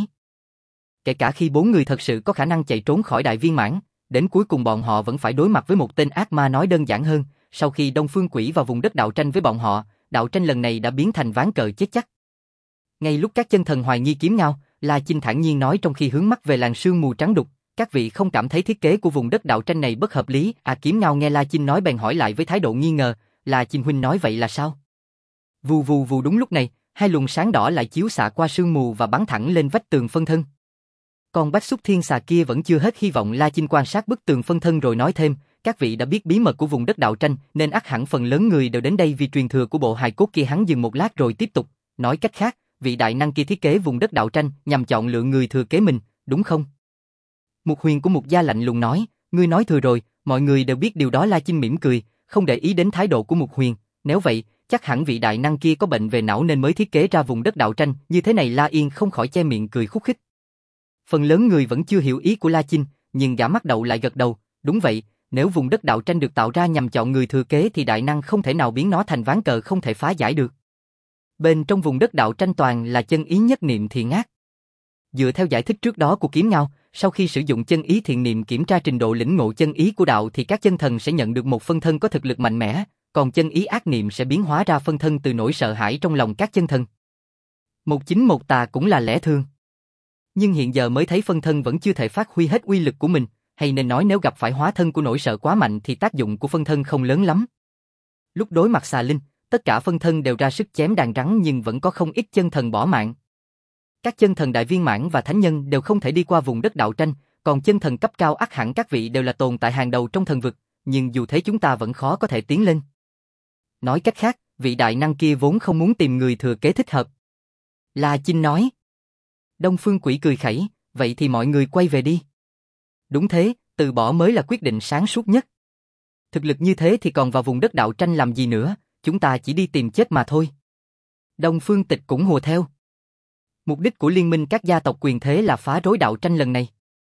Kể cả khi bốn người thật sự có khả năng chạy trốn khỏi đại viên mãn, đến cuối cùng bọn họ vẫn phải đối mặt với một tên ác ma. Nói đơn giản hơn, sau khi Đông Phương Quỷ vào vùng đất đạo tranh với bọn họ, đạo tranh lần này đã biến thành ván cờ chết chắc. Ngay lúc các chân thần hoài nghi Kiếm Ngao, La Chinh thản nhiên nói trong khi hướng mắt về làn sương mù trắng đục, các vị không cảm thấy thiết kế của vùng đất đạo tranh này bất hợp lý? À, Kiếm Ngao nghe La Chinh nói bèn hỏi lại với thái độ nghi ngờ, La Chinh huynh nói vậy là sao? Vù vù vù, đúng lúc này, hai luồng sáng đỏ lại chiếu xạ qua sương mù và bắn thẳng lên vách tường phân thân. Còn Bách Xúc Thiên Xà kia vẫn chưa hết hy vọng. La Chinh quan sát bức tường phân thân rồi nói thêm, các vị đã biết bí mật của vùng đất đạo tranh nên ắt hẳn phần lớn người đều đến đây vì truyền thừa của bộ hài cốt kia. Hắn dừng một lát rồi tiếp tục, nói cách khác, vị đại năng kia thiết kế vùng đất đạo tranh nhằm chọn lựa người thừa kế mình, đúng không? Mục Huyền của Mục gia lạnh lùng nói, ngươi nói thừa rồi, mọi người đều biết điều đó. La Chinh mỉm cười, không để ý đến thái độ của Mục Huyền, nếu vậy, chắc hẳn vị đại năng kia có bệnh về não nên mới thiết kế ra vùng đất đạo tranh, như thế này La Yên không khỏi che miệng cười khúc khích. Phần lớn người vẫn chưa hiểu ý của La Chinh, nhưng gã mắt đậu lại gật đầu, đúng vậy, nếu vùng đất đạo tranh được tạo ra nhằm chọn người thừa kế thì đại năng không thể nào biến nó thành ván cờ không thể phá giải được. Bên trong vùng đất đạo tranh toàn là chân ý nhất niệm thiện ác. Dựa theo giải thích trước đó của Kiếm Ngao, sau khi sử dụng chân ý thiện niệm kiểm tra trình độ lĩnh ngộ chân ý của đạo thì các chân thần sẽ nhận được một phân thân có thực lực mạnh mẽ, còn chân ý ác niệm sẽ biến hóa ra phân thân từ nỗi sợ hãi trong lòng các chân thần. Một chính một tà cũng là lẽ thường. Nhưng hiện giờ mới thấy phân thân vẫn chưa thể phát huy hết uy lực của mình, hay nên nói nếu gặp phải hóa thân của nỗi sợ quá mạnh thì tác dụng của phân thân không lớn lắm. Lúc đối mặt xà linh, tất cả phân thân đều ra sức chém đàn rắn nhưng vẫn có không ít chân thần bỏ mạng. Các chân thần đại viên mãn và thánh nhân đều không thể đi qua vùng đất đạo tranh, còn chân thần cấp cao ắt hẳn các vị đều là tồn tại hàng đầu trong thần vực, nhưng dù thế chúng ta vẫn khó có thể tiến lên. Nói cách khác, vị đại năng kia vốn không muốn tìm người thừa kế thích hợp. La Chinh nói. Đông Phương Quỷ cười khẩy, vậy thì mọi người quay về đi. Đúng thế, từ bỏ mới là quyết định sáng suốt nhất. Thực lực như thế thì còn vào vùng đất đạo tranh làm gì nữa, chúng ta chỉ đi tìm chết mà thôi. Đông Phương Tịch cũng hùa theo. Mục đích của liên minh các gia tộc quyền thế là phá rối đạo tranh lần này.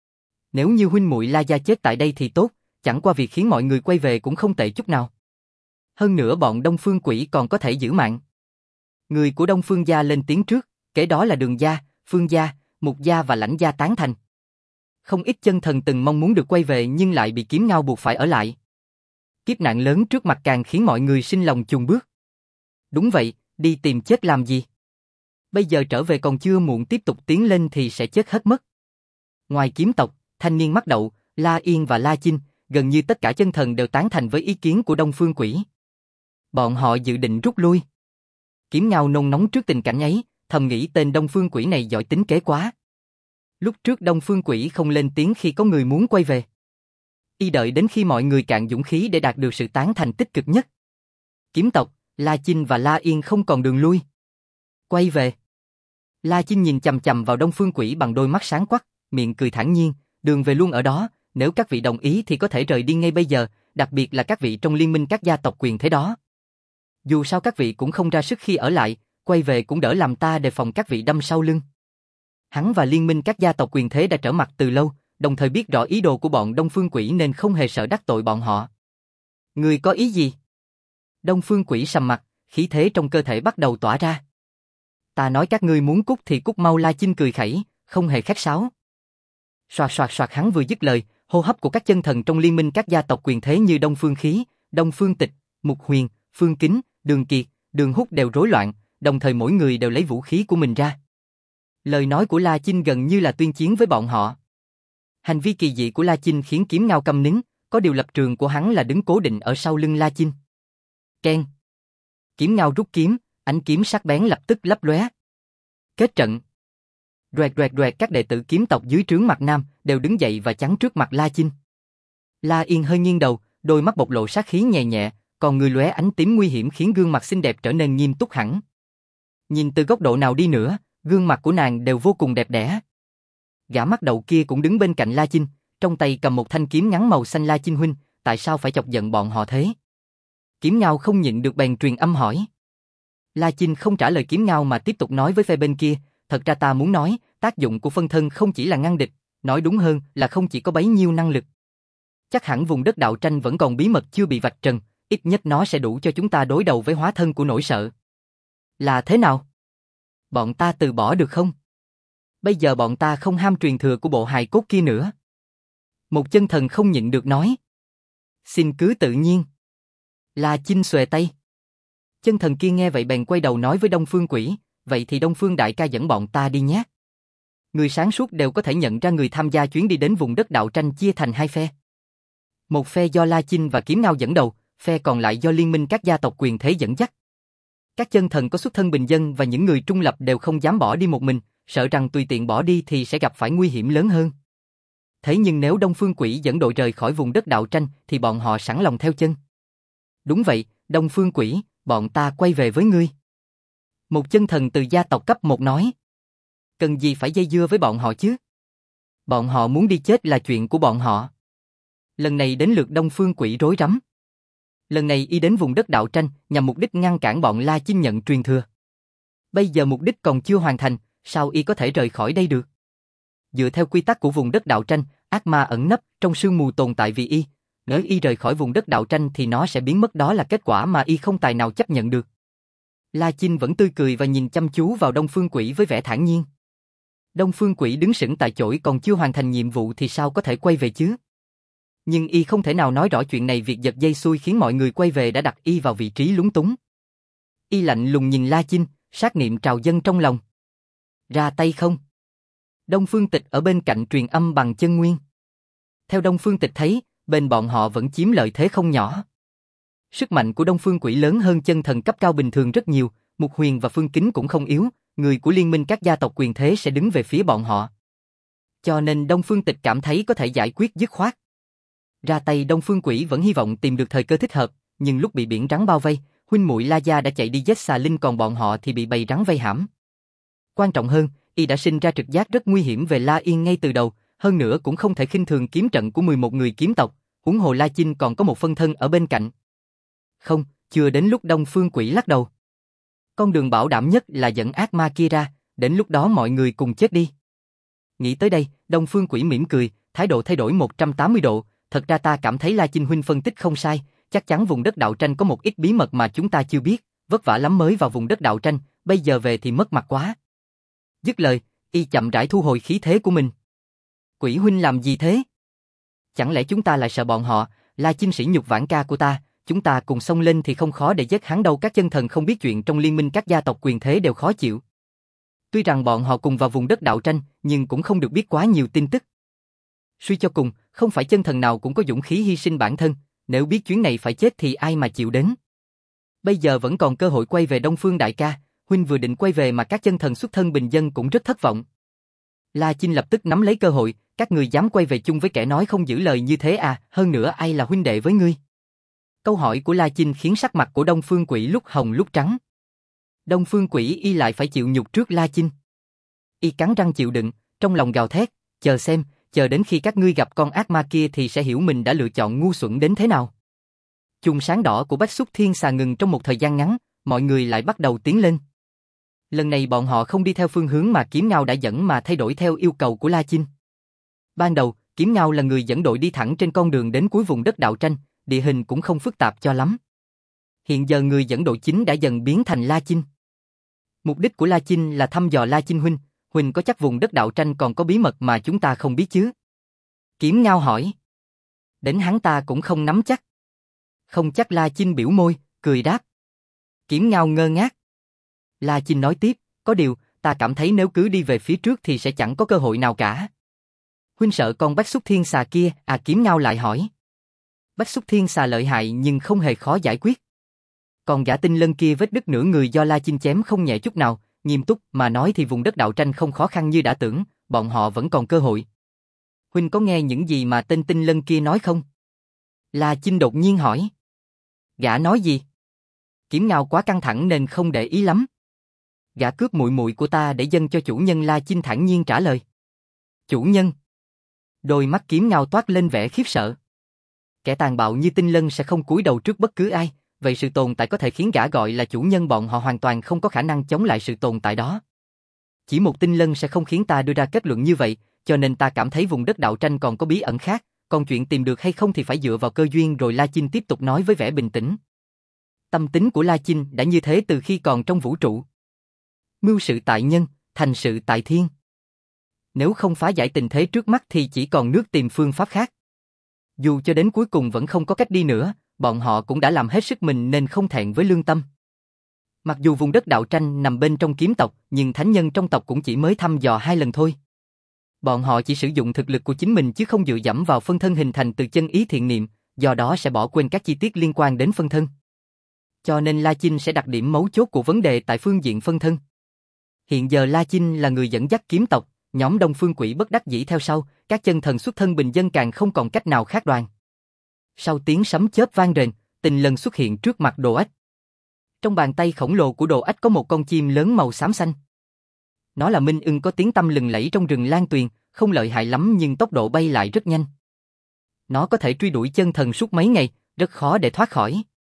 Nếu như huynh muội La gia chết tại đây thì tốt, chẳng qua việc khiến mọi người quay về cũng không tệ chút nào. Hơn nữa bọn Đông Phương Quỷ còn có thể giữ mạng. Người của Đông Phương gia lên tiếng trước, kế đó là Đường gia, Phương gia, Mục gia và Lãnh gia tán thành. Không ít chân thần từng mong muốn được quay về nhưng lại bị Kiếm Ngao buộc phải ở lại. Kiếp nạn lớn trước mặt càng khiến mọi người sinh lòng chùn bước. Đúng vậy, đi tìm chết làm gì? Bây giờ trở về còn chưa muộn, tiếp tục tiến lên thì sẽ chết hết mất. Ngoài kiếm tộc, thanh niên mắt đậu, La Yên và La Chinh, gần như tất cả chân thần đều tán thành với ý kiến của Đông Phương Quỷ. Bọn họ dự định rút lui. Kiếm Ngao nôn nóng trước tình cảnh ấy, thầm nghĩ tên Đông Phương Quỷ này giỏi tính kế quá. Lúc trước Đông Phương Quỷ không lên tiếng khi có người muốn quay về. Y đợi đến khi mọi người cạn dũng khí để đạt được sự tán thành tích cực nhất. Kiếm tộc, La Chinh và La Yên không còn đường lui. Quay về. La Chinh nhìn chằm chằm vào Đông Phương Quỷ bằng đôi mắt sáng quắc, miệng cười thản nhiên, đường về luôn ở đó, nếu các vị đồng ý thì có thể rời đi ngay bây giờ, đặc biệt là các vị trong liên minh các gia tộc quyền thế đó. Dù sao các vị cũng không ra sức khi ở lại, quay về cũng đỡ làm ta đề phòng các vị đâm sau lưng. Hắn và liên minh các gia tộc quyền thế đã trở mặt từ lâu, đồng thời biết rõ ý đồ của bọn Đông Phương Quỷ nên không hề sợ đắc tội bọn họ. Người có ý gì? Đông Phương Quỷ sầm mặt, khí thế trong cơ thể bắt đầu tỏa ra. Ta nói các ngươi muốn cút thì cút mau. La Chinh cười khẩy, không hề khách sáo. Soạt soạt soạt, hắn vừa dứt lời, hô hấp của các chân thần trong liên minh các gia tộc quyền thế như Đông Phương Khí, Đông Phương Tịch, Mục Huyền, Phương Kính, Đường Kiệt, Đường Húc đều rối loạn, đồng thời mỗi người đều lấy vũ khí của mình ra. Lời nói của La Chinh gần như là tuyên chiến với bọn họ. Hành vi kỳ dị của La Chinh khiến Kiếm Ngao câm nín, có điều lập trường của hắn là đứng cố định ở sau lưng La Chinh. Keng. Kiếm Ngao rút kiếm, ánh kiếm sắc bén lập tức lấp lóe. Kết trận. Đoẹt đoẹt đoẹt, các đệ tử kiếm tộc dưới trướng Mặt Nam đều đứng dậy và chắn trước mặt La Chinh. La Yên hơi nghiêng đầu, đôi mắt bộc lộ sát khí nhẹ nhẹ, còn người lóe ánh tím nguy hiểm khiến gương mặt xinh đẹp trở nên nghiêm túc hẳn. Nhìn từ góc độ nào đi nữa, gương mặt của nàng đều vô cùng đẹp đẽ. Gã mắt đậu kia cũng đứng bên cạnh La Chinh, trong tay cầm một thanh kiếm ngắn màu xanh. La Chinh huynh, tại sao phải chọc giận bọn họ thế? Kiếm Ngao không nhịn được bèn truyền âm hỏi. La Chinh không trả lời Kiếm Ngao mà tiếp tục nói với phe bên kia, thật ra ta muốn nói, tác dụng của phân thân không chỉ là ngăn địch, nói đúng hơn là không chỉ có bấy nhiêu năng lực. Chắc hẳn vùng đất đạo tranh vẫn còn bí mật chưa bị vạch trần, ít nhất nó sẽ đủ cho chúng ta đối đầu với hóa thân của nỗi sợ. Là thế nào? Bọn ta từ bỏ được không? Bây giờ bọn ta không ham truyền thừa của bộ hài cốt kia nữa. Một chân thần không nhịn được nói. Xin cứ tự nhiên. La Chinh xuề tay. Chân thần kia nghe vậy bèn quay đầu nói với Đông Phương Quỷ, vậy thì Đông Phương đại ca dẫn bọn ta đi nhé. Người sáng suốt đều có thể nhận ra người tham gia chuyến đi đến vùng đất đạo tranh chia thành hai phe. Một phe do La Chinh và Kiếm Ngao dẫn đầu, phe còn lại do liên minh các gia tộc quyền thế dẫn dắt. Các chân thần có xuất thân bình dân và những người trung lập đều không dám bỏ đi một mình, sợ rằng tùy tiện bỏ đi thì sẽ gặp phải nguy hiểm lớn hơn. Thế nhưng nếu Đông Phương Quỷ dẫn đội rời khỏi vùng đất đạo tranh thì bọn họ sẵn lòng theo chân. Đúng vậy, Đông Phương Quỷ, bọn ta quay về với ngươi. Một chân thần từ gia tộc cấp một nói. Cần gì phải dây dưa với bọn họ chứ? Bọn họ muốn đi chết là chuyện của bọn họ. Lần này đến lượt Đông Phương Quỷ rối rắm. Lần này y đến vùng đất đạo tranh nhằm mục đích ngăn cản bọn La Chinh nhận truyền thừa. Bây giờ mục đích còn chưa hoàn thành, sao y có thể rời khỏi đây được? Dựa theo quy tắc của vùng đất đạo tranh, ác ma ẩn nấp trong sương mù tồn tại vì y, nếu y rời khỏi vùng đất đạo tranh thì nó sẽ biến mất, đó là kết quả mà y không tài nào chấp nhận được. La Chinh vẫn tươi cười và nhìn chăm chú vào Đông Phương Quỷ với vẻ thản nhiên. Đông Phương Quỷ đứng sững tại chỗ, còn chưa hoàn thành nhiệm vụ thì sao có thể quay về chứ? Nhưng y không thể nào nói rõ chuyện này, việc giật dây xui khiến mọi người quay về đã đặt y vào vị trí lúng túng. Y lạnh lùng nhìn La Chinh, sát niệm trào dâng trong lòng. Ra tay không? Đông Phương Tịch ở bên cạnh truyền âm bằng chân nguyên. Theo Đông Phương Tịch thấy, bên bọn họ vẫn chiếm lợi thế không nhỏ. Sức mạnh của Đông Phương Quỷ lớn hơn chân thần cấp cao bình thường rất nhiều, Mục Huyền và Phương Kính cũng không yếu, người của liên minh các gia tộc quyền thế sẽ đứng về phía bọn họ. Cho nên Đông Phương Tịch cảm thấy có thể giải quyết dứt khoát. Ra tay Đông Phương Quỷ vẫn hy vọng tìm được thời cơ thích hợp, nhưng lúc bị biển rắn bao vây, huynh muội La Gia đã chạy đi giết xà linh, còn bọn họ thì bị bầy rắn vây hãm. Quan trọng hơn, y đã sinh ra trực giác rất nguy hiểm về La Yên ngay từ đầu, hơn nữa cũng không thể khinh thường kiếm trận của mười một người kiếm tộc, huống hồ La Chinh còn có một phân thân ở bên cạnh. Không, chưa đến lúc. Đông Phương Quỷ lắc đầu. Con đường bảo đảm nhất là dẫn ác ma kia ra, đến lúc đó mọi người cùng chết đi. Nghĩ tới đây, Đông Phương Quỷ mỉm cười, thái độ thay đổi một trăm tám mươi độ, thật ra ta cảm thấy La Chinh huynh phân tích không sai, chắc chắn vùng đất đạo tranh có một ít bí mật mà chúng ta chưa biết, vất vả lắm mới vào vùng đất đạo tranh, bây giờ về thì mất mặt quá. Dứt lời, y chậm rãi thu hồi khí thế của mình. Quỷ huynh làm gì thế? Chẳng lẽ chúng ta lại sợ bọn họ? La Chinh sỉ nhục Vãn ca của ta, chúng ta cùng xông lên thì không khó để giết hắn đâu. Các chân thần không biết chuyện trong liên minh các gia tộc quyền thế đều khó chịu. Tuy rằng bọn họ cùng vào vùng đất đạo tranh, nhưng cũng không được biết quá nhiều tin tức. Suy cho cùng, không phải chân thần nào cũng có dũng khí hy sinh bản thân, nếu biết chuyến này phải chết thì ai mà chịu đến. Bây giờ vẫn còn cơ hội quay về Đông Phương đại ca, huynh vừa định quay về mà các chân thần xuất thân bình dân cũng rất thất vọng. La Chinh lập tức nắm lấy cơ hội, các người dám quay về chung với kẻ nói không giữ lời như thế à, hơn nữa ai là huynh đệ với ngươi? Câu hỏi của La Chinh khiến sắc mặt của Đông Phương Quỷ lúc hồng lúc trắng. Đông Phương Quỷ y lại phải chịu nhục trước La Chinh. Y cắn răng chịu đựng, trong lòng gào thét, chờ xem, chờ đến khi các ngươi gặp con ác ma kia thì sẽ hiểu mình đã lựa chọn ngu xuẩn đến thế nào. Chùm sáng đỏ của Bách Xúc Thiên Xà ngừng trong một thời gian ngắn, mọi người lại bắt đầu tiến lên. Lần này bọn họ không đi theo phương hướng mà Kiếm Ngao đã dẫn mà thay đổi theo yêu cầu của La Chinh. Ban đầu, Kiếm Ngao là người dẫn đội đi thẳng trên con đường đến cuối vùng đất đạo tranh, địa hình cũng không phức tạp cho lắm. Hiện giờ người dẫn đội chính đã dần biến thành La Chinh. Mục đích của La Chinh là thăm dò La Chinh huynh, huynh có chắc vùng đất đạo tranh còn có bí mật mà chúng ta không biết chứ? Kiếm Ngao hỏi. Đến hắn ta cũng không nắm chắc. Không chắc. La Chinh biểu môi, cười đáp. Kiếm Ngao ngơ ngác. La Chinh nói tiếp, có điều, ta cảm thấy nếu cứ đi về phía trước thì sẽ chẳng có cơ hội nào cả. Huynh sợ con Bách Xúc Thiên Xà kia, à? Kiếm Ngao lại hỏi. Bách Xúc Thiên Xà lợi hại nhưng không hề khó giải quyết. Còn gã tinh lân kia vết đứt nửa người do La Chinh chém không nhẹ chút nào, nghiêm túc mà nói thì vùng đất đạo tranh không khó khăn như đã tưởng, bọn họ vẫn còn cơ hội. Huynh có nghe những gì mà tên tinh lân kia nói không? La Chinh đột nhiên hỏi. Gã nói gì? Kiếm Ngao quá căng thẳng nên không để ý lắm. Gã cướp muội muội của ta để dâng cho chủ nhân. La Chinh thản nhiên trả lời. Chủ nhân? Đôi mắt Kiếm Ngao toát lên vẻ khiếp sợ. Kẻ tàn bạo như tinh lân sẽ không cúi đầu trước bất cứ ai, vậy sự tồn tại có thể khiến gã gọi là chủ nhân bọn họ hoàn toàn không có khả năng chống lại sự tồn tại đó. Chỉ một tinh lân sẽ không khiến ta đưa ra kết luận như vậy, cho nên ta cảm thấy vùng đất đạo tranh còn có bí ẩn khác, còn chuyện tìm được hay không thì phải dựa vào cơ duyên. Rồi La Chinh tiếp tục nói với vẻ bình tĩnh. Tâm tính của La Chinh đã như thế từ khi còn trong vũ trụ. Mưu sự tại nhân, thành sự tại thiên. Nếu không phá giải tình thế trước mắt thì chỉ còn nước tìm phương pháp khác. Dù cho đến cuối cùng vẫn không có cách đi nữa, bọn họ cũng đã làm hết sức mình nên không thẹn với lương tâm. Mặc dù vùng đất đạo tranh nằm bên trong kiếm tộc, nhưng thánh nhân trong tộc cũng chỉ mới thăm dò hai lần thôi. Bọn họ chỉ sử dụng thực lực của chính mình chứ không dựa dẫm vào phân thân hình thành từ chân ý thiện niệm, do đó sẽ bỏ quên các chi tiết liên quan đến phân thân. Cho nên La Chinh sẽ đặt điểm mấu chốt của vấn đề tại phương diện phân thân. Hiện giờ La Chinh là người dẫn dắt kiếm tộc, nhóm Đông Phương Quỷ bất đắc dĩ theo sau, các chân thần xuất thân bình dân càng không còn cách nào khác đoàn. Sau tiếng sấm chớp vang rền, Tình Lân xuất hiện trước mặt Đồ Ách. Trong bàn tay khổng lồ của Đồ Ách có một con chim lớn màu xám xanh. Nó là minh ưng có tiếng tăm lừng lẫy trong rừng Lan Tuyền, không lợi hại lắm nhưng tốc độ bay lại rất nhanh. Nó có thể truy đuổi chân thần suốt mấy ngày, rất khó để thoát khỏi.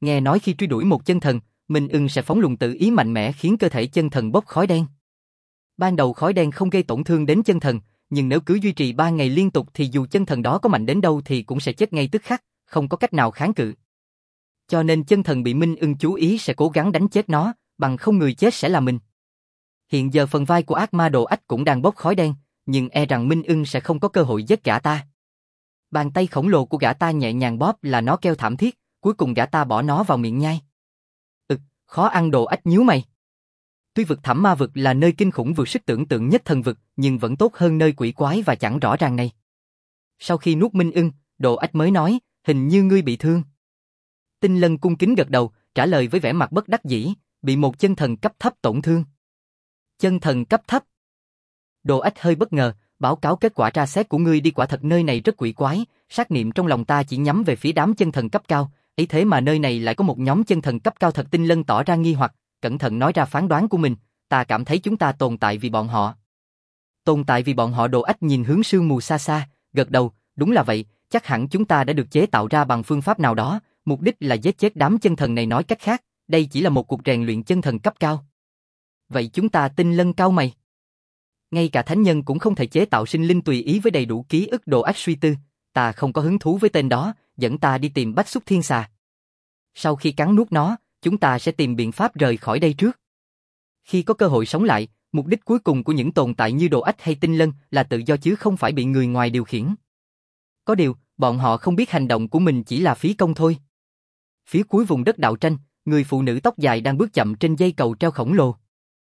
Nghe nói khi truy đuổi một chân thần, Minh Ưng sẽ phóng luồng tự ý mạnh mẽ khiến cơ thể chân thần bốc khói đen. Ban đầu khói đen không gây tổn thương đến chân thần, nhưng nếu cứ duy trì ba ngày liên tục thì dù chân thần đó có mạnh đến đâu thì cũng sẽ chết ngay tức khắc, không có cách nào kháng cự. Cho nên chân thần bị Minh Ưng chú ý sẽ cố gắng đánh chết nó, bằng không người chết sẽ là mình. Hiện giờ phần vai của ác ma Đồ Ách cũng đang bốc khói đen, nhưng e rằng Minh Ưng sẽ không có cơ hội giết gã ta. Bàn tay khổng lồ của gã ta nhẹ nhàng bóp là nó kêu thảm thiết, cuối cùng gã ta bỏ nó vào miệng nhai. Ực, khó ăn. Đồ Ách nhíu mày. Tuy vực Thẳm Ma vực là nơi kinh khủng vượt sức tưởng tượng nhất thần vực, nhưng vẫn tốt hơn nơi quỷ quái và chẳng rõ ràng này. Sau khi nuốt Minh Ưng, Đồ Ách mới nói, hình như ngươi bị thương. Tinh Lân cung kính gật đầu, trả lời với vẻ mặt bất đắc dĩ, bị một chân thần cấp thấp tổn thương. Chân thần cấp thấp. Đồ Ách hơi bất ngờ, báo cáo kết quả tra xét của ngươi đi, quả thật nơi này rất quỷ quái, sát niệm trong lòng ta chỉ nhắm về phía đám chân thần cấp cao, ấy thế mà nơi này lại có một nhóm chân thần cấp cao thật. Tinh Lân tỏ ra nghi hoặc, cẩn thận nói ra phán đoán của mình, ta cảm thấy chúng ta tồn tại vì bọn họ. Tồn tại vì bọn họ. Đồ Ách nhìn hướng sương mù xa xa, gật đầu, đúng là vậy, chắc hẳn chúng ta đã được chế tạo ra bằng phương pháp nào đó, mục đích là giết chết đám chân thần này. Nói cách khác, đây chỉ là một cuộc rèn luyện chân thần cấp cao. Vậy chúng ta. Tinh Lân cau mày. Ngay cả thánh nhân cũng không thể chế tạo sinh linh tùy ý với đầy đủ ký ức. Đồ Ách suy tư, ta không có hứng thú với tên đó, dẫn ta đi tìm Bách Xúc Thiên Xà. Sau khi cắn nuốt nó, chúng ta sẽ tìm biện pháp rời khỏi đây trước. Khi có cơ hội sống lại, mục đích cuối cùng của những tồn tại như Đồ Ách hay Tinh Lân là tự do chứ không phải bị người ngoài điều khiển. Có điều, bọn họ không biết hành động của mình chỉ là phí công thôi. Phía cuối vùng đất đạo tranh, người phụ nữ tóc dài đang bước chậm trên dây cầu treo khổng lồ.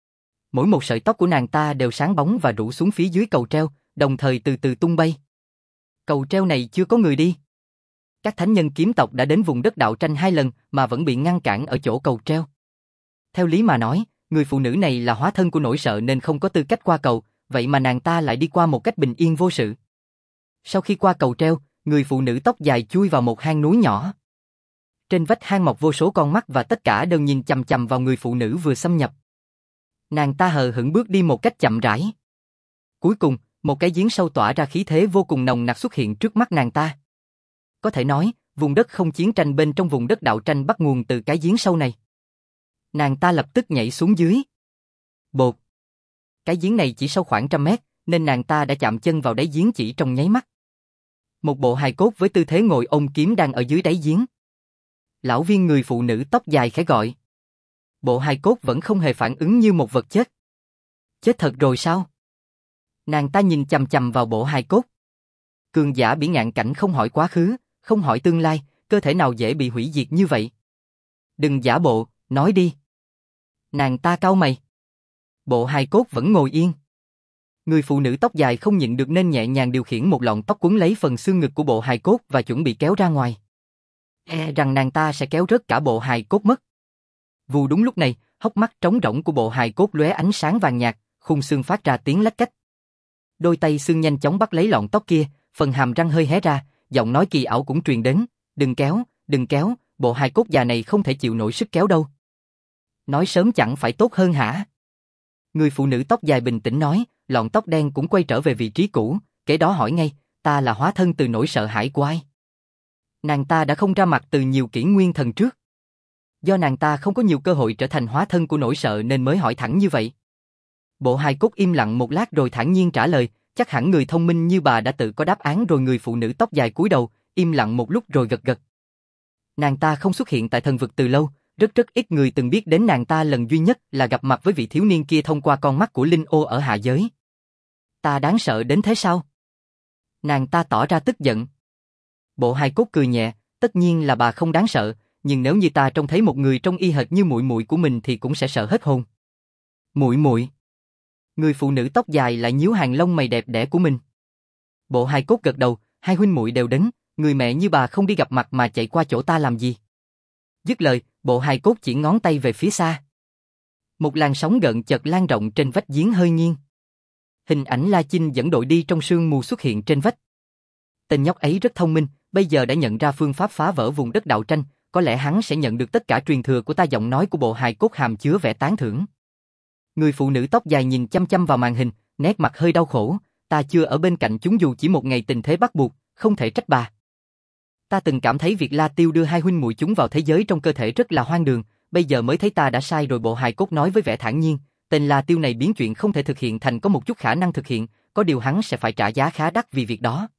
Mỗi một sợi tóc của nàng ta đều sáng bóng và rủ xuống phía dưới cầu treo, đồng thời từ từ tung bay. Cầu treo này chưa có người đi. Các thánh nhân kiếm tộc đã đến vùng đất đạo tranh hai lần mà vẫn bị ngăn cản ở chỗ cầu treo. Theo lý mà nói, người phụ nữ này là hóa thân của nỗi sợ nên không có tư cách qua cầu, vậy mà nàng ta lại đi qua một cách bình yên vô sự. Sau khi qua cầu treo, người phụ nữ tóc dài chui vào một hang núi nhỏ. Trên vách hang mọc vô số con mắt và tất cả đều nhìn chằm chằm vào người phụ nữ vừa xâm nhập. Nàng ta hờ hững bước đi một cách chậm rãi. Cuối cùng, một cái giếng sâu tỏa ra khí thế vô cùng nồng nặc xuất hiện trước mắt nàng ta. Có thể nói, vùng đất không chiến tranh bên trong vùng đất đạo tranh bắt nguồn từ cái giếng sâu này. Nàng ta lập tức nhảy xuống dưới. Bột. Cái giếng này chỉ sâu khoảng trăm mét, nên nàng ta đã chạm chân vào đáy giếng chỉ trong nháy mắt. Một bộ hài cốt với tư thế ngồi ôm kiếm đang ở dưới đáy giếng. Lão viên người phụ nữ tóc dài khẽ gọi. Bộ hài cốt vẫn không hề phản ứng như một vật chết. Chết thật rồi sao? Nàng ta nhìn chằm chằm vào bộ hài cốt. Cường giả bỉ ngạn cảnh không hỏi quá khứ, không hỏi tương lai, cơ thể nào dễ bị hủy diệt như vậy? Đừng giả bộ, nói đi. Nàng ta cau mày. Bộ hài cốt vẫn ngồi yên. Người phụ nữ tóc dài không nhịn được nên nhẹ nhàng điều khiển một lọn tóc quấn lấy phần xương ngực của bộ hài cốt và chuẩn bị kéo ra ngoài. E rằng nàng ta sẽ kéo rớt cả bộ hài cốt mất. Vù, đúng lúc này, hốc mắt trống rỗng của bộ hài cốt lóe ánh sáng vàng nhạt, khung xương phát ra tiếng lách cách. Đôi tay xương nhanh chóng bắt lấy lọn tóc kia, phần hàm răng hơi hé ra, giọng nói kỳ ảo cũng truyền đến, đừng kéo, đừng kéo, bộ hài cốt già này không thể chịu nổi sức kéo đâu. Nói sớm chẳng phải tốt hơn hả? Người phụ nữ tóc dài bình tĩnh nói, lọn tóc đen cũng quay trở về vị trí cũ, kể đó hỏi ngay, ta là hóa thân từ nỗi sợ hãi của ai? Nàng ta đã không ra mặt từ nhiều kỷ nguyên thần trước. Do nàng ta không có nhiều cơ hội trở thành hóa thân của nỗi sợ nên mới hỏi thẳng như vậy. Bộ hài cốt im lặng một lát rồi thản nhiên trả lời, chắc hẳn người thông minh như bà đã tự có đáp án rồi. Người phụ nữ tóc dài cúi đầu, im lặng một lúc rồi gật gật. Nàng ta không xuất hiện tại thần vực từ lâu, rất rất ít người từng biết đến nàng ta, lần duy nhất là gặp mặt với vị thiếu niên kia thông qua con mắt của Linh Ô ở hạ giới. Ta đáng sợ đến thế sao? Nàng ta tỏ ra tức giận. Bộ hài cốt cười nhẹ, tất nhiên là bà không đáng sợ, nhưng nếu như ta trông thấy một người trông y hệt như muội muội của mình thì cũng sẽ sợ hết hồn. Muội muội? Người phụ nữ tóc dài lại nhíu hàng lông mày đẹp đẽ của mình. Bộ hài cốt gật đầu, hai huynh muội đều đến, người mẹ như bà không đi gặp mặt mà chạy qua chỗ ta làm gì? Dứt lời, bộ hài cốt chỉ ngón tay về phía xa. Một làn sóng gợn chợt lan rộng trên vách giếng hơi nghiêng. Hình ảnh La Chinh dẫn đội đi trong sương mù xuất hiện trên vách. Tên nhóc ấy rất thông minh, bây giờ đã nhận ra phương pháp phá vỡ vùng đất đạo tranh, có lẽ hắn sẽ nhận được tất cả truyền thừa của ta. Giọng nói của bộ hài cốt hàm chứa vẻ tán thưởng. Người phụ nữ tóc dài nhìn chăm chăm vào màn hình, nét mặt hơi đau khổ, ta chưa ở bên cạnh chúng dù chỉ một ngày, tình thế bắt buộc, không thể trách bà. Ta từng cảm thấy việc La Tiêu đưa hai huynh muội chúng vào thế giới trong cơ thể rất là hoang đường, bây giờ mới thấy ta đã sai rồi. Bộ hài cốt nói với vẻ thản nhiên, tên La Tiêu này biến chuyện không thể thực hiện thành có một chút khả năng thực hiện, có điều hắn sẽ phải trả giá khá đắt vì việc đó.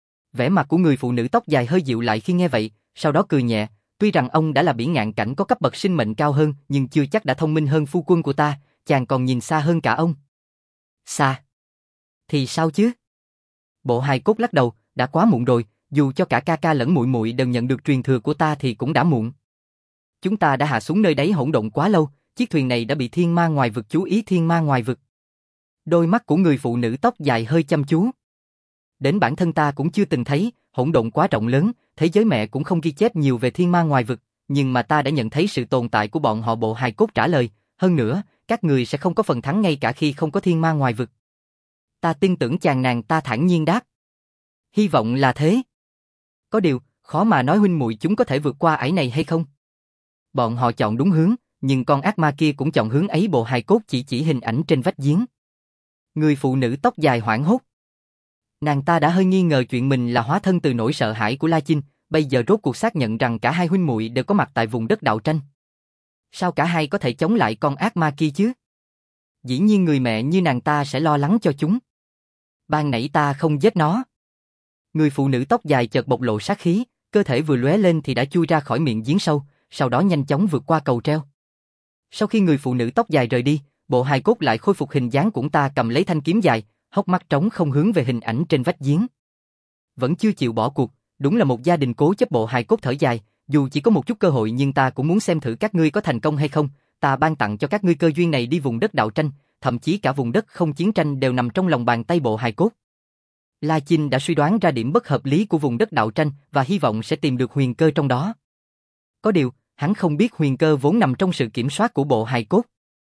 Vẻ mặt của người phụ nữ tóc dài hơi dịu lại khi nghe vậy, sau đó cười nhẹ, tuy rằng ông đã là bỉ ngạn cảnh có cấp bậc sinh mệnh cao hơn, nhưng chưa chắc đã thông minh hơn phu quân của ta, chàng còn nhìn xa hơn cả ông. Xa? Thì sao chứ? Bộ hài cốt lắc đầu, đã quá muộn rồi, dù cho cả ca ca lẫn muội muội đều nhận được truyền thừa của ta thì cũng đã muộn. Chúng ta đã hạ xuống nơi đáy hỗn độn quá lâu, chiếc thuyền này đã bị thiên ma ngoài vực chú ý. Thiên ma ngoài vực. Đôi mắt của người phụ nữ tóc dài hơi chăm chú. Đến bản thân ta cũng chưa từng thấy, hỗn độn quá rộng lớn, thế giới mẹ cũng không ghi chép nhiều về thiên ma ngoài vực, nhưng mà ta đã nhận thấy sự tồn tại của bọn họ. Bộ hài cốt trả lời, hơn nữa, các người sẽ không có phần thắng ngay cả khi không có thiên ma ngoài vực. Ta tin tưởng chàng. Nàng ta thản nhiên đáp. Hy vọng là thế. Có điều, khó mà nói huynh muội chúng có thể vượt qua ải này hay không. Bọn họ chọn đúng hướng, nhưng con ác ma kia cũng chọn hướng ấy. Bộ hài cốt chỉ chỉ hình ảnh trên vách giếng. Người phụ nữ tóc dài hoảng hốt. Nàng ta đã hơi nghi ngờ chuyện mình là hóa thân từ nỗi sợ hãi của La Chinh, bây giờ rốt cuộc xác nhận rằng cả hai huynh muội đều có mặt tại vùng đất đạo tranh. Sao cả hai có thể chống lại con ác ma kia chứ? Dĩ nhiên người mẹ như nàng ta sẽ lo lắng cho chúng. Ban nãy ta không giết nó. Người phụ nữ tóc dài chợt bộc lộ sát khí, cơ thể vừa lóe lên thì đã chui ra khỏi miệng giếng sâu, sau đó nhanh chóng vượt qua cầu treo. Sau khi người phụ nữ tóc dài rời đi, bộ hài cốt lại khôi phục hình dáng cũng ta cầm lấy thanh kiếm dài, hốc mắt trống không hướng về hình ảnh trên vách giếng. Vẫn chưa chịu bỏ cuộc, đúng là một gia đình cố chấp. Bộ hài cốt thở dài, dù chỉ có một chút cơ hội nhưng ta cũng muốn xem thử các ngươi có thành công hay không. Ta ban tặng cho các ngươi cơ duyên này đi vùng đất đạo tranh, thậm chí cả vùng đất không chiến tranh đều nằm trong lòng bàn tay bộ hài cốt. La Chinh đã suy đoán ra điểm bất hợp lý của vùng đất đạo tranh và hy vọng sẽ tìm được huyền cơ trong đó. Có điều, hắn không biết huyền cơ vốn nằm trong sự kiểm soát của bộ hài cốt.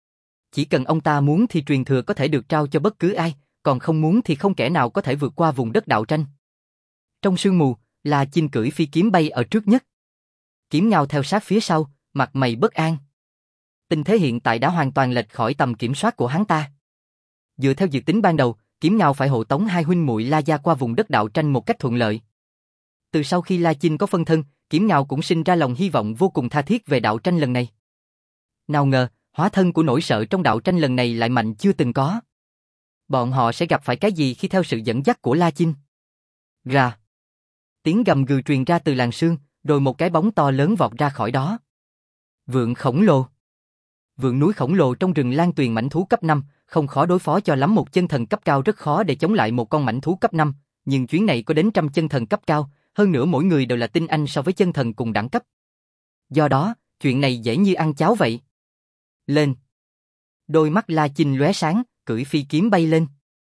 Chỉ cần ông ta muốn thì truyền thừa có thể được trao cho bất cứ ai, còn không muốn thì không kẻ nào có thể vượt qua vùng đất đạo tranh. Trong sương mù, La Chinh cưỡi phi kiếm bay ở trước nhất. Kiếm Ngao theo sát phía sau, mặt mày bất an. Tình thế hiện tại đã hoàn toàn lệch khỏi tầm kiểm soát của hắn ta. Dựa theo dự tính ban đầu, Kiếm Ngao phải hộ tống hai huynh muội La gia qua vùng đất đạo tranh một cách thuận lợi. Từ sau khi La Chinh có phân thân, Kiếm Ngao cũng sinh ra lòng hy vọng vô cùng tha thiết về đạo tranh lần này. Nào ngờ, hóa thân của nỗi sợ trong đạo tranh lần này lại mạnh chưa từng có. Bọn họ sẽ gặp phải cái gì khi theo sự dẫn dắt của La Chinh? Rà. Tiếng gầm gừ truyền ra từ làn sương, rồi một cái bóng to lớn vọt ra khỏi đó. Vượn khổng lồ. Vượn núi khổng lồ trong rừng Lan Tuyền, mãnh thú cấp năm, không khó đối phó cho lắm. Một chân thần cấp cao rất khó để chống lại một con mãnh thú cấp năm, nhưng chuyến này có đến trăm chân thần cấp cao, hơn nữa mỗi người đều là tinh anh so với chân thần cùng đẳng cấp. Do đó, chuyện này dễ như ăn cháo vậy. Lên. Đôi mắt La Chinh lóe sáng, cưỡi phi kiếm bay lên.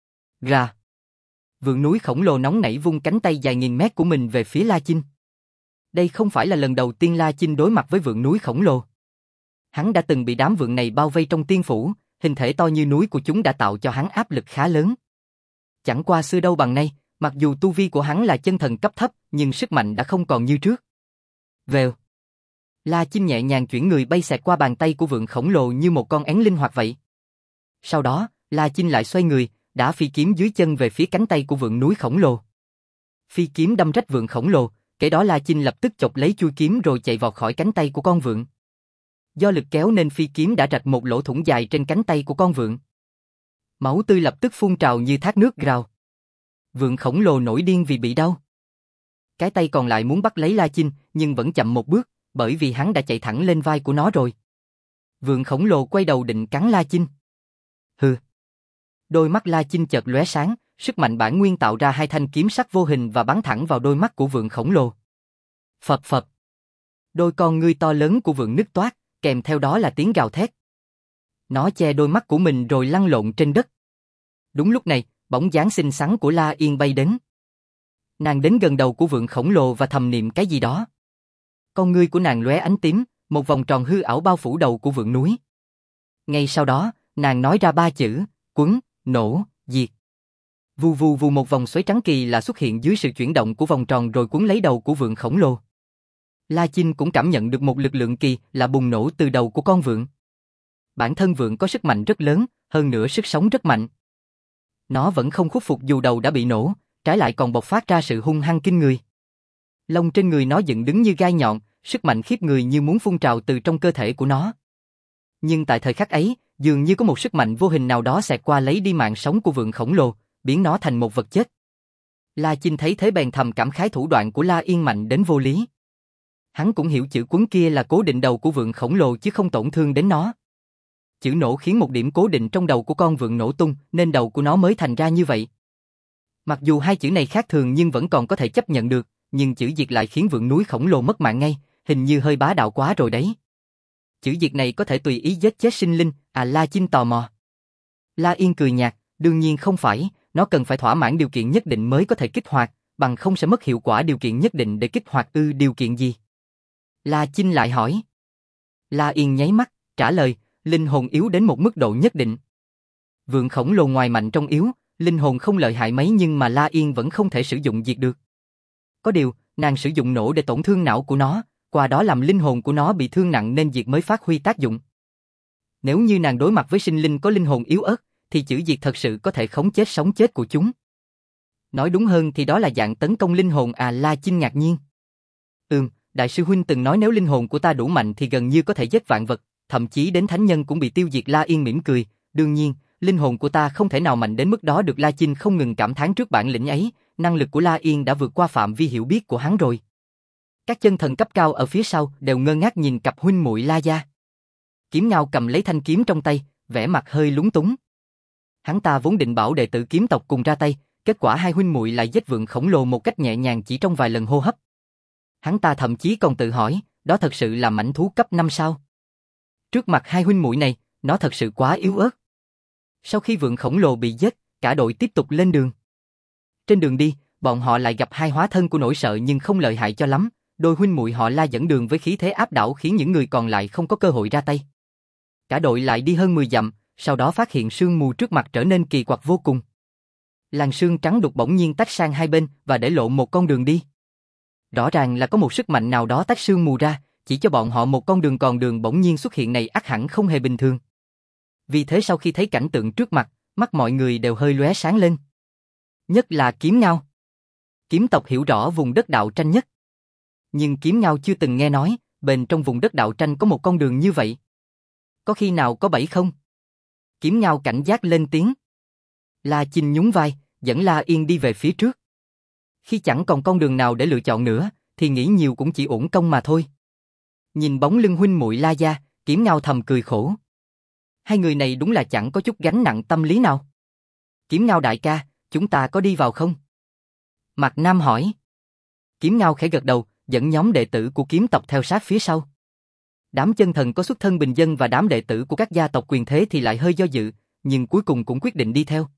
Rà. Vượn núi khổng lồ nóng nảy vung cánh tay dài nghìn mét của mình về phía La Chinh. Đây không phải là lần đầu tiên La Chinh đối mặt với vượn núi khổng lồ. Hắn đã từng bị đám vượn này bao vây trong tiên phủ, hình thể to như núi của chúng đã tạo cho hắn áp lực khá lớn. Chẳng qua xưa đâu bằng nay, mặc dù tu vi của hắn là chân thần cấp thấp, nhưng sức mạnh đã không còn như trước. Vèo. La Chinh nhẹ nhàng chuyển người bay xẹt qua bàn tay của vượn khổng lồ như một con én linh hoạt vậy. Sau đó, La Chinh lại xoay người, đã phi kiếm dưới chân về phía cánh tay của vượn núi khổng lồ. Phi kiếm đâm rách vượn khổng lồ, kể đó La Chinh lập tức chộp lấy chuôi kiếm rồi chạy vọt khỏi cánh tay của con vượn. Do lực kéo nên phi kiếm đã rạch một lỗ thủng dài trên cánh tay của con vượn. Máu tươi lập tức phun trào như thác nước rào. Vượn khổng lồ nổi điên vì bị đau. Cái tay còn lại muốn bắt lấy La Chinh, nhưng vẫn chậm một bước, bởi vì hắn đã chạy thẳng lên vai của nó rồi. Vượn khổng lồ quay đầu định cắn La Chinh. Hừ. Đôi mắt La Chinh chợt lóe sáng, sức mạnh bản nguyên tạo ra hai thanh kiếm sắc vô hình và bắn thẳng vào đôi mắt của vượn khổng lồ. Phập phập. Đôi con ngươi to lớn của vượn nứt toác, kèm theo đó là tiếng gào thét. Nó che đôi mắt của mình rồi lăn lộn trên đất. Đúng lúc này, bóng dáng xinh xắn của La Yên bay đến. Nàng đến gần đầu của vượn khổng lồ và thầm niệm cái gì đó. Con ngươi của nàng lóe ánh tím, một vòng tròn hư ảo bao phủ đầu của vượn núi. Ngay sau đó, nàng nói ra ba chữ, quấn, nổ, diệt. Vù vù vù, một vòng xoáy trắng kỳ lạ xuất hiện dưới sự chuyển động của vòng tròn rồi cuốn lấy đầu của vượn khổng lồ. La Chinh cũng cảm nhận được một lực lượng kỳ lạ bùng nổ từ đầu của con vượn. Bản thân vượn có sức mạnh rất lớn, hơn nữa sức sống rất mạnh. Nó vẫn không khuất phục dù đầu đã bị nổ, trái lại còn bộc phát ra sự hung hăng kinh người. Lông trên người nó dựng đứng như gai nhọn, sức mạnh khiếp người như muốn phun trào từ trong cơ thể của nó. Nhưng tại thời khắc ấy, dường như có một sức mạnh vô hình nào đó xẹt qua lấy đi mạng sống của vượn khổng lồ, biến nó thành một vật chết. La Chinh thấy thế bèn thầm cảm khái thủ đoạn của La Yên mạnh đến vô lý. Hắn cũng hiểu chữ quấn kia là cố định đầu của vượn khổng lồ chứ không tổn thương đến nó. Chữ nổ khiến một điểm cố định trong đầu của con vượn nổ tung, nên đầu của nó mới thành ra như vậy. Mặc dù hai chữ này khác thường nhưng vẫn còn có thể chấp nhận được, nhưng chữ diệt lại khiến vượn núi khổng lồ mất mạng ngay, hình như hơi bá đạo quá rồi đấy. Chữ diệt này có thể tùy ý giết chết sinh linh, à La Chinh tò mò. La Yên cười nhạt, đương nhiên không phải, nó cần phải thỏa mãn điều kiện nhất định mới có thể kích hoạt, bằng không sẽ mất hiệu quả điều kiện nhất định để kích hoạt ư điều kiện gì? La Chinh lại hỏi. La Yên nháy mắt, trả lời, linh hồn yếu đến một mức độ nhất định. Vượn khổng lồ ngoài mạnh trong yếu, linh hồn không lợi hại mấy nhưng mà La Yên vẫn không thể sử dụng diệt được. Có điều, nàng sử dụng nổ để tổn thương não của nó, qua đó làm linh hồn của nó bị thương nặng nên diệt mới phát huy tác dụng. Nếu như nàng đối mặt với sinh linh có linh hồn yếu ớt, thì chữ diệt thật sự có thể khống chết sống chết của chúng. Nói đúng hơn thì đó là dạng tấn công linh hồn à La Chinh ngạc nhiên. Ừm, Đại sư huynh từng nói nếu linh hồn của ta đủ mạnh thì gần như có thể giết vạn vật, thậm chí đến thánh nhân cũng bị tiêu diệt. La Yên mỉm cười, đương nhiên, linh hồn của ta không thể nào mạnh đến mức đó được. La Chinh không ngừng cảm thán trước bản lĩnh ấy, năng lực của La Yên đã vượt qua phạm vi hiểu biết của hắn rồi. Các chân thần cấp cao ở phía sau đều ngơ ngác nhìn cặp huynh muội La gia. Kiếm Ngao cầm lấy thanh kiếm trong tay, vẻ mặt hơi lúng túng. Hắn ta vốn định bảo đệ tử kiếm tộc cùng ra tay, kết quả hai huynh muội lại giết vượn khổng lồ một cách nhẹ nhàng chỉ trong vài lần hô hấp. Hắn ta thậm chí còn tự hỏi, đó thật sự là mãnh thú cấp năm sao? Trước mặt hai huynh muội này, nó thật sự quá yếu ớt. Sau khi vượn khổng lồ bị giết, cả đội tiếp tục lên đường. Trên đường đi, bọn họ lại gặp hai hóa thân của nỗi sợ nhưng không lợi hại cho lắm. Đôi huynh muội họ La dẫn đường với khí thế áp đảo khiến những người còn lại không có cơ hội ra tay. Cả đội lại đi hơn mười dặm, sau đó phát hiện sương mù trước mặt trở nên kỳ quặc vô cùng. Làn sương trắng đục bỗng nhiên tách sang hai bên và để lộ một con đường đi. Rõ ràng là có một sức mạnh nào đó tách sương mù ra, chỉ cho bọn họ một con đường, còn đường bỗng nhiên xuất hiện này ắt hẳn không hề bình thường. Vì thế sau khi thấy cảnh tượng trước mặt, mắt mọi người đều hơi lóe sáng lên. Nhất là Kiếm Ngao. Kiếm tộc hiểu rõ vùng đất đạo tranh nhất. Nhưng Kiếm Ngao chưa từng nghe nói, bên trong vùng đất đạo tranh có một con đường như vậy. Có khi nào có bẫy không? Kiếm Ngao cảnh giác lên tiếng. La Chinh nhún vai, dẫn La Yên đi về phía trước. Khi chẳng còn con đường nào để lựa chọn nữa, thì nghĩ nhiều cũng chỉ uổng công mà thôi. Nhìn bóng lưng huynh muội La gia, Kiếm Ngao thầm cười khổ. Hai người này đúng là chẳng có chút gánh nặng tâm lý nào. Kiếm Ngao đại ca, chúng ta có đi vào không? Mạc Nam hỏi. Kiếm Ngao khẽ gật đầu, dẫn nhóm đệ tử của kiếm tộc theo sát phía sau. Đám chân thần có xuất thân bình dân và đám đệ tử của các gia tộc quyền thế thì lại hơi do dự, nhưng cuối cùng cũng quyết định đi theo.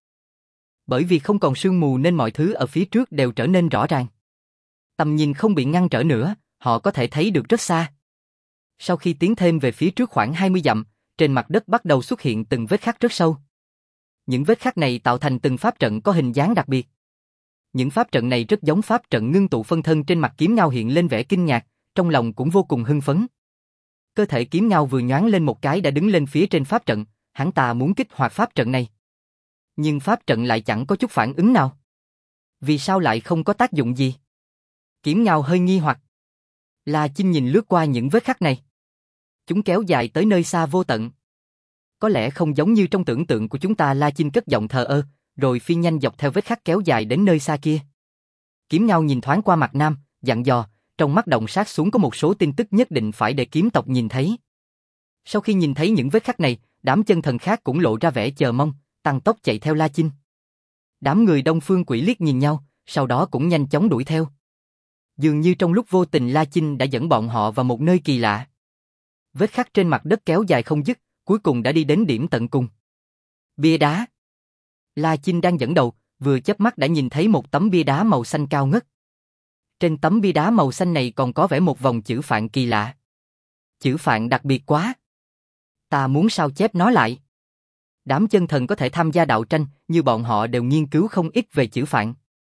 Bởi vì không còn sương mù nên mọi thứ ở phía trước đều trở nên rõ ràng. Tầm nhìn không bị ngăn trở nữa, họ có thể thấy được rất xa. Sau khi tiến thêm về phía trước khoảng hai mươi dặm, trên mặt đất bắt đầu xuất hiện từng vết khắc rất sâu. Những vết khắc này tạo thành từng pháp trận có hình dáng đặc biệt. Những pháp trận này rất giống pháp trận ngưng tụ phân thân. Trên mặt Kiếm Ngao hiện lên vẻ kinh ngạc, trong lòng cũng vô cùng hưng phấn. Cơ thể Kiếm Ngao vừa nhoáng lên một cái đã đứng lên phía trên pháp trận, hắn ta muốn kích hoạt pháp trận này. Nhưng pháp trận lại chẳng có chút phản ứng nào. Vì sao lại không có tác dụng gì? Kiếm Ngao hơi nghi hoặc. La Chinh nhìn lướt qua những vết khắc này. Chúng kéo dài tới nơi xa vô tận. Có lẽ không giống như trong tưởng tượng của chúng ta. La Chinh cất giọng thờ ơ, rồi phi nhanh dọc theo vết khắc kéo dài đến nơi xa kia. Kiếm Ngao nhìn thoáng qua Mạc Nam, dặn dò, trong mắt động sát xuống có một số tin tức nhất định phải để kiếm tộc nhìn thấy. Sau khi nhìn thấy những vết khắc này, đám chân thần khác cũng lộ ra vẻ chờ mong, tăng tốc chạy theo La Chinh. Đám người Đông Phương Quỷ liếc nhìn nhau, sau đó cũng nhanh chóng đuổi theo. Dường như trong lúc vô tình La Chinh đã dẫn bọn họ vào một nơi kỳ lạ. Vết khắc trên mặt đất kéo dài không dứt, cuối cùng đã đi đến điểm tận cùng. Bia đá. La Chinh đang dẫn đầu, vừa chớp mắt đã nhìn thấy một tấm bia đá màu xanh cao ngất. Trên tấm bia đá màu xanh này còn có vẽ một vòng chữ phạn kỳ lạ. Chữ phạn đặc biệt quá. Ta muốn sao chép nó lại. Đám chân thần có thể tham gia đạo tranh, như bọn họ đều nghiên cứu không ít về chữ phạn.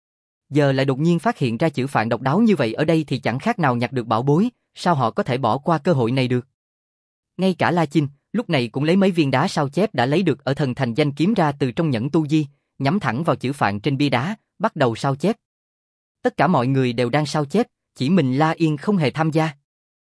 Giờ lại đột nhiên phát hiện ra chữ phạn độc đáo như vậy ở đây thì chẳng khác nào nhặt được bảo bối, sao họ có thể bỏ qua cơ hội này được. Ngay cả La Chinh, lúc này cũng lấy mấy viên đá sao chép đã lấy được ở thần thành danh kiếm ra từ trong nhẫn tu di, nhắm thẳng vào chữ phạn trên bia đá, bắt đầu sao chép. Tất cả mọi người đều đang sao chép, chỉ mình La Yên không hề tham gia.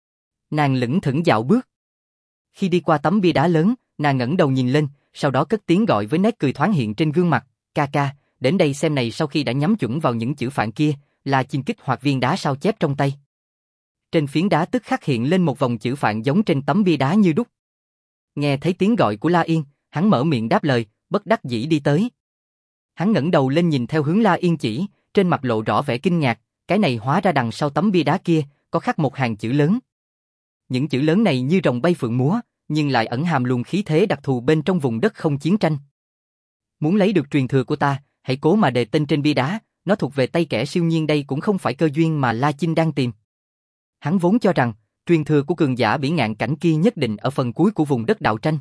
Nàng lững thững dạo bước. Khi đi qua tấm bia đá lớn, nàng ngẩng đầu nhìn lên, sau đó cất tiếng gọi với nét cười thoáng hiện trên gương mặt, ca ca, đến đây xem này. Sau khi đã nhắm chuẩn vào những chữ phạn kia, La Chinh kích hoạt viên đá sao chép trong tay. Trên phiến đá tức khắc hiện lên một vòng chữ phạn giống trên tấm bia đá như đúc. Nghe thấy tiếng gọi của La Yên, hắn mở miệng đáp lời, bất đắc dĩ đi tới. Hắn ngẩng đầu lên nhìn theo hướng La Yên chỉ, trên mặt lộ rõ vẻ kinh ngạc, cái này hóa ra đằng sau tấm bia đá kia, có khắc một hàng chữ lớn. Những chữ lớn này như rồng bay phượng múa, nhưng lại ẩn hàm luồng khí thế đặc thù bên trong vùng đất không chiến tranh. Muốn lấy được truyền thừa của ta, hãy cố mà đề tên trên bia đá, nó thuộc về tay kẻ siêu nhiên, đây cũng không phải cơ duyên mà La Chinh đang tìm. Hắn vốn cho rằng, truyền thừa của cường giả bỉ ngạn cảnh kia nhất định ở phần cuối của vùng đất đạo tranh.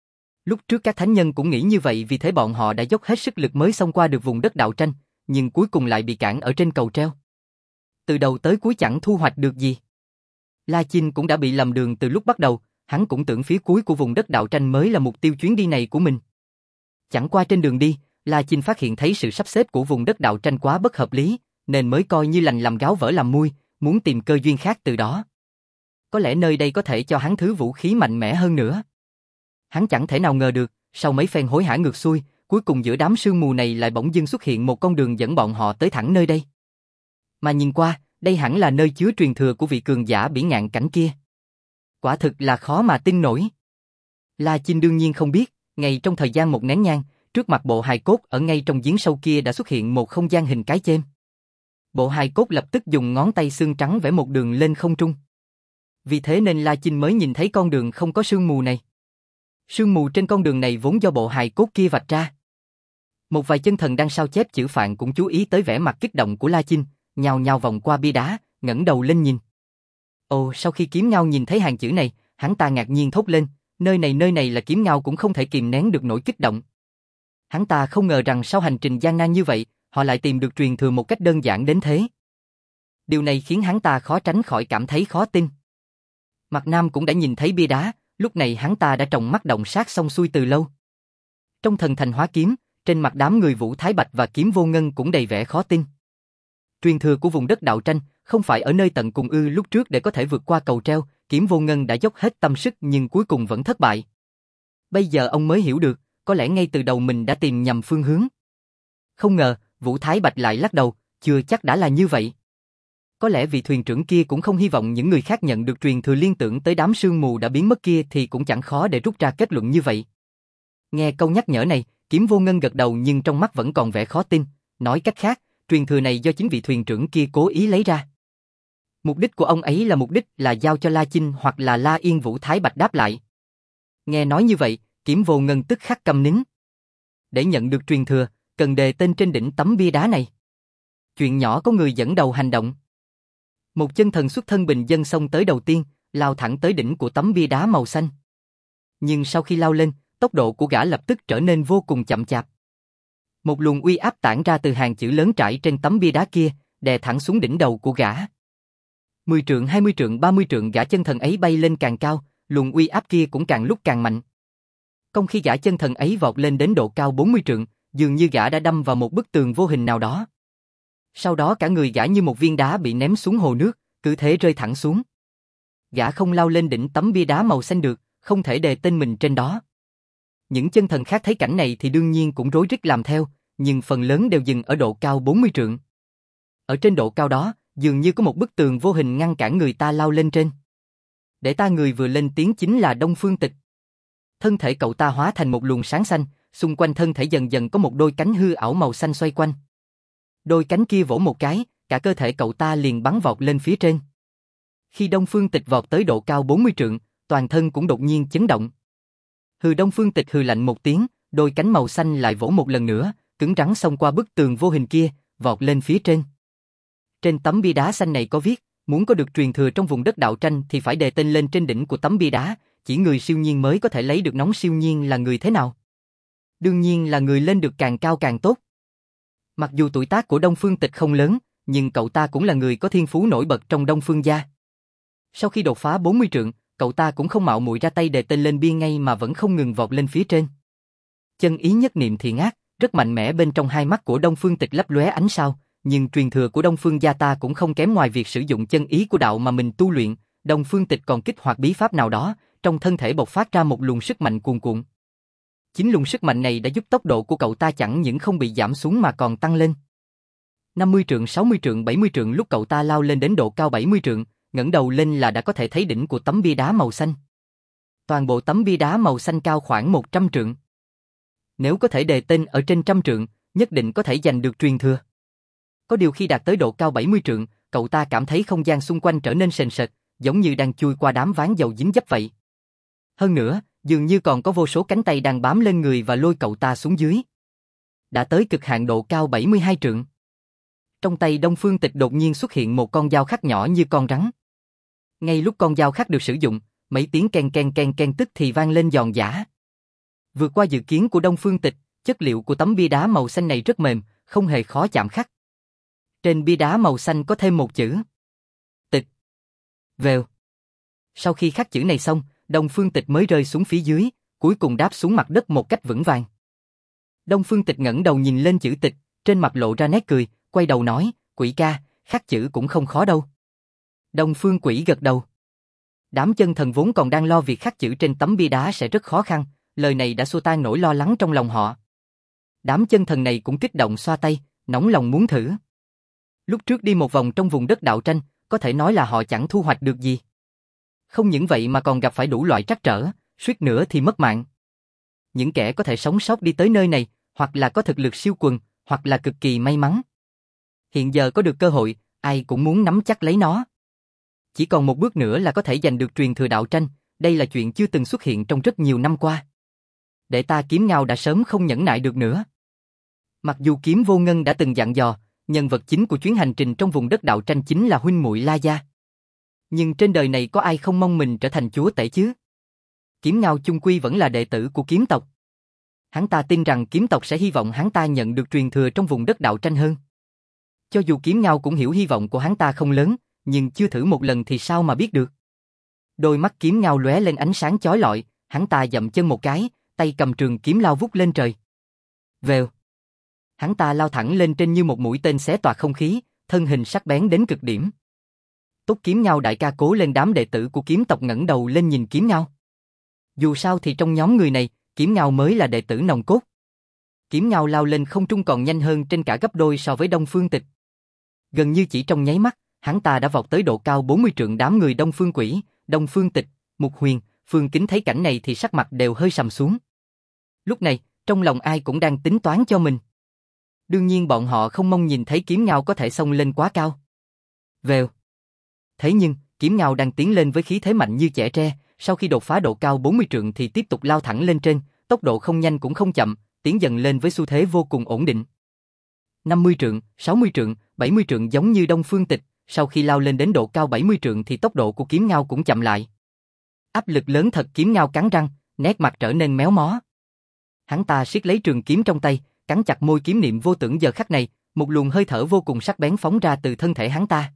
Lúc trước các thánh nhân cũng nghĩ như vậy, vì thế bọn họ đã dốc hết sức lực mới xông qua được vùng đất đạo tranh, nhưng cuối cùng lại bị cản ở trên cầu treo. Từ đầu tới cuối chẳng thu hoạch được gì. La Chinh cũng đã bị lầm đường từ lúc bắt đầu, hắn cũng tưởng phía cuối của vùng đất đạo tranh mới là mục tiêu chuyến đi này của mình. Chẳng qua trên đường đi, La Chinh phát hiện thấy sự sắp xếp của vùng đất đạo tranh quá bất hợp lý, nên mới coi như lành làm gáo vỡ làm muôi, muốn tìm cơ duyên khác từ đó. Có lẽ nơi đây có thể cho hắn thứ vũ khí mạnh mẽ hơn nữa. Hắn chẳng thể nào ngờ được, sau mấy phen hối hả ngược xuôi, cuối cùng giữa đám sương mù này lại bỗng dưng xuất hiện một con đường dẫn bọn họ tới thẳng nơi đây. Mà nhìn qua, đây hẳn là nơi chứa truyền thừa của vị cường giả bỉ ngạn cảnh kia. Quả thực là khó mà tin nổi. La Chinh đương nhiên không biết, ngay trong thời gian một nén nhang, trước mặt bộ hài cốt ở ngay trong giếng sâu kia đã xuất hiện một không gian hình cái chêm. Bộ hài cốt lập tức dùng ngón tay xương trắng vẽ một đường lên không trung. Vì thế nên La Chinh mới nhìn thấy con đường không có sương mù này. Sương mù trên con đường này vốn do bộ hài cốt kia vạch ra. Một vài chân thần đang sao chép chữ phạn cũng chú ý tới vẻ mặt kích động của La Chinh, nhào nhào vòng qua bia đá, ngẩng đầu lên nhìn. Ồ, sau khi Kiếm Ngao nhìn thấy hàng chữ này, hắn ta ngạc nhiên thốt lên, nơi này nơi này là Kiếm Ngao cũng không thể kìm nén được nỗi kích động. Hắn ta không ngờ rằng sau hành trình gian nan như vậy, họ lại tìm được truyền thừa một cách đơn giản đến thế. Điều này khiến hắn ta khó tránh khỏi cảm thấy khó tin. Mặt Nam cũng đã nhìn thấy bia đá, lúc này hắn ta đã tròng mắt động sát xong xuôi từ lâu. Trong thần thành hóa kiếm, trên mặt đám người Vũ Thái Bạch và Kiếm Vô Ngân cũng đầy vẻ khó tin. Truyền thừa của vùng đất đạo tranh không phải ở nơi tận cùng ư? Lúc trước để có thể vượt qua cầu treo, Kiếm Vô Ngân đã dốc hết tâm sức nhưng cuối cùng vẫn thất bại. Bây giờ ông mới hiểu được, có lẽ ngay từ đầu mình đã tìm nhầm phương hướng. Không ngờ, Vũ Thái Bạch lại lắc đầu, chưa chắc đã là như vậy. Có lẽ vị thuyền trưởng kia cũng không hy vọng những người khác nhận được truyền thừa, liên tưởng tới đám sương mù đã biến mất kia thì cũng chẳng khó để rút ra kết luận như vậy. Nghe câu nhắc nhở này, Kiếm Vô Ngân gật đầu nhưng trong mắt vẫn còn vẻ khó tin, nói cách khác, truyền thừa này do chính vị thuyền trưởng kia cố ý lấy ra. Mục đích của ông ấy là mục đích là giao cho La Chinh hoặc là La Yên? Vũ Thái Bạch đáp lại. Nghe nói như vậy, Kiếm Vô Ngân tức khắc câm nín. Để nhận được truyền thừa, cần đề tên trên đỉnh tấm bia đá này. Chuyện nhỏ có người dẫn đầu hành động. Một chân thần xuất thân bình dân xông tới đầu tiên, lao thẳng tới đỉnh của tấm bia đá màu xanh. Nhưng sau khi lao lên, tốc độ của gã lập tức trở nên vô cùng chậm chạp. Một luồng uy áp tản ra từ hàng chữ lớn trải trên tấm bia đá kia, đè thẳng xuống đỉnh đầu của gã. Mười trượng, hai mươi trượng, ba mươi trượng, gã chân thần ấy bay lên càng cao, luồng uy áp kia cũng càng lúc càng mạnh. Trong khi gã chân thần ấy vọt lên đến độ cao bốn mươi trượng, dường như gã đã đâm vào một bức tường vô hình nào đó. Sau đó cả người gã như một viên đá bị ném xuống hồ nước, cứ thế rơi thẳng xuống. Gã không lao lên đỉnh tấm bia đá màu xanh được, không thể đề tên mình trên đó. Những chân thần khác thấy cảnh này thì đương nhiên cũng rối rít làm theo, nhưng phần lớn đều dừng ở độ cao bốn mươi trượng. Ở trên độ cao đó, dường như có một bức tường vô hình ngăn cản người ta lao lên trên. Để ta người vừa lên tiếng chính là Đông Phương Tịch. Thân thể cậu ta hóa thành một luồng sáng xanh, xung quanh thân thể dần dần có một đôi cánh hư ảo màu xanh xoay quanh. Đôi cánh kia vỗ một cái, cả cơ thể cậu ta liền bắn vọt lên phía trên. Khi Đông Phương Tịch vọt tới độ cao bốn mươi trượng, toàn thân cũng đột nhiên chấn động. Hừ, Đông Phương Tịch hừ lạnh một tiếng, đôi cánh màu xanh lại vỗ một lần nữa, cứng rắn xông qua bức tường vô hình kia, vọt lên phía trên. Trên tấm bia đá xanh này có viết, muốn có được truyền thừa trong vùng đất đạo tranh thì phải đề tên lên trên đỉnh của tấm bia đá, chỉ người siêu nhiên mới có thể lấy được. Nóng siêu nhiên là người thế nào? Đương nhiên là người lên được càng cao càng tốt. Mặc dù tuổi tác của Đông Phương Tịch không lớn, nhưng cậu ta cũng là người có thiên phú nổi bật trong Đông Phương gia. Sau khi đột phá bốn mươi trượng, cậu ta cũng không mạo muội ra tay đề tên lên bia ngay mà vẫn không ngừng vọt lên phía trên. Chân ý nhất niệm thiện ác, rất mạnh mẽ, bên trong hai mắt của Đông Phương Tịch lấp lóe ánh sao, nhưng truyền thừa của Đông Phương gia ta cũng không kém ngoài việc sử dụng chân ý của đạo mà mình tu luyện, Đông Phương Tịch còn kích hoạt bí pháp nào đó, trong thân thể bộc phát ra một luồng sức mạnh cuồn cuộn. Chính luồng sức mạnh này đã giúp tốc độ của cậu ta chẳng những không bị giảm xuống mà còn tăng lên. năm mươi trượng, sáu mươi trượng, bảy mươi trượng lúc cậu ta lao lên đến độ cao bảy mươi trượng, ngẩng đầu lên là đã có thể thấy đỉnh của tấm bia đá màu xanh. Toàn bộ tấm bia đá màu xanh cao khoảng một trăm trượng. Nếu có thể đề tên ở trên trăm trượng, nhất định có thể giành được truyền thừa. Có điều khi đạt tới độ cao bảy mươi trượng, cậu ta cảm thấy không gian xung quanh trở nên sền sệt, giống như đang chui qua đám ván dầu dính dấp vậy. Hơn nữa, dường như còn có vô số cánh tay đang bám lên người và lôi cậu ta xuống dưới. Đã tới cực hạn độ cao bảy mươi hai trượng. Trong tay Đông Phương Tịch đột nhiên xuất hiện một con dao khắc nhỏ như con rắn. Ngay lúc con dao khắc được sử dụng, mấy tiếng ken ken ken ken tức thì vang lên giòn giã. Vượt qua dự kiến của Đông Phương Tịch, chất liệu của tấm bia đá màu xanh này rất mềm, không hề khó chạm khắc. Trên bia đá màu xanh có thêm một chữ. Tịch. Vèo. Sau khi khắc chữ này xong, Đông Phương Tịch mới rơi xuống phía dưới, cuối cùng đáp xuống mặt đất một cách vững vàng. Đông Phương Tịch ngẩng đầu nhìn lên chữ tịch, trên mặt lộ ra nét cười, quay đầu nói, Quỷ ca, khắc chữ cũng không khó đâu. Đông Phương Quỷ gật đầu. Đám chân thần vốn còn đang lo việc khắc chữ trên tấm bia đá sẽ rất khó khăn, lời này đã xua tan nỗi lo lắng trong lòng họ. Đám chân thần này cũng kích động xoa tay, nóng lòng muốn thử. Lúc trước đi một vòng trong vùng đất đạo tranh, có thể nói là họ chẳng thu hoạch được gì. Không những vậy mà còn gặp phải đủ loại trắc trở, suýt nữa thì mất mạng. Những kẻ có thể sống sót đi tới nơi này, hoặc là có thực lực siêu quần, hoặc là cực kỳ may mắn. Hiện giờ có được cơ hội, ai cũng muốn nắm chắc lấy nó. Chỉ còn một bước nữa là có thể giành được truyền thừa đạo tranh, đây là chuyện chưa từng xuất hiện trong rất nhiều năm qua. Đệ ta Kiếm Ngao đã sớm không nhẫn nại được nữa. Mặc dù Kiếm Vô Ngân đã từng dặn dò, nhân vật chính của chuyến hành trình trong vùng đất đạo tranh chính là huynh muội La Gia. Nhưng trên đời này có ai không mong mình trở thành chúa tể chứ? Kiếm Ngao chung quy vẫn là đệ tử của kiếm tộc. Hắn ta tin rằng kiếm tộc sẽ hy vọng hắn ta nhận được truyền thừa trong vùng đất đạo tranh hơn. Cho dù Kiếm Ngao cũng hiểu hy vọng của hắn ta không lớn, nhưng chưa thử một lần thì sao mà biết được. Đôi mắt Kiếm Ngao lóe lên ánh sáng chói lọi, hắn ta dậm chân một cái, tay cầm trường kiếm lao vút lên trời. Vèo. Hắn ta lao thẳng lên trên như một mũi tên xé toạc không khí, thân hình sắc bén đến cực điểm. Tốt Kiếm Ngao đại ca cố lên. Đám đệ tử của kiếm tộc ngẩng đầu lên nhìn Kiếm Ngao. Dù sao thì trong nhóm người này, Kiếm Ngao mới là đệ tử nòng cốt. Kiếm Ngao lao lên không trung còn nhanh hơn trên cả gấp đôi so với Đông Phương Tịch. Gần như chỉ trong nháy mắt, hắn ta đã vọt tới độ cao bốn mươi trượng. Đám người Đông Phương Quỷ, Đông Phương Tịch, Mục Huyền, Phương Kính thấy cảnh này thì sắc mặt đều hơi sầm xuống. Lúc này, trong lòng ai cũng đang tính toán cho mình. Đương nhiên bọn họ không mong nhìn thấy Kiếm Ngao có thể xông lên quá cao. Vèo. Thế nhưng, Kiếm Ngao đang tiến lên với khí thế mạnh như chẻ tre, sau khi đột phá độ cao bốn mươi trượng thì tiếp tục lao thẳng lên trên, tốc độ không nhanh cũng không chậm, tiến dần lên với xu thế vô cùng ổn định. năm mươi trượng, sáu mươi trượng, bảy mươi trượng giống như Đông Phương Tịch, sau khi lao lên đến độ cao bảy mươi trượng thì tốc độ của Kiếm Ngao cũng chậm lại. Áp lực lớn thật. Kiếm Ngao cắn răng, nét mặt trở nên méo mó. Hắn ta siết lấy trường kiếm trong tay, cắn chặt môi, kiếm niệm vô tưởng giờ khắc này, một luồng hơi thở vô cùng sắc bén phóng ra từ thân thể hắn ta.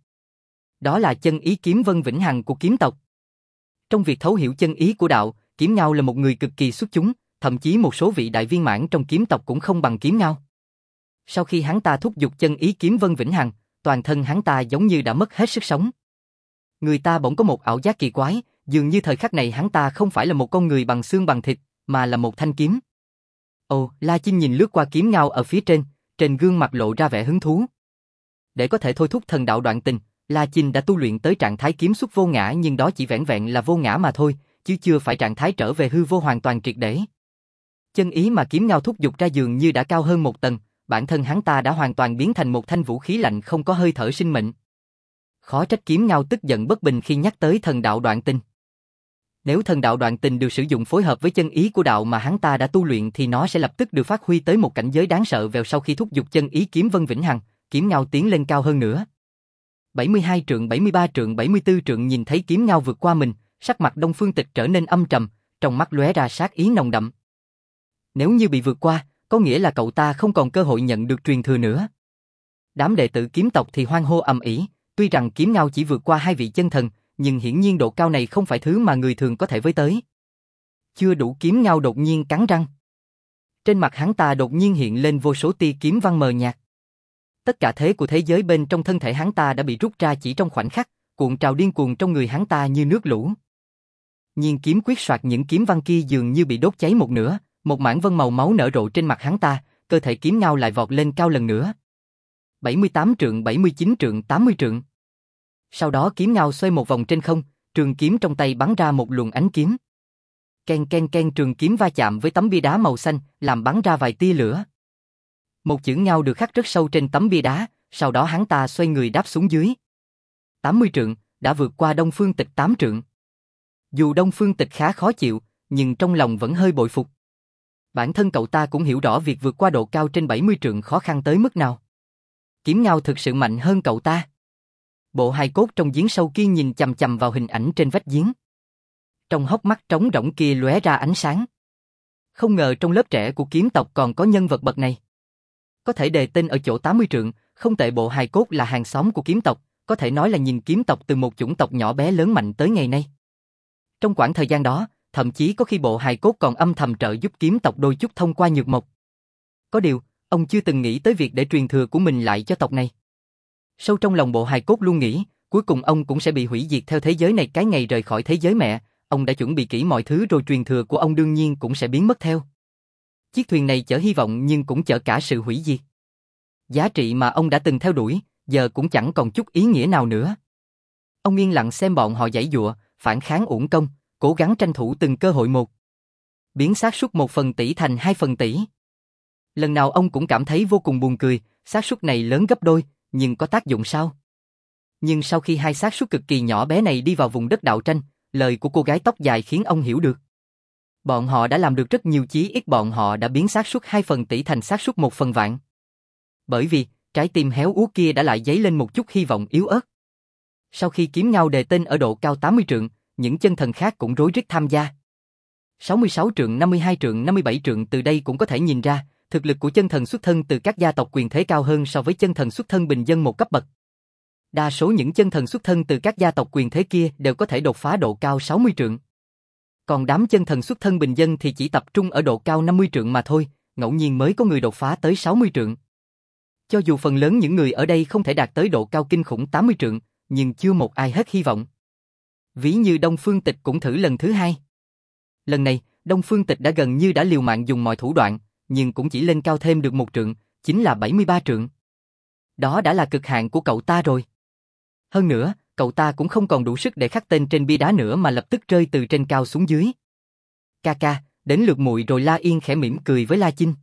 Đó là chân ý kiếm vân vĩnh hằng của kiếm tộc. Trong việc thấu hiểu chân ý của đạo, Kiếm Ngao là một người cực kỳ xuất chúng, thậm chí một số vị đại viên mãn trong kiếm tộc cũng không bằng Kiếm Ngao. Sau khi hắn ta thúc giục chân ý kiếm vân vĩnh hằng, toàn thân hắn ta giống như đã mất hết sức sống. Người ta bỗng có một ảo giác kỳ quái, dường như thời khắc này hắn ta không phải là một con người bằng xương bằng thịt, mà là một thanh kiếm. Ồ, La Chinh nhìn lướt qua Kiếm Ngao ở phía trên, trên gương mặt lộ ra vẻ hứng thú. Để có thể thôi thúc thần đạo đoạn tình, La Chinh đã tu luyện tới trạng thái kiếm xuất vô ngã, nhưng đó chỉ vẻn vẹn là vô ngã mà thôi, chứ chưa phải trạng thái trở về hư vô hoàn toàn triệt để. Chân ý mà Kiếm Ngao thúc giục ra dường như đã cao hơn một tầng, bản thân hắn ta đã hoàn toàn biến thành một thanh vũ khí lạnh không có hơi thở sinh mệnh. Khó trách Kiếm Ngao tức giận bất bình khi nhắc tới thần đạo đoạn tình. Nếu thần đạo đoạn tình được sử dụng phối hợp với chân ý của đạo mà hắn ta đã tu luyện thì nó sẽ lập tức được phát huy tới một cảnh giới đáng sợ. Vèo, sau khi thúc giục chân ý kiếm vân vĩnh hằng, Kiếm Ngao tiến lên cao hơn nữa. bảy mươi hai trượng, bảy mươi ba trượng, bảy mươi tư trượng. Nhìn thấy Kiếm Ngao vượt qua mình, sắc mặt Đông Phương Tịch trở nên âm trầm, trong mắt lóe ra sát ý nồng đậm. Nếu như bị vượt qua, có nghĩa là cậu ta không còn cơ hội nhận được truyền thừa nữa. Đám đệ tử kiếm tộc thì hoan hô ầm ĩ, tuy rằng Kiếm Ngao chỉ vượt qua hai vị chân thần, nhưng hiển nhiên độ cao này không phải thứ mà người thường có thể với tới. Chưa đủ. Kiếm Ngao đột nhiên cắn răng. Trên mặt hắn ta đột nhiên hiện lên vô số tia kiếm văn mờ nhạt. Tất cả thế của thế giới bên trong thân thể hắn ta đã bị rút ra chỉ trong khoảnh khắc, cuộn trào điên cuồng trong người hắn ta như nước lũ. Nhiên kiếm quyết soạt những kiếm văn kia dường như bị đốt cháy một nửa, một mảng vân màu máu nở rộ trên mặt hắn ta, cơ thể kiếm ngao lại vọt lên cao lần nữa. bảy mươi tám trượng, bảy mươi chín trượng, tám mươi trượng. Sau đó kiếm ngao xoay một vòng trên không, trường kiếm trong tay bắn ra một luồng ánh kiếm. Ken ken ken, trường kiếm va chạm với tấm bia đá màu xanh, làm bắn ra vài tia lửa. Một chữ ngao được khắc rất sâu trên tấm bia đá, sau đó hắn ta xoay người đáp xuống dưới. tám mươi trượng, đã vượt qua Đông Phương Tịch tám trượng. Dù Đông Phương Tịch khá khó chịu, nhưng trong lòng vẫn hơi bội phục. Bản thân cậu ta cũng hiểu rõ việc vượt qua độ cao trên bảy mươi trượng khó khăn tới mức nào. Kiếm ngao thực sự mạnh hơn cậu ta. Bộ hài cốt trong giếng sâu kia nhìn chằm chằm vào hình ảnh trên vách giếng. Trong hốc mắt trống rỗng kia lóe ra ánh sáng. Không ngờ trong lớp trẻ của kiếm tộc còn có nhân vật bậc này. Có thể đề tên ở chỗ tám mươi trượng, không tệ. Bộ hài cốt là hàng xóm của kiếm tộc, có thể nói là nhìn kiếm tộc từ một chủng tộc nhỏ bé lớn mạnh tới ngày nay. Trong quãng thời gian đó, thậm chí có khi bộ hài cốt còn âm thầm trợ giúp kiếm tộc đôi chút thông qua nhược mộc. Có điều, ông chưa từng nghĩ tới việc để truyền thừa của mình lại cho tộc này. Sâu trong lòng bộ hài cốt luôn nghĩ, cuối cùng ông cũng sẽ bị hủy diệt theo thế giới này. Cái ngày rời khỏi thế giới mẹ, ông đã chuẩn bị kỹ mọi thứ rồi, truyền thừa của ông đương nhiên cũng sẽ biến mất theo. Chiếc thuyền này chở hy vọng nhưng cũng chở cả sự hủy diệt. Giá trị mà ông đã từng theo đuổi, giờ cũng chẳng còn chút ý nghĩa nào nữa. Ông yên lặng xem bọn họ giãy giụa, phản kháng uổng công, cố gắng tranh thủ từng cơ hội một. Biến xác suất một phần tỷ thành hai phần tỷ. Lần nào ông cũng cảm thấy vô cùng buồn cười, xác suất này lớn gấp đôi, nhưng có tác dụng sao? Nhưng sau khi hai xác suất cực kỳ nhỏ bé này đi vào vùng đất đạo tranh, lời của cô gái tóc dài khiến ông hiểu được. Bọn họ đã làm được rất nhiều, chí ít bọn họ đã biến xác suất hai phần tỷ thành xác suất một phần vạn. Bởi vì, trái tim héo úa kia đã lại dấy lên một chút hy vọng yếu ớt. Sau khi kiếm ngao đề tên ở độ cao tám mươi trượng, những chân thần khác cũng rối rít tham gia. sáu mươi sáu trượng, năm mươi hai trượng, năm mươi bảy trượng, từ đây cũng có thể nhìn ra, thực lực của chân thần xuất thân từ các gia tộc quyền thế cao hơn so với chân thần xuất thân bình dân một cấp bậc. Đa số những chân thần xuất thân từ các gia tộc quyền thế kia đều có thể đột phá độ cao sáu mươi trượng. Còn đám chân thần xuất thân bình dân thì chỉ tập trung ở độ cao năm mươi trượng mà thôi, ngẫu nhiên mới có người đột phá tới sáu mươi trượng. Cho dù phần lớn những người ở đây không thể đạt tới độ cao kinh khủng tám mươi trượng, nhưng chưa một ai hết hy vọng. Ví như Đông Phương Tịch cũng thử lần thứ hai. Lần này, Đông Phương Tịch đã gần như đã liều mạng dùng mọi thủ đoạn, nhưng cũng chỉ lên cao thêm được một trượng, chính là bảy mươi ba trượng. Đó đã là cực hạn của cậu ta rồi. Hơn nữa, cậu ta cũng không còn đủ sức để khắc tên trên bia đá nữa mà lập tức rơi từ trên cao xuống dưới. Ca ca, đến lượt muội rồi. La Yên khẽ mỉm cười với La Chinh.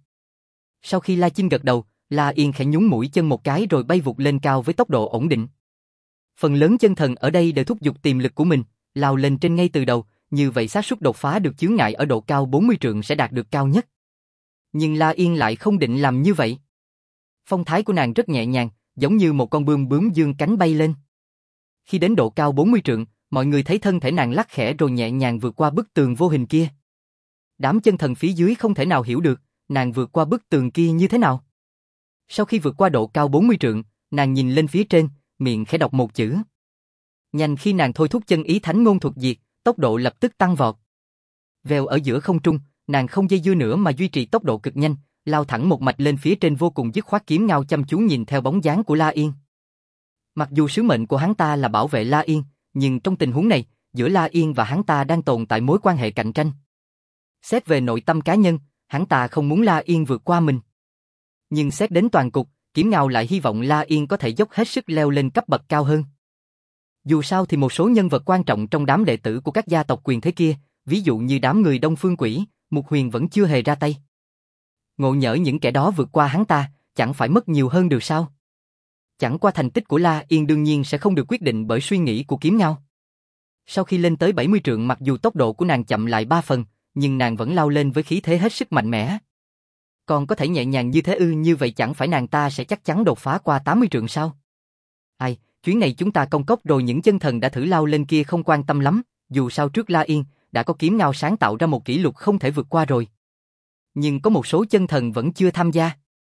Sau khi La Chinh gật đầu, La Yên khẽ nhún mũi chân một cái rồi bay vụt lên cao với tốc độ ổn định. Phần lớn chân thần ở đây đều thúc giục tiềm lực của mình, lao lên trên ngay từ đầu, như vậy xác suất đột phá được chướng ngại ở độ cao bốn mươi trượng sẽ đạt được cao nhất. Nhưng La Yên lại không định làm như vậy. Phong thái của nàng rất nhẹ nhàng, giống như một con bướm bướm dương cánh bay lên. Khi đến độ cao bốn mươi trượng, mọi người thấy thân thể nàng lắc khẽ rồi nhẹ nhàng vượt qua bức tường vô hình kia. Đám chân thần phía dưới không thể nào hiểu được, nàng vượt qua bức tường kia như thế nào. Sau khi vượt qua độ cao bốn mươi trượng, nàng nhìn lên phía trên, miệng khẽ đọc một chữ. Nhanh khi nàng thôi thúc chân ý thánh ngôn thuật diệt, tốc độ lập tức tăng vọt. Vèo ở giữa không trung, nàng không dây dưa nữa mà duy trì tốc độ cực nhanh, lao thẳng một mạch lên phía trên vô cùng dứt khoát. Kiếm ngao chăm chú nhìn theo bóng dáng của La Yên. Mặc dù sứ mệnh của hắn ta là bảo vệ La Yên, nhưng trong tình huống này, giữa La Yên và hắn ta đang tồn tại mối quan hệ cạnh tranh. Xét về nội tâm cá nhân, hắn ta không muốn La Yên vượt qua mình. Nhưng xét đến toàn cục, Kiếm ngao lại hy vọng La Yên có thể dốc hết sức leo lên cấp bậc cao hơn. Dù sao thì một số nhân vật quan trọng trong đám đệ tử của các gia tộc quyền thế kia, ví dụ như đám người Đông Phương Quỷ, Mục Huyền vẫn chưa hề ra tay. Ngộ nhỡ những kẻ đó vượt qua hắn ta, chẳng phải mất nhiều hơn được sao? Chẳng qua thành tích của La Yên đương nhiên sẽ không được quyết định bởi suy nghĩ của Kiếm ngao. Sau khi lên tới bảy mươi trượng, mặc dù tốc độ của nàng chậm lại ba phần, nhưng nàng vẫn lao lên với khí thế hết sức mạnh mẽ. Còn có thể nhẹ nhàng như thế ư? Như vậy chẳng phải nàng ta sẽ chắc chắn đột phá qua tám mươi trượng sao? Ai, chuyến này chúng ta công cốc rồi. Những chân thần đã thử lao lên kia không quan tâm lắm, dù sao trước La Yên, đã có Kiếm ngao sáng tạo ra một kỷ lục không thể vượt qua rồi. Nhưng có một số chân thần vẫn chưa tham gia.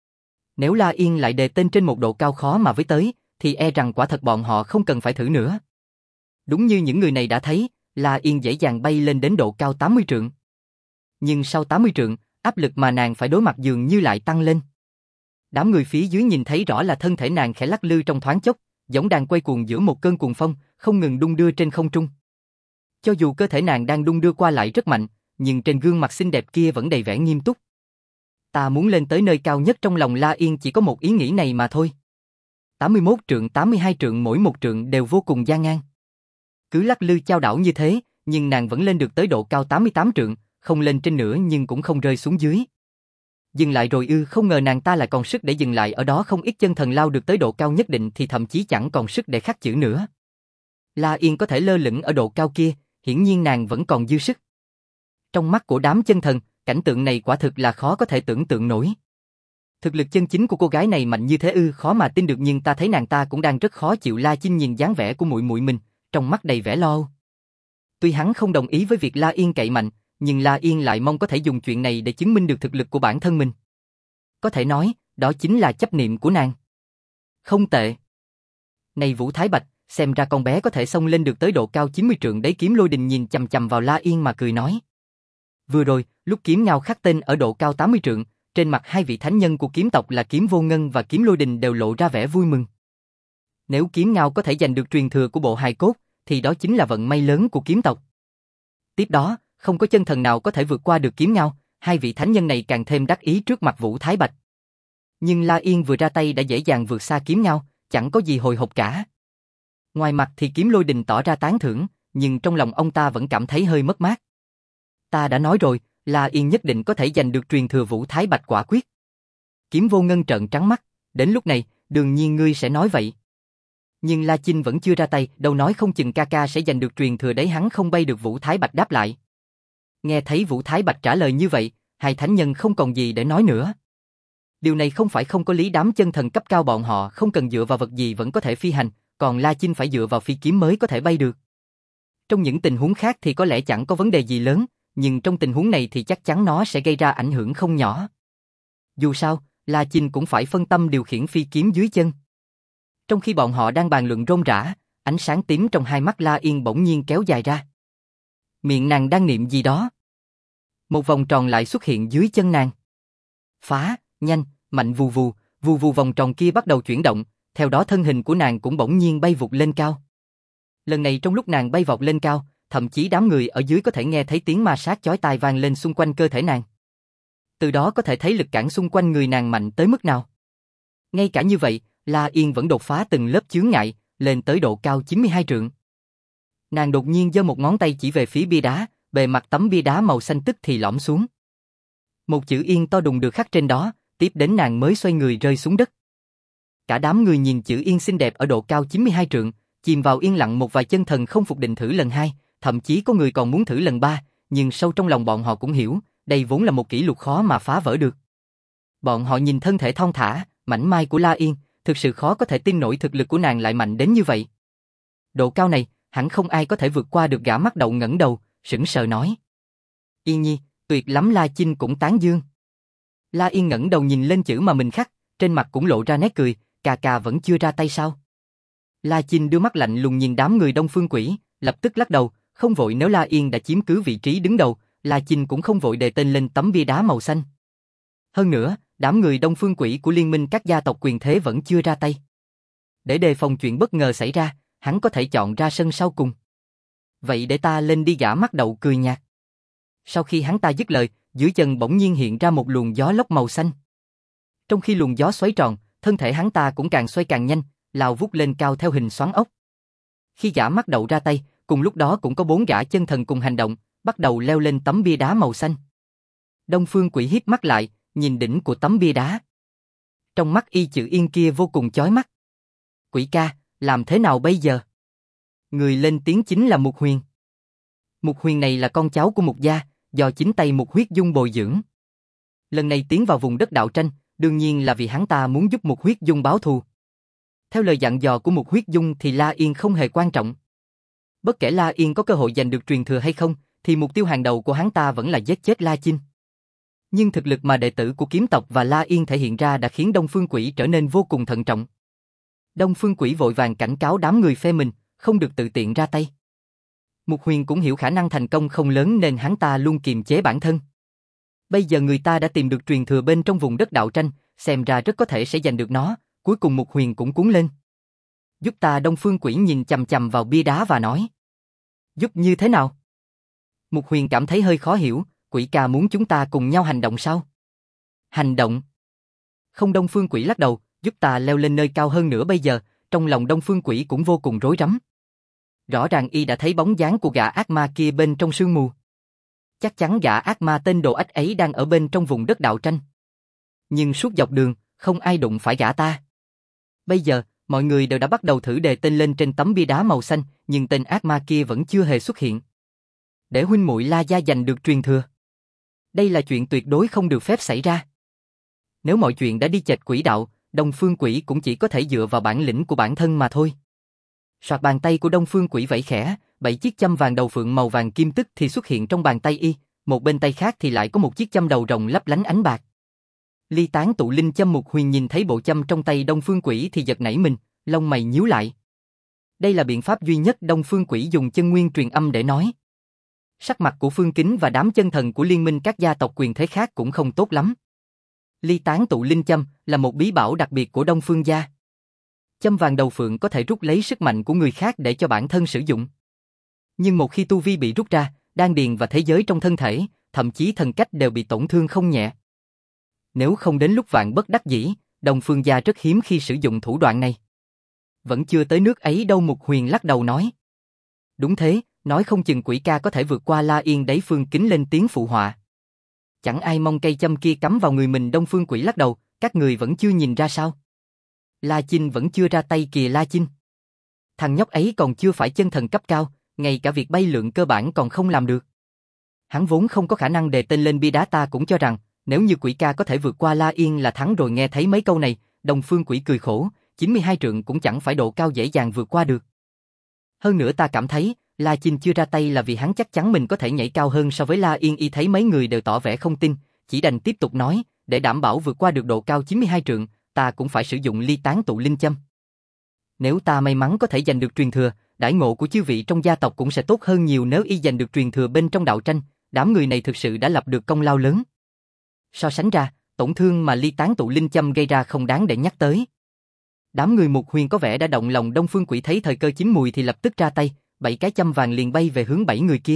Nếu La Yên lại đề tên trên một độ cao khó mà với tới, thì e rằng quả thật bọn họ không cần phải thử nữa. Đúng như những người này đã thấy, La Yên dễ dàng bay lên đến độ cao tám mươi trượng. Nhưng sau tám mươi trượng, áp lực mà nàng phải đối mặt dường như lại tăng lên. Đám người phía dưới nhìn thấy rõ là thân thể nàng khẽ lắc lư trong thoáng chốc, giống đang quay cuồng giữa một cơn cuồng phong, không ngừng đung đưa trên không trung. Cho dù cơ thể nàng đang đung đưa qua lại rất mạnh, nhưng trên gương mặt xinh đẹp kia vẫn đầy vẻ nghiêm túc. Ta muốn lên tới nơi cao nhất trong lòng La Yên chỉ có một ý nghĩ này mà thôi. tám mươi mốt trượng tám mươi hai trượng mỗi một trượng đều vô cùng gian nan. Cứ lắc lư chao đảo như thế, nhưng nàng vẫn lên được tới độ cao tám mươi tám trượng, không lên trên nữa nhưng cũng không rơi xuống dưới. Dừng lại rồi ư? Không ngờ nàng ta lại còn sức để dừng lại ở đó. Không ít chân thần lao được tới độ cao nhất định thì thậm chí chẳng còn sức để khắc chữ nữa. La Yên có thể lơ lửng ở độ cao kia, hiển nhiên nàng vẫn còn dư sức. Trong mắt của đám chân thần, cảnh tượng này quả thực là khó có thể tưởng tượng nổi. Thực lực chân chính của cô gái này mạnh như thế ư? Khó mà tin được, nhưng ta thấy nàng ta cũng đang rất khó chịu. La Chinh nhìn dáng vẻ của muội muội mình, trong mắt đầy vẻ lo âu. Tuy hắn không đồng ý với việc La Yên cậy mạnh, nhưng La Yên lại mong có thể dùng chuyện này để chứng minh được thực lực của bản thân mình. Có thể nói, đó chính là chấp niệm của nàng. Không tệ. Này Vũ Thái Bạch, xem ra con bé có thể xông lên được tới độ cao chín mươi trượng đấy. Kiếm Lôi Đình nhìn chằm chằm vào La Yên mà cười nói. Vừa rồi, lúc kiếm ngao khắc tên ở độ cao tám mươi trượng, trên mặt hai vị thánh nhân của kiếm tộc là Kiếm Vô Ngân và Kiếm Lôi Đình đều lộ ra vẻ vui mừng. Nếu kiếm ngao có thể giành được truyền thừa của bộ hài cốt, thì đó chính là vận may lớn của kiếm tộc. Tiếp đó, không có chân thần nào có thể vượt qua được kiếm ngao, hai vị thánh nhân này càng thêm đắc ý trước mặt Vũ Thái Bạch. Nhưng La Yên vừa ra tay đã dễ dàng vượt xa kiếm ngao, chẳng có gì hồi hộp cả. Ngoài mặt thì Kiếm Lôi Đình tỏ ra tán thưởng, nhưng trong lòng ông ta vẫn cảm thấy hơi mất mát. Ta đã nói rồi, La Yên nhất định có thể giành được truyền thừa Vũ Thái Bạch quả quyết. Kiếm Vô Ngân trợn trắng mắt, đến lúc này, đương nhiên ngươi sẽ nói vậy. Nhưng La Chinh vẫn chưa ra tay, đâu nói không chừng ca ca sẽ giành được truyền thừa đấy. Hắn không bay được. Vũ Thái Bạch đáp lại. Nghe thấy Vũ Thái Bạch trả lời như vậy, hai thánh nhân không còn gì để nói nữa. Điều này không phải không có lý. Đám chân thần cấp cao bọn họ không cần dựa vào vật gì vẫn có thể phi hành, còn La Chinh phải dựa vào phi kiếm mới có thể bay được. Trong những tình huống khác thì có lẽ chẳng có vấn đề gì lớn, nhưng trong tình huống này thì chắc chắn nó sẽ gây ra ảnh hưởng không nhỏ. Dù sao, La Chinh cũng phải phân tâm điều khiển phi kiếm dưới chân. Trong khi bọn họ đang bàn luận rôm rã, ánh sáng tím trong hai mắt La Yên bỗng nhiên kéo dài ra. Miệng nàng đang niệm gì đó. Một vòng tròn lại xuất hiện dưới chân nàng. Phá, nhanh, mạnh vù vù, vù vù vòng tròn kia bắt đầu chuyển động, theo đó thân hình của nàng cũng bỗng nhiên bay vụt lên cao. Lần này trong lúc nàng bay vọt lên cao, thậm chí đám người ở dưới có thể nghe thấy tiếng ma sát chói tai vang lên xung quanh cơ thể nàng. Từ đó có thể thấy lực cản xung quanh người nàng mạnh tới mức nào. Ngay cả như vậy, La Yên vẫn đột phá từng lớp chướng ngại, lên tới độ cao chín mươi hai trượng. Nàng đột nhiên giơ một ngón tay chỉ về phía bia đá, bề mặt tấm bia đá màu xanh tức thì lõm xuống. Một chữ Yên to đùng được khắc trên đó, tiếp đến nàng mới xoay người rơi xuống đất. Cả đám người nhìn chữ Yên xinh đẹp ở độ cao chín mươi hai trượng, chìm vào yên lặng. Một vài chân thần không phục định thử lần hai, thậm chí có người còn muốn thử lần ba, nhưng sâu trong lòng bọn họ cũng hiểu, đây vốn là một kỷ lục khó mà phá vỡ được. Bọn họ nhìn thân thể thon thả, mảnh mai của La Yên, thực sự khó có thể tin nổi thực lực của nàng lại mạnh đến như vậy. Độ cao này, hẳn không ai có thể vượt qua được. Gã mắt đậu ngẩng đầu, sững sờ nói. Yên nhi, tuyệt lắm. La Chinh cũng tán dương. La Yên ngẩng đầu nhìn lên chữ mà mình khắc, trên mặt cũng lộ ra nét cười, cà cà vẫn chưa ra tay sao? La Chinh đưa mắt lạnh lùng nhìn đám người Đông Phương Quỷ, lập tức lắc đầu, không vội. Nếu La Yên đã chiếm cứ vị trí đứng đầu, La Chinh cũng không vội đề tên lên tấm bia đá màu xanh. Hơn nữa, đám người Đông Phương Quỷ của liên minh các gia tộc quyền thế vẫn chưa ra tay. Để đề phòng chuyện bất ngờ xảy ra, hắn có thể chọn ra sân sau cùng. Vậy để ta lên đi. Gã mắt đậu cười nhạt. Sau khi hắn ta dứt lời, dưới chân bỗng nhiên hiện ra một luồng gió lốc màu xanh. Trong khi luồng gió xoáy tròn, thân thể hắn ta cũng càng xoay càng nhanh, lao vút lên cao theo hình xoắn ốc. Khi gã mắt đậu ra tay, cùng lúc đó cũng có bốn gã chân thần cùng hành động, bắt đầu leo lên tấm bia đá màu xanh. Đông Phương Quỷ híp mắt lại, nhìn đỉnh của tấm bia đá. Trong mắt y chữ Yên kia vô cùng chói mắt. Quỷ ca, làm thế nào bây giờ? Người lên tiếng chính là Mục Huyền. Mục Huyền này là con cháu của Mục gia, do chính tay Mục Huyết Dung bồi dưỡng. Lần này tiến vào vùng đất đạo tranh, đương nhiên là vì hắn ta muốn giúp Mục Huyết Dung báo thù. Theo lời dặn dò của Mục Huyết Dung thì La Yên không hề quan trọng. Bất kể La Yên có cơ hội giành được truyền thừa hay không, thì mục tiêu hàng đầu của hắn ta vẫn là giết chết La Chinh. Nhưng thực lực mà đệ tử của kiếm tộc và La Yên thể hiện ra đã khiến Đông Phương Quỷ trở nên vô cùng thận trọng. Đông Phương Quỷ vội vàng cảnh cáo đám người phe mình, không được tự tiện ra tay. Mục Huyền cũng hiểu khả năng thành công không lớn nên hắn ta luôn kiềm chế bản thân. Bây giờ người ta đã tìm được truyền thừa bên trong vùng đất đạo tranh, xem ra rất có thể sẽ giành được nó, cuối cùng Mục Huyền cũng cuốn lên. Giúp ta. Đông Phương Quỷ nhìn chằm chằm vào bia đá và nói. Giúp như thế nào? Mục Huyền cảm thấy hơi khó hiểu, Quỷ ca muốn chúng ta cùng nhau hành động sao? Hành động? Không. Đông Phương Quỷ lắc đầu, giúp ta leo lên nơi cao hơn nữa. Bây giờ, trong lòng Đông Phương Quỷ cũng vô cùng rối rắm. Rõ ràng y đã thấy bóng dáng của gã ác ma kia bên trong sương mù. Chắc chắn gã ác ma tên đồ ếch ấy đang ở bên trong vùng đất đạo tranh. Nhưng suốt dọc đường, không ai đụng phải gã ta. Bây giờ, mọi người đều đã bắt đầu thử đề tên lên trên tấm bia đá màu xanh, nhưng tên ác ma kia vẫn chưa hề xuất hiện. Để huynh muội La gia giành được truyền thừa. Đây là chuyện tuyệt đối không được phép xảy ra. Nếu mọi chuyện đã đi chệch quỹ đạo, Đông Phương Quỷ cũng chỉ có thể dựa vào bản lĩnh của bản thân mà thôi. Soạt, bàn tay của Đông Phương Quỷ vẫy khẽ, bảy chiếc châm vàng đầu phượng màu vàng kim tức thì xuất hiện trong bàn tay y, một bên tay khác thì lại có một chiếc châm đầu rồng lấp lánh ánh bạc. Ly tán tụ linh châm. Mục Huyền nhìn thấy bộ châm trong tay Đông Phương Quỷ thì giật nảy mình, lông mày nhíu lại. Đây là biện pháp duy nhất Đông Phương Quỷ dùng chân nguyên truyền âm để nói. Sắc mặt của Phương Kính và đám chân thần của liên minh các gia tộc quyền thế khác cũng không tốt lắm. Ly tán tụ linh châm là một bí bảo đặc biệt của Đông Phương gia. Châm vàng đầu phượng có thể rút lấy sức mạnh của người khác để cho bản thân sử dụng. Nhưng một khi tu vi bị rút ra, đan điền và thế giới trong thân thể, thậm chí thần cách đều bị tổn thương không nhẹ. Nếu không đến lúc vạn bất đắc dĩ, Đông Phương gia rất hiếm khi sử dụng thủ đoạn này. Vẫn chưa tới nước ấy đâu. Mục Huyền lắc đầu nói. Đúng thế, nói không chừng Quỷ ca có thể vượt qua La Yên đấy. Phương Kính lên tiếng phụ họa. Chẳng ai mong cây châm kia cắm vào người mình. Đông Phương Quỷ lắc đầu, các người vẫn chưa nhìn ra sao? La Chinh vẫn chưa ra tay kìa. La Chinh. Thằng nhóc ấy còn chưa phải chân thần cấp cao, ngay cả việc bay lượn cơ bản còn không làm được. Hắn vốn không có khả năng đề tên lên bia đá. Ta cũng cho rằng, nếu như Quỷ ca có thể vượt qua La Yên là thắng rồi. Nghe thấy mấy câu này, Đông Phương Quỷ cười khổ, chín mươi hai trượng cũng chẳng phải độ cao dễ dàng vượt qua được. Hơn nữa ta cảm thấy, La Chinh chưa ra tay là vì hắn chắc chắn mình có thể nhảy cao hơn so với La Yên. Y thấy mấy người đều tỏ vẻ không tin, chỉ đành tiếp tục nói, để đảm bảo vượt qua được độ cao chín mươi hai trượng, ta cũng phải sử dụng ly tán tụ linh châm. Nếu ta may mắn có thể giành được truyền thừa, đãi ngộ của chư vị trong gia tộc cũng sẽ tốt hơn nhiều. Nếu y giành được truyền thừa bên trong đạo tranh, đám người này thực sự đã lập được công lao lớn. So sánh ra, tổn thương mà ly tán tụ linh châm gây ra không đáng để nhắc tới. Đám người Mục Huyền có vẻ đã động lòng. Đông Phương Quỷ thấy thời cơ chín mùi thì lập tức ra tay, bảy cái châm vàng liền bay về hướng bảy người kia.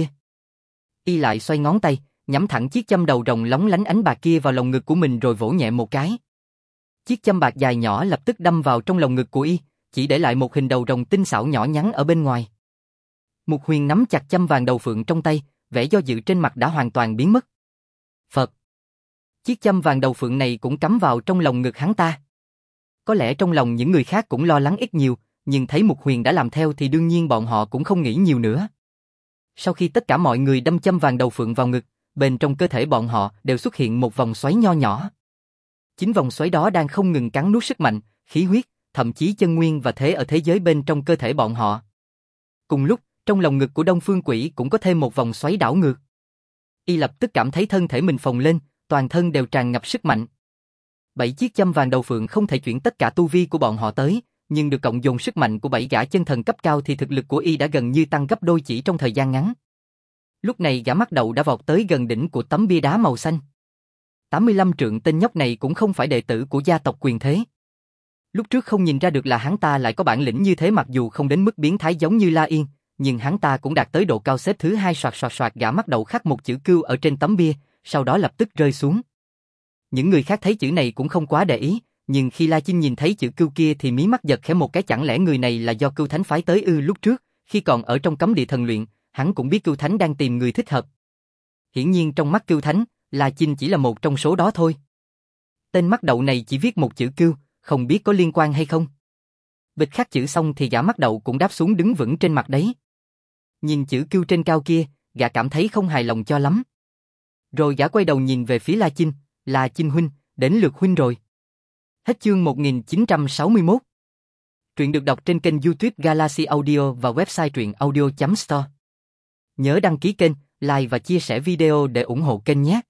Y lại xoay ngón tay, nhắm thẳng chiếc châm đầu rồng lóng lánh ánh bạc kia vào lồng ngực của mình rồi vỗ nhẹ một cái. Chiếc châm bạc dài nhỏ lập tức đâm vào trong lồng ngực của y, chỉ để lại một hình đầu rồng tinh xảo nhỏ nhắn ở bên ngoài. Mục Huyền nắm chặt châm vàng đầu phượng trong tay, vẻ do dự trên mặt đã hoàn toàn biến mất. Phật! Chiếc châm vàng đầu phượng này cũng cắm vào trong lồng ngực hắn ta. Có lẽ trong lòng những người khác cũng lo lắng ít nhiều, nhưng thấy Mục Huyền đã làm theo thì đương nhiên bọn họ cũng không nghĩ nhiều nữa. Sau khi tất cả mọi người đâm châm vàng đầu phượng vào ngực, bên trong cơ thể bọn họ đều xuất hiện một vòng xoáy nho nhỏ. Chính vòng xoáy đó đang không ngừng cắn nuốt sức mạnh, khí huyết, thậm chí chân nguyên và thế ở thế giới bên trong cơ thể bọn họ. Cùng lúc, trong lồng ngực của Đông Phương Quỷ cũng có thêm một vòng xoáy đảo ngược. Y lập tức cảm thấy thân thể mình phồng lên, toàn thân đều tràn ngập sức mạnh. Bảy chiếc châm vàng đầu phượng không thể chuyển tất cả tu vi của bọn họ tới, nhưng được cộng dồn sức mạnh của bảy gã chân thần cấp cao thì thực lực của y đã gần như tăng gấp đôi chỉ trong thời gian ngắn. Lúc này gã mắt đậu đã vọt tới gần đỉnh của tấm bia đá màu xanh. tám mươi lăm trượng. Tên nhóc này cũng không phải đệ tử của gia tộc quyền thế. Lúc trước không nhìn ra được là hắn ta lại có bản lĩnh như thế. Mặc dù không đến mức biến thái giống như La Yên, nhưng hắn ta cũng đạt tới độ cao xếp thứ hai. Soạt soạt soạt, gã mắt đậu khắc một chữ cưu ở trên tấm bia, sau đó lập tức rơi xuống. Những người khác thấy chữ này cũng không quá để ý, nhưng khi La Chinh nhìn thấy chữ cưu kia thì mí mắt giật khẽ một cái. Chẳng lẽ người này là do Cưu Thánh phái tới ư? Lúc trước, khi còn ở trong cấm địa thần luyện, hắn cũng biết Cưu Thánh đang tìm người thích hợp. Hiển nhiên trong mắt Cưu Thánh, La Chinh chỉ là một trong số đó thôi. Tên mắt đậu này chỉ viết một chữ cưu, không biết có liên quan hay không. Bịch khắc chữ xong thì gã mắt đậu cũng đáp xuống đứng vững trên mặt đấy. Nhìn chữ cưu trên cao kia, gã cảm thấy không hài lòng cho lắm. Rồi gã quay đầu nhìn về phía La Chinh, La Chinh huynh, đến lượt huynh rồi. Hết chương một nghìn chín trăm sáu mươi mốt. Truyện được đọc trên kênh YouTube Galaxy Audio và website truyện audio chấm store. Nhớ đăng ký kênh, like và chia sẻ video để ủng hộ kênh nhé.